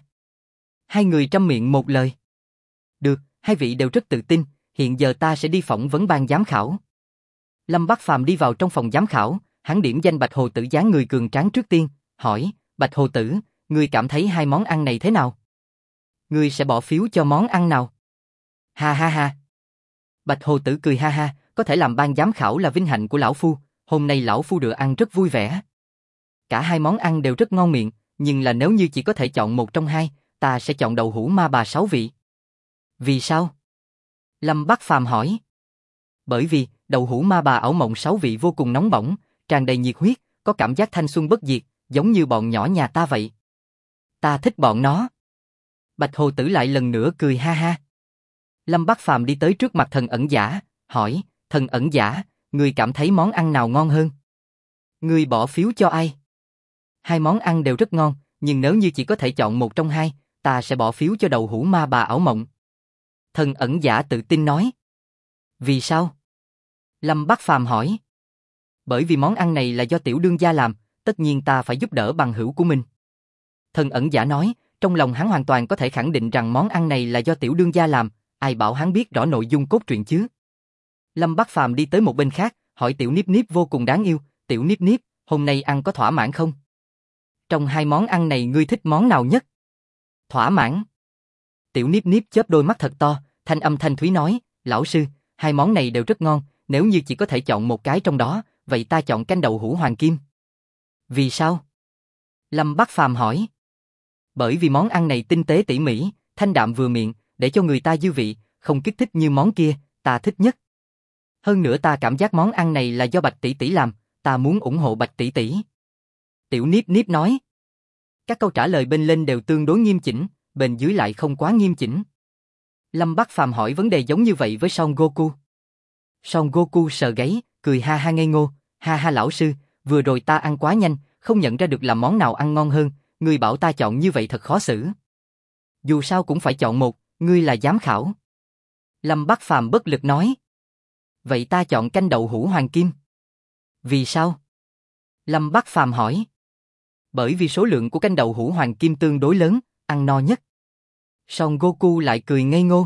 Hai người trăm miệng một lời. Được, hai vị đều rất tự tin, hiện giờ ta sẽ đi phỏng vấn ban giám khảo. Lâm Bắc Phàm đi vào trong phòng giám khảo, hắn điểm danh Bạch Hồ Tử dáng người cường tráng trước tiên, hỏi, Bạch Hồ Tử, ngươi cảm thấy hai món ăn này thế nào? Ngươi sẽ bỏ phiếu cho món ăn nào? Ha ha ha. Bạch Hồ Tử cười ha ha, có thể làm ban giám khảo là vinh hạnh của lão phu, hôm nay lão phu được ăn rất vui vẻ. Cả hai món ăn đều rất ngon miệng, nhưng là nếu như chỉ có thể chọn một trong hai, ta sẽ chọn đậu hũ ma bà 6 vị. Vì sao? Lâm Bắc Phàm hỏi. Bởi vì, đậu hũ ma bà ảo mộng 6 vị vô cùng nóng bỏng, tràn đầy nhiệt huyết, có cảm giác thanh xuân bất diệt, giống như bọn nhỏ nhà ta vậy. Ta thích bọn nó. Bạch Hồ Tử lại lần nữa cười ha ha. Lâm Bắc Phàm đi tới trước mặt Thần Ẩn Giả, hỏi, Thần Ẩn Giả, ngươi cảm thấy món ăn nào ngon hơn? Ngươi bỏ phiếu cho ai? Hai món ăn đều rất ngon, nhưng nếu như chỉ có thể chọn một trong hai, ta sẽ bỏ phiếu cho đậu hũ ma bà ảo mộng. Thần Ẩn Giả tự tin nói. Vì sao? Lâm Bắc Phàm hỏi. Bởi vì món ăn này là do Tiểu Đương Gia làm, tất nhiên ta phải giúp đỡ bằng hữu của mình. Thần Ẩn Giả nói, trong lòng hắn hoàn toàn có thể khẳng định rằng món ăn này là do Tiểu Đương Gia làm, ai bảo hắn biết rõ nội dung cốt truyện chứ? Lâm Bắc Phàm đi tới một bên khác, hỏi Tiểu Niếp Niếp vô cùng đáng yêu, Tiểu Niếp Niếp, hôm nay ăn có thỏa mãn không? Trong hai món ăn này ngươi thích món nào nhất? Thỏa mãn. Tiểu Niếp Niếp chớp đôi mắt thật to, thanh âm thanh thúy nói, lão sư, hai món này đều rất ngon, nếu như chỉ có thể chọn một cái trong đó, vậy ta chọn canh đậu hũ hoàng kim. Vì sao? Lâm Bắc Phàm hỏi. Bởi vì món ăn này tinh tế tỉ mỉ, thanh đạm vừa miệng, để cho người ta dư vị, không kích thích như món kia, ta thích nhất. Hơn nữa ta cảm giác món ăn này là do Bạch tỷ tỷ làm, ta muốn ủng hộ Bạch tỷ tỷ. Tiểu Niếp Niếp nói. Các câu trả lời bên lên đều tương đối nghiêm chỉnh, bên dưới lại không quá nghiêm chỉnh. Lâm Bắc Phàm hỏi vấn đề giống như vậy với Son Goku. Son Goku sờ gáy, cười ha ha ngây ngô, ha ha lão sư, vừa rồi ta ăn quá nhanh, không nhận ra được là món nào ăn ngon hơn, ngươi bảo ta chọn như vậy thật khó xử. Dù sao cũng phải chọn một, ngươi là giám khảo. Lâm Bắc Phàm bất lực nói. Vậy ta chọn canh đậu hũ hoàng kim. Vì sao? Lâm Bắc Phàm hỏi. Bởi vì số lượng của canh đậu hũ hoàng kim tương đối lớn, ăn no nhất. Son Goku lại cười ngây ngô.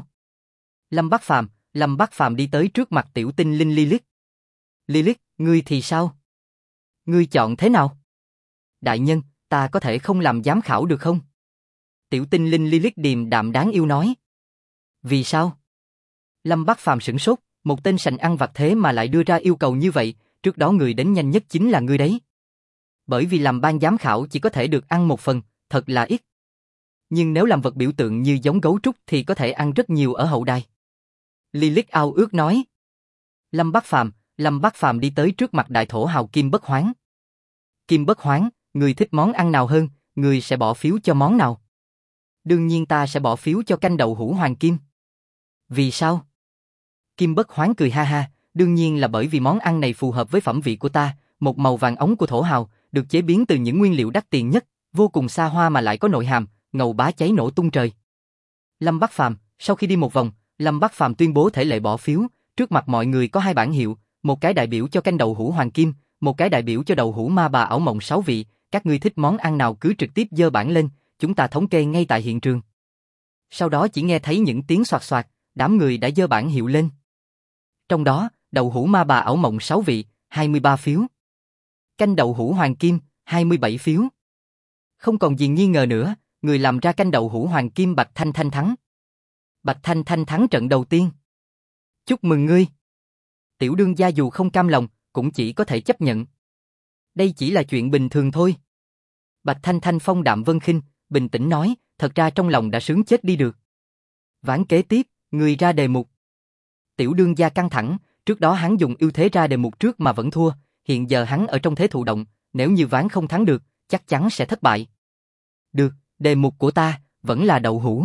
Lâm Bắc Phàm đi tới trước mặt tiểu tinh linh Lilith. Lilith, ngươi thì sao? Ngươi chọn thế nào? Đại nhân, ta có thể không làm giám khảo được không? Tiểu tinh linh Lilith điềm đạm đáng yêu nói. Vì sao? Lâm Bắc Phàm sửng sốt, một tên sành ăn vặt thế mà lại đưa ra yêu cầu như vậy, trước đó người đến nhanh nhất chính là ngươi đấy. Bởi vì làm ban giám khảo chỉ có thể được ăn một phần, thật là ít. Nhưng nếu làm vật biểu tượng như giống gấu trúc thì có thể ăn rất nhiều ở hậu đài. Lilith ao ước nói. Lâm Bắc Phàm đi tới trước mặt đại thổ hào Kim Bất Hoán. Kim Bất Hoán, ngươi thích món ăn nào hơn, ngươi sẽ bỏ phiếu cho món nào? Đương nhiên ta sẽ bỏ phiếu cho canh đậu hũ hoàng kim. Vì sao? Kim Bất Hoán cười ha ha, đương nhiên là bởi vì món ăn này phù hợp với phẩm vị của ta, một màu vàng ống của thổ hào, được chế biến từ những nguyên liệu đắt tiền nhất, vô cùng xa hoa mà lại có nội hàm, ngầu bá cháy nổ tung trời. Lâm Bắc Phàm, sau khi đi một vòng, Lâm Bắc Phàm tuyên bố thể lệ bỏ phiếu, trước mặt mọi người có hai bảng hiệu, một cái đại biểu cho canh đậu hũ hoàng kim, một cái đại biểu cho đậu hũ ma bà ảo mộng 6 vị, các ngươi thích món ăn nào cứ trực tiếp giơ bảng lên, chúng ta thống kê ngay tại hiện trường. Sau đó chỉ nghe thấy những tiếng xoạt xoạt, đám người đã giơ bảng hiệu lên. Trong đó, đậu hũ ma bà ảo mộng 6 vị, 23 phiếu. Canh đậu hũ hoàng kim, 27 phiếu. Không còn gì nghi ngờ nữa, người làm ra canh đậu hũ hoàng kim Bạch Thanh Thanh thắng. Bạch Thanh Thanh thắng trận đầu tiên. Chúc mừng ngươi. Tiểu đương gia dù không cam lòng, cũng chỉ có thể chấp nhận. Đây chỉ là chuyện bình thường thôi. Bạch Thanh Thanh phong đạm vân khinh, bình tĩnh nói, thật ra trong lòng đã sướng chết đi được. Ván kế tiếp, người ra đề mục. Tiểu đương gia căng thẳng, trước đó hắn dùng ưu thế ra đề mục trước mà vẫn thua, hiện giờ hắn ở trong thế thụ động, nếu như ván không thắng được, chắc chắn sẽ thất bại. Được, đề mục của ta, vẫn là đậu hũ.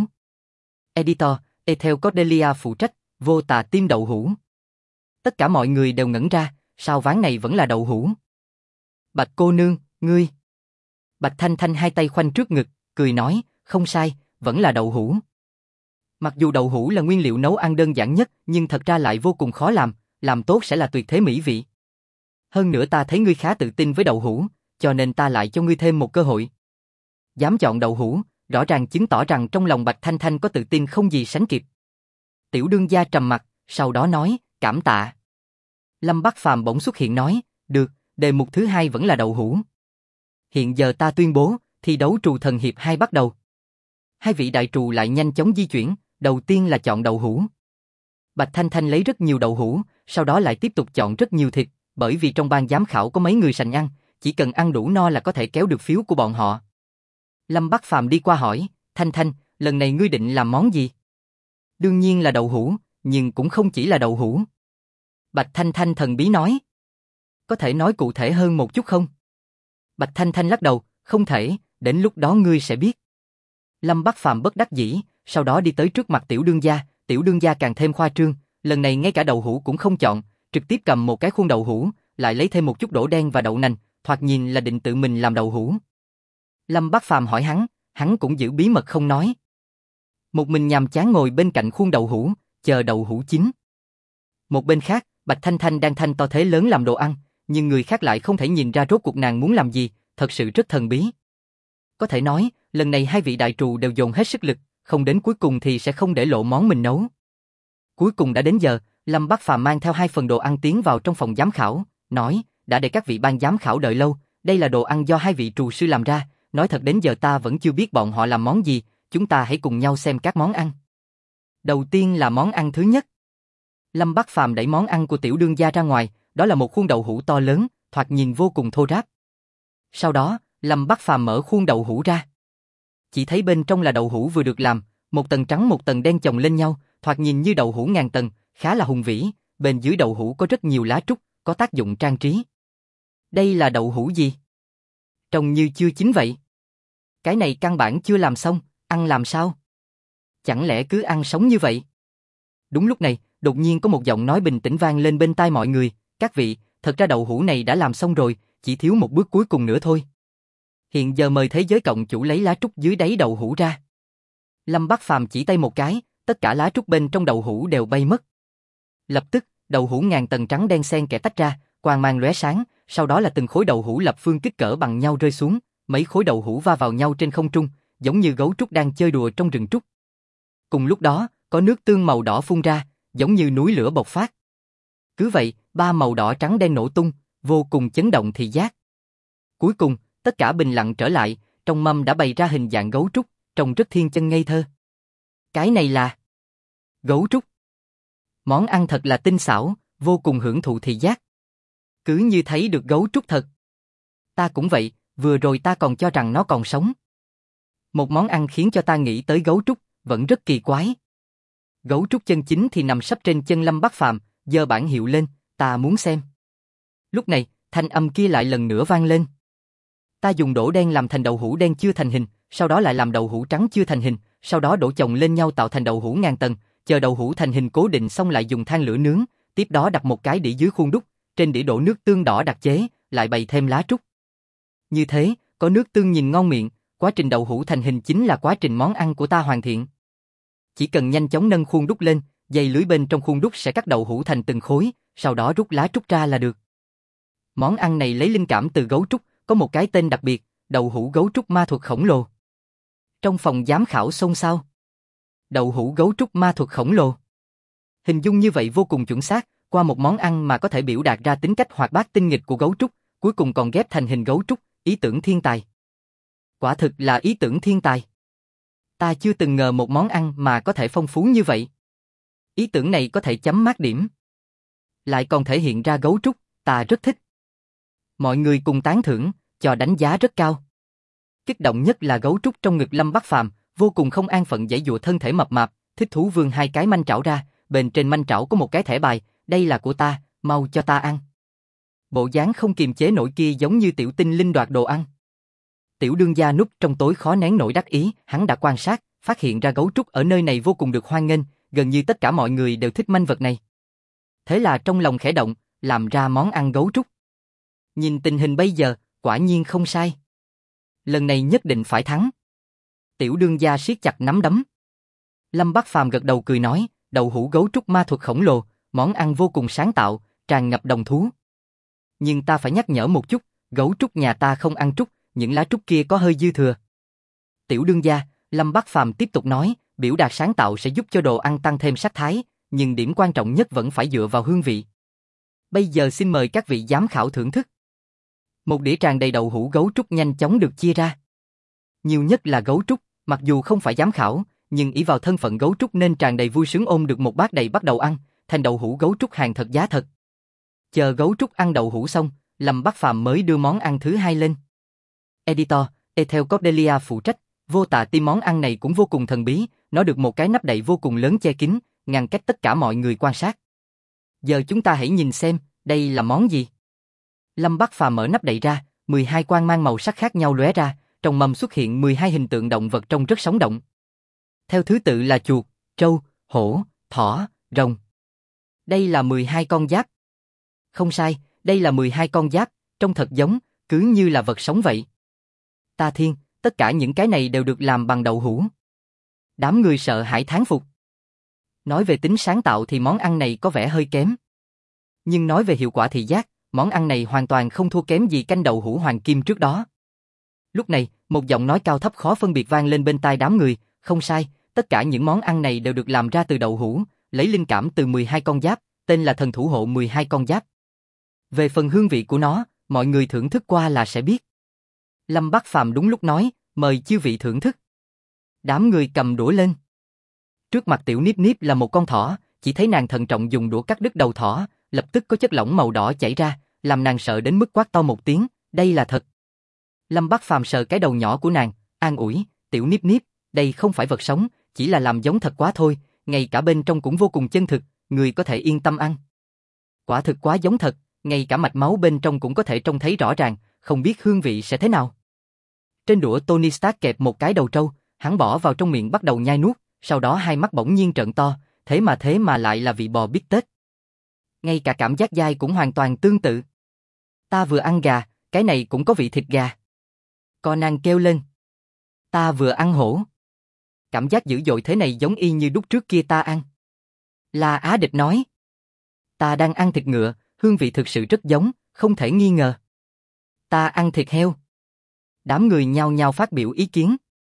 Editor, Ethel Cordelia phụ trách, vô tà tim đậu hũ. Tất cả mọi người đều ngẩn ra, sao ván này vẫn là đậu hũ? Bạch cô nương, ngươi. Bạch Thanh Thanh hai tay khoanh trước ngực, cười nói, không sai, vẫn là đậu hũ. Mặc dù đậu hũ là nguyên liệu nấu ăn đơn giản nhất, nhưng thật ra lại vô cùng khó làm tốt sẽ là tuyệt thế mỹ vị. Hơn nữa ta thấy ngươi khá tự tin với đậu hũ, cho nên ta lại cho ngươi thêm một cơ hội. Dám chọn đậu hũ, rõ ràng chứng tỏ rằng trong lòng Bạch Thanh Thanh có tự tin không gì sánh kịp. Tiểu đương gia trầm mặt, sau đó nói, cảm tạ. Lâm Bắc Phàm bỗng xuất hiện nói, được, đề mục thứ hai vẫn là đậu hũ. Hiện giờ ta tuyên bố, thi đấu trù thần hiệp 2 bắt đầu. Hai vị đại trù lại nhanh chóng di chuyển, đầu tiên là chọn đậu hũ. Bạch Thanh Thanh lấy rất nhiều đậu hũ, sau đó lại tiếp tục chọn rất nhiều thịt, bởi vì trong ban giám khảo có mấy người sành ăn, chỉ cần ăn đủ no là có thể kéo được phiếu của bọn họ. Lâm Bắc Phàm đi qua hỏi, Thanh Thanh, lần này ngươi định làm món gì? Đương nhiên là đậu hũ, nhưng cũng không chỉ là đậu hũ. Bạch Thanh Thanh thần bí nói. Có thể nói cụ thể hơn một chút không? Bạch Thanh Thanh lắc đầu, không thể, đến lúc đó ngươi sẽ biết. Lâm Bắc Phàm bất đắc dĩ, sau đó đi tới trước mặt tiểu đương gia càng thêm khoa trương, lần này ngay cả đậu hũ cũng không chọn, trực tiếp cầm một cái khuôn đậu hũ, lại lấy thêm một chút đỗ đen và đậu nành, thoạt nhìn là định tự mình làm đậu hũ. Lâm Bắc Phàm hỏi hắn cũng giữ bí mật không nói. Một mình nhàm chán ngồi bên cạnh khuôn đậu hũ, chờ đậu hũ chín. Một bên khác, Bạch Thanh Thanh đang thanh to thế lớn làm đồ ăn, nhưng người khác lại không thể nhìn ra rốt cuộc nàng muốn làm gì, thật sự rất thần bí. Có thể nói, lần này hai vị đại trù đều dồn hết sức lực, không đến cuối cùng thì sẽ không để lộ món mình nấu. Cuối cùng đã đến giờ, Lâm Bắc Phàm mang theo 2 phần đồ ăn tiến vào trong phòng giám khảo, nói, đã để các vị ban giám khảo đợi lâu, đây là đồ ăn do 2 vị trù sư làm ra, nói thật đến giờ ta vẫn chưa biết bọn họ làm món gì, chúng ta hãy cùng nhau xem các món ăn. Đầu tiên là món ăn thứ nhất. Lâm Bắc Phàm đẩy món ăn của tiểu đương gia ra ngoài, đó là một khuôn đậu hũ to lớn, thoạt nhìn vô cùng thô ráp. Sau đó, Lâm Bắc Phàm mở khuôn đậu hũ ra. Chỉ thấy bên trong là đậu hũ vừa được làm, một tầng trắng một tầng đen chồng lên nhau, thoạt nhìn như đậu hũ ngàn tầng, khá là hùng vĩ, bên dưới đậu hũ có rất nhiều lá trúc, có tác dụng trang trí. Đây là đậu hũ gì? Trông như chưa chín vậy. Cái này căn bản chưa làm xong, ăn làm sao? Chẳng lẽ cứ ăn sống như vậy? Đúng lúc này, đột nhiên có một giọng nói bình tĩnh vang lên bên tai mọi người, các vị, thật ra đậu hũ này đã làm xong rồi, chỉ thiếu một bước cuối cùng nữa thôi. Hiện giờ mời thế giới cộng chủ lấy lá trúc dưới đáy đậu hũ ra. Lâm Bắc Phàm chỉ tay một cái, tất cả lá trúc bên trong đậu hũ đều bay mất. Lập tức, đậu hũ ngàn tầng trắng đen xen kẽ tách ra, quang mang lóe sáng, sau đó là từng khối đậu hũ lập phương kích cỡ bằng nhau rơi xuống, mấy khối đậu hũ va vào nhau trên không trung, giống như gấu trúc đang chơi đùa trong rừng trúc. Cùng lúc đó, có nước tương màu đỏ phun ra, giống như núi lửa bộc phát. Cứ vậy, 3 màu đỏ trắng đen nổ tung, vô cùng chấn động thị giác. Cuối cùng, tất cả bình lặng trở lại, trong mâm đã bày ra hình dạng gấu trúc, trông rất thiên chân ngây thơ. Cái này là gấu trúc. Món ăn thật là tinh xảo, vô cùng hưởng thụ thị giác. Cứ như thấy được gấu trúc thật. Ta cũng vậy, vừa rồi ta còn cho rằng nó còn sống. Một món ăn khiến cho ta nghĩ tới gấu trúc, vẫn rất kỳ quái. Gấu trúc chân chính thì nằm sấp trên chân Lâm Bắc Phàm, giơ bảng hiệu lên, ta muốn xem. Lúc này, thanh âm kia lại lần nữa vang lên. Ta dùng đỗ đen làm thành đậu hũ đen chưa thành hình, sau đó lại làm đậu hũ trắng chưa thành hình, sau đó đổ chồng lên nhau tạo thành đậu hũ ngàn tầng, chờ đậu hũ thành hình cố định xong lại dùng than lửa nướng, tiếp đó đặt một cái đĩa dưới khuôn đúc, trên đĩa đổ nước tương đỏ đặc chế, lại bày thêm lá trúc. Như thế, có nước tương nhìn ngon miệng, quá trình đậu hũ thành hình chính là quá trình món ăn của ta hoàn thiện. Chỉ cần nhanh chóng nâng khuôn đúc lên, dây lưới bên trong khuôn đúc sẽ cắt đậu hũ thành từng khối, sau đó rút lá trúc ra là được. Món ăn này lấy linh cảm từ gấu trúc, có một cái tên đặc biệt, đậu hũ gấu trúc ma thuật khổng lồ. Trong phòng giám khảo xôn xao. Đậu hũ gấu trúc ma thuật khổng lồ. Hình dung như vậy vô cùng chuẩn xác, qua một món ăn mà có thể biểu đạt ra tính cách hoạt bát tinh nghịch của gấu trúc, cuối cùng còn ghép thành hình gấu trúc, ý tưởng thiên tài. Quả thực là ý tưởng thiên tài. Ta chưa từng ngờ một món ăn mà có thể phong phú như vậy. Ý tưởng này có thể chấm mát điểm. Lại còn thể hiện ra gấu trúc, ta rất thích. Mọi người cùng tán thưởng, cho đánh giá rất cao. Kích động nhất là gấu trúc trong ngực Lâm Bắc Phàm, vô cùng không an phận giãy giụa thân thể mập mạp, thích thú vươn hai cái manh trảo ra, bên trên manh trảo có một cái thẻ bài, đây là của ta, mau cho ta ăn. Bộ dáng không kiềm chế nổi kia giống như tiểu tinh linh đoạt đồ ăn. Tiểu đương gia núp trong tối khó nén nổi đắc ý, hắn đã quan sát, phát hiện ra gấu trúc ở nơi này vô cùng được hoan nghênh, gần như tất cả mọi người đều thích manh vật này. Thế là trong lòng khẽ động, làm ra món ăn gấu trúc. Nhìn tình hình bây giờ, quả nhiên không sai. Lần này nhất định phải thắng. Tiểu đương gia siết chặt nắm đấm. Lâm Bắc Phàm gật đầu cười nói, đậu hũ gấu trúc ma thuật khổng lồ, món ăn vô cùng sáng tạo, tràn ngập đồng thú. Nhưng ta phải nhắc nhở một chút, gấu trúc nhà ta không ăn trúc, những lá trúc kia có hơi dư thừa. Tiểu đương gia, Lâm Bắc Phàm tiếp tục nói, biểu đạt sáng tạo sẽ giúp cho đồ ăn tăng thêm sắc thái, nhưng điểm quan trọng nhất vẫn phải dựa vào hương vị. Bây giờ xin mời các vị giám khảo thưởng thức. Một đĩa tràn đầy đậu hũ gấu trúc nhanh chóng được chia ra. Nhiều nhất là gấu trúc, mặc dù không phải giám khảo, nhưng ỷ vào thân phận gấu trúc nên tràn đầy vui sướng ôm được một bát đầy bắt đầu ăn, thành đậu hũ gấu trúc hàng thật giá thật. Chờ gấu trúc ăn đậu hũ xong, Lâm Bắc Phàm mới đưa món ăn thứ hai lên. Editor, Ethel Cordelia phụ trách, vô tà tim món ăn này cũng vô cùng thần bí, nó được một cái nắp đậy vô cùng lớn che kín, ngăn cách tất cả mọi người quan sát. Giờ chúng ta hãy nhìn xem, đây là món gì? Lâm Bắc Phàm mở nắp đậy ra, 12 quang mang màu sắc khác nhau lóe ra, trong mâm xuất hiện 12 hình tượng động vật trông rất sống động. Theo thứ tự là chuột, trâu, hổ, thỏ, rồng. Đây là 12 con giáp. Không sai, đây là 12 con giáp, trông thật giống, cứ như là vật sống vậy. Ta thiên, tất cả những cái này đều được làm bằng đậu hũ. Đám người sợ hãi thán phục. Nói về tính sáng tạo thì món ăn này có vẻ hơi kém. Nhưng nói về hiệu quả thị giác, món ăn này hoàn toàn không thua kém gì canh đậu hũ hoàng kim trước đó. Lúc này, một giọng nói cao thấp khó phân biệt vang lên bên tai đám người, không sai, tất cả những món ăn này đều được làm ra từ đậu hũ, lấy linh cảm từ 12 con giáp, tên là thần thủ hộ 12 con giáp. Về phần hương vị của nó, mọi người thưởng thức qua là sẽ biết. Lâm Bắc Phàm đúng lúc nói, mời chư vị thưởng thức. Đám người cầm đũa lên. Trước mặt tiểu Niếp Niếp là một con thỏ, chỉ thấy nàng thận trọng dùng đũa cắt đứt đầu thỏ, lập tức có chất lỏng màu đỏ chảy ra, làm nàng sợ đến mức quát to một tiếng, đây là thật. Lâm Bắc Phàm sờ cái đầu nhỏ của nàng, an ủi, tiểu Niếp Niếp, đây không phải vật sống, chỉ là làm giống thật quá thôi, ngay cả bên trong cũng vô cùng chân thực, người có thể yên tâm ăn. Quả thực quá giống thật, ngay cả mạch máu bên trong cũng có thể trông thấy rõ ràng, không biết hương vị sẽ thế nào. Trên đũa Tony Stark kẹp một cái đầu trâu, hắn bỏ vào trong miệng bắt đầu nhai nuốt, sau đó hai mắt bỗng nhiên trợn to, thế mà lại là vị bò bít tết. Ngay cả cảm giác dai cũng hoàn toàn tương tự. Ta vừa ăn gà, cái này cũng có vị thịt gà. Conan kêu lên. Ta vừa ăn hổ. Cảm giác dữ dội thế này giống y như lúc trước kia ta ăn. La Á Địch nói. Ta đang ăn thịt ngựa, hương vị thực sự rất giống, không thể nghi ngờ. Ta ăn thịt heo. Đám người nhao nhao phát biểu ý kiến.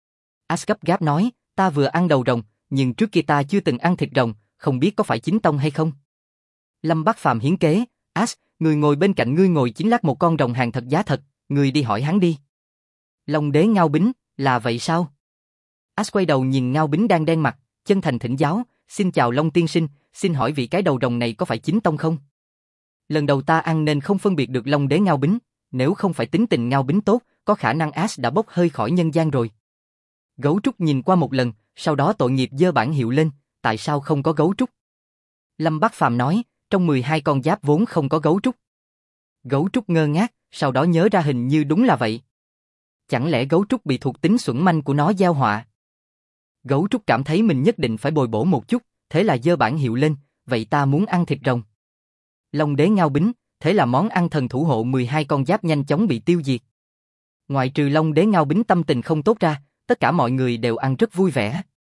Ash gấp gáp nói, ta vừa ăn đầu rồng, nhưng trước kia ta chưa từng ăn thịt rồng, không biết có phải chính tông hay không. Lâm Bắc Phàm hiến kế, Ash, người ngồi bên cạnh ngươi ngồi chính lát một con rồng hàng thật giá thật, ngươi đi hỏi hắn đi. Long đế Ngao Bính, là vậy sao? Ash quay đầu nhìn Ngao Bính đang đen mặt, chân thành thỉnh giáo, xin chào Long tiên sinh, xin hỏi vị cái đầu rồng này có phải chính tông không? Lần đầu ta ăn nên không phân biệt được Long đế Ngao Bính, nếu không phải tính tình Ngao Bính tốt, có khả năng Ash đã bốc hơi khỏi nhân gian rồi. Gấu trúc nhìn qua một lần, sau đó tội nghiệp giơ bảng hiệu lên, tại sao không có gấu trúc? Lâm Bắc Phàm nói, trong 12 con giáp vốn không có gấu trúc. Gấu trúc ngơ ngác, sau đó nhớ ra hình như đúng là vậy. Chẳng lẽ gấu trúc bị thuộc tính xuẩn manh của nó gieo họa? Gấu trúc cảm thấy mình nhất định phải bồi bổ một chút, thế là giơ bảng hiệu lên, vậy ta muốn ăn thịt rồng. Long đế Ngao Bính, thế là món ăn thần thủ hộ 12 con giáp nhanh chóng bị tiêu diệt. Ngoại trừ Long đế Ngao Bính tâm tình không tốt ra, tất cả mọi người đều ăn rất vui vẻ.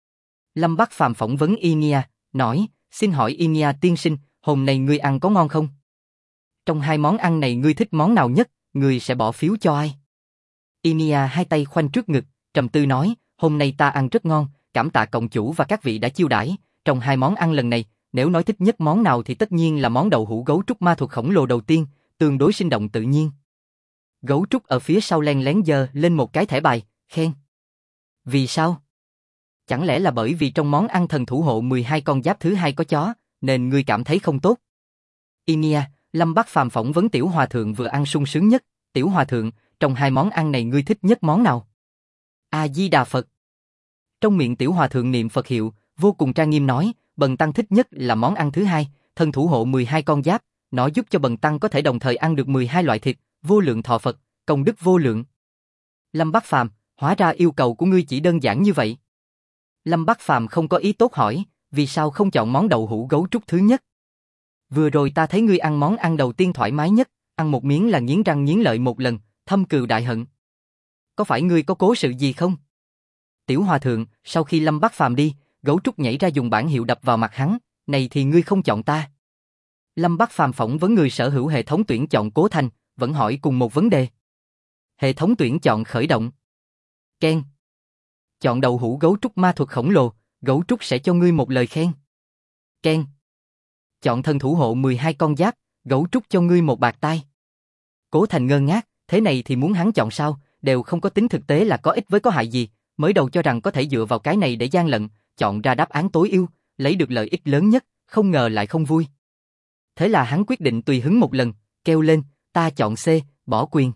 Lâm Bắc Phàm phỏng vấn Inia, nói, xin hỏi Inia tiên sinh, hôm nay ngươi ăn có ngon không? Trong hai món ăn này ngươi thích món nào nhất, ngươi sẽ bỏ phiếu cho ai? Inia hai tay khoanh trước ngực, trầm tư nói, hôm nay ta ăn rất ngon, cảm tạ cộng chủ và các vị đã chiêu đãi. Trong hai món ăn lần này, nếu nói thích nhất món nào thì tất nhiên là món đậu hũ gấu trúc ma thuật khổng lồ đầu tiên, tương đối sinh động tự nhiên. Gấu trúc ở phía sau len lén giơ lên một cái thẻ bài, khen. Vì sao? Chẳng lẽ là bởi vì trong món ăn thần thủ hộ 12 con giáp thứ hai có chó, nên ngươi cảm thấy không tốt? Inia, Lâm Bắc Phàm phỏng vấn Tiểu Hòa Thượng vừa ăn sung sướng nhất. Tiểu Hòa Thượng, trong hai món ăn này ngươi thích nhất món nào? A-di-đà Phật. Trong miệng Tiểu Hòa Thượng niệm Phật hiệu, vô cùng trang nghiêm nói, Bần Tăng thích nhất là món ăn thứ hai, thần thủ hộ 12 con giáp, nó giúp cho Bần Tăng có thể đồng thời ăn được 12 loại thịt, vô lượng thọ Phật, công đức vô lượng. Lâm Bắc Phàm, hóa ra yêu cầu của ngươi chỉ đơn giản như vậy. Lâm Bắc Phàm không có ý tốt hỏi, vì sao không chọn món đậu hũ gấu trúc thứ nhất? Vừa rồi ta thấy ngươi ăn món ăn đầu tiên thoải mái nhất, ăn một miếng là nghiến răng nghiến lợi một lần, thâm cừu đại hận. Có phải ngươi có cố sự gì không? Tiểu Hòa Thượng, sau khi Lâm Bắc Phàm đi, gấu trúc nhảy ra dùng bản hiệu đập vào mặt hắn, này thì ngươi không chọn ta. Lâm Bắc Phàm phỏng vấn người sở hữu hệ thống tuyển chọn Cố Thành, vẫn hỏi cùng một vấn đề. Hệ thống tuyển chọn khởi động. Ken. Chọn đậu hũ gấu trúc ma thuật khổng lồ, gấu trúc sẽ cho ngươi một lời khen. Ken. Chọn thần thủ hộ 12 con giáp, gấu trúc cho ngươi một bạt tai. Cố Thành ngơ ngác, thế này thì muốn hắn chọn sao, đều không có tính thực tế là có ích với có hại gì, mới đầu cho rằng có thể dựa vào cái này để gian lận, chọn ra đáp án tối ưu, lấy được lợi ích lớn nhất, không ngờ lại không vui. Thế là hắn quyết định tùy hứng một lần, kêu lên, ta chọn C, bỏ quyền.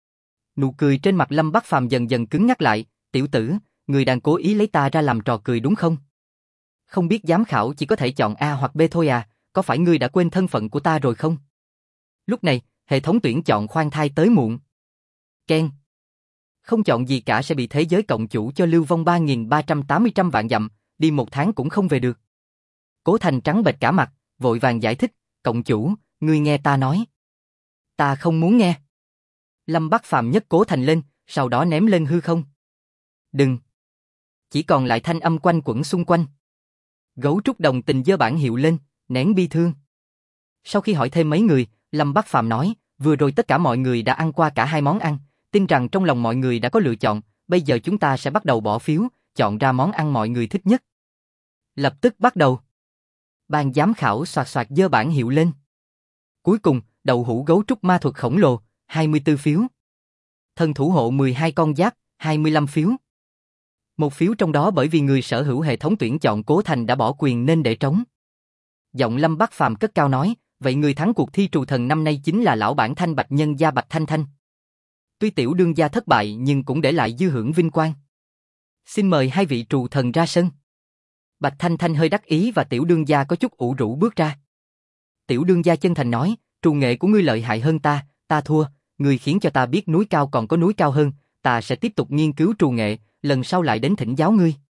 Nụ cười trên mặt Lâm Bắc Phàm dần dần cứng ngắc lại, tiểu tử, người đang cố ý lấy ta ra làm trò cười đúng không? Không biết giám khảo chỉ có thể chọn A hoặc B thôi à, có phải ngươi đã quên thân phận của ta rồi không? Lúc này, hệ thống tuyển chọn khoan thai tới muộn. Ken. Không chọn gì cả sẽ bị thế giới cộng chủ cho lưu vong 3.380 vạn dặm, đi một tháng cũng không về được. Cố Thành trắng bệch cả mặt, vội vàng giải thích, cộng chủ, ngươi nghe ta nói. Ta không muốn nghe. Lâm Bắc Phàm nhấc Cố Thành lên, sau đó ném lên hư không. Đừng. Chỉ còn lại thanh âm quanh quẩn xung quanh. Gấu trúc đồng tình giơ bản hiệu lên, nén bi thương. Sau khi hỏi thêm mấy người, Lâm Bắc Phàm nói, vừa rồi tất cả mọi người đã ăn qua cả hai món ăn, tin rằng trong lòng mọi người đã có lựa chọn, bây giờ chúng ta sẽ bắt đầu bỏ phiếu, chọn ra món ăn mọi người thích nhất. Lập tức bắt đầu. Ban giám khảo soạt soạt giơ bản hiệu lên. Cuối cùng, đậu hũ gấu trúc ma thuật khổng lồ, 24 phiếu. Thần thủ hộ 12 con giáp, 25 phiếu. Một phiếu trong đó bởi vì người sở hữu hệ thống tuyển chọn Cố Thành đã bỏ quyền nên để trống. Giọng Lâm Bắc Phàm cất cao nói, vậy người thắng cuộc thi trù thần năm nay chính là lão bản Thanh Bạch nhân gia Bạch Thanh Thanh. Tuy tiểu đương gia thất bại nhưng cũng để lại dư hưởng vinh quang. Xin mời hai vị trù thần ra sân. Bạch Thanh Thanh hơi đắc ý và tiểu đương gia có chút ủ rũ bước ra. Tiểu đương gia chân thành nói, trù nghệ của ngươi lợi hại hơn ta thua, ngươi khiến cho ta biết núi cao còn có núi cao hơn, ta sẽ tiếp tục nghiên cứu trù nghệ, lần sau lại đến thỉnh giáo ngươi.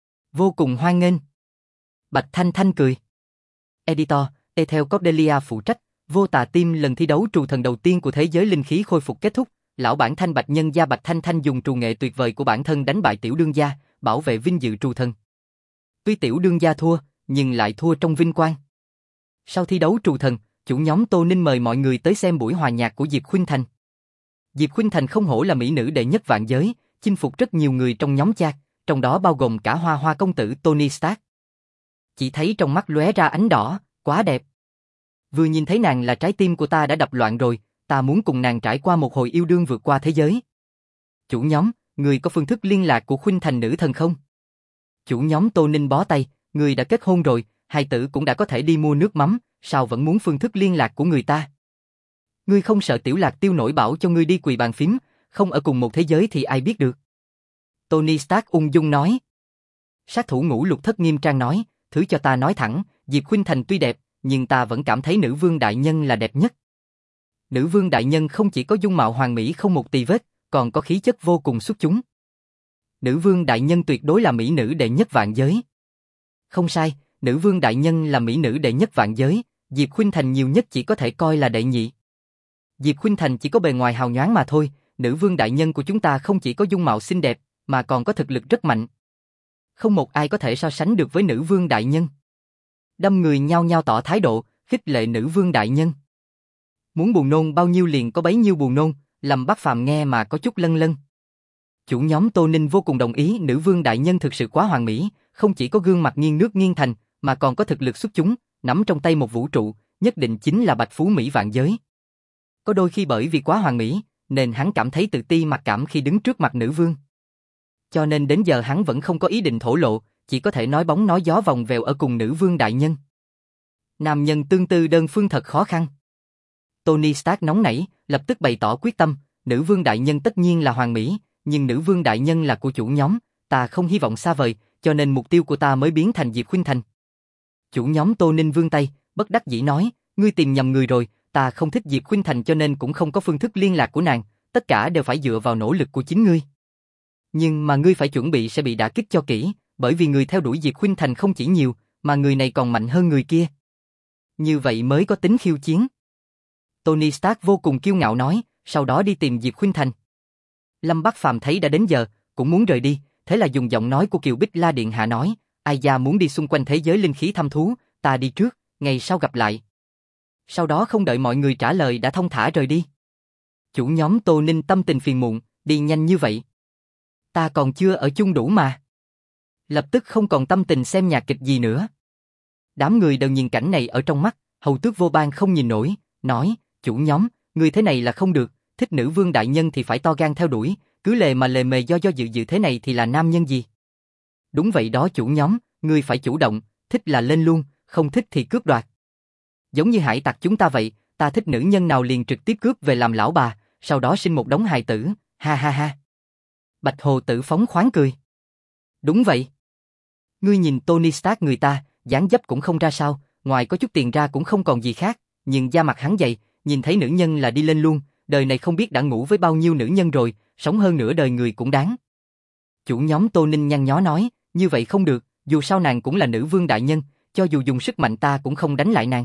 Vô cùng hoan nghênh. Bạch Thanh Thanh cười. Editor, Ethel Cordelia phụ trách, Vô Tà Team lần thi đấu trù thần đầu tiên của thế giới linh khí khôi phục kết thúc, lão bản Thanh Bạch nhân gia Bạch Thanh Thanh dùng trù nghệ tuyệt vời của bản thân đánh bại tiểu đương gia, bảo vệ vinh dự trù thần. Tuy tiểu đương gia thua, nhưng lại thua trong vinh quang. Sau thi đấu trù thần, chủ nhóm Tô Ninh mời mọi người tới xem buổi hòa nhạc của Diệp Khuynh Thành. Diệp Khuynh Thành không hổ là mỹ nữ đệ nhất vạn giới, chinh phục rất nhiều người trong nhóm chat, trong đó bao gồm cả Hoa Hoa công tử Tony Stark. Chỉ thấy trong mắt lóe ra ánh đỏ, quá đẹp. Vừa nhìn thấy nàng là trái tim của ta đã đập loạn rồi, ta muốn cùng nàng trải qua một hồi yêu đương vượt qua thế giới. Chủ nhóm, người có phương thức liên lạc của Khuynh Thành nữ thần không? Chủ nhóm Tô Ninh bó tay, người đã kết hôn rồi, hai tử cũng đã có thể đi mua nước mắm, sao vẫn muốn phương thức liên lạc của người ta? Ngươi không sợ Tiểu Lạc Tiêu nổi bảo cho ngươi đi quỳ bàn phím, không ở cùng một thế giới thì ai biết được? Tony Stark ung dung nói. Sát thủ Ngũ Lục Thất nghiêm trang nói, thứ cho ta nói thẳng, Diệp Khuynh Thành tuy đẹp, nhưng ta vẫn cảm thấy nữ vương đại nhân là đẹp nhất. Nữ vương đại nhân không chỉ có dung mạo hoàn mỹ không một tì vết, còn có khí chất vô cùng xuất chúng. Nữ vương đại nhân tuyệt đối là mỹ nữ đệ nhất vạn giới. Không sai, nữ vương đại nhân là mỹ nữ đệ nhất vạn giới, Diệp Khuynh Thành nhiều nhất chỉ có thể coi là đệ nhị. Diệp Khuynh Thành chỉ có bề ngoài hào nhoáng mà thôi, nữ vương đại nhân của chúng ta không chỉ có dung mạo xinh đẹp, mà còn có thực lực rất mạnh. không một ai có thể so sánh được với nữ vương đại nhân. Đâm người nhao nhao tỏ thái độ, khích lệ nữ vương đại nhân. Muốn buồn nôn bao nhiêu liền có bấy nhiêu buồn nôn, Lâm Bắc Phàm nghe mà có chút lân lân. Chủ nhóm Tô Ninh vô cùng đồng ý, nữ vương đại nhân thực sự quá hoàn mỹ, không chỉ có gương mặt nghiêng nước nghiêng thành, mà còn có thực lực xuất chúng, nắm trong tay một vũ trụ, nhất định chính là bạch phú mỹ vạn giới. Có đôi khi bởi vì quá hoàn mỹ, nên hắn cảm thấy tự ti mặc cảm khi đứng trước mặt nữ vương. Cho nên đến giờ hắn vẫn không có ý định thổ lộ, chỉ có thể nói bóng nói gió vòng vèo ở cùng nữ vương đại nhân. Nam nhân tương tư đơn phương thật khó khăn. Tony Stark nóng nảy, lập tức bày tỏ quyết tâm, nữ vương đại nhân tất nhiên là hoàn mỹ, nhưng nữ vương đại nhân là của chủ nhóm, ta không hy vọng xa vời, cho nên mục tiêu của ta mới biến thành Diệp Khuynh Thành. Chủ nhóm Tô Ninh vươn tay, bất đắc dĩ nói, ngươi tìm nhầm người rồi, ta không thích Diệp Khuynh Thành cho nên cũng không có phương thức liên lạc của nàng, tất cả đều phải dựa vào nỗ lực của chính ngươi. Nhưng mà ngươi phải chuẩn bị sẽ bị đả kích cho kỹ, bởi vì người theo đuổi Diệp Khuynh Thành không chỉ nhiều, mà người này còn mạnh hơn người kia. Như vậy mới có tính khiêu chiến. Tony Stark vô cùng kiêu ngạo nói, sau đó đi tìm Diệp Khuynh Thành. Lâm Bắc Phàm thấy đã đến giờ, cũng muốn rời đi, thế là dùng giọng nói của Kiều Bích La Điện Hạ nói, ai gia muốn đi xung quanh thế giới linh khí thăm thú, ta đi trước, ngày sau gặp lại. Sau đó không đợi mọi người trả lời đã thong thả rời đi. Chủ nhóm Tô Ninh tâm tình phiền muộn, đi nhanh như vậy. Ta còn chưa ở chung đủ mà. Lập tức không còn tâm tình xem nhạc kịch gì nữa. Đám người đều nhìn cảnh này ở trong mắt, Hầu Tước Vô Bang không nhìn nổi, nói, chủ nhóm, người thế này là không được, thích nữ vương đại nhân thì phải to gan theo đuổi, cứ lề mề do dự thế này thì là nam nhân gì? Đúng vậy đó chủ nhóm, người phải chủ động, thích là lên luôn, không thích thì cướp đoạt. Giống như hải tặc chúng ta vậy, ta thích nữ nhân nào liền trực tiếp cướp về làm lão bà, sau đó sinh một đống hài tử, ha ha ha. Bạch Hồ Tử phóng khoáng cười. Đúng vậy. Ngươi nhìn Tony Stark người ta, dáng dấp cũng không ra sao, ngoài có chút tiền ra cũng không còn gì khác, nhưng da mặt hắn dày, nhìn thấy nữ nhân là đi lên luôn, đời này không biết đã ngủ với bao nhiêu nữ nhân rồi, sống hơn nửa đời người cũng đáng. Chủ nhóm Tô Ninh nhăn nhó nói, như vậy không được, dù sao nàng cũng là nữ vương đại nhân, cho dù dùng sức mạnh ta cũng không đánh lại nàng.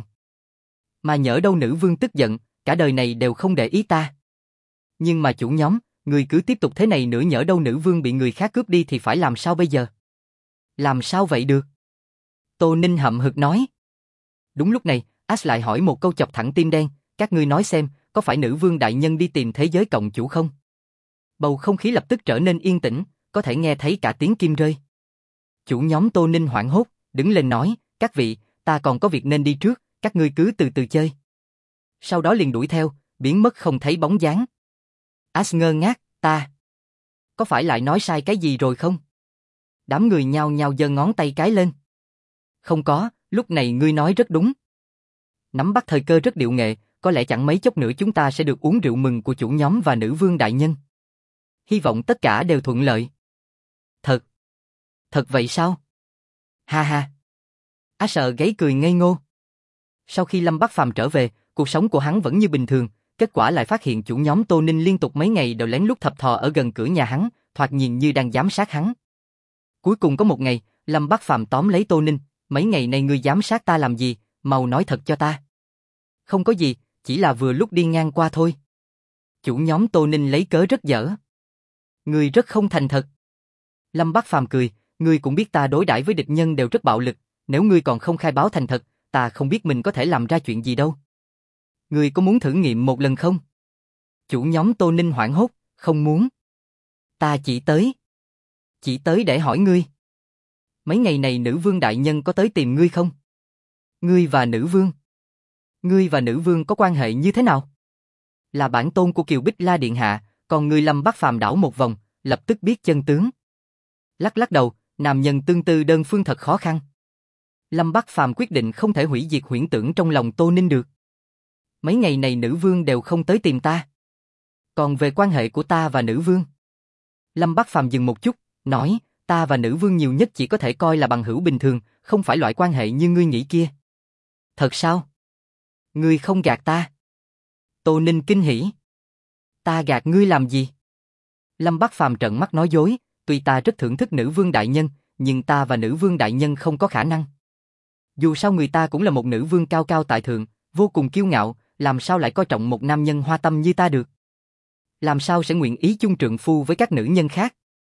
Mà nhỡ đâu nữ vương tức giận, cả đời này đều không để ý ta. Nhưng mà chủ nhóm, người cứ tiếp tục thế này nữa nhỡ đâu nữ vương bị người khác cướp đi thì phải làm sao bây giờ? Làm sao vậy được? Tô Ninh hậm hực nói. Đúng lúc này, Ash lại hỏi một câu chọc thẳng tim đen, các ngươi nói xem, có phải nữ vương đại nhân đi tìm thế giới cộng chủ không? Bầu không khí lập tức trở nên yên tĩnh, có thể nghe thấy cả tiếng kim rơi. Chủ nhóm Tô Ninh hoảng hốt, đứng lên nói, các vị, ta còn có việc nên đi trước, các ngươi cứ từ từ chơi. Sau đó liền đuổi theo, biến mất không thấy bóng dáng. Ash ngơ ngác, ta có phải lại nói sai cái gì rồi không? Đám người nhao nhao giơ ngón tay cái lên. Không có, lúc này ngươi nói rất đúng. Nắm bắt thời cơ rất điệu nghệ, có lẽ chẳng mấy chốc nữa chúng ta sẽ được uống rượu mừng của chủ nhóm và nữ vương đại nhân. Hy vọng tất cả đều thuận lợi. Thật? Thật vậy sao? Ha ha. Á sợ gáy cười ngây ngô. Sau khi Lâm Bắc Phàm trở về, cuộc sống của hắn vẫn như bình thường, kết quả lại phát hiện chủ nhóm Tô Ninh liên tục mấy ngày đều lén lút thập thò ở gần cửa nhà hắn, thoạt nhìn như đang giám sát hắn. Cuối cùng có một ngày, Lâm Bắc Phàm tóm lấy Tô Ninh, mấy ngày nay ngươi giám sát ta làm gì, mau nói thật cho ta. Không có gì, chỉ là vừa lúc đi ngang qua thôi. Chủ nhóm Tô Ninh lấy cớ rất dở. Ngươi rất không thành thật. Lâm Bắc Phàm cười, ngươi cũng biết ta đối đãi với địch nhân đều rất bạo lực, nếu ngươi còn không khai báo thành thật, ta không biết mình có thể làm ra chuyện gì đâu. Ngươi có muốn thử nghiệm một lần không? Chủ nhóm Tô Ninh hoảng hốt, không muốn. Ta chỉ tới để hỏi ngươi. Mấy ngày này nữ vương đại nhân có tới tìm ngươi không? Ngươi và nữ vương có quan hệ như thế nào? Là bản tôn của Kiều Bích La Điện Hạ, còn ngươi Lâm Bắc Phàm đảo một vòng, lập tức biết chân tướng. Lắc lắc đầu, nam nhân tương tư đơn phương thật khó khăn. Lâm Bắc Phàm quyết định không thể hủy diệt huyễn tưởng trong lòng Tô Ninh được. Mấy ngày này nữ vương đều không tới tìm ta. Còn về quan hệ của ta và nữ vương? Lâm Bắc Phàm dừng một chút, nói, ta và nữ vương nhiều nhất chỉ có thể coi là bằng hữu bình thường, không phải loại quan hệ như ngươi nghĩ kia. Thật sao? Ngươi không gạt ta. Tô Ninh kinh hỉ. Ta gạt ngươi làm gì? Lâm Bắc Phàm trợn mắt nói dối, tuy ta rất thưởng thức nữ vương đại nhân, nhưng ta và nữ vương đại nhân không có khả năng. Dù sao người ta cũng là một nữ vương cao cao tại thượng, vô cùng kiêu ngạo, làm sao lại coi trọng một nam nhân hoa tâm như ta được? Làm sao sẽ nguyện ý chung trượng phu với các nữ nhân khác?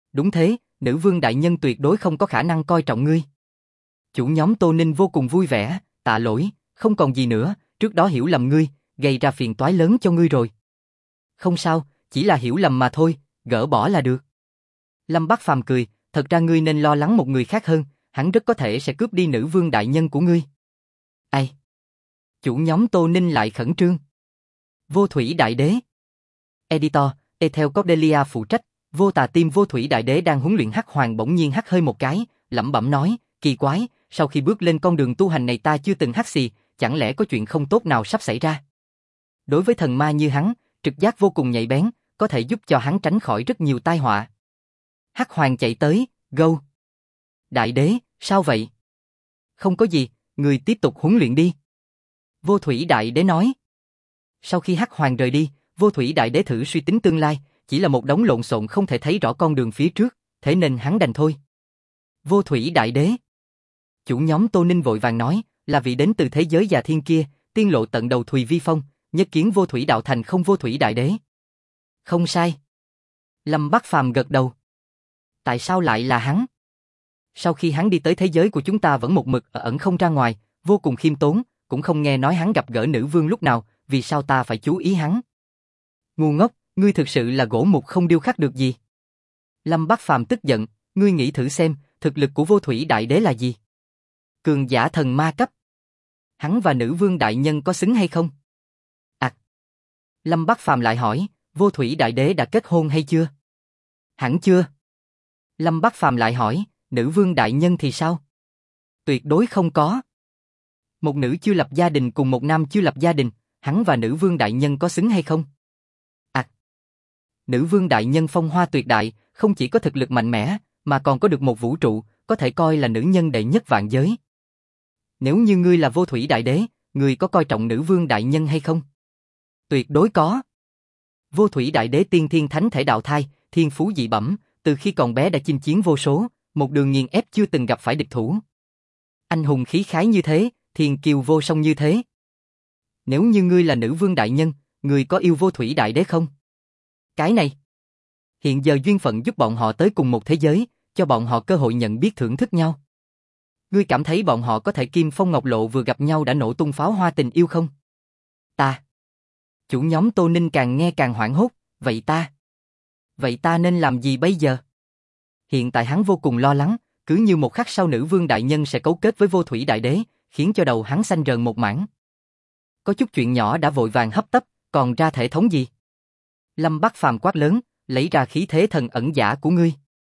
Đúng thế, nữ vương đại nhân tuyệt đối không có khả năng coi trọng ngươi. Chủ nhóm Tô Ninh vô cùng vui vẻ, tạ lỗi, không còn gì nữa, trước đó hiểu lầm ngươi, gây ra phiền toái lớn cho ngươi rồi. Không sao, chỉ là hiểu lầm mà thôi, gỡ bỏ là được. Lâm Bắc Phàm cười, thật ra ngươi nên lo lắng một người khác hơn, hắn rất có thể sẽ cướp đi nữ vương đại nhân của ngươi. Ai? Chủ nhóm Tô Ninh lại khẩn trương. Vô thủy đại đế. Editor, Ethel Cordelia phụ trách, vô tà tim vô thủy đại đế đang huấn luyện hắc hoàng bỗng nhiên hắt hơi một cái, lẩm bẩm nói, kỳ quái, sau khi bước lên con đường tu hành này ta chưa từng hắt xì, chẳng lẽ có chuyện không tốt nào sắp xảy ra? Đối với thần ma như hắn, trực giác vô cùng nhạy bén, có thể giúp cho hắn tránh khỏi rất nhiều tai họa. Hắc hoàng chạy tới, go. Đại đế, sao vậy? Không có gì, người tiếp tục huấn luyện đi. Vô thủy đại đế nói. Sau khi hắc hoàng rời đi, vô thủy đại đế thử suy tính tương lai, chỉ là một đống lộn xộn không thể thấy rõ con đường phía trước, thế nên hắn đành thôi. Vô thủy đại đế. Chủ nhóm Tô Ninh vội vàng nói, là vị đến từ thế giới già thiên kia, tiên lộ tận đầu Thùy Vi Phong, nhất kiến vô thủy đạo thành không vô thủy đại đế. Không sai. Lâm Bắc Phàm gật đầu. Tại sao lại là hắn? Sau khi hắn đi tới thế giới của chúng ta vẫn một mực ẩn không ra ngoài, vô cùng khiêm tốn, cũng không nghe nói hắn gặp gỡ nữ vương lúc nào, vì sao ta phải chú ý hắn? Ngu ngốc, ngươi thực sự là gỗ mục không điêu khắc được gì. Lâm Bắc Phàm tức giận, ngươi nghĩ thử xem, thực lực của vô thủy đại đế là gì? Cường giả thần ma cấp. Hắn và nữ vương đại nhân có xứng hay không? Lâm Bắc Phàm lại hỏi, vô thủy đại đế đã kết hôn hay chưa? Hẳn chưa. Lâm Bắc Phàm lại hỏi, nữ vương đại nhân thì sao? Tuyệt đối không có. Một nữ chưa lập gia đình cùng một nam chưa lập gia đình, hắn và nữ vương đại nhân có xứng hay không? Nữ vương đại nhân phong hoa tuyệt đại, không chỉ có thực lực mạnh mẽ, mà còn có được một vũ trụ, có thể coi là nữ nhân đệ nhất vạn giới. Nếu như ngươi là vô thủy đại đế, ngươi có coi trọng nữ vương đại nhân hay không? Tuyệt đối có. Vô thủy đại đế tiên thiên thánh thể đạo thai, thiên phú dị bẩm, từ khi còn bé đã chinh chiến vô số, một đường nghiền ép chưa từng gặp phải địch thủ. Anh hùng khí khái như thế, thiên kiêu vô song như thế. Nếu như ngươi là nữ vương đại nhân, ngươi có yêu vô thủy đại đế không? Cái này. Hiện giờ duyên phận giúp bọn họ tới cùng một thế giới, cho bọn họ cơ hội nhận biết thưởng thức nhau. Ngươi cảm thấy bọn họ có thể kim phong ngọc lộ vừa gặp nhau đã nổ tung pháo hoa tình yêu không? Ta. Chủ nhóm Tô Ninh càng nghe càng hoảng hốt, vậy ta nên làm gì bây giờ? Hiện tại hắn vô cùng lo lắng, cứ như một khắc sau nữ vương đại nhân sẽ cấu kết với vô thủy đại đế, khiến cho đầu hắn xanh rờn một mảng. Có chút chuyện nhỏ đã vội vàng hấp tấp, còn ra thể thống gì? Lâm Bắc Phàm quát lớn, lấy ra khí thế thần ẩn giả của ngươi.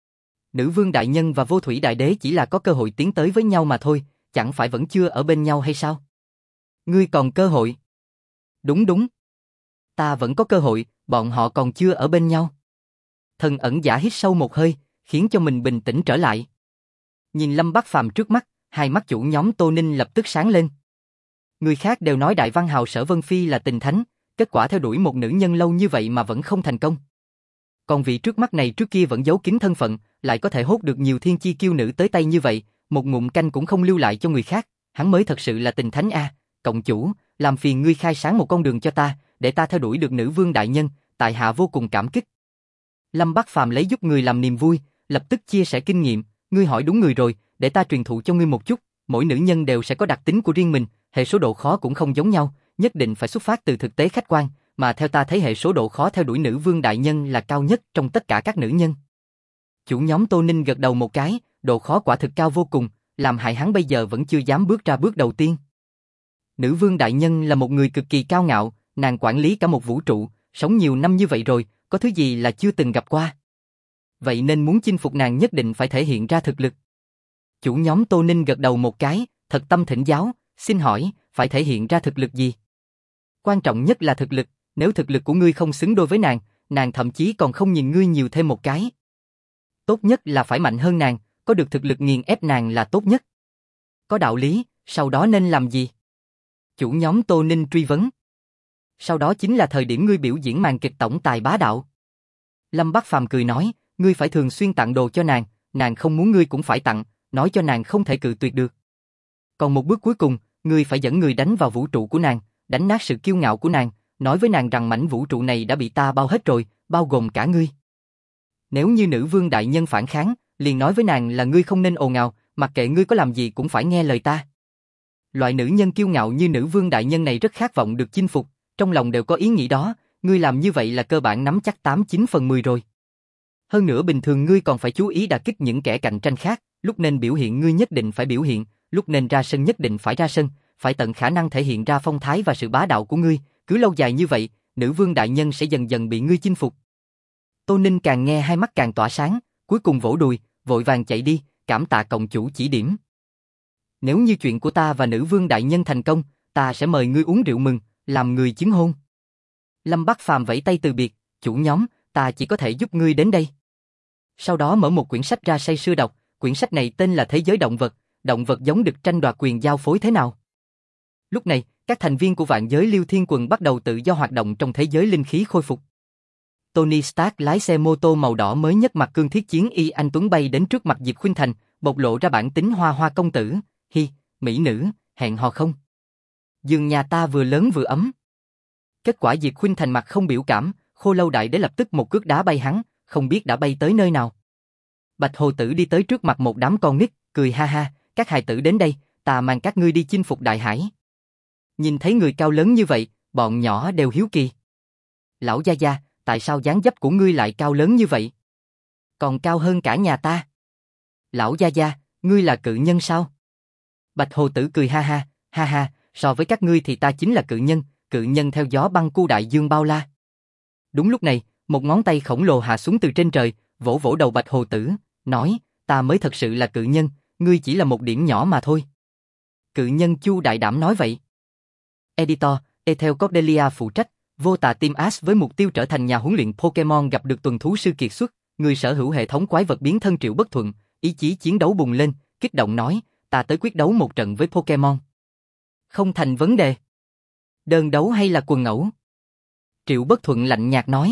Nữ vương đại nhân và vô thủy đại đế chỉ là có cơ hội tiến tới với nhau mà thôi, chẳng phải vẫn chưa ở bên nhau hay sao? Ngươi còn cơ hội. Đúng. Ta vẫn có cơ hội, bọn họ còn chưa ở bên nhau. Thần ẩn giả hít sâu một hơi, khiến cho mình bình tĩnh trở lại. Nhìn Lâm Bắc Phàm trước mắt, hai mắt chủ nhóm Tô Ninh lập tức sáng lên. Người khác đều nói đại văn hào Sở Vân Phi là tình thánh, kết quả theo đuổi một nữ nhân lâu như vậy mà vẫn không thành công. Còn vị trước mắt này trước kia vẫn giấu kín thân phận, lại có thể hốt được nhiều thiên chi kiêu nữ tới tay như vậy, một ngụm canh cũng không lưu lại cho người khác, hắn mới thật sự là tình thánh a. Cộng chủ, làm phiền ngươi khai sáng một con đường cho ta, để ta theo đuổi được nữ vương đại nhân, tại hạ vô cùng cảm kích. Lâm Bắc Phàm lấy giúp người làm niềm vui, lập tức chia sẻ kinh nghiệm, ngươi hỏi đúng người rồi, để ta truyền thụ cho ngươi một chút, mỗi nữ nhân đều sẽ có đặc tính của riêng mình, hệ số độ khó cũng không giống nhau, nhất định phải xuất phát từ thực tế khách quan, mà theo ta thấy hệ số độ khó theo đuổi nữ vương đại nhân là cao nhất trong tất cả các nữ nhân. Chủ nhóm Tô Ninh gật đầu một cái, độ khó quả thực cao vô cùng, làm hại hắn bây giờ vẫn chưa dám bước ra bước đầu tiên. Nữ vương đại nhân là một người cực kỳ cao ngạo, nàng quản lý cả một vũ trụ, sống nhiều năm như vậy rồi, có thứ gì là chưa từng gặp qua. Vậy nên muốn chinh phục nàng nhất định phải thể hiện ra thực lực. Chủ nhóm Tô Ninh gật đầu một cái, thật tâm thỉnh giáo, xin hỏi, phải thể hiện ra thực lực gì? Quan trọng nhất là thực lực, nếu thực lực của ngươi không xứng đôi với nàng, nàng thậm chí còn không nhìn ngươi nhiều thêm một cái. Tốt nhất là phải mạnh hơn nàng, có được thực lực nghiền ép nàng là tốt nhất. Có đạo lý, sau đó nên làm gì? Chủ nhóm Tô Ninh truy vấn. Sau đó chính là thời điểm ngươi biểu diễn màn kịch tổng tài bá đạo. Lâm Bắc Phàm cười nói, ngươi phải thường xuyên tặng đồ cho nàng không muốn ngươi cũng phải tặng, nói cho nàng không thể cự tuyệt được. Còn một bước cuối cùng, ngươi phải dẫn người đánh vào vũ trụ của nàng, đánh nát sự kiêu ngạo của nàng, nói với nàng rằng mảnh vũ trụ này đã bị ta bao hết rồi, bao gồm cả ngươi. Nếu như nữ vương đại nhân phản kháng, liền nói với nàng là ngươi không nên ồn ào, mặc kệ ngươi có làm gì cũng phải nghe lời ta. Loại nữ nhân kiêu ngạo như nữ vương đại nhân này rất khát vọng được chinh phục, trong lòng đều có ý nghĩ đó, ngươi làm như vậy là cơ bản nắm chắc 89/10 rồi. Hơn nữa bình thường ngươi còn phải chú ý đả kích những kẻ cạnh tranh khác, lúc nên biểu hiện ngươi nhất định phải biểu hiện, lúc nên ra sân nhất định phải ra sân, phải tận khả năng thể hiện ra phong thái và sự bá đạo của ngươi, cứ lâu dài như vậy, nữ vương đại nhân sẽ dần dần bị ngươi chinh phục. Tô Ninh càng nghe hai mắt càng tỏa sáng, cuối cùng vỗ đùi, vội vàng chạy đi, cảm tạ cộng chủ chỉ điểm. Nếu như chuyện của ta và nữ vương đại nhân thành công, ta sẽ mời ngươi uống rượu mừng, làm người chứng hôn. Lâm Bắc Phàm vẫy tay từ biệt, chủ nhóm, ta chỉ có thể giúp ngươi đến đây. Sau đó mở một quyển sách ra say sưa đọc, quyển sách này tên là Thế giới động vật giống đực tranh đoạt quyền giao phối thế nào. Lúc này, các thành viên của vạn giới Liêu Thiên Quần bắt đầu tự do hoạt động trong thế giới linh khí khôi phục. Tony Stark lái xe mô tô màu đỏ mới nhất mặc cương thiết chiến y anh tuấn bay đến trước mặt Diệp Khuynh Thành, bộc lộ ra bản tính hoa hoa công tử, hi, mỹ nữ, hẹn hò không? Giường nhà ta vừa lớn vừa ấm. Kết quả Diệp Khuynh Thành mặt không biểu cảm, Khô Lâu Đại Đế lập tức một cước đá bay hắn, không biết đã bay tới nơi nào. Bạch Hồ Tử đi tới trước mặt một đám con nít, cười ha ha, các hài tử đến đây, ta mang các ngươi đi chinh phục đại hải. Nhìn thấy người cao lớn như vậy, bọn nhỏ đều hiếu kỳ. Lão gia gia, tại sao dáng dấp của ngươi lại cao lớn như vậy? Còn cao hơn cả nhà ta. Lão gia gia, ngươi là cự nhân sao? Bạch Hồ Tử cười ha ha, so với các ngươi thì ta chính là cự nhân theo gió băng cu đại dương bao la. Đúng lúc này, một ngón tay khổng lồ hạ xuống từ trên trời, vỗ vỗ đầu Bạch Hồ Tử, nói, ta mới thật sự là cự nhân, ngươi chỉ là một điểm nhỏ mà thôi. Cự nhân Chu đại đảm nói vậy. Editor, Ethel Cordelia phụ trách, Vô Tà Team Ash với mục tiêu trở thành nhà huấn luyện Pokémon gặp được tuần thú sư kiệt xuất, người sở hữu hệ thống quái vật biến thân Triệu Bất Thuận, ý chí chiến đấu bùng lên, kích động nói, ta tới quyết đấu một trận với Pokémon. Không thành vấn đề. Đơn đấu hay là quần ngẫu? Triệu Bất Thuận lạnh nhạt nói.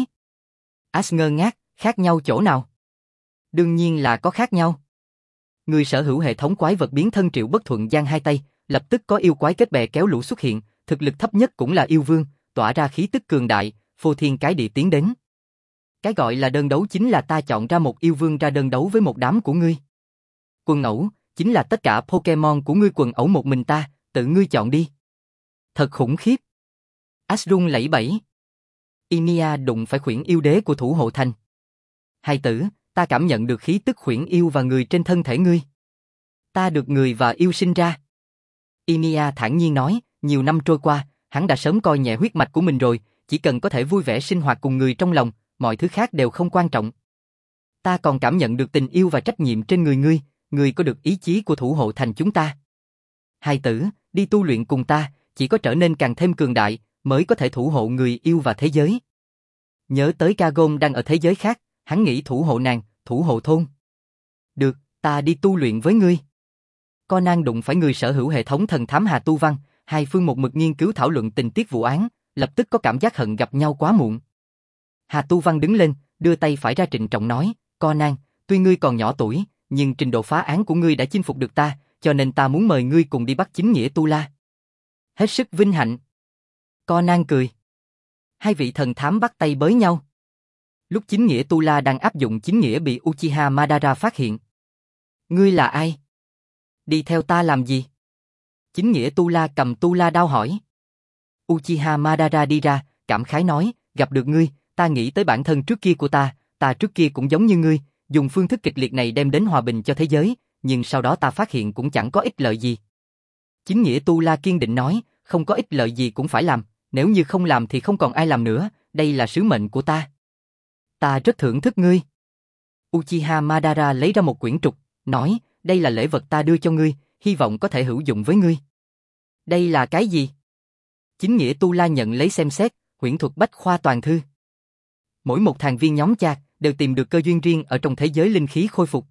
Ash ngơ ngác, khác nhau chỗ nào? Đương nhiên là có khác nhau. Người sở hữu hệ thống quái vật biến thân Triệu Bất Thuận giang hai tay, lập tức có yêu quái kết bè kéo lũ xuất hiện, thực lực thấp nhất cũng là yêu vương, tỏa ra khí tức cường đại, phô thiên cái địa tiến đến. Cái gọi là đơn đấu chính là ta chọn ra một yêu vương ra đơn đấu với một đám của ngươi. Quần ngẫu, chính là tất cả Pokémon của ngươi quần ẩu một mình ta, tự ngươi chọn đi. Thật khủng khiếp. Ash run lẩy bẩy. Inia đụng phải khuyển yêu đế của thủ hộ thành. Hai tử, ta cảm nhận được khí tức khuyển yêu và người trên thân thể ngươi. Ta được người và yêu sinh ra. Inia thản nhiên nói, nhiều năm trôi qua, hắn đã sớm coi nhẹ huyết mạch của mình rồi, chỉ cần có thể vui vẻ sinh hoạt cùng người trong lòng, mọi thứ khác đều không quan trọng. Ta còn cảm nhận được tình yêu và trách nhiệm trên người ngươi, ngươi có được ý chí của thủ hộ thành chúng ta. Hai tử, đi tu luyện cùng ta, chỉ có trở nên càng thêm cường đại, mới có thể thủ hộ người yêu và thế giới. Nhớ tới Kagome đang ở thế giới khác, hắn nghĩ thủ hộ nàng, thủ hộ thôn. Được, ta đi tu luyện với ngươi. Conan đụng phải người sở hữu hệ thống thần thám Hà Tu Văn, hai phương một mực nghiên cứu thảo luận tình tiết vụ án, lập tức có cảm giác hận gặp nhau quá muộn. Hà Tu Văn đứng lên, đưa tay phải ra trịnh trọng nói, Conan, tuy ngươi còn nhỏ tuổi, nhưng trình độ phá án của ngươi đã chinh phục được ta, cho nên ta muốn mời ngươi cùng đi bắt chính nghĩa Tu La. Hết sức vinh hạnh. Conan cười. Hai vị thần thám bắt tay bới nhau. Lúc chính nghĩa Tu La đang áp dụng chính nghĩa bị Uchiha Madara phát hiện. Ngươi là ai? Đi theo ta làm gì? Chính nghĩa Tu La cầm Tu La đao hỏi. Uchiha Madara đi ra, cảm khái nói, gặp được ngươi, ta nghĩ tới bản thân trước kia của ta trước kia cũng giống như ngươi, dùng phương thức kịch liệt này đem đến hòa bình cho thế giới, nhưng sau đó ta phát hiện cũng chẳng có ích lợi gì. Chính nghĩa Tu La kiên định nói, không có ích lợi gì cũng phải làm, nếu như không làm thì không còn ai làm nữa, đây là sứ mệnh của ta. Ta rất thưởng thức ngươi. Uchiha Madara lấy ra một quyển trục, nói, đây là lễ vật ta đưa cho ngươi, hy vọng có thể hữu dụng với ngươi. Đây là cái gì? Chính nghĩa Tu La nhận lấy xem xét, huyễn thuật bách khoa toàn thư. Mỗi một thành viên nhóm Chạc đều tìm được cơ duyên riêng ở trong thế giới linh khí khôi phục.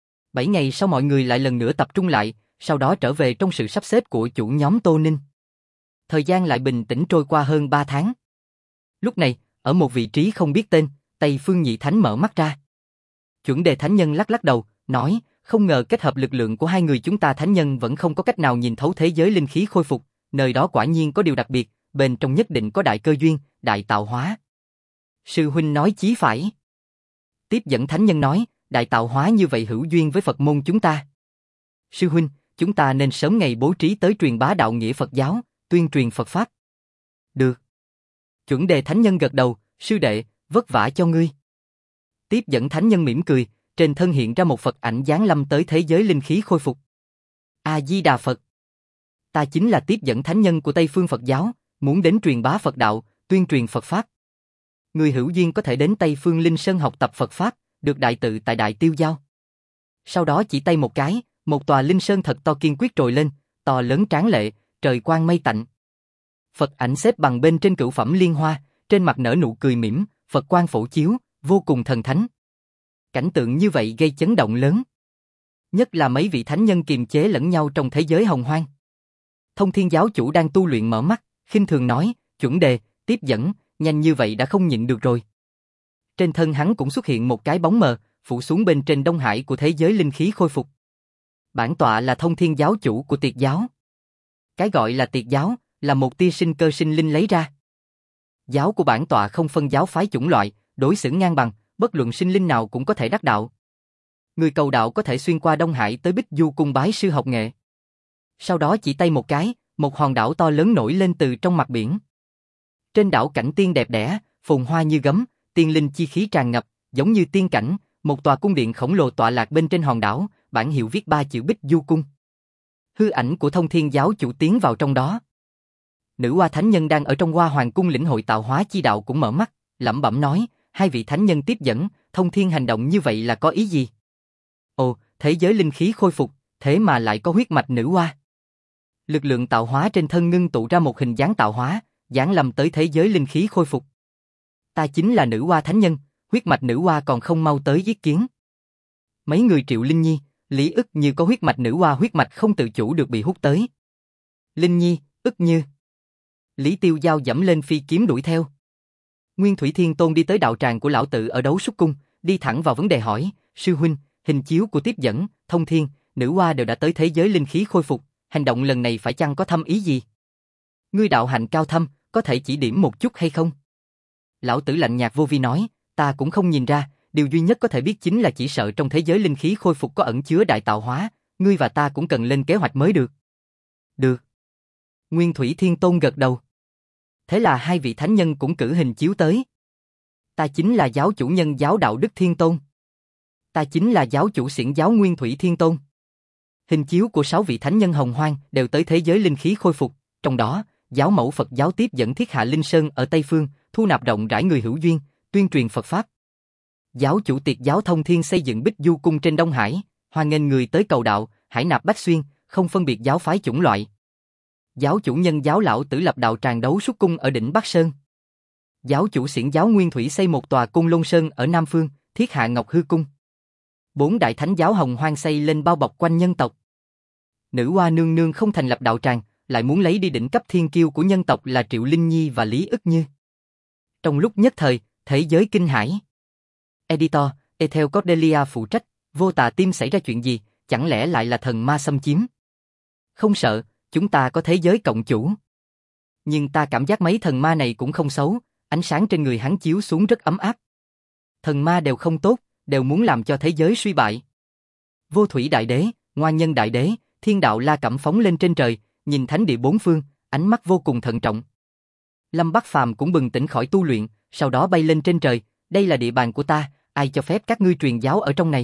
7 ngày sau mọi người lại lần nữa tập trung lại, sau đó trở về trong sự sắp xếp của chủ nhóm Tô Ninh. Thời gian lại bình tĩnh trôi qua hơn 3 tháng. Lúc này, ở một vị trí không biết tên, Tây Phương Nhị Thánh mở mắt ra. Chuẩn Đề Thánh Nhân lắc lắc đầu, nói, không ngờ kết hợp lực lượng của hai người chúng ta Thánh Nhân vẫn không có cách nào nhìn thấu thế giới linh khí khôi phục, nơi đó quả nhiên có điều đặc biệt, bên trong nhất định có đại cơ duyên, đại tạo hóa. Sư huynh nói chí phải. Tiếp dẫn thánh nhân nói, đại tạo hóa như vậy hữu duyên với Phật môn chúng ta. Sư huynh, chúng ta nên sớm ngày bố trí tới truyền bá đạo nghĩa Phật giáo, tuyên truyền Phật Pháp. Được. Chuẩn đề thánh nhân gật đầu, sư đệ, vất vả cho ngươi. Tiếp dẫn thánh nhân mỉm cười, trên thân hiện ra một Phật ảnh giáng lâm tới thế giới linh khí khôi phục. A-di-đà Phật. Ta chính là tiếp dẫn thánh nhân của Tây Phương Phật giáo, muốn đến truyền bá Phật đạo, tuyên truyền Phật Pháp. Người hữu duyên có thể đến Tây Phương Linh Sơn học tập Phật Pháp, được đại tự tại Đại Tiêu Giao. Sau đó chỉ tay một cái, một tòa Linh Sơn thật to kiên quyết trồi lên, to lớn tráng lệ, trời quang mây tạnh. Phật ảnh xếp bằng bên trên cửu phẩm liên hoa, trên mặt nở nụ cười mỉm, Phật quang phổ chiếu, vô cùng thần thánh. Cảnh tượng như vậy gây chấn động lớn. Nhất là mấy vị thánh nhân kiềm chế lẫn nhau trong thế giới hồng hoang. Thông Thiên giáo chủ đang tu luyện mở mắt, khinh thường nói, chuẩn đề, tiếp dẫn, nhanh như vậy đã không nhịn được rồi. Trên thân hắn cũng xuất hiện một cái bóng mờ, phủ xuống bên trên Đông Hải của thế giới linh khí khôi phục. Bản tọa là Thông Thiên giáo chủ của Tiệt giáo. Cái gọi là Tiệt giáo, là một tia sinh cơ sinh linh lấy ra. Giáo của bản tọa không phân giáo phái chủng loại, đối xử ngang bằng, bất luận sinh linh nào cũng có thể đắc đạo. Người cầu đạo có thể xuyên qua Đông Hải tới Bích Du cung bái sư học nghệ. Sau đó chỉ tay một cái, một hòn đảo to lớn nổi lên từ trong mặt biển. Trên đảo cảnh tiên đẹp đẽ, phồn hoa như gấm, tiên linh chi khí tràn ngập, giống như tiên cảnh, một tòa cung điện khổng lồ tọa lạc bên trên hòn đảo, bản hiệu viết 3 chữ Bích Du cung. Hư ảnh của Thông Thiên giáo chủ tiến vào trong đó. Nữ Hoa thánh nhân đang ở trong Hoa Hoàng cung lĩnh hội tạo hóa chi đạo cũng mở mắt, lẩm bẩm nói, hai vị thánh nhân tiếp dẫn, Thông Thiên hành động như vậy là có ý gì? Ồ, thế giới linh khí khôi phục, thế mà lại có huyết mạch nữ hoa. Lực lượng tạo hóa trên thân ngưng tụ ra một hình dáng tạo hóa, giáng lâm tới thế giới linh khí khôi phục. Ta chính là nữ hoa thánh nhân, huyết mạch nữ hoa còn không mau tới giết kiến. Mấy người Triệu Linh Nhi, Lý Ức Như có huyết mạch nữ hoa, huyết mạch không tự chủ được bị hút tới. Linh Nhi, Ức Như. Lý Tiêu Giao dẫm lên phi kiếm đuổi theo. Nguyên Thủy Thiên Tôn đi tới đạo tràng của lão tự ở Đấu Súc Cung, đi thẳng vào vấn đề hỏi, sư huynh, hình chiếu của tiếp dẫn, Thông Thiên, nữ hoa đều đã tới thế giới linh khí khôi phục, hành động lần này phải chăng có thâm ý gì? Ngươi đạo hạnh cao thâm, có thể chỉ điểm một chút hay không? Lão tử lạnh nhạt vô vi nói, ta cũng không nhìn ra, điều duy nhất có thể biết chính là chỉ sợ trong thế giới linh khí khôi phục có ẩn chứa đại tạo hóa, ngươi và ta cũng cần lên kế hoạch mới được. Được. Nguyên Thủy Thiên Tôn gật đầu. Thế là hai vị thánh nhân cũng cử hình chiếu tới. Ta chính là giáo chủ Nhân giáo Đạo Đức Thiên Tôn. Ta chính là giáo chủ Xiển giáo Nguyên Thủy Thiên Tôn. Hình chiếu của 6 vị thánh nhân hồng hoang đều tới thế giới linh khí khôi phục, trong đó, giáo mẫu Phật giáo tiếp dẫn Thiết Hạ Linh Sơn ở Tây Phương, thu nạp rộng rãi người hữu duyên, tuyên truyền Phật Pháp. Giáo chủ Tiệt giáo Thông Thiên xây dựng Bích Du cung trên Đông Hải, hoan nghênh người tới cầu đạo, hải nạp bách xuyên, không phân biệt giáo phái chủng loại. Giáo chủ Nhân giáo lão tử lập đạo tràng Đấu Súc cung ở đỉnh Bắc Sơn. Giáo chủ Xiển giáo Nguyên Thủy xây một tòa cung Lôn Sơn ở Nam Phương, Thiết Hạ Ngọc Hư cung. 4 đại thánh giáo hồng hoang xây lên bao bọc quanh nhân tộc. Nữ hoa nương nương không thành lập đạo tràng, lại muốn lấy đi đỉnh cấp thiên kiêu của nhân tộc là Triệu Linh Nhi và Lý Ức Như. Trong lúc nhất thời, thế giới kinh hãi. Editor, Ethel Cordelia phụ trách, Vô Tà Tim xảy ra chuyện gì, chẳng lẽ lại là thần ma xâm chiếm? Không sợ, chúng ta có thế giới cộng chủ. Nhưng ta cảm giác mấy thần ma này cũng không xấu, ánh sáng trên người hắn chiếu xuống rất ấm áp. Thần ma đều không tốt, đều muốn làm cho thế giới suy bại. Vô Thủy Đại Đế, Ngoan Nhân Đại Đế, Thiên Đạo La Cẩm phóng lên trên trời, nhìn thánh địa bốn phương, ánh mắt vô cùng thận trọng. Lâm Bắc Phàm cũng bừng tỉnh khỏi tu luyện, sau đó bay lên trên trời, đây là địa bàn của ta, ai cho phép các ngươi truyền giáo ở trong này?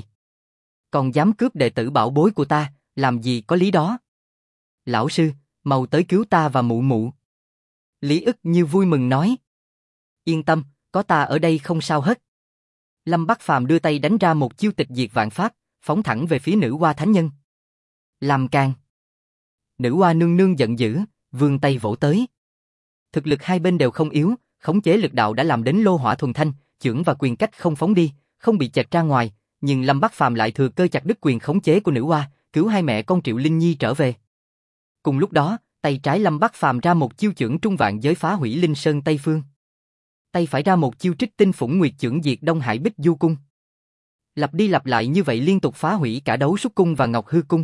Còn dám cướp đệ tử bảo bối của ta, làm gì có lý đó? Lão sư, mau tới cứu ta và mụ mụ. Lý Ức Như vui mừng nói. Yên tâm, có ta ở đây không sao hết. Lâm Bắc Phàm đưa tay đánh ra một chiêu tịch diệt vạn pháp, phóng thẳng về phía nữ hoa thánh nhân. Làm càng. Nữ hoa nương nương giận dữ, vươn tay vỗ tới. Thực lực hai bên đều không yếu, khống chế lực đạo đã làm đến lô hỏa thuần thanh, chưởng và quyền cách không phóng đi, không bị chệch ra ngoài, nhưng Lâm Bắc Phàm lại thừa cơ chặt đứt quyền khống chế của nữ hoa, cứu hai mẹ con Triệu Linh Nhi trở về. Cùng lúc đó, tay trái Lâm Bắc Phàm ra một chiêu chưởng trung vạn giới phá hủy Linh Sơn Tây Phương. Tay phải ra một chiêu trích tinh phủng nguyệt chưởng diệt Đông Hải Bích Du cung. Lặp đi lặp lại như vậy liên tục phá hủy cả Đấu Súc cung và Ngọc Hư cung.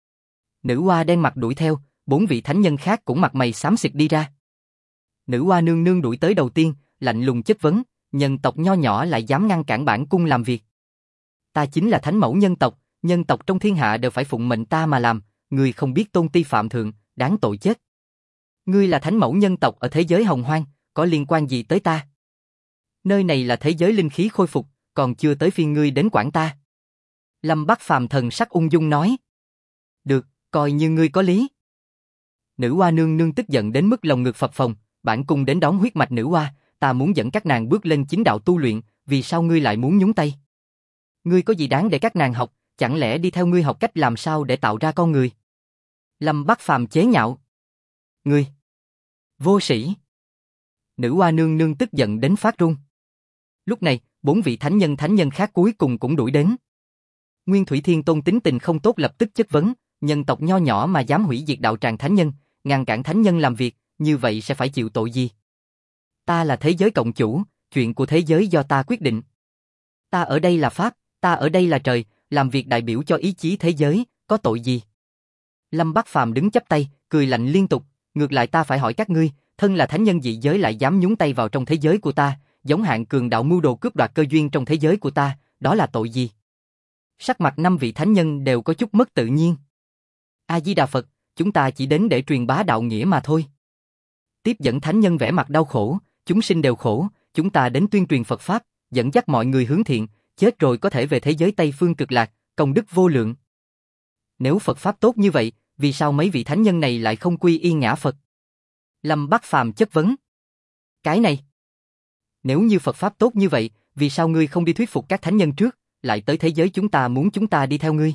Nữ hoa đen mặt đuổi theo, 4 vị thánh nhân khác cũng mặt mày xám xịt đi ra. Nữ hoa nương nương đuổi tới đầu tiên, lạnh lùng chất vấn, nhân tộc nho nhỏ lại dám ngăn cản bản cung làm việc. ta chính là thánh mẫu nhân tộc trong thiên hạ đều phải phụng mệnh ta mà làm, ngươi không biết tôn ti phạm thượng, đáng tội chết. Ngươi là thánh mẫu nhân tộc ở thế giới hồng hoang, có liên quan gì tới ta? Nơi này là thế giới linh khí khôi phục, còn chưa tới phiên ngươi đến quản ta. Lâm Bắc Phàm thần sắc ung dung nói. Được, coi như ngươi có lý. Nữ hoa nương nương tức giận đến mức lòng ngực phập phồng, bản cung đến đón huyết mạch nữ hoa, ta muốn dẫn các nàng bước lên chính đạo tu luyện, vì sao ngươi lại muốn nhúng tay? Ngươi có gì đáng để các nàng học, chẳng lẽ đi theo ngươi học cách làm sao để tạo ra con người? Lâm Bắc Phàm chế nhạo. Ngươi! Vô sĩ! Nữ hoa nương nương tức giận đến phát run. Lúc này, 4 vị thánh nhân khác cuối cùng cũng đuổi đến. Nguyên Thủy Thiên Tôn tính tình không tốt lập tức chất vấn, nhân tộc nho nhỏ mà dám hủy diệt đạo tràng thánh nhân, ngăn cản thánh nhân làm việc, như vậy sẽ phải chịu tội gì? Ta là thế giới cộng chủ, chuyện của thế giới do ta quyết định. Ta ở đây là Pháp, ta ở đây là trời, làm việc đại biểu cho ý chí thế giới, có tội gì? Lâm Bắc Phàm đứng chắp tay, cười lạnh liên tục, ngược lại ta phải hỏi các ngươi, thân là thánh nhân dị giới lại dám nhúng tay vào trong thế giới của ta, giống hạng cường đạo mưu đồ cướp đoạt cơ duyên trong thế giới của ta, đó là tội gì? Sắc mặt 5 vị thánh nhân đều có chút mất tự nhiên. A Di Đà Phật, chúng ta chỉ đến để truyền bá đạo nghĩa mà thôi. Tiếp dẫn thánh nhân vẻ mặt đau khổ, chúng sinh đều khổ, chúng ta đến tuyên truyền Phật Pháp, dẫn dắt mọi người hướng thiện, chết rồi có thể về thế giới Tây Phương cực lạc, công đức vô lượng. Nếu Phật Pháp tốt như vậy, vì sao mấy vị thánh nhân này lại không quy y ngã Phật? Lâm Bắc Phàm chất vấn. Cái này, nếu như Phật Pháp tốt như vậy, vì sao ngươi không đi thuyết phục các thánh nhân trước, lại tới thế giới chúng ta muốn chúng ta đi theo ngươi?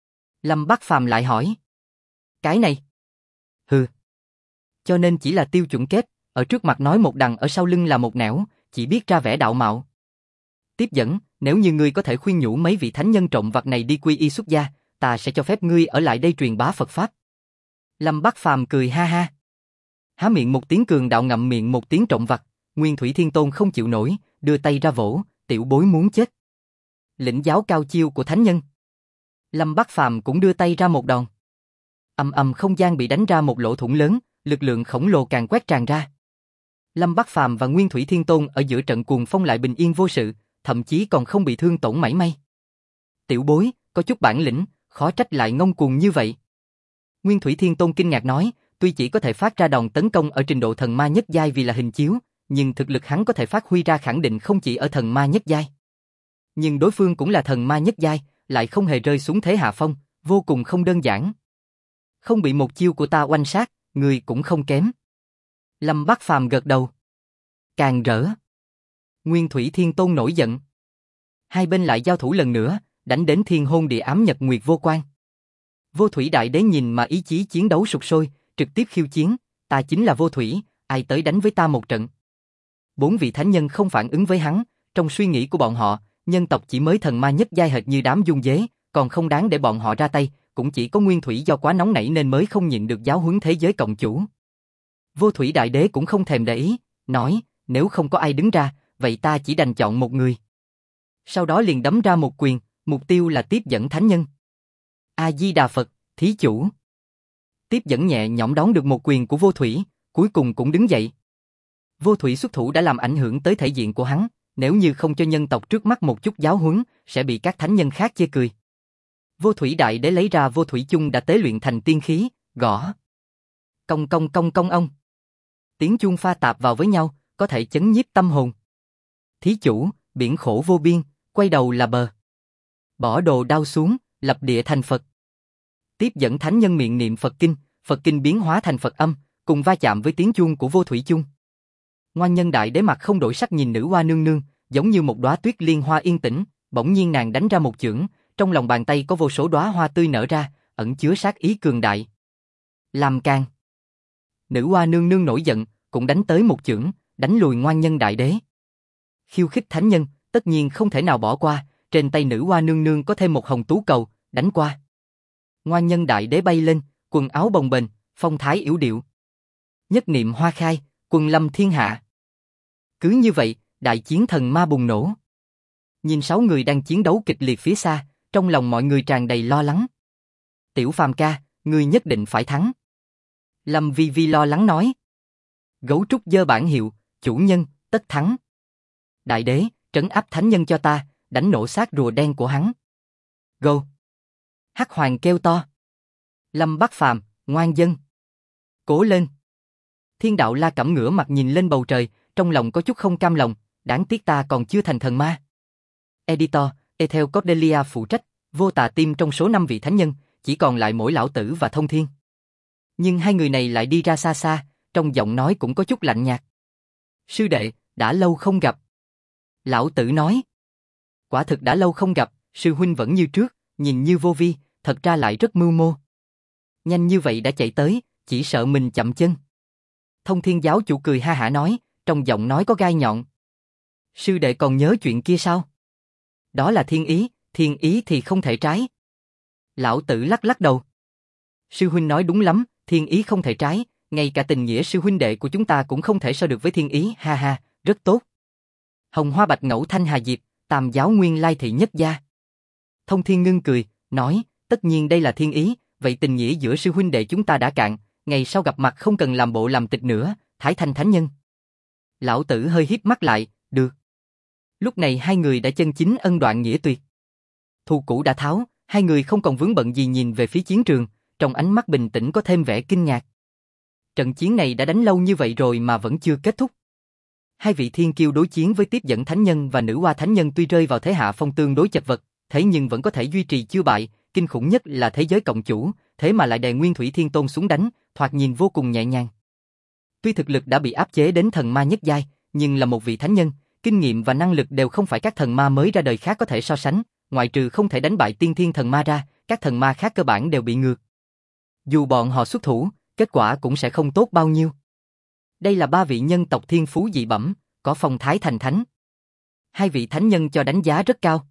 Lâm Bắc Phàm lại hỏi. Cái này? Hừ. Cho nên chỉ là tiêu chuẩn kép, ở trước mặt nói một đằng ở sau lưng là một nẻo, chỉ biết ra vẻ đạo mạo. Tiếp dẫn, nếu như ngươi có thể khuyên nhủ mấy vị thánh nhân trộm vặt này đi quy y xuất gia, ta sẽ cho phép ngươi ở lại đây truyền bá Phật Pháp. Lâm Bắc Phàm cười ha ha. Há miệng một tiếng cường đạo ngậm miệng một tiếng trộm vặt, Nguyên Thủy Thiên Tôn không chịu nổi, đưa tay ra vỗ, tiểu bối muốn chết. Lĩnh giáo cao chiêu của thánh nhân. Lâm Bắc Phàm cũng đưa tay ra một đòn. Ầm ầm không gian bị đánh ra một lỗ thủng lớn, lực lượng khổng lồ càng quét tràn ra. Lâm Bắc Phàm và Nguyên Thủy Thiên Tôn ở giữa trận cuồng phong lại bình yên vô sự, thậm chí còn không bị thương tổn mảy may. Tiểu bối, có chút bản lĩnh, khó trách lại ngông cuồng như vậy. Nguyên Thủy Thiên Tôn kinh ngạc nói, tuy chỉ có thể phát ra đòn tấn công ở trình độ thần ma nhất giai vì là hình chiếu, nhưng thực lực hắn có thể phát huy ra khẳng định không chỉ ở thần ma nhất giai. Nhưng đối phương cũng là thần ma nhất giai, lại không hề rơi xuống thế hạ phong, vô cùng không đơn giản. Không bị một chiêu của ta oanh sát, người cũng không kém. Lâm Bắc Phàm gật đầu. Càng rỡ. Nguyên Thủy Thiên Tôn nổi giận. Hai bên lại giao thủ lần nữa, đánh đến thiên hôn địa ám nhật nguyệt vô quan. Vô Thủy Đại Đế nhìn mà ý chí chiến đấu sục sôi, trực tiếp khiêu chiến, ta chính là Vô Thủy, ai tới đánh với ta một trận. 4 vị thánh nhân không phản ứng với hắn, trong suy nghĩ của bọn họ, nhân tộc chỉ mới thần ma nhất giai hệt như đám dung dế, còn không đáng để bọn họ ra tay, cũng chỉ có Nguyên Thủy do quá nóng nảy nên mới không nhịn được giáo huấn thế giới cộng chủ. Vô Thủy Đại Đế cũng không thèm để ý, nói, nếu không có ai đứng ra, vậy ta chỉ đành chọn một người. Sau đó liền đấm ra một quyền, mục tiêu là tiếp dẫn thánh nhân. A Di Đà Phật, thí chủ. Tiếp dẫn nhẹ nhõm đón được một quyền của Vô Thủy, cuối cùng cũng đứng dậy. Vô Thủy xuất thủ đã làm ảnh hưởng tới thể diện của hắn, nếu như không cho nhân tộc trước mắt một chút giáo huấn, sẽ bị các thánh nhân khác chê cười. Vô Thủy Đại Đế lấy ra Vô Thủy Chung đã tế luyện thành tiên khí, gõ. Cong cong cong cong ông. Tiếng chuông pha tạp vào với nhau, có thể chấn nhiếp tâm hồn. Thí chủ, biển khổ vô biên, quay đầu là bờ. Bỏ đồ đao xuống, lập địa thành Phật. Tiếp dẫn thánh nhân miệng niệm Phật kinh biến hóa thành Phật âm, cùng va chạm với tiếng chuông của Vô Thủy Chung. Ngoan Nhân Đại Đế mặt không đổi sắc nhìn nữ hoa nương nương, giống như một đóa tuyết liên hoa yên tĩnh, bỗng nhiên nàng đánh ra một chưởng, trong lòng bàn tay có vô số đóa hoa tươi nở ra, ẩn chứa sát ý cường đại. Làm càn. Nữ hoa nương nương nổi giận, cũng đánh tới một chưởng, đánh lùi Ngoan Nhân Đại Đế. Khiêu khích thánh nhân, tất nhiên không thể nào bỏ qua, trên tay nữ hoa nương nương có thêm một hồng tú cầu, đánh qua. Ngoan Nhân Đại Đế bay lên, quần áo bồng bềnh, phong thái yểu điệu. Nhất niệm hoa khai, quần lâm thiên hạ. Cứ như vậy, đại chiến thần ma bùng nổ. Nhìn 6 người đang chiến đấu kịch liệt phía xa, trong lòng mọi người tràn đầy lo lắng. Tiểu Phàm ca, ngươi nhất định phải thắng. Lâm Vi Vi lo lắng nói. Gấu trúc giơ bản hiệu, chủ nhân, tất thắng. Đại đế, trấn áp thánh nhân cho ta, đánh nổ xác rùa đen của hắn. Go! Hắc Hoàng kêu to. Lâm Bắc Phàm, ngoan dân. Cố lên. Thiên đạo La Cẩm ngửa mặt nhìn lên bầu trời, trong lòng có chút không cam lòng, đáng tiếc ta còn chưa thành thần ma. Editor, Ethel Cordelia phụ trách, Vô Tà Team trong số 5 vị thánh nhân, chỉ còn lại mỗi lão tử và Thông Thiên. Nhưng hai người này lại đi ra xa xa, trong giọng nói cũng có chút lạnh nhạt. Sư đệ, đã lâu không gặp. Lão tử nói. Quả thực đã lâu không gặp, sư huynh vẫn như trước, nhìn như vô vi, thật ra lại rất mưu mô. Nhanh như vậy đã chạy tới, chỉ sợ mình chậm chân. Thông Thiên giáo chủ cười ha hả nói, trong giọng nói có gai nhọn. Sư đệ còn nhớ chuyện kia sao? Đó là thiên ý thì không thể trái. Lão tử lắc lắc đầu. Sư huynh nói đúng lắm, thiên ý không thể trái, ngay cả tình nghĩa sư huynh đệ của chúng ta cũng không thể so được với thiên ý, ha ha, rất tốt. Hồng Hoa Bạch Ngẫu Thanh Hà Diệp, Tam giáo nguyên lai thị nhất gia. Thông Thiên ngưng cười, nói, tất nhiên đây là thiên ý, vậy tình nghĩa giữa sư huynh đệ chúng ta đã cạn, ngày sau gặp mặt không cần làm bộ làm tịch nữa, thái thanh thánh nhân. Lão tử hơi híp mắt lại, được. Lúc này hai người đã chân chính ân đoạn nghĩa tuyệt. Thù cũ đã tháo, hai người không còn vướng bận gì nhìn về phía chiến trường, trong ánh mắt bình tĩnh có thêm vẻ kinh ngạc. Trận chiến này đã đánh lâu như vậy rồi mà vẫn chưa kết thúc. Hai vị thiên kiêu đối chiến với tiếp dẫn thánh nhân và nữ hoa thánh nhân tuy rơi vào thế hạ phong tương đối chật vật, thế nhưng vẫn có thể duy trì chưa bại, kinh khủng nhất là thế giới cộng chủ, thế mà lại đè Nguyên Thủy Thiên Tôn xuống đánh, thoạt nhìn vô cùng nhẹ nhàng. Tuy thực lực đã bị áp chế đến thần ma nhất giai, nhưng là một vị thánh nhân, kinh nghiệm và năng lực đều không phải các thần ma mới ra đời khác có thể so sánh, ngoại trừ không thể đánh bại tiên thiên thần ma ra, các thần ma khác cơ bản đều bị ngược. Dù bọn họ xuất thủ, kết quả cũng sẽ không tốt bao nhiêu. Đây là ba vị nhân tộc thiên phú dị bẩm, có phong thái thành thánh. Hai vị thánh nhân cho đánh giá rất cao.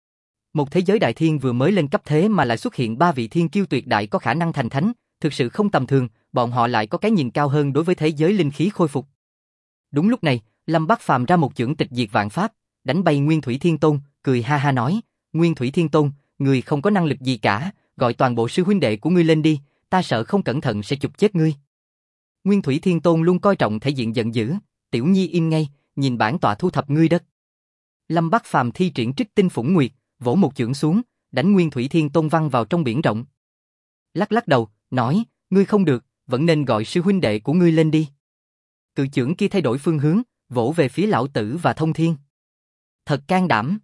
Một thế giới đại thiên vừa mới lên cấp thế mà lại xuất hiện ba vị thiên kiêu tuyệt đại có khả năng thành thánh, thực sự không tầm thường, bọn họ lại có cái nhìn cao hơn đối với thế giới linh khí khôi phục. Đúng lúc này, Lâm Bắc Phàm ra một chưởng tịch diệt vạn pháp, đánh bay Nguyên Thủy Thiên Tôn, cười ha ha nói, Nguyên Thủy Thiên Tôn, người không có năng lực gì cả, gọi toàn bộ sư huynh đệ của ngươi lên đi, ta sợ không cẩn thận sẽ chụp chết ngươi. Nguyên Thủy Thiên Tôn luôn coi trọng thể diện giận dữ, tiểu nhi im ngay, nhìn bản tọa thu thập ngươi đất. Lâm Bắc Phàm thi triển Trích Tinh Phủng Nguyệt, vỗ một chưởng xuống, đánh Nguyên Thủy Thiên Tôn văng vào trong biển rộng. Lắc lắc đầu, nói, ngươi không được, vẫn nên gọi sư huynh đệ của ngươi lên đi. Cự chưởng kia thay đổi phương hướng, vỗ về phía lão tử và Thông Thiên. Thật can đảm.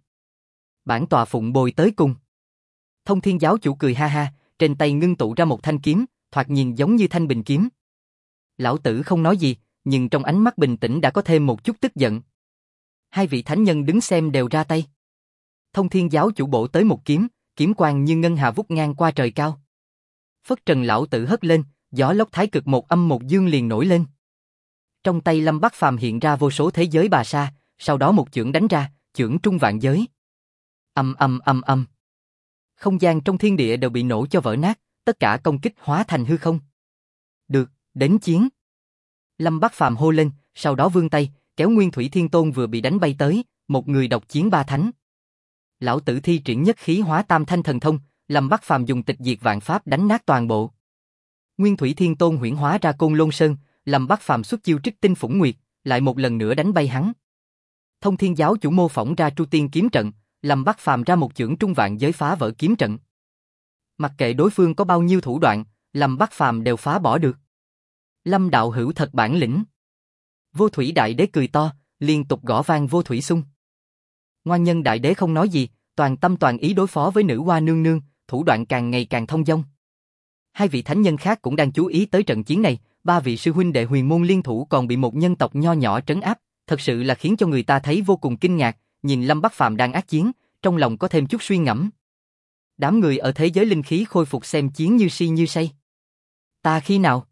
Bản tọa phụng bồi tới cùng. Thông Thiên giáo chủ cười ha ha, trên tay ngưng tụ ra một thanh kiếm, thoạt nhìn giống như thanh bình kiếm. Lão tử không nói gì, nhưng trong ánh mắt bình tĩnh đã có thêm một chút tức giận. Hai vị thánh nhân đứng xem đều ra tay. Thông Thiên giáo chủ bổ tới một kiếm, kiếm quang như ngân hà vút ngang qua trời cao. Phất trần lão tử hất lên, gió lốc thái cực một âm một dương liền nổi lên. Trong tay Lâm Bắc Phàm hiện ra vô số thế giới bà sa, sau đó một chưởng đánh ra, chưởng trung vạn giới. Âm âm âm âm. Không gian trong thiên địa đều bị nổ cho vỡ nát, tất cả công kích hóa thành hư không. Được, đến chiến. Lâm Bắc Phàm hô lên, sau đó vươn tay, kéo Nguyên Thủy Thiên Tôn vừa bị đánh bay tới, một người độc chiến ba thánh. Lão tử thi triển nhất khí hóa tam thanh thần thông, Lâm Bắc Phàm dùng tịch diệt vạn pháp đánh nát toàn bộ. Nguyên Thủy Thiên Tôn huyễn hóa ra Côn Lôn Sơn, Lâm Bắc Phàm xuất chiêu Trích Tinh Phủng Nguyệt, lại một lần nữa đánh bay hắn. Thông Thiên giáo chủ mô phỏng ra Tru Tiên kiếm trận, Lâm Bắc Phàm ra một chưởng trung vạn giới phá vỡ kiếm trận. Mặc kệ đối phương có bao nhiêu thủ đoạn, Lâm Bắc Phàm đều phá bỏ được. Lâm đạo hữu thật bản lĩnh. Vô Thủy Đại Đế cười to, liên tục gõ vang Vô Thủy Xung. Ngoan Nhân Đại Đế không nói gì, toàn tâm toàn ý đối phó với nữ hoa nương nương, thủ đoạn càng ngày càng thông dong. Hai vị thánh nhân khác cũng đang chú ý tới trận chiến này, ba vị sư huynh đệ huyền môn liên thủ còn bị một nhân tộc nho nhỏ trấn áp, thật sự là khiến cho người ta thấy vô cùng kinh ngạc, nhìn Lâm Bắc Phàm đang ác chiến, trong lòng có thêm chút suy ngẫm. Đám người ở thế giới linh khí khôi phục xem chiến như si như say. Ta khi nào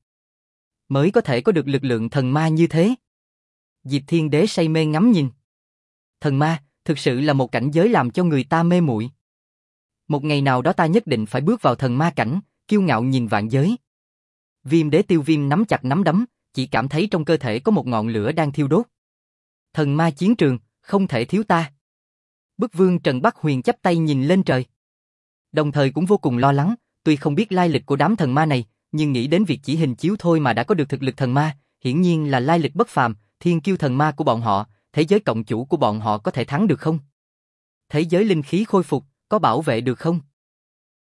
mới có thể có được lực lượng thần ma như thế? Diệp Thiên Đế say mê ngắm nhìn. Thần ma, thực sự là một cảnh giới làm cho người ta mê muội. Một ngày nào đó ta nhất định phải bước vào thần ma cảnh, kiêu ngạo nhìn vạn giới. Viêm Đế Tiêu Viêm nắm chặt nắm đấm, chỉ cảm thấy trong cơ thể có một ngọn lửa đang thiêu đốt. Thần ma chiến trường, không thể thiếu ta. Bức Vương Trần Bắc Huyền chắp tay nhìn lên trời. Đồng thời cũng vô cùng lo lắng, tuy không biết lai lịch của đám thần ma này, nhưng nghĩ đến việc chỉ hình chiếu thôi mà đã có được thực lực thần ma, hiển nhiên là lai lịch bất phàm, thiên kiêu thần ma của bọn họ, thế giới cộng chủ của bọn họ có thể thắng được không? Thế giới linh khí khôi phục, có bảo vệ được không?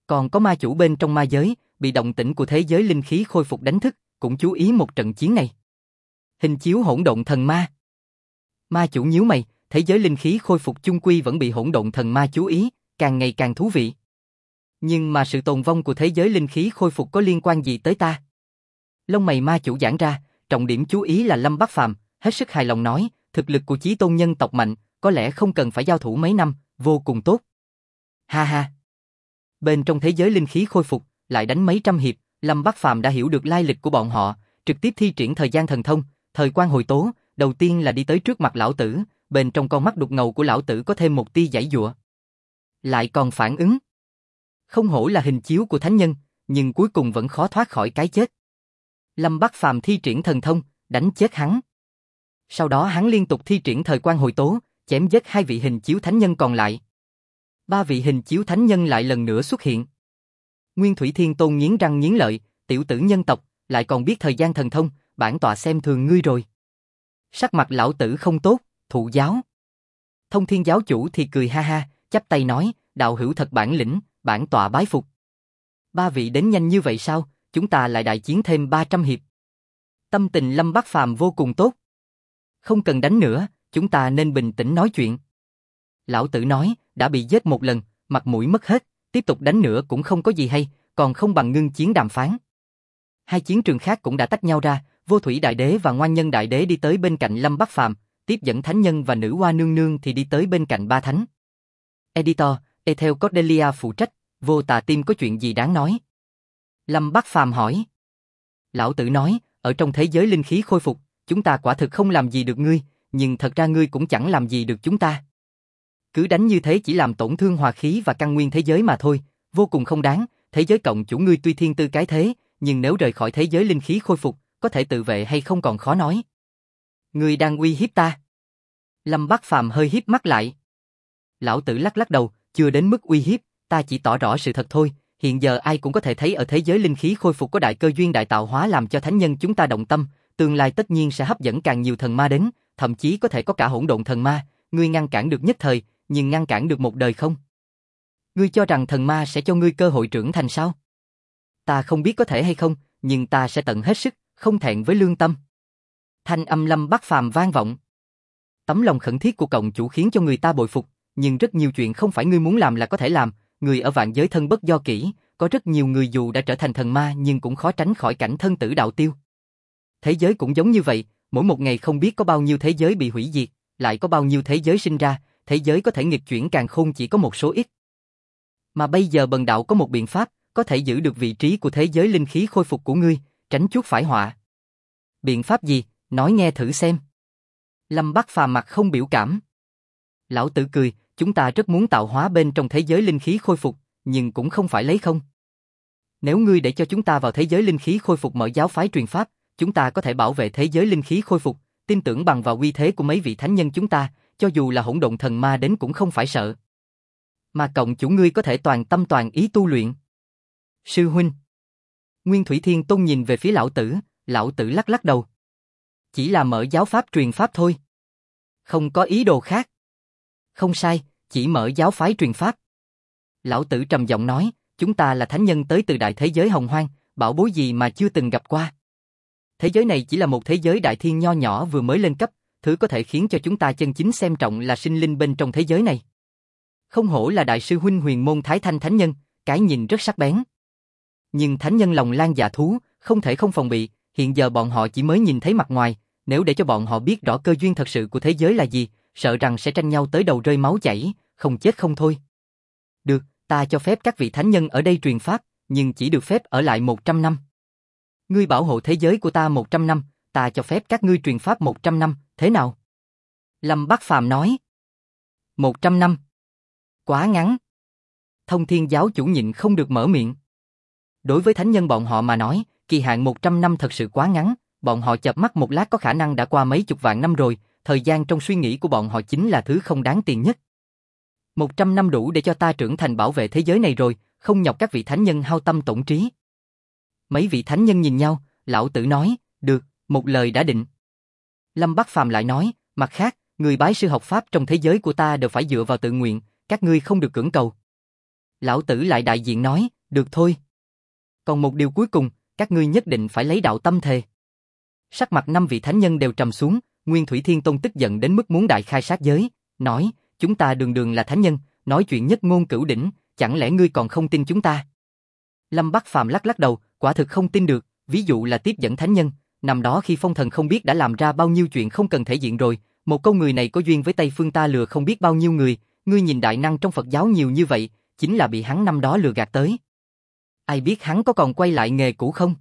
Còn có ma chủ bên trong ma giới, bị động tĩnh của thế giới linh khí khôi phục đánh thức, cũng chú ý một trận chiến này. Hình chiếu hỗn độn thần ma. Ma chủ nhíu mày, thế giới linh khí khôi phục chung quy vẫn bị hỗn độn thần ma chú ý, càng ngày càng thú vị. Nhưng mà sự tồn vong của thế giới linh khí khôi phục có liên quan gì tới ta? Lông mày ma chủ giãn ra, trọng điểm chú ý là Lâm Bắc Phàm, hết sức hài lòng nói, thực lực của chí tôn nhân tộc mạnh, có lẽ không cần phải giao thủ mấy năm, vô cùng tốt. Ha ha. Bên trong thế giới linh khí khôi phục, lại đánh mấy trăm hiệp, Lâm Bắc Phàm đã hiểu được lai lịch của bọn họ, trực tiếp thi triển thời gian thần thông, thời quan hồi tố, đầu tiên là đi tới trước mặt lão tử, bên trong con mắt đục ngầu của lão tử có thêm một tia giãy giụa. Lại còn phản ứng. Không hổ là hình chiếu của thánh nhân, nhưng cuối cùng vẫn khó thoát khỏi cái chết. Lâm Bắc Phàm thi triển thần thông, đánh chết hắn. Sau đó hắn liên tục thi triển thời quan hồi tố, chém giết 2 vị hình chiếu thánh nhân còn lại. 3 vị hình chiếu thánh nhân lại lần nữa xuất hiện. Nguyên Thủy Thiên Tôn nghiến răng nghiến lợi, tiểu tử nhân tộc, lại còn biết thời gian thần thông, bản tọa xem thường ngươi rồi. Sắc mặt lão tử không tốt, thụ giáo. Thông Thiên giáo chủ thì cười ha ha, chắp tay nói, đạo hữu thật bản lĩnh, bản tọa bái phục. 3 vị đến nhanh như vậy sao, chúng ta lại đại chiến thêm 300 hiệp. Tâm tình Lâm Bắc Phàm vô cùng tốt. Không cần đánh nữa, chúng ta nên bình tĩnh nói chuyện. Lão tử nói, đã bị giết một lần, mặt mũi mất hết, tiếp tục đánh nữa cũng không có gì hay, còn không bằng ngưng chiến đàm phán. 2 chiến trường khác cũng đã tách nhau ra, Vô Thủy Đại Đế và Ngoan Nhân Đại Đế đi tới bên cạnh Lâm Bắc Phàm, tiếp dẫn Thánh Nhân và Nữ Hoa Nương Nương thì đi tới bên cạnh Ba Thánh. Editor, Ethel Cordelia phụ trách, Vô Tà Tim có chuyện gì đáng nói? Lâm Bắc Phàm hỏi. Lão tử nói, ở trong thế giới linh khí khôi phục, chúng ta quả thực không làm gì được ngươi, nhưng thật ra ngươi cũng chẳng làm gì được chúng ta. Cứ đánh như thế chỉ làm tổn thương hòa khí và căn nguyên thế giới mà thôi, vô cùng không đáng, thế giới cộng chủ ngươi tuy thiên tư cái thế, nhưng nếu rời khỏi thế giới linh khí khôi phục, có thể tự vệ hay không còn khó nói. Ngươi đang uy hiếp ta. Lâm Bắc Phàm hơi híp mắt lại. Lão tử lắc lắc đầu, chưa đến mức uy hiếp, ta chỉ tỏ rõ sự thật thôi, hiện giờ ai cũng có thể thấy ở thế giới linh khí khôi phục có đại cơ duyên đại tạo hóa làm cho thánh nhân chúng ta động tâm, tương lai tất nhiên sẽ hấp dẫn càng nhiều thần ma đến, thậm chí có thể có cả hỗn độn thần ma, ngươi ngăn cản được nhất thời, nhưng ngăn cản được một đời không? Ngươi cho rằng thần ma sẽ cho ngươi cơ hội trưởng thành sao? Ta không biết có thể hay không, nhưng ta sẽ tận hết sức, không thẹn với lương tâm. Thanh âm Lâm Bắc Phàm vang vọng. Tấm lòng khẩn thiết của cộng chủ khiến cho người ta bội phục, nhưng rất nhiều chuyện không phải ngươi muốn làm là có thể làm, người ở vạn giới thân bất do kỷ, có rất nhiều người dù đã trở thành thần ma nhưng cũng khó tránh khỏi cảnh thân tử đạo tiêu. Thế giới cũng giống như vậy, mỗi một ngày không biết có bao nhiêu thế giới bị hủy diệt, lại có bao nhiêu thế giới sinh ra, thế giới có thể nghịch chuyển càn khôn chỉ có một số ít. Mà bây giờ bần đạo có một biện pháp, có thể giữ được vị trí của thế giới linh khí khôi phục của ngươi, tránh chuốc phải họa. Biện pháp gì, nói nghe thử xem. Lâm Bắc Phàm mặt không biểu cảm. Lão tử cười, chúng ta rất muốn tạo hóa bên trong thế giới linh khí khôi phục, nhưng cũng không phải lấy không. Nếu ngươi để cho chúng ta vào thế giới linh khí khôi phục mở giáo phái truyền pháp, chúng ta có thể bảo vệ thế giới linh khí khôi phục, tin tưởng bằng vào uy thế của mấy vị thánh nhân chúng ta, cho dù là hỗn độn thần ma đến cũng không phải sợ. Mà cộng chủ ngươi có thể toàn tâm toàn ý tu luyện. Sư huynh. Nguyên Thủy Thiên Tôn nhìn về phía lão tử lắc lắc đầu. Chỉ là mở giáo pháp truyền pháp thôi. Không có ý đồ khác. Không sai, chỉ mở giáo phái truyền pháp. Lão tử trầm giọng nói, chúng ta là thánh nhân tới từ đại thế giới hồng hoang, bảo bối gì mà chưa từng gặp qua. Thế giới này chỉ là một thế giới đại thiên nho nhỏ vừa mới lên cấp, thứ có thể khiến cho chúng ta chân chính xem trọng là sinh linh bên trong thế giới này. Không hổ là đại sư huynh huyền môn Thái Thanh thánh nhân, cái nhìn rất sắc bén. Nhưng thánh nhân lòng lan dạ thú, không thể không phòng bị, hiện giờ bọn họ chỉ mới nhìn thấy mặt ngoài, nếu để cho bọn họ biết rõ cơ duyên thật sự của thế giới là gì, sợ rằng sẽ tranh nhau tới đầu rơi máu chảy, không chết không thôi. Được, ta cho phép các vị thánh nhân ở đây truyền pháp, nhưng chỉ được phép ở lại 100 năm. Ngươi bảo hộ thế giới của ta 100 năm, ta cho phép các ngươi truyền pháp 100 năm, thế nào? Lâm Bắc Phàm nói. 100 năm. Quá ngắn. Thông Thiên giáo chủ nhịn không được mở miệng. Đối với thánh nhân bọn họ mà nói, kỳ hạn 100 năm thật sự quá ngắn, bọn họ chợp mắt một lát có khả năng đã qua mấy chục vạn năm rồi, thời gian trong suy nghĩ của bọn họ chính là thứ không đáng tiền nhất. 100 năm đủ để cho ta trưởng thành bảo vệ thế giới này rồi, không nhọc các vị thánh nhân hao tâm tổn trí. Mấy vị thánh nhân nhìn nhau, lão tử nói, được, một lời đã định. Lâm Bắc Phàm lại nói, mặt khác, người bái sư học pháp trong thế giới của ta đều phải dựa vào tự nguyện, các ngươi không được cưỡng cầu. Lão tử lại đại diện nói, Được thôi. Còn một điều cuối cùng, các ngươi nhất định phải lấy đạo tâm thề. Sắc mặt 5 vị thánh nhân đều trầm xuống, Nguyên Thủy Thiên Tôn tức giận đến mức muốn đại khai sát giới, nói, chúng ta đường đường là thánh nhân, nói chuyện nhất ngôn cửu đỉnh, chẳng lẽ ngươi còn không tin chúng ta? Lâm Bắc Phàm lắc lắc đầu, quả thực không tin được, ví dụ là tiếp dẫn thánh nhân, năm đó khi phong thần không biết đã làm ra bao nhiêu chuyện không cần thể diện rồi, một câu người này có duyên với Tây Phương ta lừa không biết bao nhiêu người, ngươi nhìn đại năng trong Phật giáo nhiều như vậy, chính là bị hắn năm đó lừa gạt tới. Ai biết hắn có còn quay lại nghề cũ không?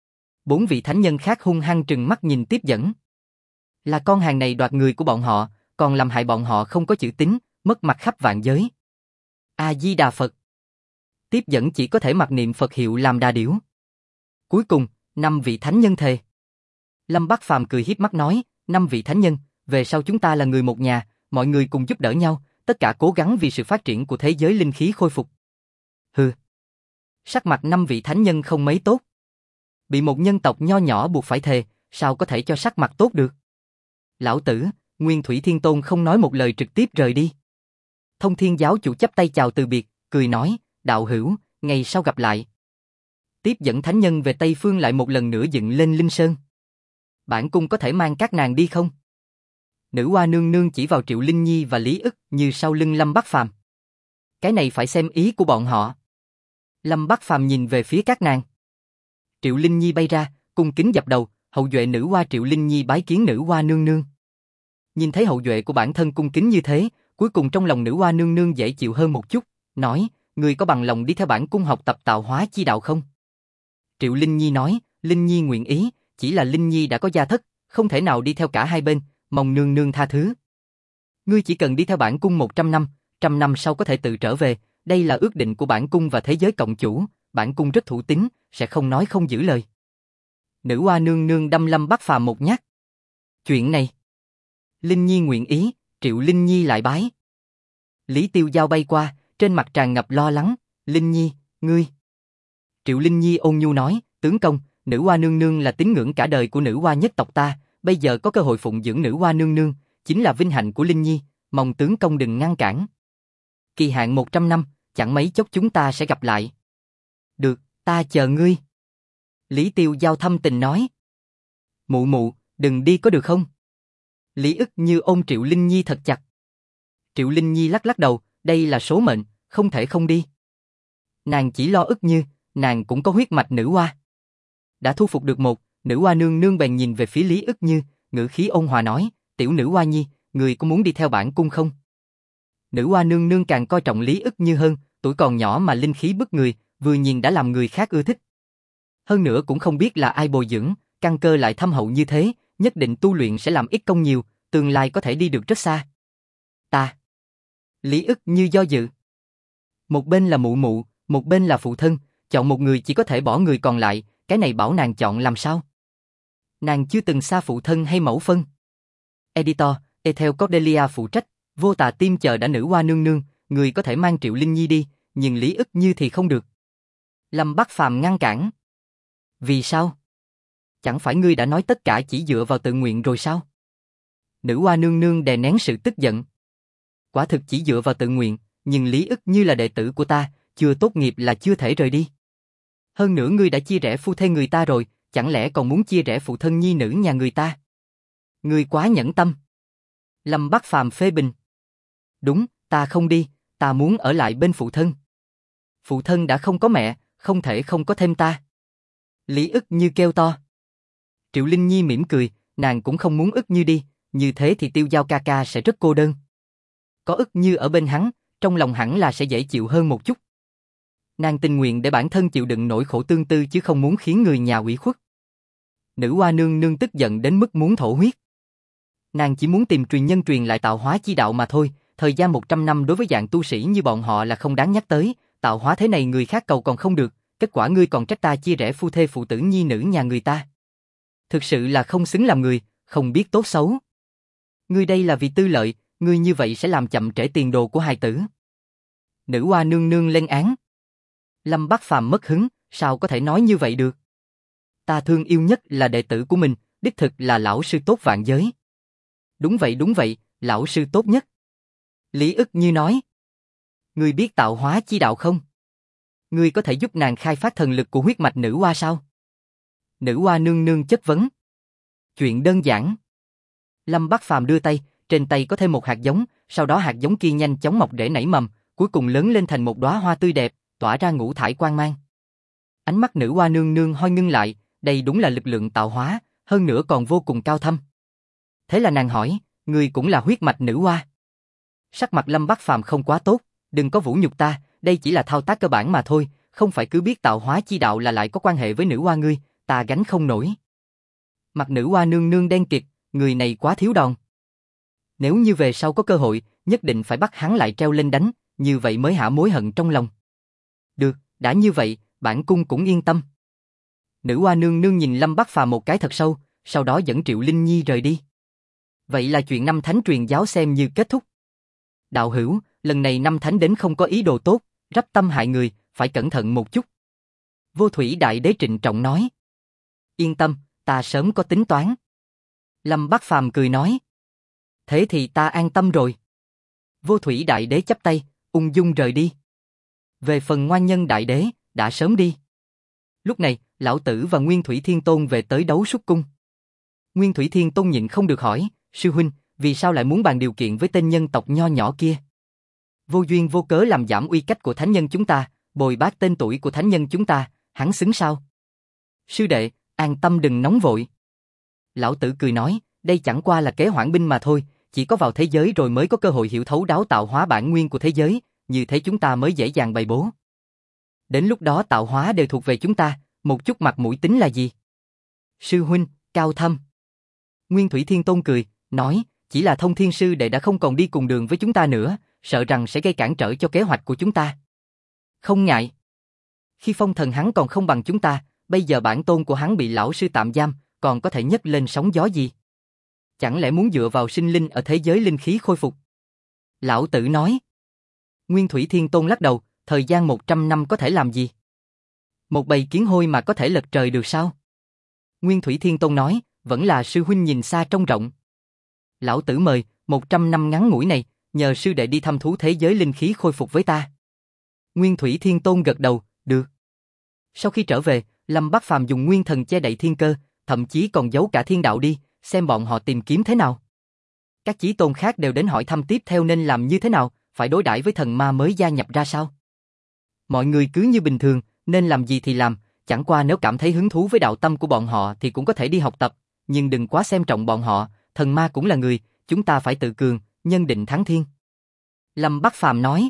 4 vị thánh nhân khác hung hăng trừng mắt nhìn tiếp dẫn. Là con hàng này đoạt người của bọn họ, còn làm hại bọn họ không có chữ tín, mất mặt khắp vạn giới. A-di-đà Phật. Tiếp dẫn chỉ có thể mặc niệm Phật hiệu làm đà điểu. Cuối cùng, 5 vị thánh nhân thề. Lâm Bắc Phàm cười hiếp mắt nói, 5 vị thánh nhân, về sau chúng ta là người một nhà, mọi người cùng giúp đỡ nhau, tất cả cố gắng vì sự phát triển của thế giới linh khí khôi phục. Hừ. Sắc mặt 5 vị thánh nhân không mấy tốt. Bị một nhân tộc nho nhỏ buộc phải thề, sao có thể cho sắc mặt tốt được? Lão tử, Nguyên Thủy Thiên Tôn không nói một lời trực tiếp rời đi. Thông Thiên giáo chủ chắp tay chào từ biệt, cười nói, đạo hữu, ngày sau gặp lại. Tiếp dẫn thánh nhân về Tây Phương lại một lần nữa dựng lên Linh Sơn. Bản cung có thể mang các nàng đi không? Nữ hoa nương nương chỉ vào Triệu Linh Nhi và Lý Ức như sau lưng Lâm Bắc Phàm. Cái này phải xem ý của bọn họ. Lâm Bắc Phàm nhìn về phía các nàng. Triệu Linh Nhi bay ra, cung kính dập đầu, hậu duệ nữ hoa Triệu Linh Nhi bái kiến nữ hoa nương nương. Nhìn thấy hậu duệ của bản thân cung kính như thế, cuối cùng trong lòng nữ hoa nương nương dễ chịu hơn một chút, nói, người có bằng lòng đi theo bản cung học tập tạo hóa chi đạo không? Triệu Linh Nhi nói, Linh Nhi nguyện ý, chỉ là Linh Nhi đã có gia thất, không thể nào đi theo cả hai bên, mong nương nương tha thứ. Ngươi chỉ cần đi theo bản cung 100 năm, 100 năm sau có thể tự trở về, đây là ước định của bản cung và thế giới cộng chủ, bản cung rất thủ tín, sẽ không nói không giữ lời. Nữ hoa nương nương đâm Lâm Bắc Phàm một nhát. Chuyện này, Linh Nhi nguyện ý, Triệu Linh Nhi lại bái. Lý Tiêu Giao bay qua, trên mặt tràn ngập lo lắng, Linh Nhi, ngươi. Triệu Linh Nhi ôn nhu nói, tướng công, nữ hoa nương nương là tín ngưỡng cả đời của nữ hoa nhất tộc ta, bây giờ có cơ hội phụng dưỡng nữ hoa nương nương, chính là vinh hạnh của Linh Nhi, mong tướng công đừng ngăn cản. Kỳ hạn 100 năm, chẳng mấy chốc chúng ta sẽ gặp lại. Được, ta chờ ngươi. Lý Tiêu Giao thâm tình nói. Mụ mụ, đừng đi có được không? Lý Ức Như ôm Triệu Linh Nhi thật chặt. Triệu Linh Nhi lắc lắc đầu, đây là số mệnh, không thể không đi. Nàng chỉ lo Ức Như, nàng cũng có huyết mạch nữ hoa. Đã thu phục được một, nữ hoa nương nương bèn nhìn về phía Lý Ức Như, ngữ khí ôn hòa nói, tiểu nữ hoa nhi, người có muốn đi theo bản cung không? Nữ hoa nương nương càng coi trọng Lý Ức Như hơn, tuổi còn nhỏ mà linh khí bức người, vừa nhìn đã làm người khác ưa thích. Hơn nữa cũng không biết là ai bồi dưỡng, căn cơ lại thâm hậu như thế, nhất định tu luyện sẽ làm ít công nhiều, tương lai có thể đi được rất xa. Ta. Lý Ức Như do dự. Một bên là mụ mụ, một bên là phụ thân, chọn một người chỉ có thể bỏ người còn lại, cái này bảo nàng chọn làm sao? Nàng chưa từng xa phụ thân hay mẫu phân. Editor, Ethel Cordelia phụ trách, vô tà tim chờ đã nữ hoa nương nương, người có thể mang Triệu Linh Nhi đi, nhưng Lý Ức Như thì không được. Lâm Bắc Phàm ngăn cản. Vì sao? Chẳng phải ngươi đã nói tất cả chỉ dựa vào tự nguyện rồi sao? Nữ hoa nương nương đè nén sự tức giận. Quả thực chỉ dựa vào tự nguyện, nhưng Lý Ức Như là đệ tử của ta, chưa tốt nghiệp là chưa thể rời đi. Hơn nữa ngươi đã chia rẽ phu thê người ta rồi, chẳng lẽ còn muốn chia rẽ phụ thân nhi nữ nhà người ta? Ngươi quá nhẫn tâm. Lâm Bắc Phàm phê bình. Đúng, ta không đi, ta muốn ở lại bên phụ thân. Phụ thân đã không có mẹ, không thể không có thêm ta. Lý Ức Như kêu to. Triệu Linh Nhi mỉm cười, nàng cũng không muốn Ức Như đi, như thế thì Tiêu Giao ca ca sẽ rất cô đơn. Có Ức Như ở bên hắn, trong lòng hẳn là sẽ dễ chịu hơn một chút. Nàng tình nguyện để bản thân chịu đựng nỗi khổ tương tư chứ không muốn khiến người nhà ủy khuất. Nữ hoa nương nương tức giận đến mức muốn thổ huyết. Nàng chỉ muốn tìm truyền nhân truyền lại tạo hóa chi đạo mà thôi, thời gian 100 năm đối với dạng tu sĩ như bọn họ là không đáng nhắc tới, tạo hóa thế này người khác cầu còn không được, kết quả ngươi còn trách ta chia rẽ phu thê phụ tử nhi nữ nhà người ta. Thực sự là không xứng làm người, không biết tốt xấu. Ngươi đây là vì tư lợi, ngươi như vậy sẽ làm chậm trễ tiền đồ của hài tử. Nữ hoa nương nương lên án. Lâm Bắc Phàm mất hứng, sao có thể nói như vậy được? Ta thương yêu nhất là đệ tử của mình, đích thực là lão sư tốt vạn giới. Đúng vậy, lão sư tốt nhất. Lý Ức Như nói. Ngươi biết tạo hóa chi đạo không? Ngươi có thể giúp nàng khai phát thần lực của huyết mạch nữ hoa sao? Nữ hoa nương nương chất vấn. Chuyện đơn giản. Lâm Bắc Phàm đưa tay, trên tay có thêm một hạt giống, sau đó hạt giống kia nhanh chóng mọc rễ nảy mầm, cuối cùng lớn lên thành một đóa hoa tươi đẹp, tỏa ra ngũ thải quang mang. Ánh mắt nữ hoa nương nương hoi ngưng lại, đây đúng là lực lượng tạo hóa, hơn nữa còn vô cùng cao thâm. Thế là nàng hỏi, ngươi cũng là huyết mạch nữ hoa? Sắc mặt Lâm Bắc Phàm không quá tốt, đừng có vũ nhục ta, đây chỉ là thao tác cơ bản mà thôi, không phải cứ biết tạo hóa chi đạo là lại có quan hệ với nữ hoa ngươi, ta gánh không nổi. Mặt nữ hoa nương nương đen kịt, người này quá thiếu đòn. Nếu như về sau có cơ hội, nhất định phải bắt hắn lại treo lên đánh, như vậy mới hạ mối hận trong lòng. Được, đã như vậy, bản cung cũng yên tâm. Nữ hoa nương nương nhìn Lâm Bắc Phàm một cái thật sâu, sau đó dẫn Triệu Linh Nhi rời đi. Vậy là chuyện năm thánh truyền giáo xem như kết thúc. Đạo hữu, lần này năm thánh đến không có ý đồ tốt, rắp tâm hại người, phải cẩn thận một chút. Vô Thủy Đại Đế trịnh trọng nói. Yên tâm, ta sớm có tính toán. Lâm Bắc Phàm cười nói. Thế thì ta an tâm rồi. Vô Thủy Đại Đế chắp tay, ung dung rời đi. Về phần Ngoan Nhân Đại Đế, đã sớm đi. Lúc này, Lão Tử và Nguyên Thủy Thiên Tôn về tới Đấu Súc Cung. Nguyên Thủy Thiên Tôn nhịn không được hỏi, sư huynh, vì sao lại muốn bàn điều kiện với tên nhân tộc nho nhỏ kia? Vô duyên vô cớ làm giảm uy cách của thánh nhân chúng ta, bồi bác tên tuổi của thánh nhân chúng ta, hắn xứng sao? Sư đệ, an tâm đừng nóng vội. Lão Tử cười nói, đây chẳng qua là kế hoãn binh mà thôi, chỉ có vào thế giới rồi mới có cơ hội hiểu thấu đáo tạo hóa bản nguyên của thế giới, như thế chúng ta mới dễ dàng bày bố. Đến lúc đó tạo hóa đều thuộc về chúng ta, một chút mặt mũi tính là gì? Sư huynh, cao thâm. Nguyên Thủy Thiên Tôn cười, nói, chỉ là Thông Thiên sư đệ đã không còn đi cùng đường với chúng ta nữa, sợ rằng sẽ gây cản trở cho kế hoạch của chúng ta. Không ngại. Khi phong thần hắn còn không bằng chúng ta, bây giờ bản tôn của hắn bị lão sư tạm giam, còn có thể nhấc lên sóng gió gì? Chẳng lẽ muốn dựa vào sinh linh ở thế giới linh khí khôi phục? Lão Tử nói. Nguyên Thủy Thiên Tôn lắc đầu, thời gian 100 năm có thể làm gì? Một bầy kiến hôi mà có thể lật trời được sao? Nguyên Thủy Thiên Tôn nói, vẫn là sư huynh nhìn xa trông rộng. Lão Tử mời, 100 năm ngắn ngủi này, nhờ sư đệ đi thăm thú thế giới linh khí khôi phục với ta. Nguyên Thủy Thiên Tôn gật đầu, được. Sau khi trở về, Lâm Bắc Phàm dùng nguyên thần che đậy thiên cơ, thậm chí còn giấu cả thiên đạo đi, xem bọn họ tìm kiếm thế nào. Các chí tôn khác đều đến hỏi thăm tiếp theo nên làm như thế nào, phải đối đãi với thần ma mới gia nhập ra sao. Mọi người cứ như bình thường, nên làm gì thì làm, chẳng qua nếu cảm thấy hứng thú với đạo tâm của bọn họ thì cũng có thể đi học tập, nhưng đừng quá xem trọng bọn họ, thần ma cũng là người, chúng ta phải tự cường, nhân định thắng thiên. Lâm Bắc Phàm nói.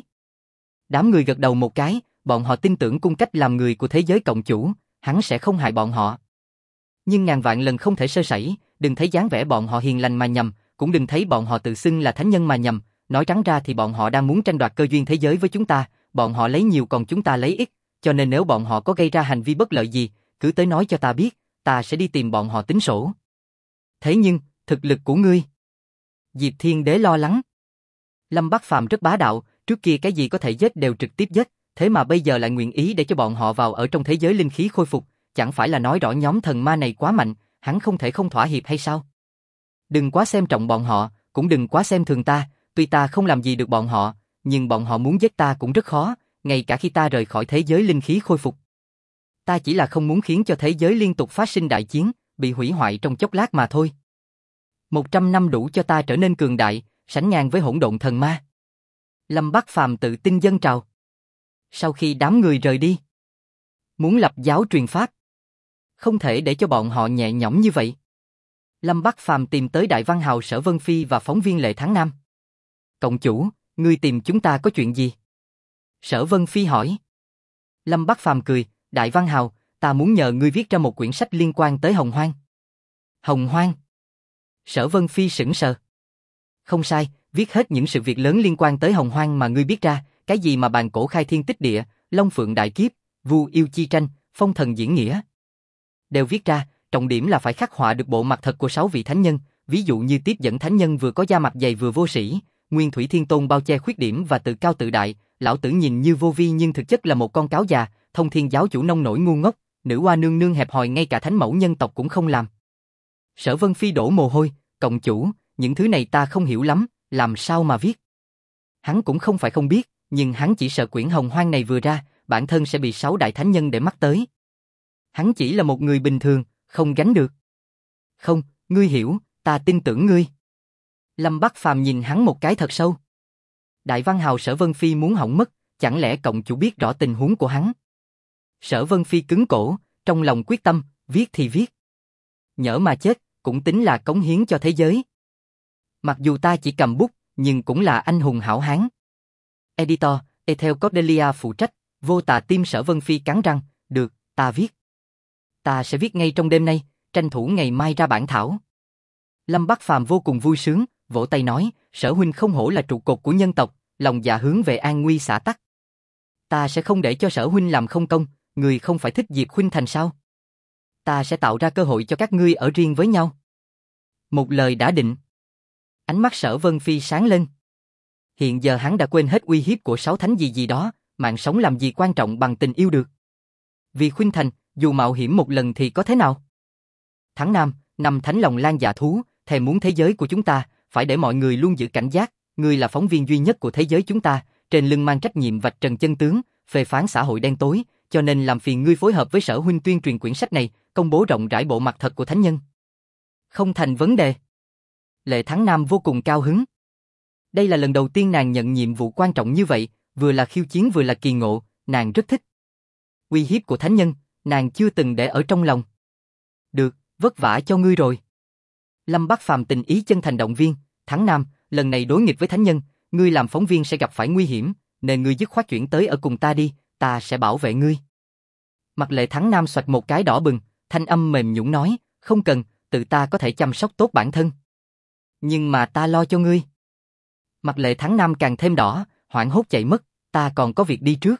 Đám người gật đầu một cái, bọn họ tin tưởng cung cách làm người của thế giới cộng chủ, hắn sẽ không hại bọn họ. Nhưng ngàn vạn lần không thể sơ sẩy, đừng thấy dáng vẻ bọn họ hiền lành mà nhầm, cũng đừng thấy bọn họ tự xưng là thánh nhân mà nhầm, nói trắng ra thì bọn họ đang muốn tranh đoạt cơ duyên thế giới với chúng ta, bọn họ lấy nhiều còn chúng ta lấy ít, cho nên nếu bọn họ có gây ra hành vi bất lợi gì, cứ tới nói cho ta biết, ta sẽ đi tìm bọn họ tính sổ. Thế nhưng, thực lực của ngươi. Diệp Thiên Đế lo lắng. Lâm Bắc Phàm rất bá đạo, trước kia cái gì có thể giết đều trực tiếp giết, thế mà bây giờ lại nguyện ý để cho bọn họ vào ở trong thế giới linh khí khôi phục, chẳng phải là nói rõ nhóm thần ma này quá mạnh, hắn không thể không thỏa hiệp hay sao? Đừng quá xem trọng bọn họ, cũng đừng quá xem thường ta, tuy ta không làm gì được bọn họ, nhưng bọn họ muốn giết ta cũng rất khó, ngay cả khi ta rời khỏi thế giới linh khí khôi phục. Ta chỉ là không muốn khiến cho thế giới liên tục phát sinh đại chiến, bị hủy hoại trong chốc lát mà thôi. 100 năm đủ cho ta trở nên cường đại, sánh ngang với hỗn độn thần ma. Lâm Bắc Phàm tự tin dâng trào. Sau khi đám người rời đi, muốn lập giáo truyền pháp, không thể để cho bọn họ nhẹ nhõm như vậy. Lâm Bắc Phàm tìm tới Đại Văn Hào Sở Vân Phi và phóng viên Lệ Tháng Nam. Cộng chủ, ngươi tìm chúng ta có chuyện gì? Sở Vân Phi hỏi. Lâm Bắc Phàm cười, Đại Văn Hào, ta muốn nhờ ngươi viết ra một quyển sách liên quan tới Hồng Hoang. Hồng Hoang? Sở Vân Phi sững sờ. Không sai, viết hết những sự việc lớn liên quan tới Hồng Hoang mà ngươi biết ra, cái gì mà bàn cổ khai thiên tích địa, Long Phượng đại kiếp, Vu yêu chi tranh, Phong thần diễn nghĩa. Đều viết ra, trọng điểm là phải khắc họa được bộ mặt thật của 6 vị thánh nhân, ví dụ như tiếp dẫn thánh nhân vừa có da mặt dày vừa vô sĩ, Nguyên Thủy Thiên Tôn bao che khuyết điểm và tự cao tự đại, Lão Tử nhìn như vô vi nhưng thực chất là một con cáo già, Thông Thiên giáo chủ nông nổi ngu ngốc, Nữ Hoa nương nương hẹp hòi ngay cả thánh mẫu nhân tộc cũng không làm. Sở Vân Phi đổ mồ hôi, cộng chủ, những thứ này ta không hiểu lắm, làm sao mà viết? Hắn cũng không phải không biết, nhưng hắn chỉ sợ quyển Hồng Hoang này vừa ra, bản thân sẽ bị 6 đại thánh nhân để mắt tới. Hắn chỉ là một người bình thường, không gánh được. Không, ngươi hiểu, ta tin tưởng ngươi. Lâm Bắc Phàm nhìn hắn một cái thật sâu. Đại văn hào Sở Vân Phi muốn hỏng mất, chẳng lẽ cộng chủ biết rõ tình huống của hắn? Sở Vân Phi cứng cổ, trong lòng quyết tâm, viết thì viết. Nhỡ mà chết, cũng tính là cống hiến cho thế giới. Mặc dù ta chỉ cầm bút, nhưng cũng là anh hùng hảo hán. Editor, Ethel Cordelia phụ trách, Vô Tà tim Sở Vân Phi cắn răng, được, ta viết. Ta sẽ viết ngay trong đêm nay, tranh thủ ngày mai ra bản thảo. Lâm Bắc Phàm vô cùng vui sướng, vỗ tay nói, Sở huynh không hổ là trụ cột của nhân tộc, lòng dạ hướng về an nguy xã tắc. Ta sẽ không để cho Sở huynh làm không công, người không phải thích Diệp Khuynh Thành sao? Ta sẽ tạo ra cơ hội cho các ngươi ở riêng với nhau. Một lời đã định. Ánh mắt Sở Vân Phi sáng lên. Hiện giờ hắn đã quên hết uy hiếp của 6 thánh gì gì đó, mạng sống làm gì quan trọng bằng tình yêu được. Vì Khuynh Thành, dù mạo hiểm một lần thì có thế nào? Tháng 5, năm thánh lòng lan dạ thú, thèm muốn thế giới của chúng ta, phải để mọi người luôn giữ cảnh giác, ngươi là phóng viên duy nhất của thế giới chúng ta, trên lưng mang trách nhiệm vạch trần chân tướng, phê phán xã hội đen tối, cho nên làm phiền ngươi phối hợp với Sở huynh tuyên truyền quyển sách này, công bố rộng rãi bộ mặt thật của thánh nhân. Không thành vấn đề. Lệ Thắng Nam vô cùng cao hứng. Đây là lần đầu tiên nàng nhận nhiệm vụ quan trọng như vậy, vừa là khiêu chiến vừa là kỳ ngộ, nàng rất thích. Uy hiếp của thánh nhân, nàng chưa từng để ở trong lòng. Được, vất vả cho ngươi rồi. Lâm Bắc Phàm tình ý chân thành động viên, Thắng Nam, lần này đối nghịch với thánh nhân, ngươi làm phóng viên sẽ gặp phải nguy hiểm, nên ngươi dứt khoát chuyển tới ở cùng ta đi, ta sẽ bảo vệ ngươi. Mặt Lệ Thắng Nam xoạch một cái đỏ bừng, thanh âm mềm nhũn nói, không cần, tự ta có thể chăm sóc tốt bản thân. Nhưng mà ta lo cho ngươi. Mặt Lệ Thắng Nam càng thêm đỏ, hoảng hốt chạy mất, ta còn có việc đi trước.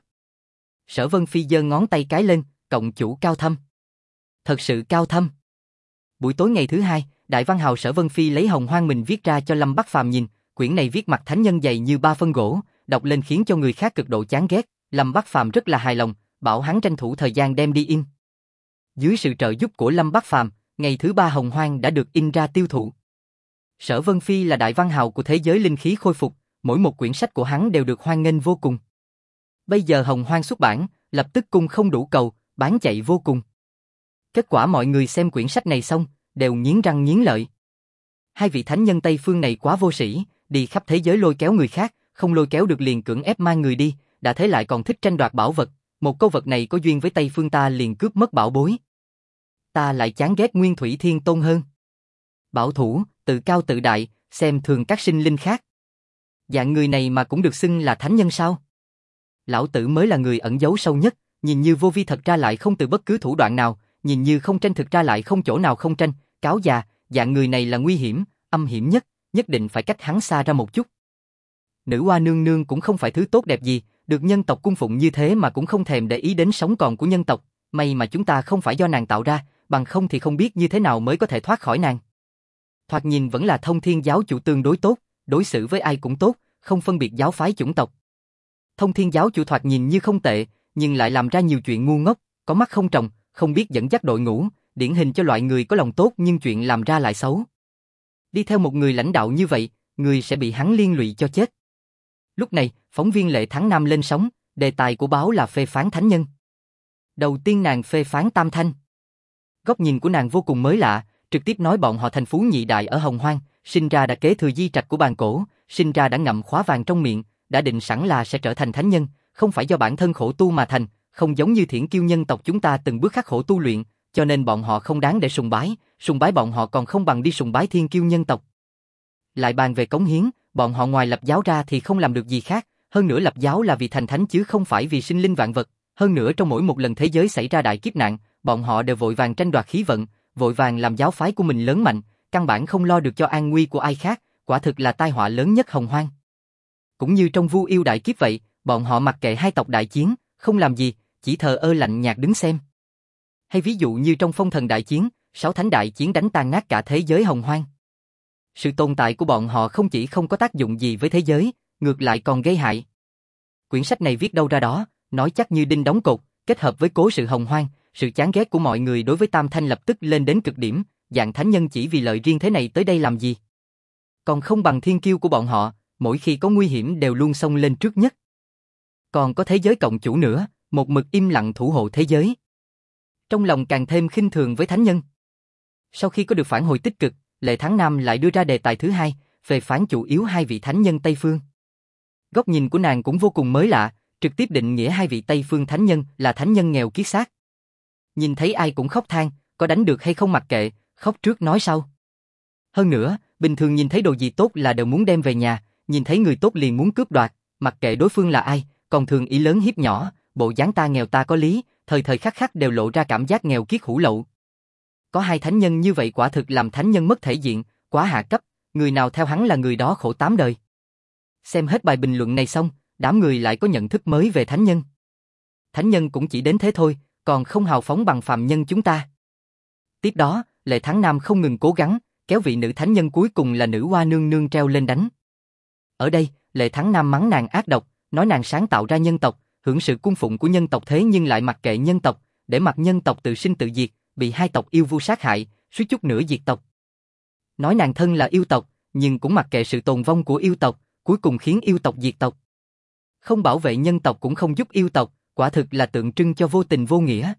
Sở Vân Phi giơ ngón tay cái lên, cộng chủ cao thâm. Thật sự cao thâm. Buổi tối ngày thứ 2, đại văn hào Sở Vân Phi lấy hồng hoang mình viết ra cho Lâm Bắc Phàm nhìn, quyển này viết mặt thánh nhân dày như 3 phân gỗ, đọc lên khiến cho người khác cực độ chán ghét, Lâm Bắc Phàm rất là hài lòng, bảo hắn tranh thủ thời gian đem đi in. Dưới sự trợ giúp của Lâm Bắc Phàm, ngày thứ 3 hồng hoang đã được in ra tiêu thụ. Sở Vân Phi là đại văn hào của thế giới linh khí khôi phục, mỗi một quyển sách của hắn đều được hoan nghênh vô cùng. Bây giờ hồng hoang xuất bản, lập tức cung không đủ cầu, bán chạy vô cùng. Kết quả mọi người xem quyển sách này xong, đều nghiến răng nghiến lợi. Hai vị thánh nhân Tây phương này quá vô sĩ, đi khắp thế giới lôi kéo người khác, không lôi kéo được liền cưỡng ép mang người đi, đã thế lại còn thích tranh đoạt bảo vật, một câu vật này có duyên với Tây phương ta liền cướp mất bảo bối. Ta lại chán ghét Nguyên Thủy Thiên Tôn hơn. Bảo thủ, tự cao tự đại, xem thường các sinh linh khác. Dạng người này mà cũng được xưng là thánh nhân sao? Lão tử mới là người ẩn giấu sâu nhất, nhìn như vô vi thật ra lại không từ bất cứ thủ đoạn nào, nhìn như không tranh thực ra lại không chỗ nào không tranh, cáo già, dạng người này là nguy hiểm, âm hiểm nhất, nhất định phải cách hắn xa ra một chút. Nữ hoa nương nương cũng không phải thứ tốt đẹp gì, được nhân tộc cung phụng như thế mà cũng không thèm để ý đến sống còn của nhân tộc, may mà chúng ta không phải do nàng tạo ra, bằng không thì không biết như thế nào mới có thể thoát khỏi nàng. Thoạt nhìn vẫn là Thông Thiên giáo chủ tương đối tốt, đối xử với ai cũng tốt, không phân biệt giáo phái chủng tộc. Thông Thiên giáo chủ thoạt nhìn như không tệ, nhưng lại làm ra nhiều chuyện ngu ngốc, có mắt không tròng, không biết dẫn dắt đội ngũ, điển hình cho loại người có lòng tốt nhưng chuyện làm ra lại xấu. Đi theo một người lãnh đạo như vậy, người sẽ bị hắn liên lụy cho chết. Lúc này, phóng viên Lệ Thắng Nam lên sóng, đề tài của báo là phê phán thánh nhân. Đầu tiên nàng phê phán Tam Thanh. Góc nhìn của nàng vô cùng mới lạ, trực tiếp nói bọn họ thành phú nhị đại ở Hồng Hoang, sinh ra đã kế thừa di trạch của bàn cổ, sinh ra đã ngậm khóa vàng trong miệng, đã định sẵn là sẽ trở thành thánh nhân, không phải do bản thân khổ tu mà thành, không giống như Thiển Kiêu nhân tộc chúng ta từng bước khắc khổ tu luyện, cho nên bọn họ không đáng để sùng bái bọn họ còn không bằng đi sùng bái Thiên Kiêu nhân tộc. Lại bàn về cống hiến, bọn họ ngoài lập giáo ra thì không làm được gì khác, hơn nữa lập giáo là vì thành thánh chứ không phải vì sinh linh vạn vật, hơn nữa trong mỗi một lần thế giới xảy ra đại kiếp nạn, bọn họ đều vội vàng tranh đoạt khí vận, vội vàng làm giáo phái của mình lớn mạnh, căn bản không lo được cho an nguy của ai khác, quả thực là tai họa lớn nhất Hồng Hoang. Cũng như trong Vu Yêu đại kiếp vậy, bọn họ mặc kệ hai tộc đại chiến, không làm gì, chỉ thờ ơ lạnh nhạt đứng xem. Hay ví dụ như trong Phong Thần đại chiến, 6 thánh đại chiến đánh tan nát cả thế giới Hồng Hoang. Sự tồn tại của bọn họ không chỉ không có tác dụng gì với thế giới, ngược lại còn gây hại. Quyển sách này viết đâu ra đó, nói chắc như đinh đóng cột, kết hợp với cố sự Hồng Hoang, sự chán ghét của mọi người đối với Tam Thanh lập tức lên đến cực điểm, dạng thánh nhân chỉ vì lợi riêng thế này tới đây làm gì? Còn không bằng thiên kiêu của bọn họ, mỗi khi có nguy hiểm đều luôn xông lên trước nhất. Còn có thế giới cộng chủ nữa, một mực im lặng thủ hộ thế giới. Trong lòng càng thêm khinh thường với thánh nhân. Sau khi có được phản hồi tích cực, Lệ Thắng Nam lại đưa ra đề tài thứ hai, về phán chủ yếu hai vị thánh nhân Tây Phương. Góc nhìn của nàng cũng vô cùng mới lạ, trực tiếp định nghĩa hai vị Tây Phương thánh nhân là thánh nhân nghèo kiết xác. Nhìn thấy ai cũng khóc than, có đánh được hay không mặc kệ, khóc trước nói sau. Hơn nữa, bình thường nhìn thấy đồ gì tốt là đều muốn đem về nhà, nhìn thấy người tốt liền muốn cướp đoạt, mặc kệ đối phương là ai, còn thường ý lớn hiếp nhỏ, bộ dáng ta nghèo ta có lý, thời thời khắc khắc đều lộ ra cảm giác nghèo kiết hủ lậu. Có hai thánh nhân như vậy quả thực làm thánh nhân mất thể diện, quá hạ cấp, người nào theo hắn là người đó khổ 8 đời. Xem hết bài bình luận này xong, đám người lại có nhận thức mới về thánh nhân. Thánh nhân cũng chỉ đến thế thôi, còn không hào phóng bằng phàm nhân chúng ta. Tiếp đó, Lệ Thắng Nam không ngừng cố gắng, kéo vị nữ thánh nhân cuối cùng là nữ hoa nương nương treo lên đánh. Ở đây, Lệ Thắng Nam mắng nàng ác độc, nói nàng sáng tạo ra nhân tộc, hưởng sự cung phụng của nhân tộc thế nhưng lại mặc kệ nhân tộc, để mặc nhân tộc tự sinh tự diệt, bị hai tộc yêu vu sát hại, suýt chút nữa diệt tộc. Nói nàng thân là yêu tộc, nhưng cũng mặc kệ sự tồn vong của yêu tộc, cuối cùng khiến yêu tộc diệt tộc. Không bảo vệ nhân tộc cũng không giúp yêu tộc, quả thực là tượng trưng cho vô tình vô nghĩa.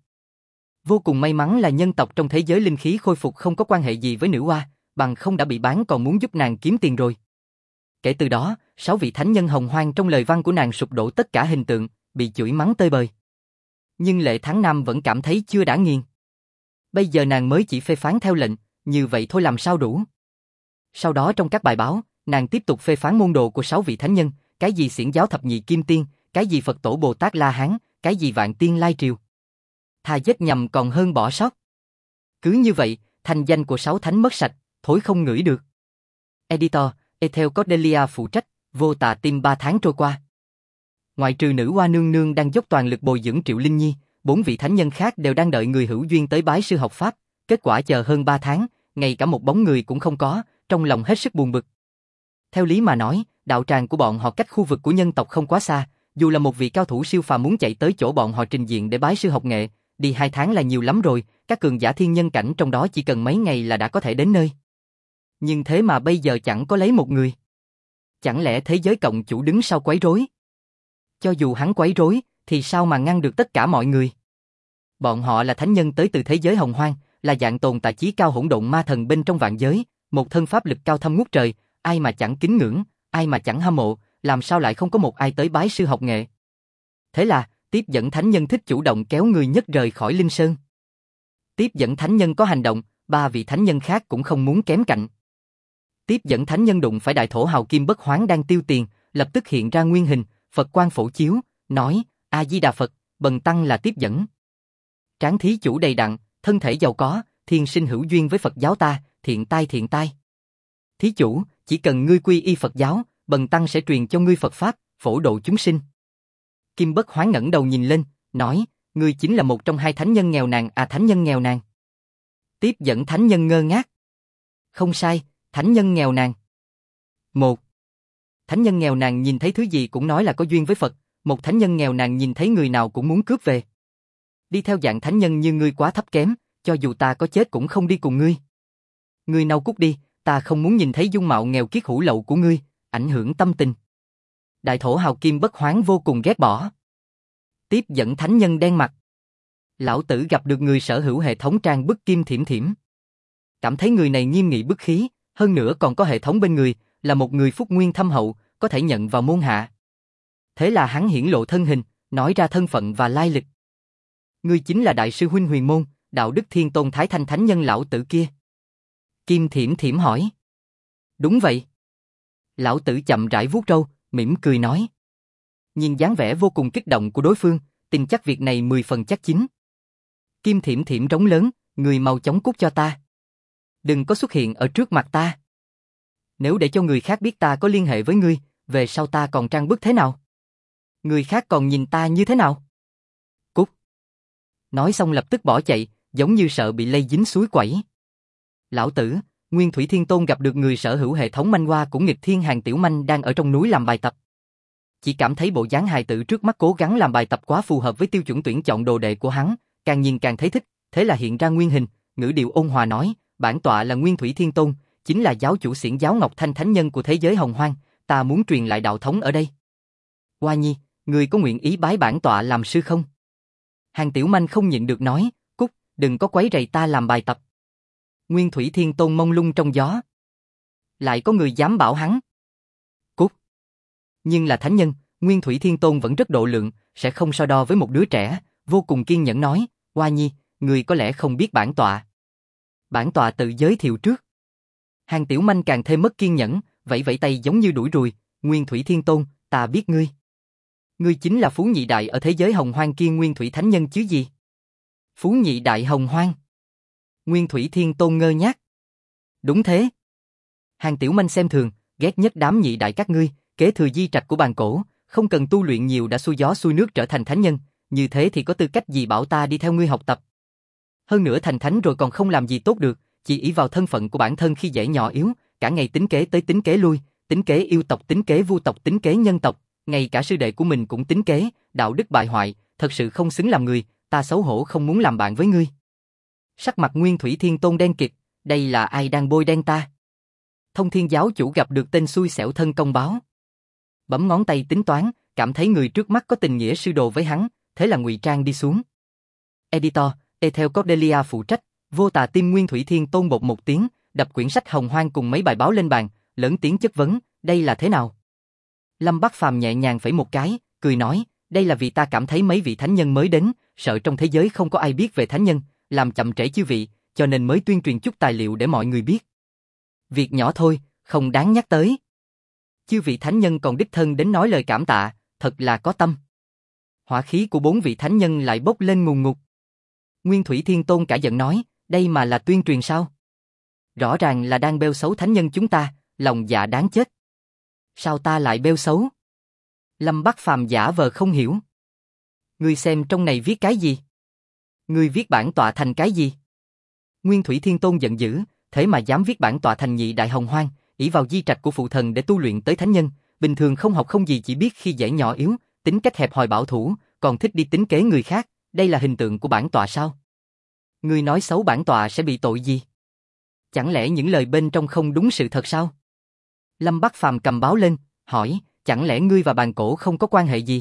Vô cùng may mắn là nhân tộc trong thế giới linh khí khôi phục không có quan hệ gì với nữ hoa, bằng không đã bị bán còn muốn giúp nàng kiếm tiền rồi. Kể từ đó, 6 vị thánh nhân hồng hoang trong lời văn của nàng sụp đổ tất cả hình tượng, bị chửi mắng tơi bời. Nhưng Lệ Thắng Nam vẫn cảm thấy chưa đã nghiền. Bây giờ nàng mới chỉ phê phán theo lệnh, như vậy thôi làm sao đủ. Sau đó trong các bài báo, nàng tiếp tục phê phán môn đồ của 6 vị thánh nhân, cái gì xiển giáo thập nhị kim tiên, cái gì Phật tổ Bồ Tát La Hán, cái gì vạn tiên lai triều. Thà giết nhầm còn hơn bỏ sót. Cứ như vậy, thành danh của 6 thánh mất sạch, thối không ngửi được. Editor, Ethel Cordelia phụ trách, vô tà tim 3 tháng trôi qua. Ngoại trừ nữ hoa nương nương đang dốc toàn lực bồi dưỡng Triệu Linh Nhi, 4 vị thánh nhân khác đều đang đợi người hữu duyên tới bái sư học pháp, kết quả chờ hơn 3 tháng, ngay cả một bóng người cũng không có, trong lòng hết sức buồn bực. Theo lý mà nói, đạo tràng của bọn họ cách khu vực của nhân tộc không quá xa, dù là một vị cao thủ siêu phàm muốn chạy tới chỗ bọn họ trình diện để bái sư học nghệ, đi 2 tháng là nhiều lắm rồi, các cường giả thiên nhân cảnh trong đó chỉ cần mấy ngày là đã có thể đến nơi. Nhưng thế mà bây giờ chẳng có lấy một người. Chẳng lẽ thế giới cộng chủ đứng sau quấy rối? Cho dù hắn quấy rối, thì sao mà ngăn được tất cả mọi người? Bọn họ là thánh nhân tới từ thế giới hồng hoang, là dạng tồn tại chí cao hỗn độn ma thần bên trong vạn giới, một thân pháp lực cao thâm ngút trời, ai mà chẳng kính ngưỡng, ai mà chẳng hâm mộ, làm sao lại không có một ai tới bái sư học nghệ? Thế là, tiếp dẫn thánh nhân thích chủ động kéo người nhất rời khỏi Linh Sơn. Tiếp dẫn thánh nhân có hành động, 3 vị thánh nhân khác cũng không muốn kém cạnh. Tiếp dẫn thánh nhân đụng phải đại thổ hào kim bất hoán đang tiêu tiền, lập tức hiện ra nguyên hình, Phật quang phổ chiếu, nói, A Di Đà Phật, bần tăng là tiếp dẫn. Tráng thí chủ đầy đặn, thân thể giàu có, thiên sinh hữu duyên với Phật giáo ta, thiện tai thiện tai. Thí chủ, chỉ cần ngươi quy y Phật giáo, bần tăng sẽ truyền cho ngươi Phật pháp, phổ độ chúng sinh. Kim bất hoán ngẩng đầu nhìn lên, nói, ngươi chính là một trong 2 thánh nhân nghèo nàn à? Thánh nhân nghèo nàn. Tiếp dẫn thánh nhân ngơ ngác. Không sai, thánh nhân nghèo nàn. Một thánh nhân nghèo nàn nhìn thấy thứ gì cũng nói là có duyên với Phật, một thánh nhân nghèo nàn nhìn thấy người nào cũng muốn cướp về. Đi theo dạng thánh nhân như ngươi quá thấp kém, cho dù ta có chết cũng không đi cùng ngươi. Ngươi mau cút đi, ta không muốn nhìn thấy dung mạo nghèo kiết hủ lậu của ngươi, ảnh hưởng tâm tình. Đại thổ hào kim bất hoán vô cùng ghét bỏ. Tiếp dẫn thánh nhân đen mặt. Lão tử gặp được người sở hữu hệ thống trang bức Kim Thiểm Thiểm. Cảm thấy người này nghiêm nghị bức khí, hơn nữa còn có hệ thống bên người, là một người phúc nguyên thâm hậu, có thể nhận vào môn hạ. Thế là hắn hiển lộ thân hình, nói ra thân phận và lai lịch. Ngươi chính là đại sư huynh Huyền Môn, đạo đức thiên tôn Thái Thanh thánh nhân lão tử kia. Kim Thiểm Thiểm hỏi. Đúng vậy. Lão tử chậm rãi vuốt râu, mỉm cười nói. Nhìn dáng vẻ vô cùng kích động của đối phương, tin chắc việc này 10 phần chắc chín. Kim Thiểm Thiểm trống lớn, người mau chóng cút cho ta. Đừng có xuất hiện ở trước mặt ta. Nếu để cho người khác biết ta có liên hệ với ngươi, về sau ta còn trang bức thế nào? Người khác còn nhìn ta như thế nào? Cút. Nói xong lập tức bỏ chạy, giống như sợ bị lây dính suối quẩy. Lão tử, Nguyên Thủy Thiên Tôn gặp được người sở hữu hệ thống manh hoa của nghịch thiên hàng tiểu manh đang ở trong núi làm bài tập. Chỉ cảm thấy bộ dáng hài tử trước mắt cố gắng làm bài tập quá phù hợp với tiêu chuẩn tuyển chọn đồ đệ của hắn, càng nhìn càng thấy thích, thế là hiện ra nguyên hình, ngữ điệu ôn hòa nói, bản tọa là Nguyên Thủy Thiên Tôn, chính là giáo chủ xiển giáo Ngọc Thanh thánh nhân của thế giới hồng hoang, ta muốn truyền lại đạo thống ở đây. Hoa Nhi, người có nguyện ý bái bản tọa làm sư không? Hàng Tiểu Manh không nhịn được nói, Cút, đừng có quấy rầy ta làm bài tập. Nguyên Thủy Thiên Tôn mông lung trong gió. Lại có người dám bảo hắn. Cút. Nhưng là thánh nhân, Nguyên Thủy Thiên Tôn vẫn rất độ lượng, sẽ không so đo với một đứa trẻ, vô cùng kiên nhẫn nói, Hoa Nhi, người có lẽ không biết bản tọa. Bản tọa tự giới thiệu trước. Hàng Tiểu Manh càng thêm mất kiên nhẫn, vẫy vẫy tay giống như đuổi ruồi, Nguyên Thủy Thiên Tôn, ta biết ngươi. Ngươi chính là Phú Nhị Đại ở thế giới hồng hoang kia Nguyên Thủy Thánh Nhân chứ gì? Phú Nhị Đại hồng hoang. Nguyên Thủy Thiên Tôn ngơ ngác. Đúng thế. Hàng Tiểu Manh xem thường, ghét nhất đám nhị đại các ngươi, kế thừa di trạch của bàn cổ, không cần tu luyện nhiều đã xuôi gió xuôi nước trở thành thánh nhân, như thế thì có tư cách gì bảo ta đi theo ngươi học tập? Hơn nữa thành thánh rồi còn không làm gì tốt được, chỉ ỷ vào thân phận của bản thân khi dễ nhỏ yếu, cả ngày tính kế tới tính kế lui, tính kế yêu tộc, tính kế vu tộc, tính kế nhân tộc, ngay cả sư đệ của mình cũng tính kế, đạo đức bại hoại, thật sự không xứng làm người, ta xấu hổ không muốn làm bạn với ngươi. Sắc mặt Nguyên Thủy Thiên Tôn đen kịt, đây là ai đang bôi đen ta? Thông Thiên giáo chủ gặp được tên xui xẻo thân công báo. Bấm ngón tay tính toán, cảm thấy người trước mắt có tình nghĩa sư đồ với hắn, thế là ngụy trang đi xuống. Editor, theo Cordelia phụ trách, Vô Tà tim Nguyên Thủy Thiên Tôn bột một tiếng, đập quyển sách hồng hoang cùng mấy bài báo lên bàn, lớn tiếng chất vấn, đây là thế nào? Lâm Bắc Phàm nhẹ nhàng phẩy một cái, cười nói, đây là vì ta cảm thấy mấy vị thánh nhân mới đến, sợ trong thế giới không có ai biết về thánh nhân, làm chậm trễ chư vị, cho nên mới tuyên truyền chút tài liệu để mọi người biết. Việc nhỏ thôi, không đáng nhắc tới. Chư vị thánh nhân còn đích thân đến nói lời cảm tạ, thật là có tâm. Hỏa khí của 4 vị thánh nhân lại bốc lên ngùn ngụt. Nguyên Thủy Thiên Tôn cả giận nói, đây mà là tuyên truyền sao? Rõ ràng là đang bêu xấu thánh nhân chúng ta, lòng dạ đáng chết. Sao ta lại bêu xấu? Lâm Bắc Phàm giả vờ không hiểu. Ngươi xem trong này viết cái gì? Ngươi viết bản tọa thành cái gì? Nguyên Thủy Thiên Tôn giận dữ, thế mà dám viết bản tọa thành nhị đại hồng hoang, ỷ vào di trạch của phụ thần để tu luyện tới thánh nhân, bình thường không học không gì chỉ biết khi dễ nhỏ yếu, tính cách hẹp hòi bảo thủ, còn thích đi tính kế người khác, đây là hình tượng của bản tọa sao? Ngươi nói xấu bản tọa sẽ bị tội gì? Chẳng lẽ những lời bên trong không đúng sự thật sao? Lâm Bắc Phàm cầm báo lên, hỏi, chẳng lẽ ngươi và bàn cổ không có quan hệ gì?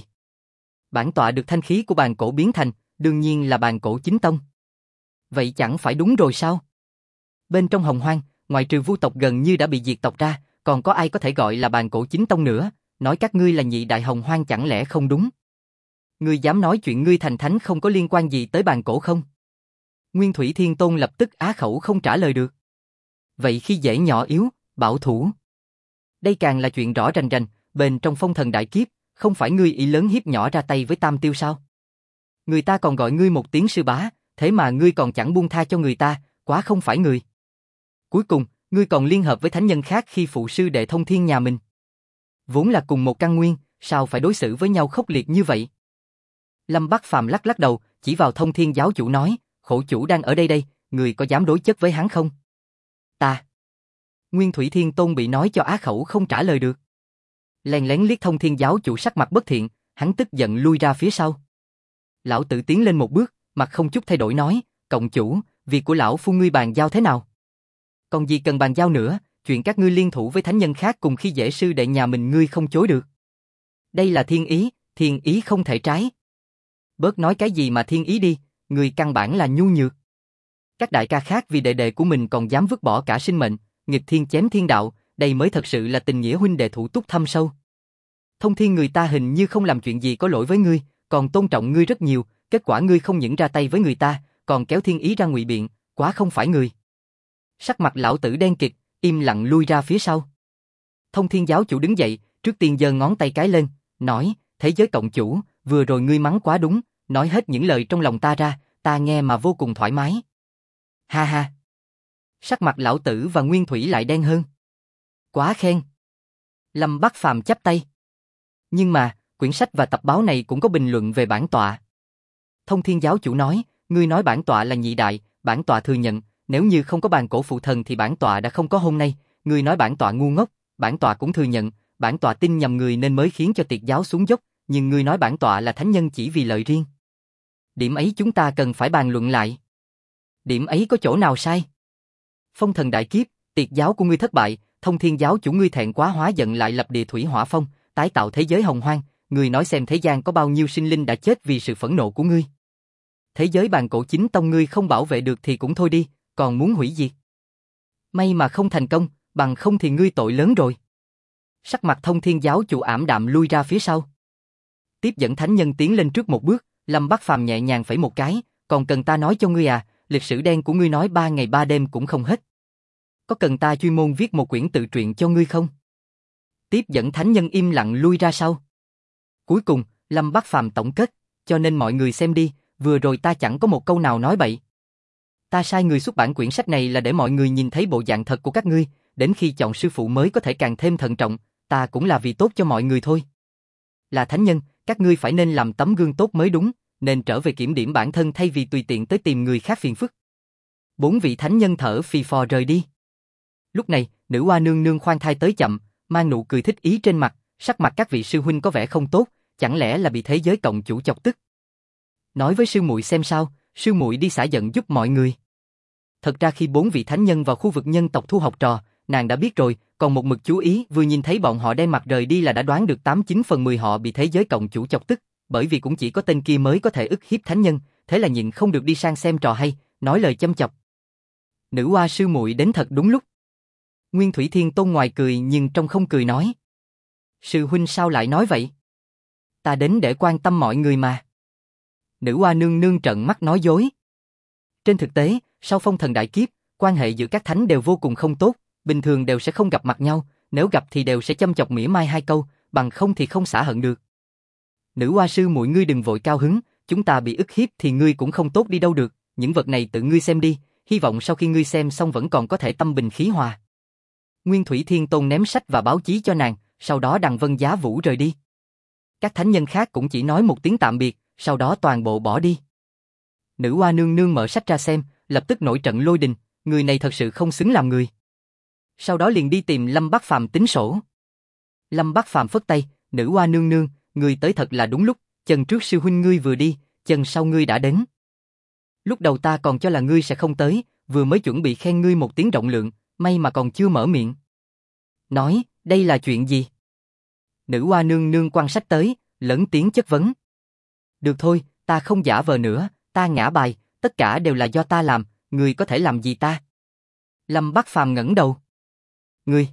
Bản tọa được thanh khí của bàn cổ biến thành, đương nhiên là bàn cổ chính tông. Vậy chẳng phải đúng rồi sao? Bên trong hồng hoang, ngoại trừ vu tộc gần như đã bị diệt tộc ra, còn có ai có thể gọi là bàn cổ chính tông nữa, nói các ngươi là nhị đại hồng hoang chẳng lẽ không đúng? Ngươi dám nói chuyện ngươi thành thánh không có liên quan gì tới bàn cổ không? Nguyên Thủy Thiên Tôn lập tức á khẩu không trả lời được. Vậy khi dễ nhỏ yếu, bảo thủ. Đây càng là chuyện rõ rành rành, bên trong phong thần đại kiếp, không phải ngươi ý lớn hiếp nhỏ ra tay với Tam Tiêu sao? Người ta còn gọi ngươi một tiếng sư bá, thế mà ngươi còn chẳng buông tha cho người ta, quá không phải người. Cuối cùng, ngươi còn liên hợp với thánh nhân khác khi phụ sư đệ Thông Thiên nhà mình. Vốn là cùng một căn nguyên, sao phải đối xử với nhau khốc liệt như vậy? Lâm Bắc Phàm lắc lắc đầu, chỉ vào Thông Thiên giáo chủ nói, khổ chủ đang ở đây đây, người có dám đối chất với hắn không? Ta. Nguyên Thủy Thiên Tôn bị nói cho á khẩu không trả lời được. Lén lén liếc Thông Thiên giáo chủ sắc mặt bất thiện, hắn tức giận lui ra phía sau. Lão tử tiến lên một bước, mặt không chút thay đổi nói, cộng chủ, việc của lão phu ngươi bàn giao thế nào? Còn gì cần bàn giao nữa, chuyện các ngươi liên thủ với thánh nhân khác cùng khi dễ sư đệ nhà mình ngươi không chối được. Đây là thiên ý không thể trái. Bớt nói cái gì mà thiên ý đi, người căn bản là nhu nhược. Các đại ca khác vì đệ đệ của mình còn dám vứt bỏ cả sinh mệnh, nghịch thiên chém thiên đạo, đây mới thật sự là tình nghĩa huynh đệ thủ túc thâm sâu. Thông Thiên người ta hình như không làm chuyện gì có lỗi với ngươi, còn tôn trọng ngươi rất nhiều, kết quả ngươi không những ra tay với người ta, còn kéo thiên ý ra ngụy biện, quá không phải người. Sắc mặt lão tử đen kịt, im lặng lui ra phía sau. Thông Thiên giáo chủ đứng dậy, trước tiên giơ ngón tay cái lên, nói, thế giới cộng chủ, vừa rồi ngươi mắng quá đúng, nói hết những lời trong lòng ta ra, ta nghe mà vô cùng thoải mái. Ha ha. Sắc mặt lão tử và Nguyên Thủy lại đen hơn. Quá khen. Lâm Bắc Phàm chắp tay. Nhưng mà, quyển sách và tập báo này cũng có bình luận về bản tọa. Thông Thiên giáo chủ nói, ngươi nói bản tọa là nhị đại, bản tọa thừa nhận, nếu như không có bàn cổ phụ thần thì bản tọa đã không có hôm nay, ngươi nói bản tọa ngu ngốc, bản tọa cũng thừa nhận, bản tọa tin nhầm người nên mới khiến cho tiệt giáo xuống dốc, nhưng ngươi nói bản tọa là thánh nhân chỉ vì lợi riêng. Điểm ấy chúng ta cần phải bàn luận lại. Điểm ấy có chỗ nào sai? Phong thần đại kiếp, tiệt giáo của ngươi thất bại, Thông Thiên giáo chủ ngươi thẹn quá hóa giận lại lập địa thủy hỏa phong, tái tạo thế giới hồng hoang, ngươi nói xem thế gian có bao nhiêu sinh linh đã chết vì sự phẫn nộ của ngươi. thế giới bàn cổ chính tông ngươi không bảo vệ được thì cũng thôi đi, còn muốn hủy diệt. May mà không thành công, bằng không thì ngươi tội lớn rồi. Sắc mặt Thông Thiên giáo chủ ảm đạm lui ra phía sau. Tiếp dẫn thánh nhân tiến lên trước một bước, Lâm Bắc Phàm nhẹ nhàng phẩy một cái, còn cần ta nói cho ngươi à, lịch sử đen của ngươi nói 3 ngày 3 đêm cũng không hết. Có cần ta chuyên môn viết một quyển tự truyện cho ngươi không? Tiếp dẫn thánh nhân im lặng lui ra sau. Cuối cùng, Lâm Bắc Phàm tổng kết, cho nên mọi người xem đi, vừa rồi ta chẳng có một câu nào nói bậy. Ta sai người xuất bản quyển sách này là để mọi người nhìn thấy bộ dạng thật của các ngươi, đến khi chọn sư phụ mới có thể càng thêm thận trọng, ta cũng là vì tốt cho mọi người thôi. Là thánh nhân, các ngươi phải nên làm tấm gương tốt mới đúng, nên trở về kiểm điểm bản thân thay vì tùy tiện tới tìm người khác phiền phức. 4 vị thánh nhân thở phì phò rời đi. Lúc này, nữ hoa nương nương khoan thai tới chậm, mang nụ cười thích ý trên mặt, sắc mặt các vị sư huynh có vẻ không tốt, chẳng lẽ là bị thế giới cộng chủ chọc tức. Nói với sư muội xem sao, sư muội đi xả giận giúp mọi người. Thật ra khi 4 vị thánh nhân vào khu vực nhân tộc thu học trò, nàng đã biết rồi, còn một mực chú ý, vừa nhìn thấy bọn họ đem mặt rời đi là đã đoán được 89 phần 10 họ bị thế giới cộng chủ chọc tức, bởi vì cũng chỉ có tên kia mới có thể ức hiếp thánh nhân, thế là nhịn không được đi sang xem trò hay, nói lời châm chọc. Nữ hoa sư muội đến thật đúng lúc. Nguyên Thủy Thiên Tôn ngoài cười nhưng trong không cười nói. Sư huynh sao lại nói vậy? Ta đến để quan tâm mọi người mà. Nữ hoa nương nương trợn mắt nói dối. Trên thực tế, sau phong thần đại kiếp, quan hệ giữa các thánh đều vô cùng không tốt, bình thường đều sẽ không gặp mặt nhau, nếu gặp thì đều sẽ châm chọc mỉa mai 2 câu, bằng không thì không xả hận được. Nữ hoa sư muội ngươi đừng vội cao hứng, chúng ta bị ức hiếp thì ngươi cũng không tốt đi đâu được, những vật này tự ngươi xem đi, hy vọng sau khi ngươi xem xong vẫn còn có thể tâm bình khí hòa. Nguyên Thủy Thiên Tôn ném sách và báo chí cho nàng, sau đó đằng vân giá vũ rời đi. Các thánh nhân khác cũng chỉ nói một tiếng tạm biệt, sau đó toàn bộ bỏ đi. Nữ hoa nương nương mở sách ra xem, lập tức nổi trận lôi đình, người này thật sự không xứng làm người. Sau đó liền đi tìm Lâm Bắc Phàm tính sổ. Lâm Bắc Phàm phất tay, nữ hoa nương nương, người tới thật là đúng lúc, chân trước sư huynh ngươi vừa đi, chân sau ngươi đã đến. Lúc đầu ta còn cho là ngươi sẽ không tới, vừa mới chuẩn bị khen ngươi một tiếng rộng lượng, may mà còn chưa mở miệng. Nói, đây là chuyện gì? Nữ hoa nương nương quăng sách tới, lớn tiếng chất vấn. Được thôi, ta không giả vờ nữa, ta ngã bài, tất cả đều là do ta làm, ngươi có thể làm gì ta? Lâm Bắc Phàm ngẩng đầu. Ngươi!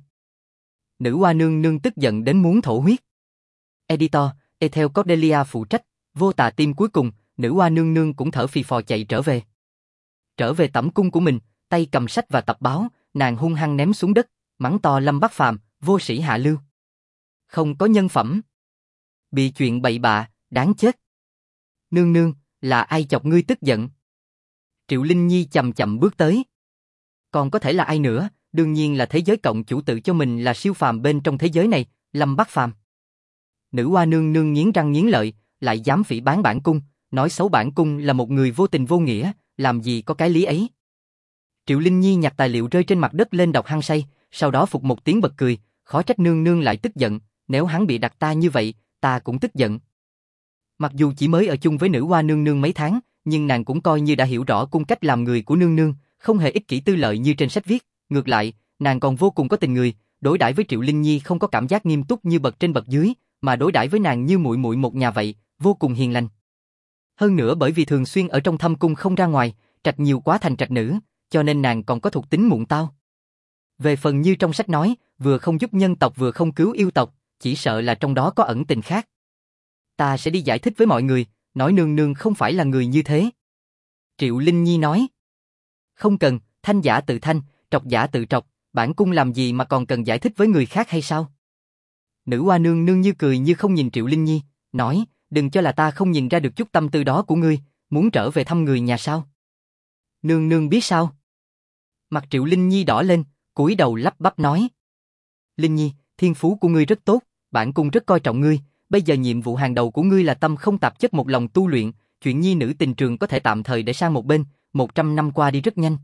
Nữ hoa nương nương tức giận đến muốn thổ huyết. Editor, Ethel Cordelia phụ trách, vô tà tim cuối cùng, nữ hoa nương nương cũng thở phì phò chạy trở về. Trở về tẩm cung của mình, tay cầm sách và tập báo, nàng hung hăng ném xuống đất, mắng to Lâm Bắc Phàm, vô sĩ hạ lưu. Không có nhân phẩm. Bị chuyện bậy bạ, đáng chết. Nương nương, là ai chọc ngươi tức giận? Triệu Linh Nhi chậm chậm bước tới. Còn có thể là ai nữa, đương nhiên là thế giới cộng chủ tự cho mình là siêu phàm bên trong thế giới này, Lâm Bắc Phàm. Nữ hoa nương nương nghiến răng nghiến lợi, lại dám phỉ báng bản cung, nói xấu bản cung là một người vô tình vô nghĩa, làm gì có cái lý ấy. Triệu Linh Nhi nhặt tài liệu rơi trên mặt đất lên đọc hăng say, sau đó phục một tiếng bật cười, khó trách nương nương lại tức giận, nếu hắn bị đặt ta như vậy, ta cũng tức giận. Mặc dù chỉ mới ở chung với nữ hoa nương nương mấy tháng, nhưng nàng cũng coi như đã hiểu rõ cung cách làm người của nương nương, không hề ích kỷ tư lợi như trên sách viết, ngược lại, nàng còn vô cùng có tình người, đối đãi với Triệu Linh Nhi không có cảm giác nghiêm túc như bậc trên bậc dưới, mà đối đãi với nàng như muội muội một nhà vậy, vô cùng hiền lành. Hơn nữa bởi vì thường xuyên ở trong thâm cung không ra ngoài, trạch nhiều quá thành trạch nữ, cho nên nàng còn có thuộc tính muộn tao. Về phần như trong sách nói, vừa không giúp nhân tộc vừa không cứu yêu tộc, chỉ sợ là trong đó có ẩn tình khác. Ta sẽ đi giải thích với mọi người, nói nương nương không phải là người như thế. Triệu Linh Nhi nói. Không cần, thanh giả tự thanh, trọc giả tự trọc, bản cung làm gì mà còn cần giải thích với người khác hay sao? Nữ hoa nương nương như cười như không nhìn Triệu Linh Nhi, nói, đừng cho là ta không nhìn ra được chút tâm tư đó của ngươi, muốn trở về thăm người nhà sao? Nương nương biết sao? Mặt Triệu Linh Nhi đỏ lên, cúi đầu lắp bắp nói. Linh Nhi, thiên phú của ngươi rất tốt, bản cung rất coi trọng ngươi, bây giờ nhiệm vụ hàng đầu của ngươi là tâm không tạp chất một lòng tu luyện, chuyện nhi nữ tình trường có thể tạm thời để sang một bên, 100 năm qua đi rất nhanh.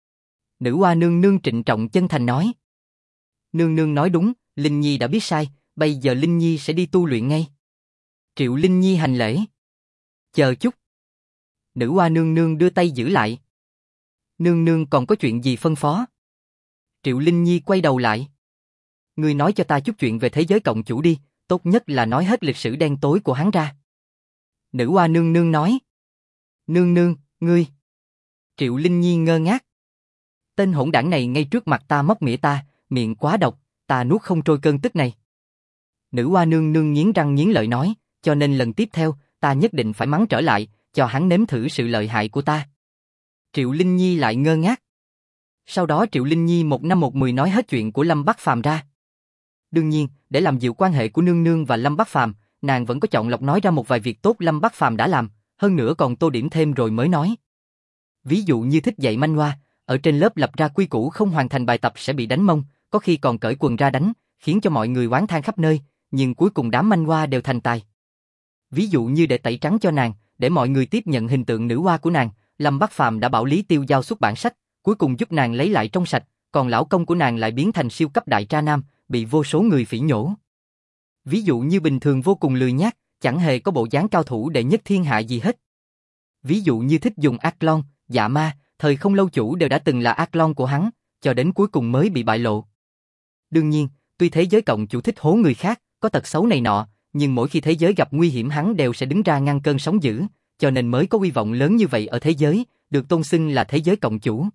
Nữ hoa nương nương trịnh trọng chân thành nói. Nương nương nói đúng, Linh Nhi đã biết sai, bây giờ Linh Nhi sẽ đi tu luyện ngay. Triệu Linh Nhi hành lễ. Chờ chút. Nữ hoa nương nương đưa tay giữ lại. Nương nương còn có chuyện gì phân phó? Triệu Linh Nhi quay đầu lại. Ngươi nói cho ta chút chuyện về thế giới cộng chủ đi, tốt nhất là nói hết lịch sử đen tối của hắn ra. Nữ hoa nương nương nói. Nương nương, ngươi. Triệu Linh Nhi ngơ ngác. Tên hỗn đảng này ngay trước mặt ta móc mỉa ta, miệng quá độc, ta nuốt không trôi cơn tức này. Nữ hoa nương nương nghiến răng nghiến lợi nói, cho nên lần tiếp theo, ta nhất định phải mắng trở lại, cho hắn nếm thử sự lợi hại của ta. Triệu Linh Nhi lại ngơ ngác. Sau đó Triệu Linh Nhi một năm một mười nói hết chuyện của Lâm Bắc Phàm ra. Đương nhiên, để làm dịu quan hệ của nương nương và Lâm Bắc Phàm, nàng vẫn có chọn lọc nói ra một vài việc tốt Lâm Bắc Phàm đã làm, hơn nữa còn tô điểm thêm rồi mới nói. Ví dụ như thích dạy manh hoa, ở trên lớp lập ra quy củ không hoàn thành bài tập sẽ bị đánh mông, có khi còn cởi quần ra đánh, khiến cho mọi người oán than khắp nơi, nhưng cuối cùng đám manh hoa đều thành tài. Ví dụ như để tẩy trắng cho nàng, để mọi người tiếp nhận hình tượng nữ hoa của nàng, Lâm Bắc Phàm đã bảo Lý Tiêu giao xuất bản sách, cuối cùng giúp nàng lấy lại trong sạch, còn lão công của nàng lại biến thành siêu cấp đại tra nam, bị vô số người phỉ nhổ. Ví dụ như bình thường vô cùng lười nhác, chẳng hề có bộ dáng cao thủ đệ nhất thiên hạ gì hết. Ví dụ như thích dùng ác long, dạ ma, thời không lâu chủ đều đã từng là ác long của hắn, cho đến cuối cùng mới bị bại lộ. Đương nhiên, tuy thế giới cộng chủ thích hố người khác, có tật xấu này nọ, nhưng mỗi khi thế giới gặp nguy hiểm hắn đều sẽ đứng ra ngăn cơn sóng dữ, cho nên mới có uy vọng lớn như vậy ở thế giới, được tôn xưng là thế giới cộng chủ.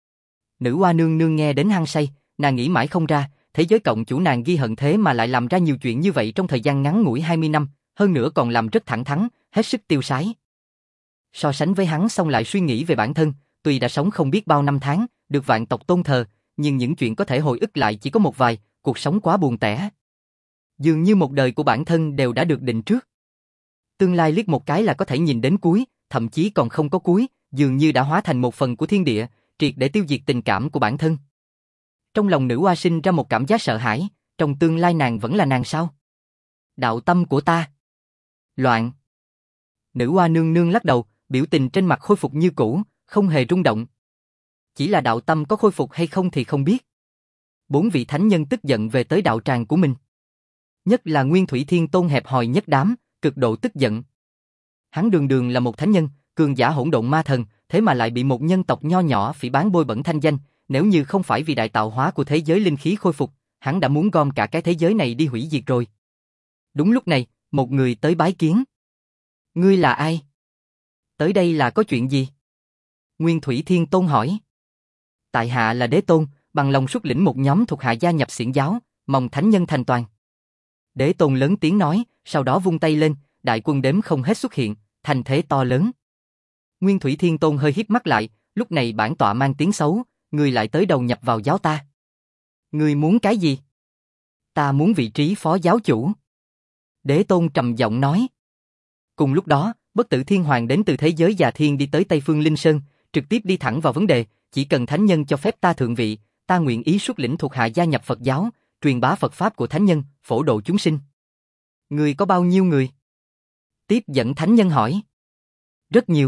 Nữ hoa nương nương nghe đến hăng say, nàng nghĩ mãi không ra, thế giới cộng chủ nàng ghi hận thế mà lại làm ra nhiều chuyện như vậy trong thời gian ngắn ngủi 20 năm, hơn nữa còn làm rất thẳng thắn, hết sức tiêu sái. So sánh với hắn xong lại suy nghĩ về bản thân, tuy đã sống không biết bao năm tháng, được vạn tộc tôn thờ, nhưng những chuyện có thể hồi ức lại chỉ có một vài, cuộc sống quá buồn tẻ. Dường như một đời của bản thân đều đã được định trước. Tương lai liếc một cái là có thể nhìn đến cuối, thậm chí còn không có cuối, dường như đã hóa thành một phần của thiên địa, triệt để tiêu diệt tình cảm của bản thân. Trong lòng nữ hoa sinh ra một cảm giác sợ hãi, trong tương lai nàng vẫn là nàng sao? Đạo tâm của ta. Loạn. Nữ hoa nương nương lắc đầu, biểu tình trên mặt khôi phục như cũ, không hề rung động. Chỉ là đạo tâm có khôi phục hay không thì không biết. 4 vị thánh nhân tức giận về tới đạo tràng của mình. Nhất là Nguyên Thủy Thiên Tôn hẹp hòi nhất đám, cực độ tức giận. Hắn đường đường là một thánh nhân, cường giả hỗn độn ma thần, thế mà lại bị một nhân tộc nho nhỏ phỉ báng bôi bẩn thanh danh, nếu như không phải vì đại tạo hóa của thế giới linh khí khôi phục, hắn đã muốn gom cả cái thế giới này đi hủy diệt rồi. Đúng lúc này, một người tới bái kiến. Ngươi là ai? Tới đây là có chuyện gì? Nguyên Thủy Thiên Tôn hỏi. Tại hạ là Đế Tôn, bằng lòng xuất lĩnh một nhóm thuộc hạ gia nhập xiển giáo, mong thánh nhân thành toàn. Đế Tôn lớn tiếng nói, sau đó vung tay lên, đại quân đếm không hết xuất hiện, thành thế to lớn. Nguyên Thủy Thiên Tôn hơi híp mắt lại, lúc này bản tọa mang tiếng xấu, ngươi lại tới đầu nhập vào giáo ta. Ngươi muốn cái gì? Ta muốn vị trí phó giáo chủ. Đế Tôn trầm giọng nói. Cùng lúc đó, Bất Tử Thiên Hoàng đến từ thế giới già thiên đi tới Tây Phương Linh Sơn, trực tiếp đi thẳng vào vấn đề, chỉ cần thánh nhân cho phép ta thượng vị, ta nguyện ý xuất lĩnh thuộc hạ gia nhập Phật giáo, truyền bá Phật pháp của thánh nhân, phổ độ chúng sinh. Người có bao nhiêu người? Tiếp dẫn thánh nhân hỏi. Rất nhiều.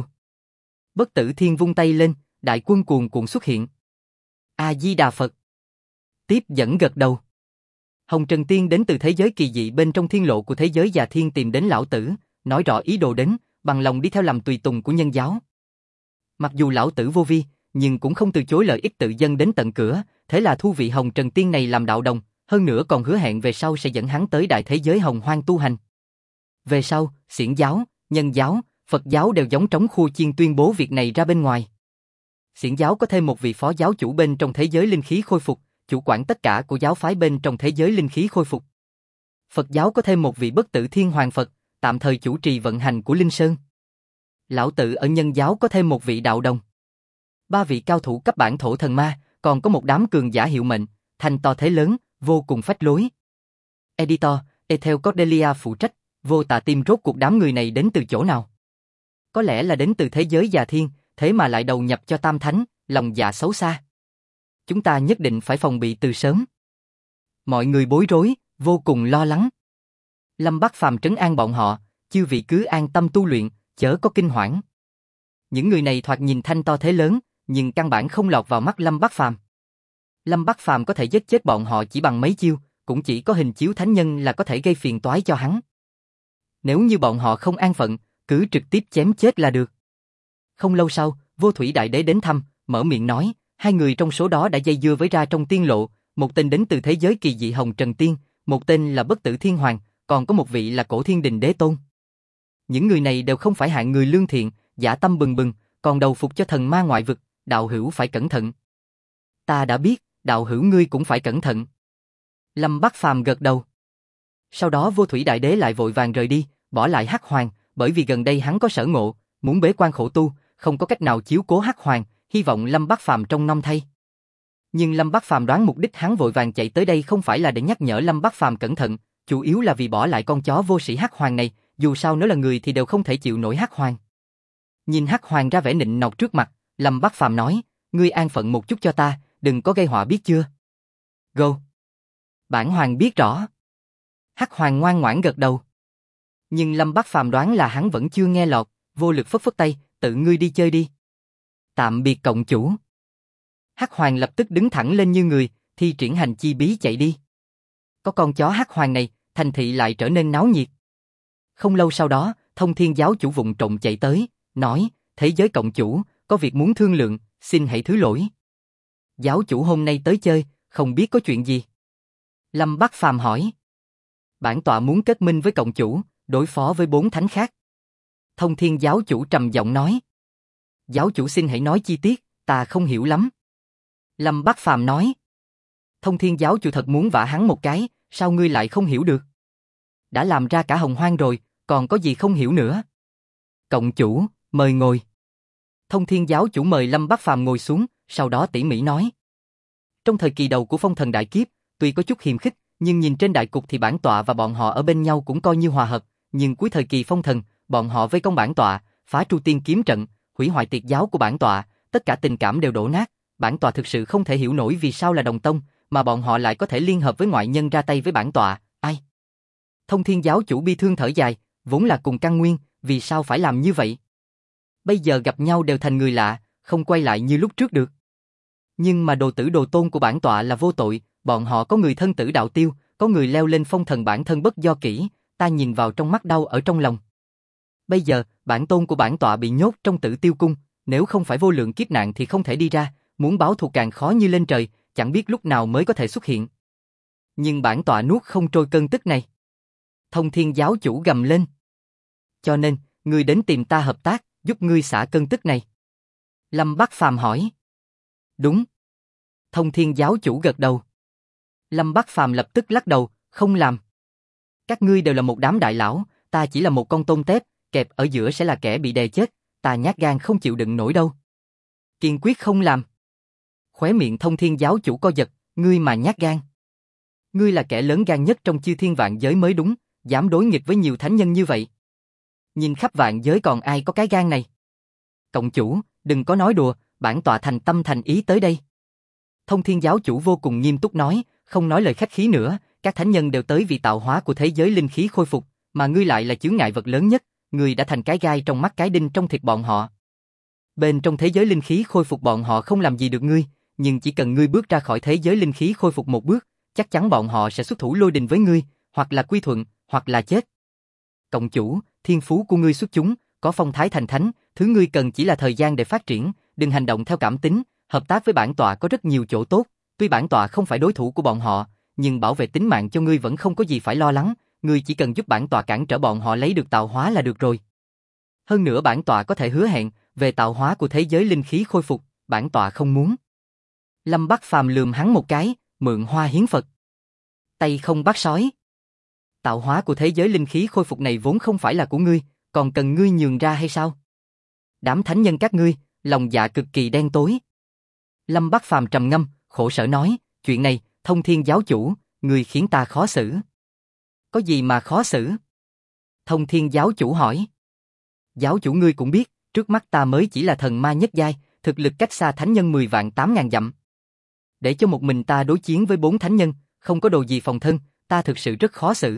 Bất Tử Thiên vung tay lên, đại quân cuồn cuộn xuất hiện. A Di Đà Phật. Tiếp dẫn gật đầu. Hồng Trần Tiên đến từ thế giới kỳ dị bên trong thiên lộ của thế giới già thiên tìm đến lão tử, nói rõ ý đồ đến, bằng lòng đi theo làm tùy tùng của nhân giáo. Mặc dù lão tử vô vi, nhưng cũng không từ chối lợi ích tự dân đến tận cửa, thế là thu vị Hồng Trần Tiên này làm đạo đồng, hơn nữa còn hứa hẹn về sau sẽ dẫn hắn tới đại thế giới hồng hoang tu hành. Về sau, xiển giáo, nhân giáo, Phật giáo đều giống trống khua chiên tuyên bố việc này ra bên ngoài. Xiển giáo có thêm một vị phó giáo chủ bên trong thế giới linh khí khôi phục, chủ quản tất cả của giáo phái bên trong thế giới linh khí khôi phục. Phật giáo có thêm một vị Bất Tử Thiên Hoàng Phật, tạm thời chủ trì vận hành của Linh Sơn. Lão tử ở nhân giáo có thêm một vị đạo đồng. 3 vị cao thủ cấp bản thổ thần ma, còn có một đám cường giả hiệu mệnh, thành to thế lớn, vô cùng phách lối. Editor, Ethel Cordelia phụ trách, vô tà tim rốt cuộc đám người này đến từ chỗ nào? Có lẽ là đến từ thế giới già thiên, thế mà lại đầu nhập cho Tam Thánh, lòng dạ xấu xa. Chúng ta nhất định phải phòng bị từ sớm. Mọi người bối rối, vô cùng lo lắng. Lâm Bắc Phàm trấn an bọn họ, chư vị cứ an tâm tu luyện, chớ có kinh hoảng. Những người này thoạt nhìn thanh to thế lớn, nhưng căn bản không lọt vào mắt Lâm Bắc Phàm. Lâm Bắc Phàm có thể giết chết bọn họ chỉ bằng mấy chiêu, cũng chỉ có hình chiếu thánh nhân là có thể gây phiền toái cho hắn. Nếu như bọn họ không an phận, cứ trực tiếp chém chết là được. Không lâu sau, Vô Thủy Đại Đế đến thăm, mở miệng nói, 2 người trong số đó đã dây dưa với ra trong tiên lộ, một tên đến từ thế giới kỳ dị Hồng Trần Tiên, một tên là Bất Tử Thiên Hoàng, còn có một vị là Cổ Thiên Đình Đế Tôn. Những người này đều không phải hạng người lương thiện, dã tâm bừng bừng, còn đầu phục cho thần ma ngoại vực, đạo hữu phải cẩn thận. Ta đã biết, đạo hữu ngươi cũng phải cẩn thận. Lâm Bắc Phàm gật đầu. Sau đó Vô Thủy Đại Đế lại vội vàng rời đi, bỏ lại Hắc Hoàng, bởi vì gần đây hắn có sở ngộ, muốn bế quan khổ tu, không có cách nào chiếu cố Hắc Hoàng, hy vọng Lâm Bắc Phàm trông nom thay. Nhưng Lâm Bắc Phàm đoán mục đích hắn vội vàng chạy tới đây không phải là để nhắc nhở Lâm Bắc Phàm cẩn thận, chủ yếu là vì bỏ lại con chó vô sĩ Hắc Hoàng này, dù sao nếu là người thì đều không thể chịu nổi Hắc Hoàng. Nhìn Hắc Hoàng ra vẻ nịnh nọt trước mặt, Lâm Bắc Phàm nói, ngươi an phận một chút cho ta, đừng có gây họa biết chưa? Go. Bản Hoàng biết rõ. Hắc Hoàng ngoan ngoãn gật đầu. Nhưng Lâm Bắc Phàm đoán là hắn vẫn chưa nghe lọt, vô lực phất phất tay, tự ngươi đi chơi đi. Tạm biệt cộng chủ. Hắc Hoàng lập tức đứng thẳng lên như người, thi triển hành chi bí chạy đi. Có con chó Hắc Hoàng này, thành thị lại trở nên náo nhiệt. Không lâu sau đó, Thông Thiên giáo chủ vụng trộm chạy tới, nói, thế giới cộng chủ, có việc muốn thương lượng, xin hãy thứ lỗi. Giáo chủ hôm nay tới chơi, không biết có chuyện gì. Lâm Bắc Phàm hỏi. Bản tọa muốn kết minh với cộng chủ, đối phó với 4 thánh khác. Thông Thiên giáo chủ trầm giọng nói. Giáo chủ xin hãy nói chi tiết, ta không hiểu lắm. Lâm Bắc Phàm nói. Thông Thiên giáo chủ thật muốn vả hắn một cái, sao ngươi lại không hiểu được? Đã làm ra cả hồng hoang rồi, còn có gì không hiểu nữa? Cộng chủ, mời ngồi. Thông Thiên giáo chủ mời Lâm Bắc Phàm ngồi xuống, sau đó tỉ mỉ nói. Trong thời kỳ đầu của phong thần đại kiếp, tuy có chút hiềm khích, nhưng nhìn trên đại cục thì bản tọa và bọn họ ở bên nhau cũng coi như hòa hợp, nhưng cuối thời kỳ phong thần, bọn họ vây công bản tọa, phá Tru Tiên kiếm trận, hủy hoại tiệt giáo của bản tọa, tất cả tình cảm đều đổ nát, bản tọa thực sự không thể hiểu nổi vì sao là đồng tông, mà bọn họ lại có thể liên hợp với ngoại nhân ra tay với bản tọa, ai? Thông Thiên giáo chủ bi thương thở dài, vốn là cùng căn nguyên, vì sao phải làm như vậy? Bây giờ gặp nhau đều thành người lạ, không quay lại như lúc trước được. Nhưng mà đồ tử đồ tôn của bản tọa là vô tội, bọn họ có người thân tử đạo tiêu, có người leo lên phong thần bản thân bất do kỹ, ta nhìn vào trong mắt đau ở trong lòng. Bây giờ, bản tôn của bản tọa bị nhốt trong Tử Tiêu cung, nếu không phải vô lượng kiếp nạn thì không thể đi ra, muốn báo thù càng khó như lên trời, chẳng biết lúc nào mới có thể xuất hiện. Nhưng bản tọa nuốt không trôi cơn tức này. Thông Thiên giáo chủ gầm lên. Cho nên, ngươi đến tìm ta hợp tác, giúp ngươi xả cơn tức này. Lâm Bắc Phàm hỏi. Đúng. Thông Thiên giáo chủ gật đầu. Lâm Bắc Phàm lập tức lắc đầu, không làm. Các ngươi đều là một đám đại lão, ta chỉ là một con tôm tép, kẹp ở giữa sẽ là kẻ bị đè chết, ta nhát gan không chịu đựng nổi đâu. Kiên quyết không làm. Khóe miệng Thông Thiên giáo chủ co giật, ngươi mà nhát gan. Ngươi là kẻ lớn gan nhất trong chư thiên vạn giới mới đúng, dám đối nghịch với nhiều thánh nhân như vậy. Nhìn khắp vạn giới còn ai có cái gan này. Cộng chủ, đừng có nói đùa, bản tọa thành tâm thành ý tới đây. Thông Thiên giáo chủ vô cùng nghiêm túc nói, không nói lời khách khí nữa, các thánh nhân đều tới vì tạo hóa của thế giới linh khí khôi phục, mà ngươi lại là chướng ngại vật lớn nhất, ngươi đã thành cái gai trong mắt cái đinh trong thịt bọn họ. Bên trong thế giới linh khí khôi phục bọn họ không làm gì được ngươi, nhưng chỉ cần ngươi bước ra khỏi thế giới linh khí khôi phục một bước, chắc chắn bọn họ sẽ xuất thủ lôi đình với ngươi, hoặc là quy thuận, hoặc là chết. Cộng chủ, thiên phú của ngươi xuất chúng, có phong thái thành thánh, thứ ngươi cần chỉ là thời gian để phát triển, đừng hành động theo cảm tính, hợp tác với bản tọa có rất nhiều chỗ tốt, tuy bản tọa không phải đối thủ của bọn họ, nhưng bảo vệ tính mạng cho ngươi vẫn không có gì phải lo lắng, ngươi chỉ cần giúp bản tọa cản trở bọn họ lấy được tạo hóa là được rồi. Hơn nữa bản tọa có thể hứa hẹn, về tạo hóa của thế giới linh khí khôi phục, bản tọa không muốn. Lâm Bắc Phàm lườm hắn một cái, mượn hoa hiến Phật. Tay không bắt sói. Tạo hóa của thế giới linh khí khôi phục này vốn không phải là của ngươi, còn cần ngươi nhường ra hay sao? Đám thánh nhân các ngươi, lòng dạ cực kỳ đen tối. Lâm Bắc Phàm trầm ngâm, khổ sở nói, chuyện này, Thông Thiên giáo chủ, ngươi khiến ta khó xử. Có gì mà khó xử? Thông Thiên giáo chủ hỏi. Giáo chủ ngươi cũng biết, trước mắt ta mới chỉ là thần ma nhất giai, thực lực cách xa thánh nhân 10 vạn 8.000 dặm. Để cho một mình ta đối chiến với 4 thánh nhân, không có đồ gì phòng thân, ta thực sự rất khó xử.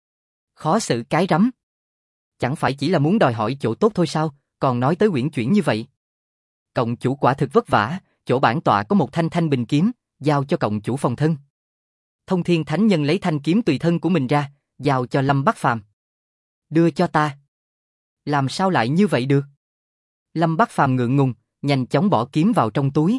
Khó xử cái rắm. Chẳng phải chỉ là muốn đòi hỏi chỗ tốt thôi sao, còn nói tới uyển chuyển như vậy. Cộng chủ quả thực vất vả, chỗ bản tọa có một thanh thanh bình kiếm, giao cho cộng chủ phòng thân. Thông Thiên thánh nhân lấy thanh kiếm tùy thân của mình ra, giao cho Lâm Bắc Phàm. Đưa cho ta. Làm sao lại như vậy được? Lâm Bắc Phàm ngượng ngùng, nhanh chóng bỏ kiếm vào trong túi.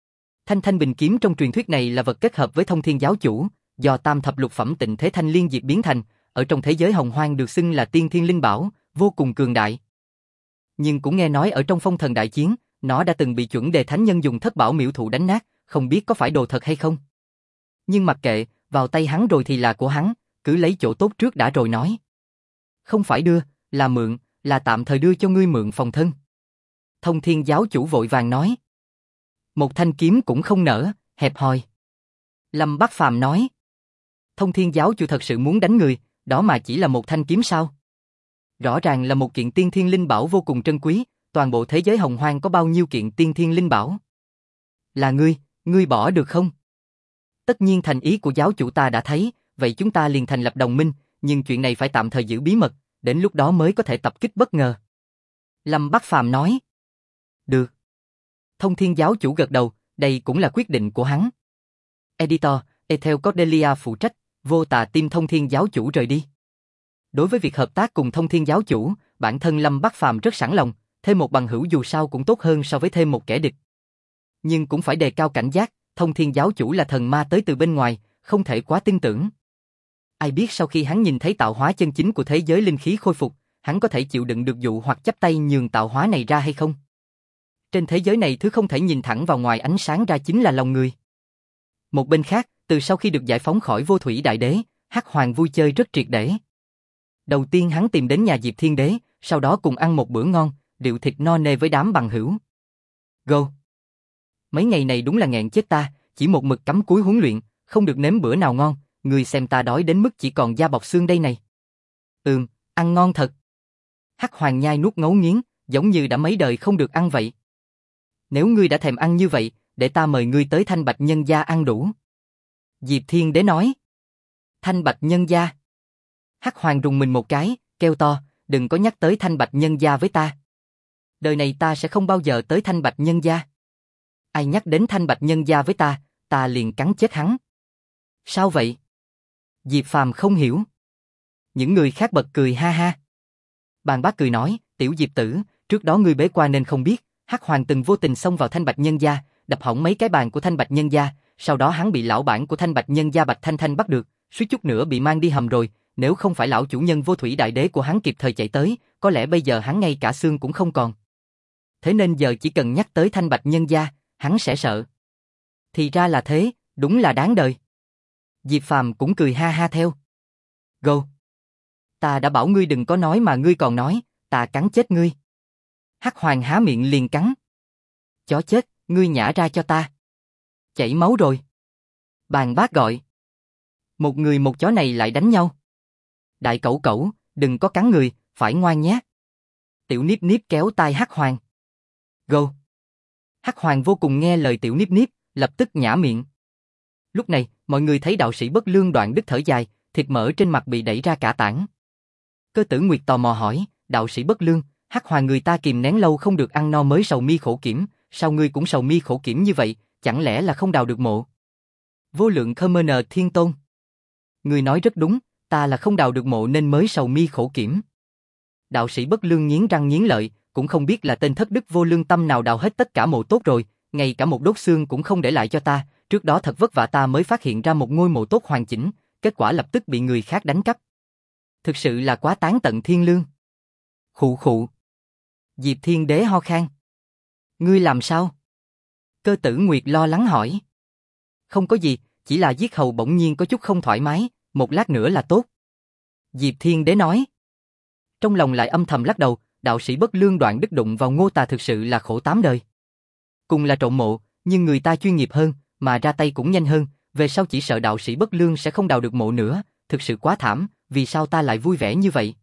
Thanh bình kiếm trong truyền thuyết này là vật kết hợp với Thông Thiên giáo chủ, do tam thập lục phẩm Tịnh Thế Thanh liên diệp biến thành, ở trong thế giới hồng hoang được xưng là tiên thiên linh bảo, vô cùng cường đại. nhưng cũng nghe nói ở trong Phong Thần đại chiến, nó đã từng bị chuẩn đề thánh nhân dùng thất bảo miễu thụ đánh nát, không biết có phải đồ thật hay không. Nhưng mặc kệ, vào tay hắn rồi thì là của hắn, cứ lấy chỗ tốt trước đã rồi nói. Không phải đưa, là mượn, là tạm thời đưa cho ngươi mượn phòng thân. Thông Thiên giáo chủ vội vàng nói. Một thanh kiếm cũng không nỡ, hẹp hòi. Lâm Bắc Phàm nói. Thông Thiên giáo chủ thật sự muốn đánh người, đó mà chỉ là một thanh kiếm sao? Rõ ràng là một kiện tiên thiên linh bảo vô cùng trân quý, toàn bộ thế giới hồng hoang có bao nhiêu kiện tiên thiên linh bảo? Là ngươi bỏ được không? Tất nhiên thành ý của giáo chủ ta đã thấy, vậy chúng ta liền thành lập đồng minh, nhưng chuyện này phải tạm thời giữ bí mật, đến lúc đó mới có thể tập kích bất ngờ. Lâm Bắc Phàm nói. Được. Thông Thiên giáo chủ gật đầu, đây cũng là quyết định của hắn. Editor, Ethel Cordelia phụ trách, Vô Tà Tim Thông Thiên giáo chủ rời đi. Đối với việc hợp tác cùng Thông Thiên giáo chủ, bản thân Lâm Bắc Phàm rất sẵn lòng, thêm một bằng hữu dù sao cũng tốt hơn so với thêm một kẻ địch. Nhưng cũng phải đề cao cảnh giác, Thông Thiên giáo chủ là thần ma tới từ bên ngoài, không thể quá tin tưởng. Ai biết sau khi hắn nhìn thấy tạo hóa chân chính của thế giới linh khí khôi phục, hắn có thể chịu đựng được dụ hoặc chắp tay nhường tạo hóa này ra hay không? Trên thế giới này thứ không thể nhìn thẳng vào ngoài ánh sáng ra chính là lòng người. Một bên khác, từ sau khi được giải phóng khỏi Vô Thủy Đại Đế, Hắc Hoàng vui chơi rất triệt để. Đầu tiên hắn tìm đến nhà Diệp Thiên Đế, sau đó cùng ăn một bữa ngon, rượu thịt no nê với đám bằng hữu. Go! Mấy ngày này đúng là nghẹn chết ta, chỉ một mực cắm cúi huấn luyện, không được nếm bữa nào ngon, người xem ta đói đến mức chỉ còn da bọc xương đây này. Ăn ngon thật. Hắc Hoàng nhai nuốt ngấu nghiến, giống như đã mấy đời không được ăn vậy. Nếu ngươi đã thèm ăn như vậy, để ta mời ngươi tới Thanh Bạch Nhân Gia ăn đủ. Diệp Thiên Đế nói. Thanh Bạch Nhân Gia. Hắc Hoàng rùng mình một cái, kêu to, đừng có nhắc tới Thanh Bạch Nhân Gia với ta. Đời này ta sẽ không bao giờ tới Thanh Bạch Nhân Gia. Ai nhắc đến Thanh Bạch Nhân Gia với ta liền cắn chết hắn. Sao vậy? Diệp Phàm không hiểu. Những người khác bật cười ha ha. Bàn Bác cười nói, tiểu Diệp tử, trước đó ngươi bế quan nên không biết, Hắc Hoàng từng vô tình xông vào Thanh Bạch Nhân Gia, đập hỏng mấy cái bàn của Thanh Bạch Nhân Gia, sau đó hắn bị lão bản của Thanh Bạch Nhân Gia Bạch Thanh Thanh bắt được, suýt chút nữa bị mang đi hầm rồi, nếu không phải lão chủ nhân Vô Thủy Đại Đế của hắn kịp thời chạy tới, có lẽ bây giờ hắn ngay cả xương cũng không còn. Thế nên giờ chỉ cần nhắc tới Thanh Bạch Nhân Gia, hắn sẽ sợ. Thì ra là thế, đúng là đáng đời. Diệp Phàm cũng cười ha ha theo. Go! Ta đã bảo ngươi đừng có nói mà ngươi còn nói, ta cắn chết ngươi. Hắc Hoàng há miệng liền cắn. Chó chết, ngươi nhả ra cho ta. Chảy máu rồi. Bàn Bác gọi. Một người một chó này lại đánh nhau. Đại cẩu cẩu, đừng có cắn người, phải ngoan nhé. Tiểu Niếp Niếp kéo tai Hắc Hoàng. Go! Hắc Hoàng vô cùng nghe lời Tiểu Niếp Niếp, lập tức nhả miệng. Lúc này, mọi người thấy đạo sĩ Bất Lương Đoạn Đức thở dài, thịt mỡ trên mặt bị đẩy ra cả tảng. Cơ Tử Nguyệt tò mò hỏi, đạo sĩ Bất Lương, Hắc Hoàng người ta kìm nén lâu không được ăn no mới sầu mi khổ kiểm, sao ngươi cũng sầu mi khổ kiểm như vậy, chẳng lẽ là không đào được mộ? Vô Lượng Khmer Thiên Tôn. Ngươi nói rất đúng, ta là không đào được mộ nên mới sầu mi khổ kiểm. Đạo sĩ Bất Lương nghiến răng nghiến lợi, cũng không biết là tên thất đức vô lương tâm nào đào hết tất cả mộ tốt rồi, ngay cả một đốt xương cũng không để lại cho ta, trước đó thật vất vả ta mới phát hiện ra một ngôi mộ tốt hoàn chỉnh, kết quả lập tức bị người khác đánh cắp. Thực sự là quá tán tận thiên lương. Khụ khụ. Diệp Thiên Đế ho khan. Ngươi làm sao? Cơ Tử Nguyệt lo lắng hỏi. Không có gì, chỉ là giết hầu bỗng nhiên có chút không thoải mái, một lát nữa là tốt. Diệp Thiên Đế nói. Trong lòng lại âm thầm lắc đầu, đạo sĩ Bất Lương Đoạn Đức đụng vào Ngô Tà thực sự là khổ tám đời. Cùng là trộm mộ, nhưng người ta chuyên nghiệp hơn, mà ra tay cũng nhanh hơn, về sau chỉ sợ đạo sĩ Bất Lương sẽ không đào được mộ nữa, thực sự quá thảm, vì sao ta lại vui vẻ như vậy?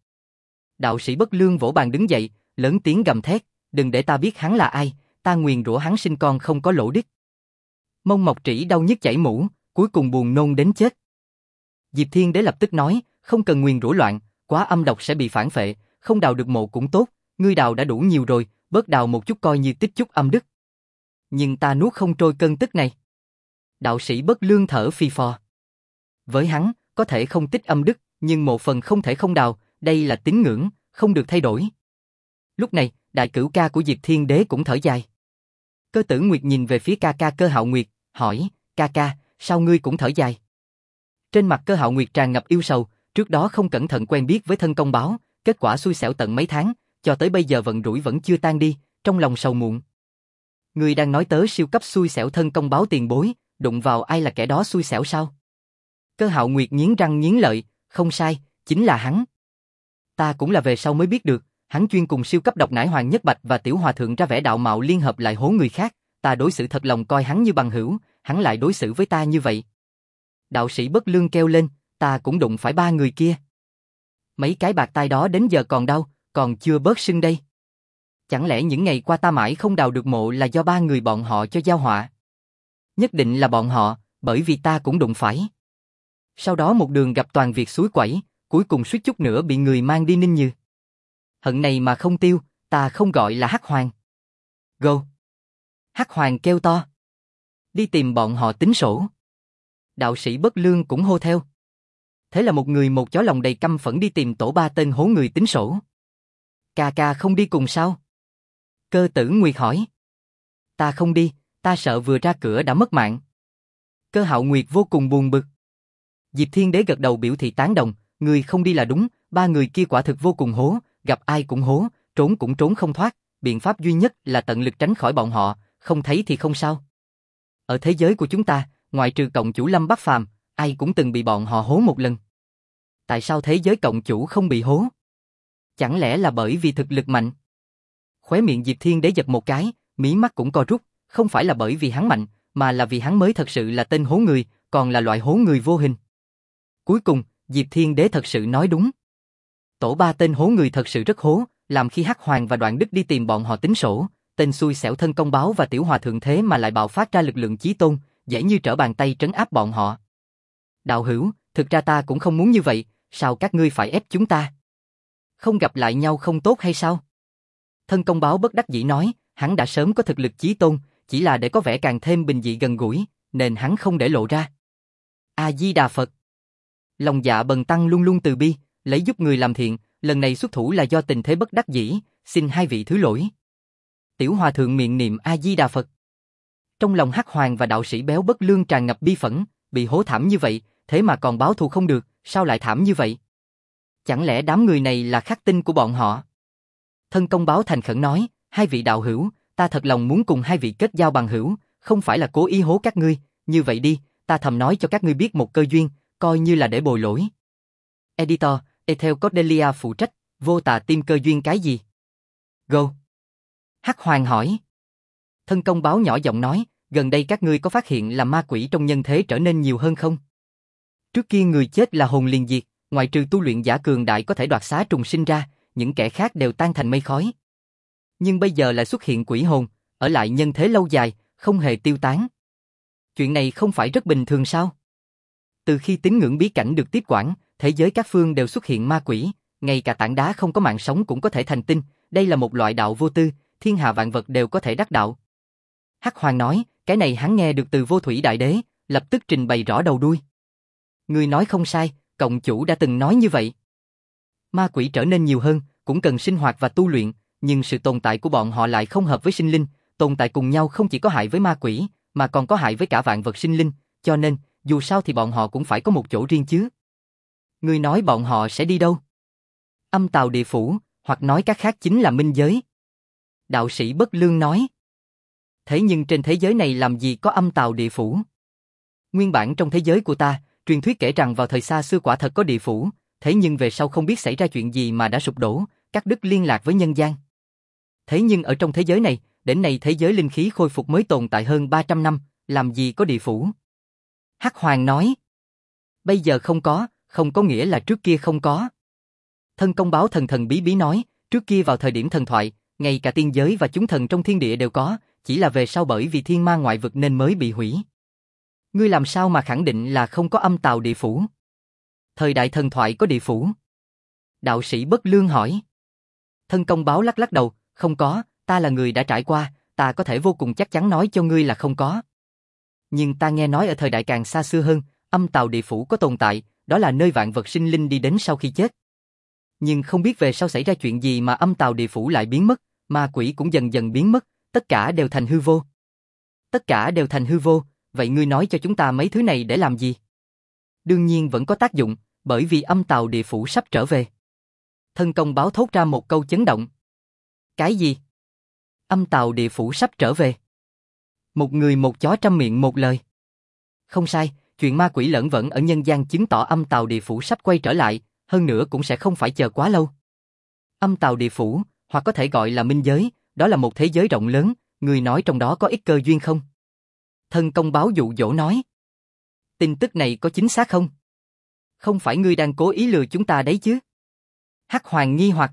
Đạo sĩ Bất Lương vỗ bàn đứng dậy, lớn tiếng gầm thét, đừng để ta biết hắn là ai, ta nguyền rủa hắn sinh con không có lỗ đít. Mông Mộc Trĩ đau nhức chảy mũ, cuối cùng buồn nôn đến chết. Diệp Thiên Đế lập tức nói, không cần nguyền rủa loạn, quá âm độc sẽ bị phản phệ, không đào được mộ cũng tốt, ngươi đào đã đủ nhiều rồi, bớt đào một chút coi như tích chút âm đức. Nhưng ta nuốt không trôi cơn tức này. Đạo sĩ Bất Lương thở phì phò. Với hắn, có thể không tích âm đức, nhưng một phần không thể không đào, đây là tín ngưỡng, không được thay đổi. Lúc này, đại cửu ca của Diệp Thiên Đế cũng thở dài. Cơ Tử Nguyệt nhìn về phía ca ca Cơ Hạo Nguyệt, hỏi, ca ca, sao ngươi cũng thở dài? Trên mặt Cơ Hạo Nguyệt tràn ngập yêu sầu, trước đó không cẩn thận quen biết với thân công báo, kết quả xui xẻo tận mấy tháng, cho tới bây giờ vận rủi vẫn chưa tan đi, trong lòng sầu muộn. Ngươi đang nói tớ siêu cấp xui xẻo thân công báo tiền bối, đụng vào ai là kẻ đó xui xẻo sao? Cơ Hạo Nguyệt nghiến răng nghiến lợi, không sai, chính là hắn. Ta cũng là về sau mới biết được, hắn chuyên cùng siêu cấp độc nải Hoàng Nhất Bạch và Tiểu Hòa Thượng ra vẻ đạo mạo liên hợp lại hố người khác, ta đối xử thật lòng coi hắn như bằng hữu, hắn lại đối xử với ta như vậy. Đạo sĩ Bất Lương kêu lên, ta cũng đụng phải ba người kia. Mấy cái bạc tai đó đến giờ còn đau, còn chưa bớt sưng đây. Chẳng lẽ những ngày qua ta mãi không đào được mộ là do ba người bọn họ cho giao họa? Nhất định là bọn họ, bởi vì ta cũng đụng phải. Sau đó một đường gặp toàn việc suối quẩy, cuối cùng suýt chút nữa bị người mang đi Ninh Như. Hận này mà không tiêu, ta không gọi là Hắc Hoàng. Go! Hắc Hoàng kêu to. Đi tìm bọn họ tính sổ. Đạo sĩ Bất Lương cũng hô theo. Thế là một người một chó lòng đầy căm phẫn đi tìm tổ ba tên hố người tính sổ. Ca ca không đi cùng sao? Cơ Tử Nguyệt hỏi. Ta không đi, ta sợ vừa ra cửa đã mất mạng. Cơ Hạo Nguyệt vô cùng buồn bực. Diệp Thiên Đế gật đầu biểu thị tán đồng, người không đi là đúng, ba người kia quả thực vô cùng hố, gặp ai cũng hố, trốn cũng trốn không thoát, biện pháp duy nhất là tận lực tránh khỏi bọn họ, không thấy thì không sao. Ở thế giới của chúng ta, ngoại trừ cộng chủ Lâm Bắc Phàm, ai cũng từng bị bọn họ hố một lần. Tại sao thế giới cộng chủ không bị hố? Chẳng lẽ là bởi vì thực lực mạnh? Khóe miệng Diệp Thiên Đế giật một cái, mí mắt cũng co rút, không phải là bởi vì hắn mạnh, mà là vì hắn mới thật sự là tên hố người, còn là loại hố người vô hình. Cuối cùng, Diệp Thiên Đế thật sự nói đúng. Tổ ba tên hố người thật sự rất hố, làm khi Hắc Hoàng và Đoạn Đức đi tìm bọn họ tính sổ, tên xui xẻo thân công báo và Tiểu Hòa Thượng thế mà lại bạo phát ra lực lượng chí tôn, dễ như trở bàn tay trấn áp bọn họ. Đạo hữu, thực ra ta cũng không muốn như vậy, sao các ngươi phải ép chúng ta? Không gặp lại nhau không tốt hay sao? Thân công báo bất đắc dĩ nói, hắn đã sớm có thực lực chí tôn, chỉ là để có vẻ càng thêm bình dị gần gũi, nên hắn không để lộ ra. A Di Đà Phật. Lòng dạ bần tăng luôn luôn từ bi, lấy giúp người làm thiện, lần này xuất thủ là do tình thế bất đắc dĩ, xin hai vị thứ lỗi. Tiểu Hòa Thượng miệng niệm A Di Đà Phật. Trong lòng Hắc Hoàng và đạo sĩ béo Bất Lương tràn ngập bi phẫn, bị hố thảm như vậy, thế mà còn báo thù không được, sao lại thảm như vậy? Chẳng lẽ đám người này là khắc tinh của bọn họ? Thân công báo thành khẩn nói, hai vị đạo hữu, ta thật lòng muốn cùng hai vị kết giao bằng hữu, không phải là cố ý hố các ngươi, như vậy đi, ta thầm nói cho các ngươi biết một cơ duyên, coi như là để bồi lỗi. Editor, Ethel Cordelia phụ trách, vô tà tim cơ duyên cái gì? Go. Hắc Hoàng hỏi. Thân công báo nhỏ giọng nói, gần đây các ngươi có phát hiện là ma quỷ trong nhân thế trở nên nhiều hơn không? Trước kia người chết là hồn liền diệt, ngoại trừ tu luyện giả cường đại có thể đoạt xá trùng sinh ra, những kẻ khác đều tan thành mây khói. Nhưng bây giờ lại xuất hiện quỷ hồn, ở lại nhân thế lâu dài, không hề tiêu tán. Chuyện này không phải rất bình thường sao? Từ khi tín ngưỡng bí cảnh được tiếp quản, thế giới các phương đều xuất hiện ma quỷ, ngay cả tảng đá không có mạng sống cũng có thể thành tinh, đây là một loại đạo vô tư, thiên hạ vạn vật đều có thể đắc đạo. Hắc Hoàng nói, cái này hắn nghe được từ Vô Thủy Đại Đế, lập tức trình bày rõ đầu đuôi. Người nói không sai, cộng chủ đã từng nói như vậy. Ma quỷ trở nên nhiều hơn, cũng cần sinh hoạt và tu luyện, nhưng sự tồn tại của bọn họ lại không hợp với sinh linh, tồn tại cùng nhau không chỉ có hại với ma quỷ, mà còn có hại với cả vạn vật sinh linh, cho nên, dù sao thì bọn họ cũng phải có một chỗ riêng chứ. Người nói bọn họ sẽ đi đâu? Âm tào địa phủ, hoặc nói cách khác chính là minh giới. Đạo sĩ Bất Lương nói. Thế nhưng trên thế giới này làm gì có âm tào địa phủ? Nguyên bản trong thế giới của ta, truyền thuyết kể rằng vào thời xa xưa quả thật có địa phủ, thế nhưng về sau không biết xảy ra chuyện gì mà đã sụp đổ, cắt đứt liên lạc với nhân gian. Thế nhưng ở trong thế giới này, đến nay thế giới linh khí khôi phục mới tồn tại hơn 300 năm, làm gì có địa phủ? Hắc Hoàng nói. Bây giờ không có nghĩa là trước kia không có. Thân công báo thần thần bí bí nói, trước kia vào thời điểm thần thoại, ngay cả tiên giới và chúng thần trong thiên địa đều có, chỉ là về sau bởi vì thiên ma ngoại vực nên mới bị hủy. Ngươi làm sao mà khẳng định là không có âm tào địa phủ? Thời đại thần thoại có địa phủ? Đạo sĩ Bất Lương hỏi. Thân công báo lắc lắc đầu, không có, ta là người đã trải qua, ta có thể vô cùng chắc chắn nói cho ngươi là không có. Nhưng ta nghe nói ở thời đại càng xa xưa hơn, âm tào địa phủ có tồn tại, đó là nơi vạn vật sinh linh đi đến sau khi chết. Nhưng không biết về sau xảy ra chuyện gì mà âm tào địa phủ lại biến mất, ma quỷ cũng dần dần biến mất, tất cả đều thành hư vô. Tất cả đều thành hư vô, vậy ngươi nói cho chúng ta mấy thứ này để làm gì? Đương nhiên vẫn có tác dụng, bởi vì âm tào địa phủ sắp trở về. Thân công báo thốt ra một câu chấn động. Cái gì? Âm tào địa phủ sắp trở về. Một người một chó trăm miệng một lời. Không sai, chuyện ma quỷ lởn vởn ở nhân gian chứng tỏ âm tào địa phủ sắp quay trở lại, hơn nữa cũng sẽ không phải chờ quá lâu. Âm tào địa phủ, hoặc có thể gọi là minh giới, đó là một thế giới rộng lớn, người nói trong đó có ít cơ duyên không? Thân công báo dụ dỗ nói. Tin tức này có chính xác không? Không phải ngươi đang cố ý lừa chúng ta đấy chứ? Hắc Hoàng nghi hoặc.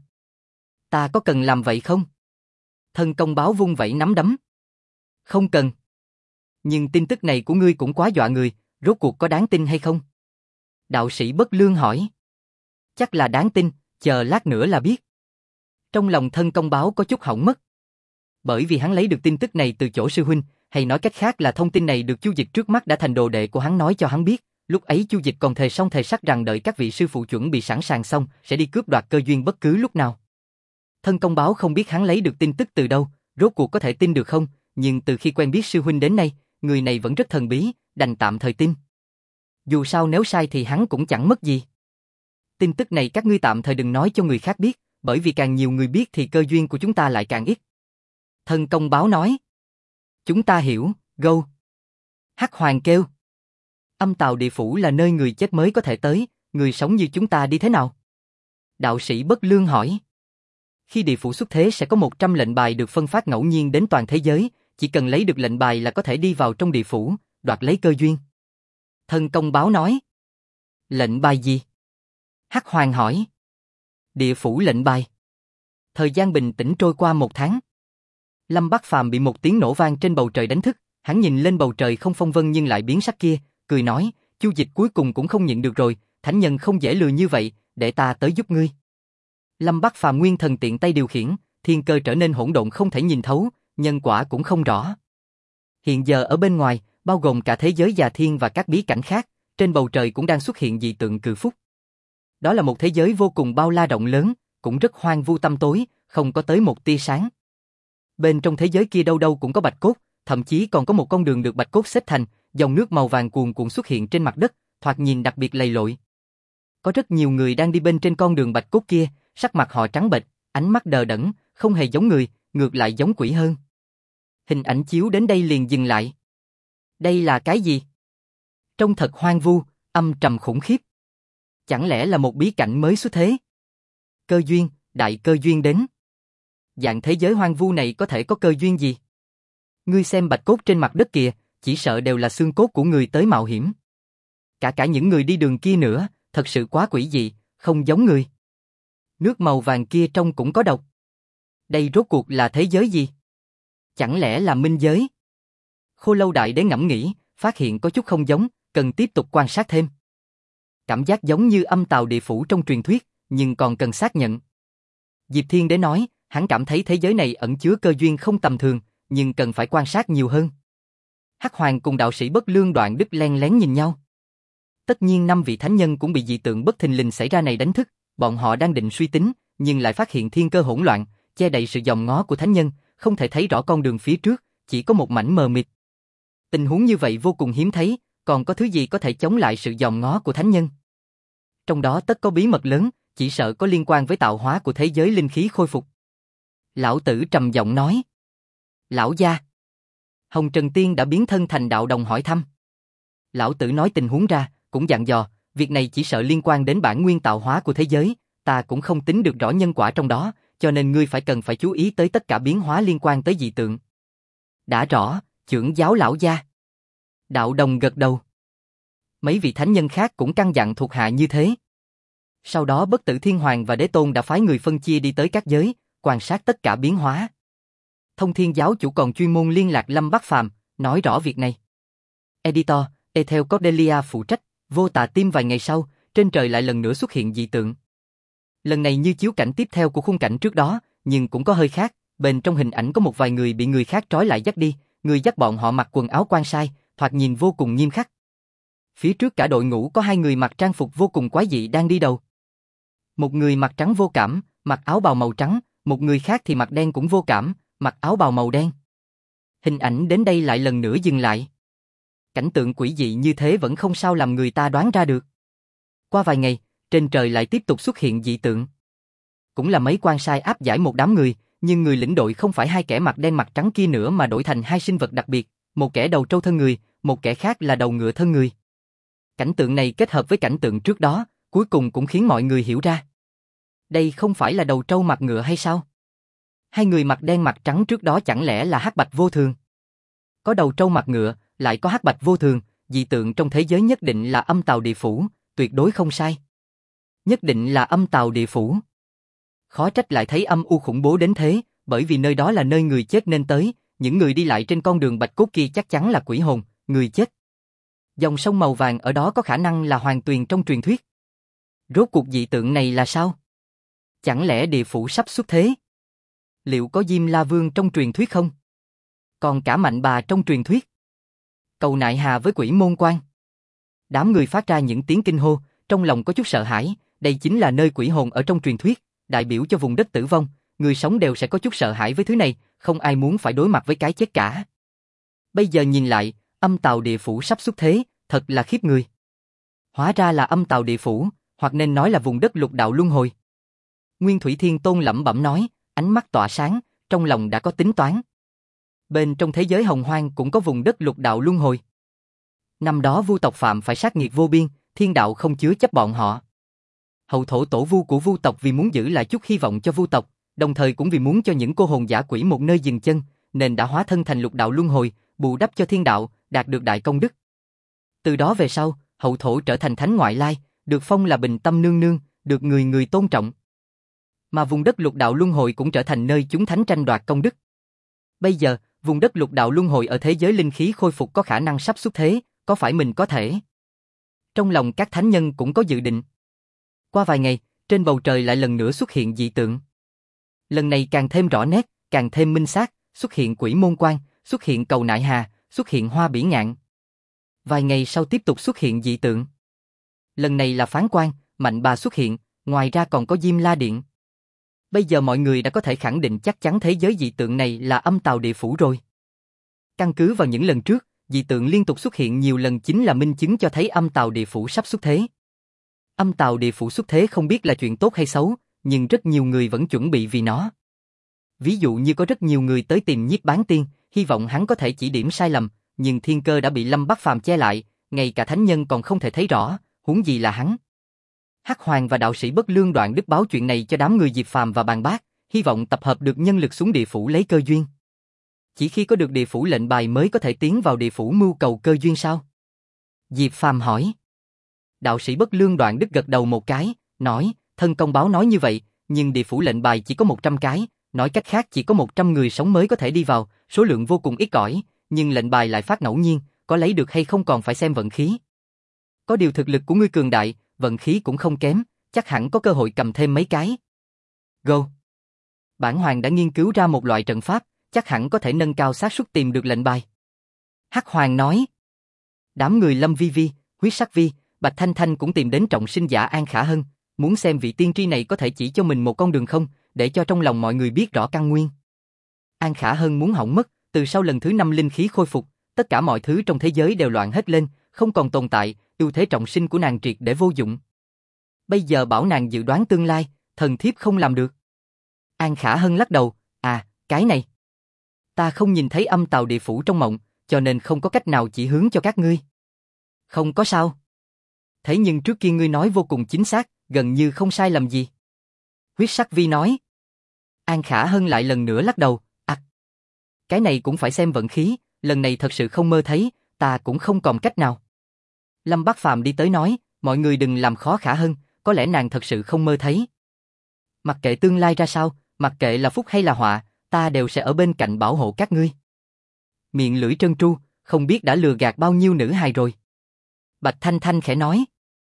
Ta có cần làm vậy không? Thân công báo vung vẩy nắm đấm. Không cần. Nhưng tin tức này của ngươi cũng quá dọa người, rốt cuộc có đáng tin hay không? Đạo sĩ Bất Lương hỏi. Chắc là đáng tin, chờ lát nữa là biết. Trong lòng thân công báo có chút hỏng mất. Bởi vì hắn lấy được tin tức này từ chỗ sư huynh, hay nói cách khác là thông tin này được Chu Dịch trước mắt đã thành đồ đệ của hắn nói cho hắn biết. Lúc ấy Chu Dịch còn thề song thề sắt rằng đợi các vị sư phụ chuẩn bị sẵn sàng xong, sẽ đi cướp đoạt cơ duyên bất cứ lúc nào. Thân công báo không biết hắn lấy được tin tức từ đâu, rốt cuộc có thể tin được không, nhưng từ khi quen biết sư huynh đến nay, người này vẫn rất thần bí, đành tạm thời tin. Dù sao nếu sai thì hắn cũng chẳng mất gì. Tin tức này các ngươi tạm thời đừng nói cho người khác biết, bởi vì càng nhiều người biết thì cơ duyên của chúng ta lại càng ít. Thân công báo nói. Chúng ta hiểu, go. Hắc Hoàng kêu. Âm tào địa phủ là nơi người chết mới có thể tới, người sống như chúng ta đi thế nào? Đạo sĩ Bất Lương hỏi. Khi địa phủ xuất thế sẽ có 100 lệnh bài được phân phát ngẫu nhiên đến toàn thế giới, chỉ cần lấy được lệnh bài là có thể đi vào trong địa phủ, đoạt lấy cơ duyên. Thân công báo nói. Lệnh bài gì? Hắc Hoàng hỏi. Địa phủ lệnh bài. Thời gian bình tĩnh trôi qua 1 tháng. Lâm Bắc Phàm bị một tiếng nổ vang trên bầu trời đánh thức, hắn nhìn lên bầu trời không phong vân nhưng lại biến sắc kia, cười nói, Chu Dịch cuối cùng cũng không nhịn được rồi, thánh nhân không dễ lừa như vậy, để ta tới giúp ngươi. Lâm Bắc Phàm nguyên thần tiện tay điều khiển, thiên cơ trở nên hỗn độn không thể nhìn thấu, nhân quả cũng không rõ. Hiện giờ ở bên ngoài, bao gồm cả thế giới già thiên và các bí cảnh khác, trên bầu trời cũng đang xuất hiện dị tượng cự phúc. Đó là một thế giới vô cùng bao la rộng lớn, cũng rất hoang vu tăm tối, không có tới một tia sáng. Bên trong thế giới kia đâu đâu cũng có bạch cốt, thậm chí còn có một con đường được bạch cốt xếp thành, dòng nước màu vàng cuồn cuộn xuất hiện trên mặt đất, thoạt nhìn đặc biệt lầy lội. Có rất nhiều người đang đi bên trên con đường bạch cốt kia, sắc mặt họ trắng bệch, ánh mắt đờ đẫn, không hề giống người, ngược lại giống quỷ hơn. Hình ảnh chiếu đến đây liền dừng lại. Đây là cái gì? Trông thật hoang vu, âm trầm khủng khiếp. Chẳng lẽ là một bí cảnh mới xuất thế? Cơ duyên, đại cơ duyên đến. Dạng thế giới hoang vu này có thể có cơ duyên gì? Ngươi xem bạch cốt trên mặt đất kìa, chỉ sợ đều là xương cốt của người tới mạo hiểm. Cả những người đi đường kia nữa, thật sự quá quỷ dị, không giống người. Nước màu vàng kia trông cũng có độc. Đây rốt cuộc là thế giới gì? Chẳng lẽ là minh giới? Khô Lâu Đại Đế ngẫm nghĩ, phát hiện có chút không giống, cần tiếp tục quan sát thêm. Cảm giác giống như âm tào địa phủ trong truyền thuyết, nhưng còn cần xác nhận. Diệp Thiên Đế nói, hắn cảm thấy thế giới này ẩn chứa cơ duyên không tầm thường, nhưng cần phải quan sát nhiều hơn. Hắc Hoàng cùng đạo sĩ Bất Lương Đoạn Đức len lén nhìn nhau. Tất nhiên 5 vị thánh nhân cũng bị dị tượng bất thình lình xảy ra này đánh thức, bọn họ đang định suy tính, nhưng lại phát hiện thiên cơ hỗn loạn, che đậy sự dòm ngó của thánh nhân, không thể thấy rõ con đường phía trước, chỉ có một mảnh mờ mịt. Tình huống như vậy vô cùng hiếm thấy, còn có thứ gì có thể chống lại sự dòm ngó của thánh nhân? Trong đó tất có bí mật lớn, chỉ sợ có liên quan với tạo hóa của thế giới linh khí khôi phục. Lão tử trầm giọng nói. Lão gia. Hồng Trần Tiên đã biến thân thành đạo đồng hỏi thăm. Lão tử nói tình huống ra, cũng dặn dò, việc này chỉ sợ liên quan đến bản nguyên tạo hóa của thế giới, ta cũng không tính được rõ nhân quả trong đó, cho nên ngươi cần phải chú ý tới tất cả biến hóa liên quan tới dị tượng. Đã rõ, trưởng giáo lão gia. Đạo đồng gật đầu. Mấy vị thánh nhân khác cũng căn dặn thuộc hạ như thế. Sau đó Bất Tử Thiên Hoàng và Đế Tôn đã phái người phân chia đi tới các giới, quan sát tất cả biến hóa. Thông Thiên giáo chủ còn chuyên môn liên lạc Lâm Bắc Phàm, nói rõ việc này. Editor, Ethel Cordelia phụ trách, Vô Tà Tim vài ngày sau, trên trời lại lần nữa xuất hiện dị tượng. Lần này như chiếu cảnh tiếp theo của khung cảnh trước đó, nhưng cũng có hơi khác, bên trong hình ảnh có một vài người bị người khác trói lại dắt đi, người dắt bọn họ mặc quần áo quan sai, thoạt nhìn vô cùng nghiêm khắc. Phía trước cả đội ngũ có 2 người mặc trang phục vô cùng quái dị đang đi đầu. Một người mặc trắng vô cảm, mặc áo bào màu trắng, một người khác thì mặc đen cũng vô cảm, mặc áo bào màu đen. Hình ảnh đến đây lại lần nữa dừng lại. Cảnh tượng quỷ dị như thế vẫn không sao làm người ta đoán ra được. Qua vài ngày, trên trời lại tiếp tục xuất hiện dị tượng. Cũng là mấy quan sai áp giải một đám người, Nhưng người lĩnh đội không phải hai kẻ mặt đen mặt trắng kia nữa mà đổi thành hai sinh vật đặc biệt, một kẻ đầu trâu thân người, một kẻ khác là đầu ngựa thân người. Cảnh tượng này kết hợp với cảnh tượng trước đó, cuối cùng cũng khiến mọi người hiểu ra. Đây không phải là đầu trâu mặt ngựa hay sao? Hai người mặt đen mặt trắng trước đó chẳng lẽ là hắc bạch vô thường? Có đầu trâu mặt ngựa, lại có hắc bạch vô thường, dị tượng trong thế giới nhất định là âm tào địa phủ, tuyệt đối không sai. Nhất định là âm tào địa phủ. Khó trách lại thấy âm u khủng bố đến thế, bởi vì nơi đó là nơi người chết nên tới, những người đi lại trên con đường bạch cốt kia chắc chắn là quỷ hồn, người chết. Dòng sông màu vàng ở đó có khả năng là hoàng tuyền trong truyền thuyết. Rốt cuộc dị tượng này là sao? Chẳng lẽ địa phủ sắp xuất thế? Liệu có Diêm La Vương trong truyền thuyết không? Còn cả Mạnh Bà trong truyền thuyết? Cầu Nại Hà với Quỷ Môn Quan? Đám người phát ra những tiếng kinh hô, trong lòng có chút sợ hãi, đây chính là nơi quỷ hồn ở trong truyền thuyết, đại biểu cho vùng đất tử vong, người sống đều sẽ có chút sợ hãi với thứ này, không ai muốn phải đối mặt với cái chết cả. Bây giờ nhìn lại, âm tào địa phủ sắp xuất thế, thật là khiếp người. Hóa ra là âm tào địa phủ, hoặc nên nói là vùng đất lục đạo luân hồi. Nguyên Thủy Thiên Tôn lẩm bẩm nói, ánh mắt tỏa sáng, trong lòng đã có tính toán. Bên trong thế giới hồng hoang cũng có vùng đất lục đạo luân hồi. Năm đó Vu tộc phạm phải sát nghiệt vô biên, thiên đạo không chứa chấp bọn họ. Hậu thổ tổ Vu của Vu tộc vì muốn giữ lại chút hy vọng cho Vu tộc, đồng thời cũng vì muốn cho những cô hồn dã quỷ một nơi dừng chân, nên đã hóa thân thành lục đạo luân hồi, bù đắp cho thiên đạo, đạt được đại công đức. Từ đó về sau, hậu thổ trở thành thánh ngoại lai, được phong là Bình Tâm Nương Nương, được người người tôn trọng. Mà vùng đất lục đạo luân hồi cũng trở thành nơi chúng thánh tranh đoạt công đức. Bây giờ, vùng đất lục đạo luân hồi ở thế giới linh khí khôi phục có khả năng sắp xuất thế, có phải mình có thể? Trong lòng các thánh nhân cũng có dự định. Qua vài ngày, trên bầu trời lại lần nữa xuất hiện dị tượng. Lần này càng thêm rõ nét, càng thêm minh xác, xuất hiện Quỷ Môn Quan, xuất hiện Cầu Nại Hà, xuất hiện Hoa Bỉ Ngạn. Vài ngày sau tiếp tục xuất hiện dị tượng. Lần này là Phán Quan, Mạnh Bà xuất hiện, ngoài ra còn có Diêm La Điện. Bây giờ mọi người đã có thể khẳng định chắc chắn thế giới dị tượng này là âm tào địa phủ rồi. Căn cứ vào những lần trước, dị tượng liên tục xuất hiện nhiều lần chính là minh chứng cho thấy âm tào địa phủ sắp xuất thế. Âm tào địa phủ xuất thế không biết là chuyện tốt hay xấu, nhưng rất nhiều người vẫn chuẩn bị vì nó. Ví dụ như có rất nhiều người tới tìm Nhiếp Bán Tiên, hy vọng hắn có thể chỉ điểm sai lầm, nhưng thiên cơ đã bị Lâm Bắc Phàm che lại, ngay cả thánh nhân còn không thể thấy rõ, huống gì là hắn. Hắc Hoàng và đạo sĩ Bất Lương Đoạn Đức báo chuyện này cho đám người Diệp Phàm và bàn bác, hy vọng tập hợp được nhân lực xuống địa phủ lấy cơ duyên. Chỉ khi có được địa phủ lệnh bài mới có thể tiến vào địa phủ mưu cầu cơ duyên sao? Diệp Phàm hỏi. Đạo sĩ Bất Lương Đoạn Đức gật đầu một cái, nói, thân công báo nói như vậy, nhưng địa phủ lệnh bài chỉ có 100 cái, nói cách khác chỉ có 100 người sống mới có thể đi vào, số lượng vô cùng ít ỏi, nhưng lệnh bài lại phát ngẫu nhiên, có lấy được hay không còn phải xem vận khí. Có điều thực lực của ngươi cường đại, vận khí cũng không kém, chắc hẳn có cơ hội cầm thêm mấy cái. Go! Bản Hoàng đã nghiên cứu ra một loại trận pháp, chắc hẳn có thể nâng cao xác suất tìm được lệnh bài. Hắc Hoàng nói. Đám người Lâm Vi Vi, Huyết Sắc Vi, Bạch Thanh Thanh cũng tìm đến trọng sinh giả An Khả Hân, muốn xem vị tiên tri này có thể chỉ cho mình một con đường không, để cho trong lòng mọi người biết rõ căn nguyên. An Khả Hân muốn hỏng mất, từ sau lần thứ 5 linh khí khôi phục, tất cả mọi thứ trong thế giới đều loạn hết lên, không còn tồn tại, ưu thế trọng sinh của nàng triệt để vô dụng. Bây giờ bảo nàng dự đoán tương lai, thần thiếp không làm được. An Khả Hân lắc đầu, cái này. Ta không nhìn thấy âm tào địa phủ trong mộng, cho nên không có cách nào chỉ hướng cho các ngươi. Không có sao. Thế nhưng trước kia ngươi nói vô cùng chính xác, gần như không sai lầm gì. Huyết Sắc Vi nói. An Khả Hân lại lần nữa lắc đầu, cái này cũng phải xem vận khí, lần này thật sự không mơ thấy, ta cũng không còn cách nào. Lâm Bắc Phàm đi tới nói, mọi người đừng làm khó Khả Hân, có lẽ nàng thật sự không mơ thấy. Mặc kệ tương lai ra sao, mặc kệ là phúc hay là họa, ta đều sẽ ở bên cạnh bảo hộ các ngươi. Miệng lưỡi trơn tru, không biết đã lừa gạt bao nhiêu nữ hài rồi. Bạch Thanh Thanh khẽ nói.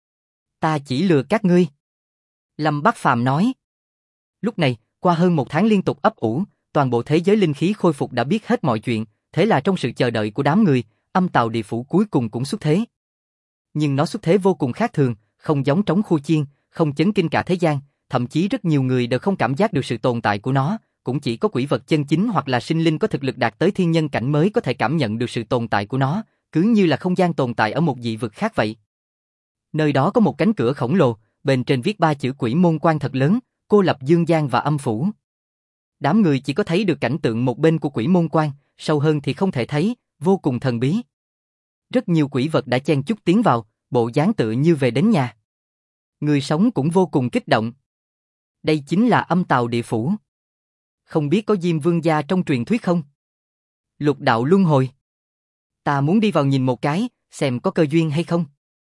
Ta chỉ lừa các ngươi. Lâm Bắc Phàm nói. Lúc này, qua hơn 1 tháng liên tục ấp ủ, toàn bộ thế giới linh khí khôi phục đã biết hết mọi chuyện, thế là trong sự chờ đợi của đám người, âm tào địa phủ cuối cùng cũng xuất thế. Nhưng nó xuất thế vô cùng khác thường, không giống Trống Khu Chiên, không chấn kinh cả thế gian, thậm chí rất nhiều người đều không cảm giác được sự tồn tại của nó, cũng chỉ có quỷ vật chân chính hoặc là sinh linh có thực lực đạt tới thiên nhân cảnh mới có thể cảm nhận được sự tồn tại của nó, cứ như là không gian tồn tại ở một dị vực khác vậy. Nơi đó có một cánh cửa khổng lồ, bên trên viết 3 chữ Quỷ Môn Quan thật lớn, cô lập dương gian và âm phủ. Đám người chỉ có thấy được cảnh tượng một bên của quỷ môn quan, sâu hơn thì không thể thấy, vô cùng thần bí. Rất nhiều quỷ vật đã chen chúc tiến vào, bộ dáng tựa như về đến nhà. Người sống cũng vô cùng kích động. Đây chính là âm tào địa phủ. Không biết có Diêm Vương gia trong truyền thuyết không? Lục đạo luân hồi. Ta muốn đi vào nhìn một cái, xem có cơ duyên hay không.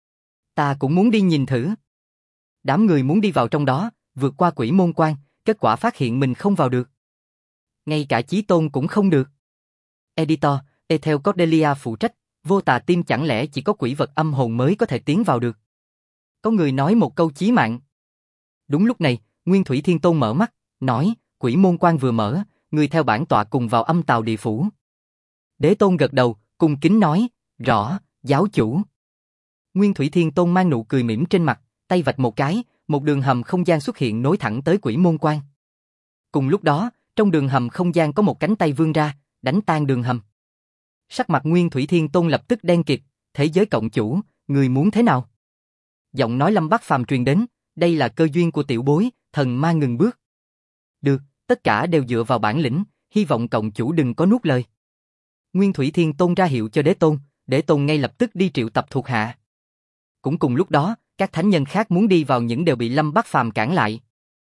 Ta cũng muốn đi nhìn thử. Đám người muốn đi vào trong đó, vượt qua quỷ môn quan, kết quả phát hiện mình không vào được. Ngay cả Chí Tôn cũng không được. Editor, Ethel Cordelia phụ trách, Vô Tà Tim chẳng lẽ chỉ có quỷ vật âm hồn mới có thể tiến vào được? Có người nói một câu chí mạng. Đúng lúc này, Nguyên Thủy Thiên Tôn mở mắt, nói, quỷ môn quan vừa mở, người theo bản tọa cùng vào âm tào địa phủ. Đế Tôn gật đầu, cung kính nói, rõ, giáo chủ. Nguyên Thủy Thiên Tôn mang nụ cười mỉm trên mặt, tay vạch một cái, một đường hầm không gian xuất hiện nối thẳng tới quỷ môn quan. Cùng lúc đó, trong đường hầm không gian có một cánh tay vươn ra, đánh tan đường hầm. Sắc mặt Nguyên Thủy Thiên Tôn lập tức đen kịt, thế giới cộng chủ, người muốn thế nào? Giọng nói Lâm Bắc Phàm truyền đến, đây là cơ duyên của tiểu bối, thần ma ngừng bước. Được, tất cả đều dựa vào bản lĩnh, hy vọng cộng chủ đừng có nuốt lời. Nguyên Thủy Thiên Tôn ra hiệu cho Đế Tôn ngay lập tức đi triệu tập thuộc hạ. Cũng cùng lúc đó, các thánh nhân khác muốn đi vào những đều bị Lâm Bắc Phàm cản lại.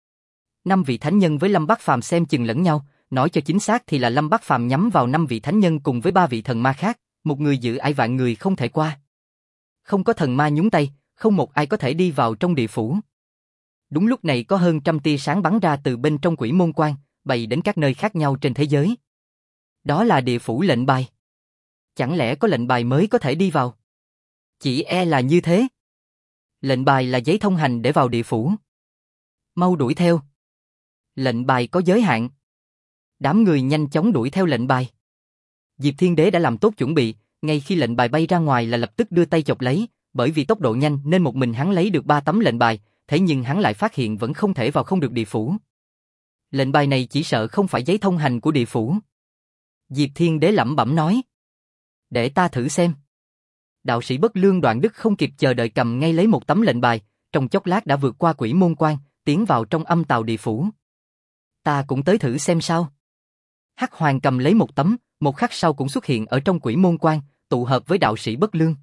5 vị thánh nhân với Lâm Bắc Phàm xem chừng lẫn nhau, nói cho chính xác thì là Lâm Bắc Phàm nhắm vào 5 vị thánh nhân cùng với 3 vị thần ma khác, một người giữ ải vạn người không thể qua. Không có thần ma nhúng tay, không một ai có thể đi vào trong địa phủ. Đúng lúc này có hơn trăm tia sáng bắn ra từ bên trong quỷ môn quan, bay đến các nơi khác nhau trên thế giới. Đó là địa phủ lệnh bài. Chẳng lẽ có lệnh bài mới có thể đi vào? Chỉ e là như thế. Lệnh bài là giấy thông hành để vào địa phủ. Mau đuổi theo. Lệnh bài có giới hạn. Đám người nhanh chóng đuổi theo lệnh bài. Diệp Thiên Đế đã làm tốt chuẩn bị, ngay khi lệnh bài bay ra ngoài là lập tức đưa tay chộp lấy, bởi vì tốc độ nhanh nên một mình hắn lấy được 3 tấm lệnh bài, thế nhưng hắn lại phát hiện vẫn không thể vào không được địa phủ. Lệnh bài này chỉ sợ không phải giấy thông hành của địa phủ. Diệp Thiên Đế lẩm bẩm nói. Để ta thử xem. Đạo sĩ Bất Lương Đoạn Đức không kịp chờ đợi cầm ngay lấy một tấm lệnh bài, trong chốc lát đã vượt qua quỷ môn quan, tiến vào trong âm tào địa phủ. Ta cũng tới thử xem sao. Hắc Hoàng cầm lấy một tấm, một khắc sau cũng xuất hiện ở trong quỷ môn quan, tụ hợp với đạo sĩ Bất Lương.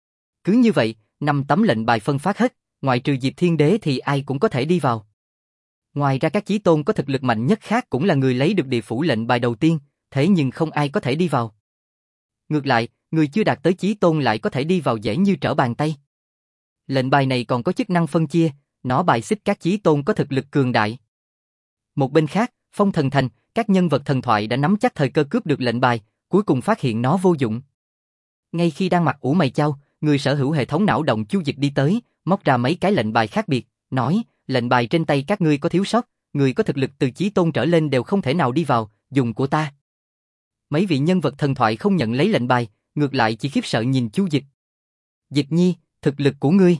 Cứ như vậy, 5 tấm lệnh bài phân phát hết, ngoại trừ Diệp Thiên Đế thì ai cũng có thể đi vào. Ngoài ra các chí tôn có thực lực mạnh nhất khác cũng là người lấy được địa phủ lệnh bài đầu tiên, thế nhưng không ai có thể đi vào. Ngược lại, người chưa đạt tới chí tôn lại có thể đi vào dễ như trở bàn tay. Lệnh bài này còn có chức năng phân chia, nó bài xích các chí tôn có thực lực cường đại. Một bên khác, Phong Thần Thành, các nhân vật thần thoại đã nắm chắc thời cơ cướp được lệnh bài, cuối cùng phát hiện nó vô dụng. Ngay khi đang mặt ủ mày chau, người sở hữu hệ thống não động Chu Dịch đi tới, móc ra mấy cái lệnh bài khác biệt, nói, lệnh bài trên tay các ngươi có thiếu sót, người có thực lực từ chí tôn trở lên đều không thể nào đi vào, dùng của ta. Mấy vị nhân vật thần thoại không nhận lấy lệnh bài, ngược lại chỉ khiếp sợ nhìn Chu Dịch. Dịch nhi, thực lực của ngươi.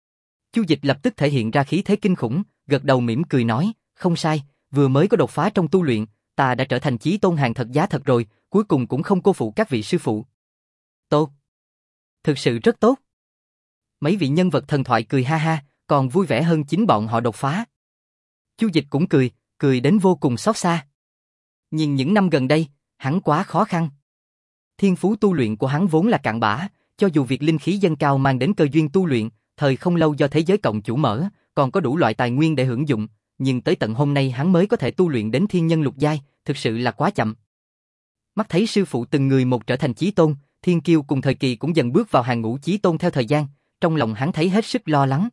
Chu Dịch lập tức thể hiện ra khí thế kinh khủng, gật đầu mỉm cười nói, không sai, vừa mới có đột phá trong tu luyện, ta đã trở thành chí tôn hàng thật giá thật rồi, cuối cùng cũng không cô phụ các vị sư phụ. Tốt. Thực sự rất tốt. Mấy vị nhân vật thần thoại cười ha ha, còn vui vẻ hơn chính bọn họ đột phá. Chu Dịch cũng cười đến vô cùng xót xa. Nhưng những năm gần đây, hắn quá khó khăn. Thiên phú tu luyện của hắn vốn là cạn bã, cho dù việc linh khí dâng cao mang đến cơ duyên tu luyện, thời không lâu do thế giới cộng chủ mở, còn có đủ loại tài nguyên để hưởng dụng, nhưng tới tận hôm nay hắn mới có thể tu luyện đến thiên nhân lục giai, thực sự là quá chậm. Mắt thấy sư phụ từng người một trở thành chí tôn, Thiên Kiêu cùng thời kỳ cũng dần bước vào hàng ngũ chí tôn theo thời gian, trong lòng hắn thấy hết sức lo lắng.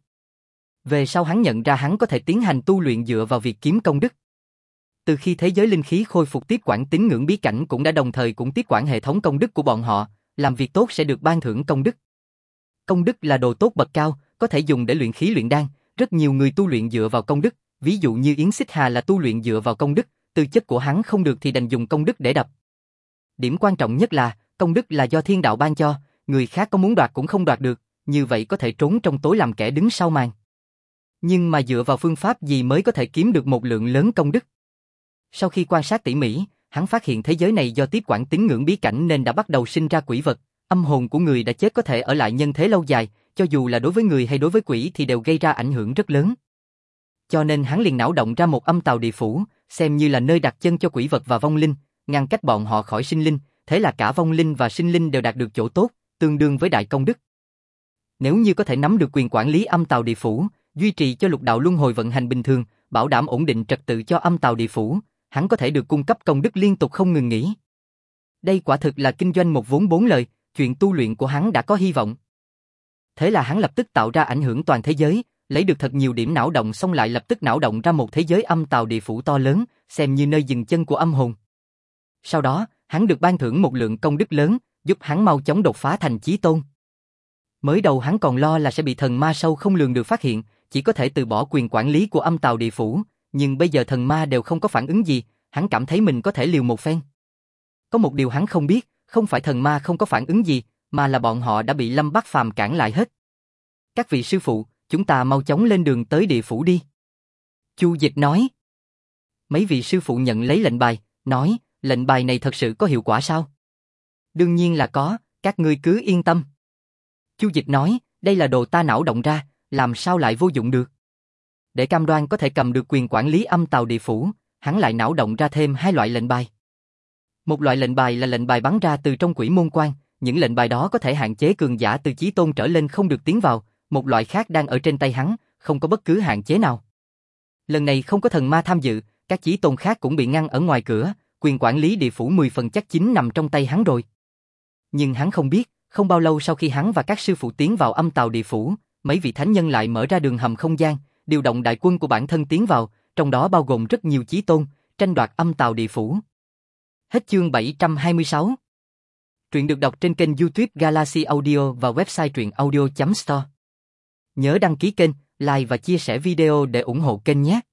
Về sau hắn nhận ra hắn có thể tiến hành tu luyện dựa vào việc kiếm công đức. Từ khi thế giới linh khí khôi phục tiếp quản tín ngưỡng bí cảnh cũng đã đồng thời cũng tiếp quản hệ thống công đức của bọn họ, làm việc tốt sẽ được ban thưởng công đức. Công đức là đồ tốt bậc cao, có thể dùng để luyện khí luyện đan, rất nhiều người tu luyện dựa vào công đức, ví dụ như Yến Xích Hà là tu luyện dựa vào công đức, tư chất của hắn không được thì đành dùng công đức để đập. Điểm quan trọng nhất là, công đức là do thiên đạo ban cho, người khác có muốn đoạt cũng không đoạt được, như vậy có thể trốn trong tối làm kẻ đứng sau màn. Nhưng mà dựa vào phương pháp gì mới có thể kiếm được một lượng lớn công đức? Sau khi quan sát tỉ mỉ, hắn phát hiện thế giới này do tiếp quản tín ngưỡng bí cảnh nên đã bắt đầu sinh ra quỷ vật, âm hồn của người đã chết có thể ở lại nhân thế lâu dài, cho dù là đối với người hay đối với quỷ thì đều gây ra ảnh hưởng rất lớn. Cho nên hắn liền não động ra một âm tào địa phủ, xem như là nơi đặt chân cho quỷ vật và vong linh, ngăn cách bọn họ khỏi sinh linh, thế là cả vong linh và sinh linh đều đạt được chỗ tốt, tương đương với đại công đức. Nếu như có thể nắm được quyền quản lý âm tào địa phủ, duy trì cho lục đạo luân hồi vận hành bình thường, bảo đảm ổn định trật tự cho âm tào địa phủ, hắn có thể được cung cấp công đức liên tục không ngừng nghỉ. Đây quả thực là kinh doanh một vốn bốn lời, chuyện tu luyện của hắn đã có hy vọng. Thế là hắn lập tức tạo ra ảnh hưởng toàn thế giới, lấy được thật nhiều điểm não động, xong lại lập tức não động ra một thế giới âm tào địa phủ to lớn, xem như nơi dừng chân của âm hồn. Sau đó, hắn được ban thưởng một lượng công đức lớn, giúp hắn mau chóng đột phá thành chí tôn. Mới đầu hắn còn lo là sẽ bị thần ma sâu không lường được phát hiện, chỉ có thể từ bỏ quyền quản lý của âm tào địa phủ, nhưng bây giờ thần ma đều không có phản ứng gì, hắn cảm thấy mình có thể liều một phen. Có một điều hắn không biết, không phải thần ma không có phản ứng gì, mà là bọn họ đã bị Lâm Bắc Phàm cản lại hết. Các vị sư phụ, chúng ta mau chóng lên đường tới địa phủ đi. Chu Dịch nói. Mấy vị sư phụ nhận lấy lệnh bài, nói, lệnh bài này thật sự có hiệu quả sao? Đương nhiên là có, các ngươi cứ yên tâm. Chu Dịch nói, đây là đồ ta não động ra, làm sao lại vô dụng được? Để cam đoan có thể cầm được quyền quản lý âm tào địa phủ, hắn lại não động ra thêm hai loại lệnh bài. Một loại lệnh bài là lệnh bài bắn ra từ trong quỷ môn quan, những lệnh bài đó có thể hạn chế cường giả từ chí tôn trở lên không được tiến vào, một loại khác đang ở trên tay hắn, không có bất cứ hạn chế nào. Lần này không có thần ma tham dự, các chí tôn khác cũng bị ngăn ở ngoài cửa, quyền quản lý địa phủ 10 phần chắc chính nằm trong tay hắn rồi. Nhưng hắn không biết, không bao lâu sau khi hắn và các sư phụ tiến vào âm tào địa phủ, mấy vị thánh nhân lại mở ra đường hầm không gian, điều động đại quân của bản thân tiến vào, trong đó bao gồm rất nhiều chí tôn, tranh đoạt âm tào địa phủ. Hết chương 726. Truyện được đọc trên kênh YouTube Galaxy Audio và website truyệnaudio.store. Nhớ đăng ký kênh, like và chia sẻ video để ủng hộ kênh nhé.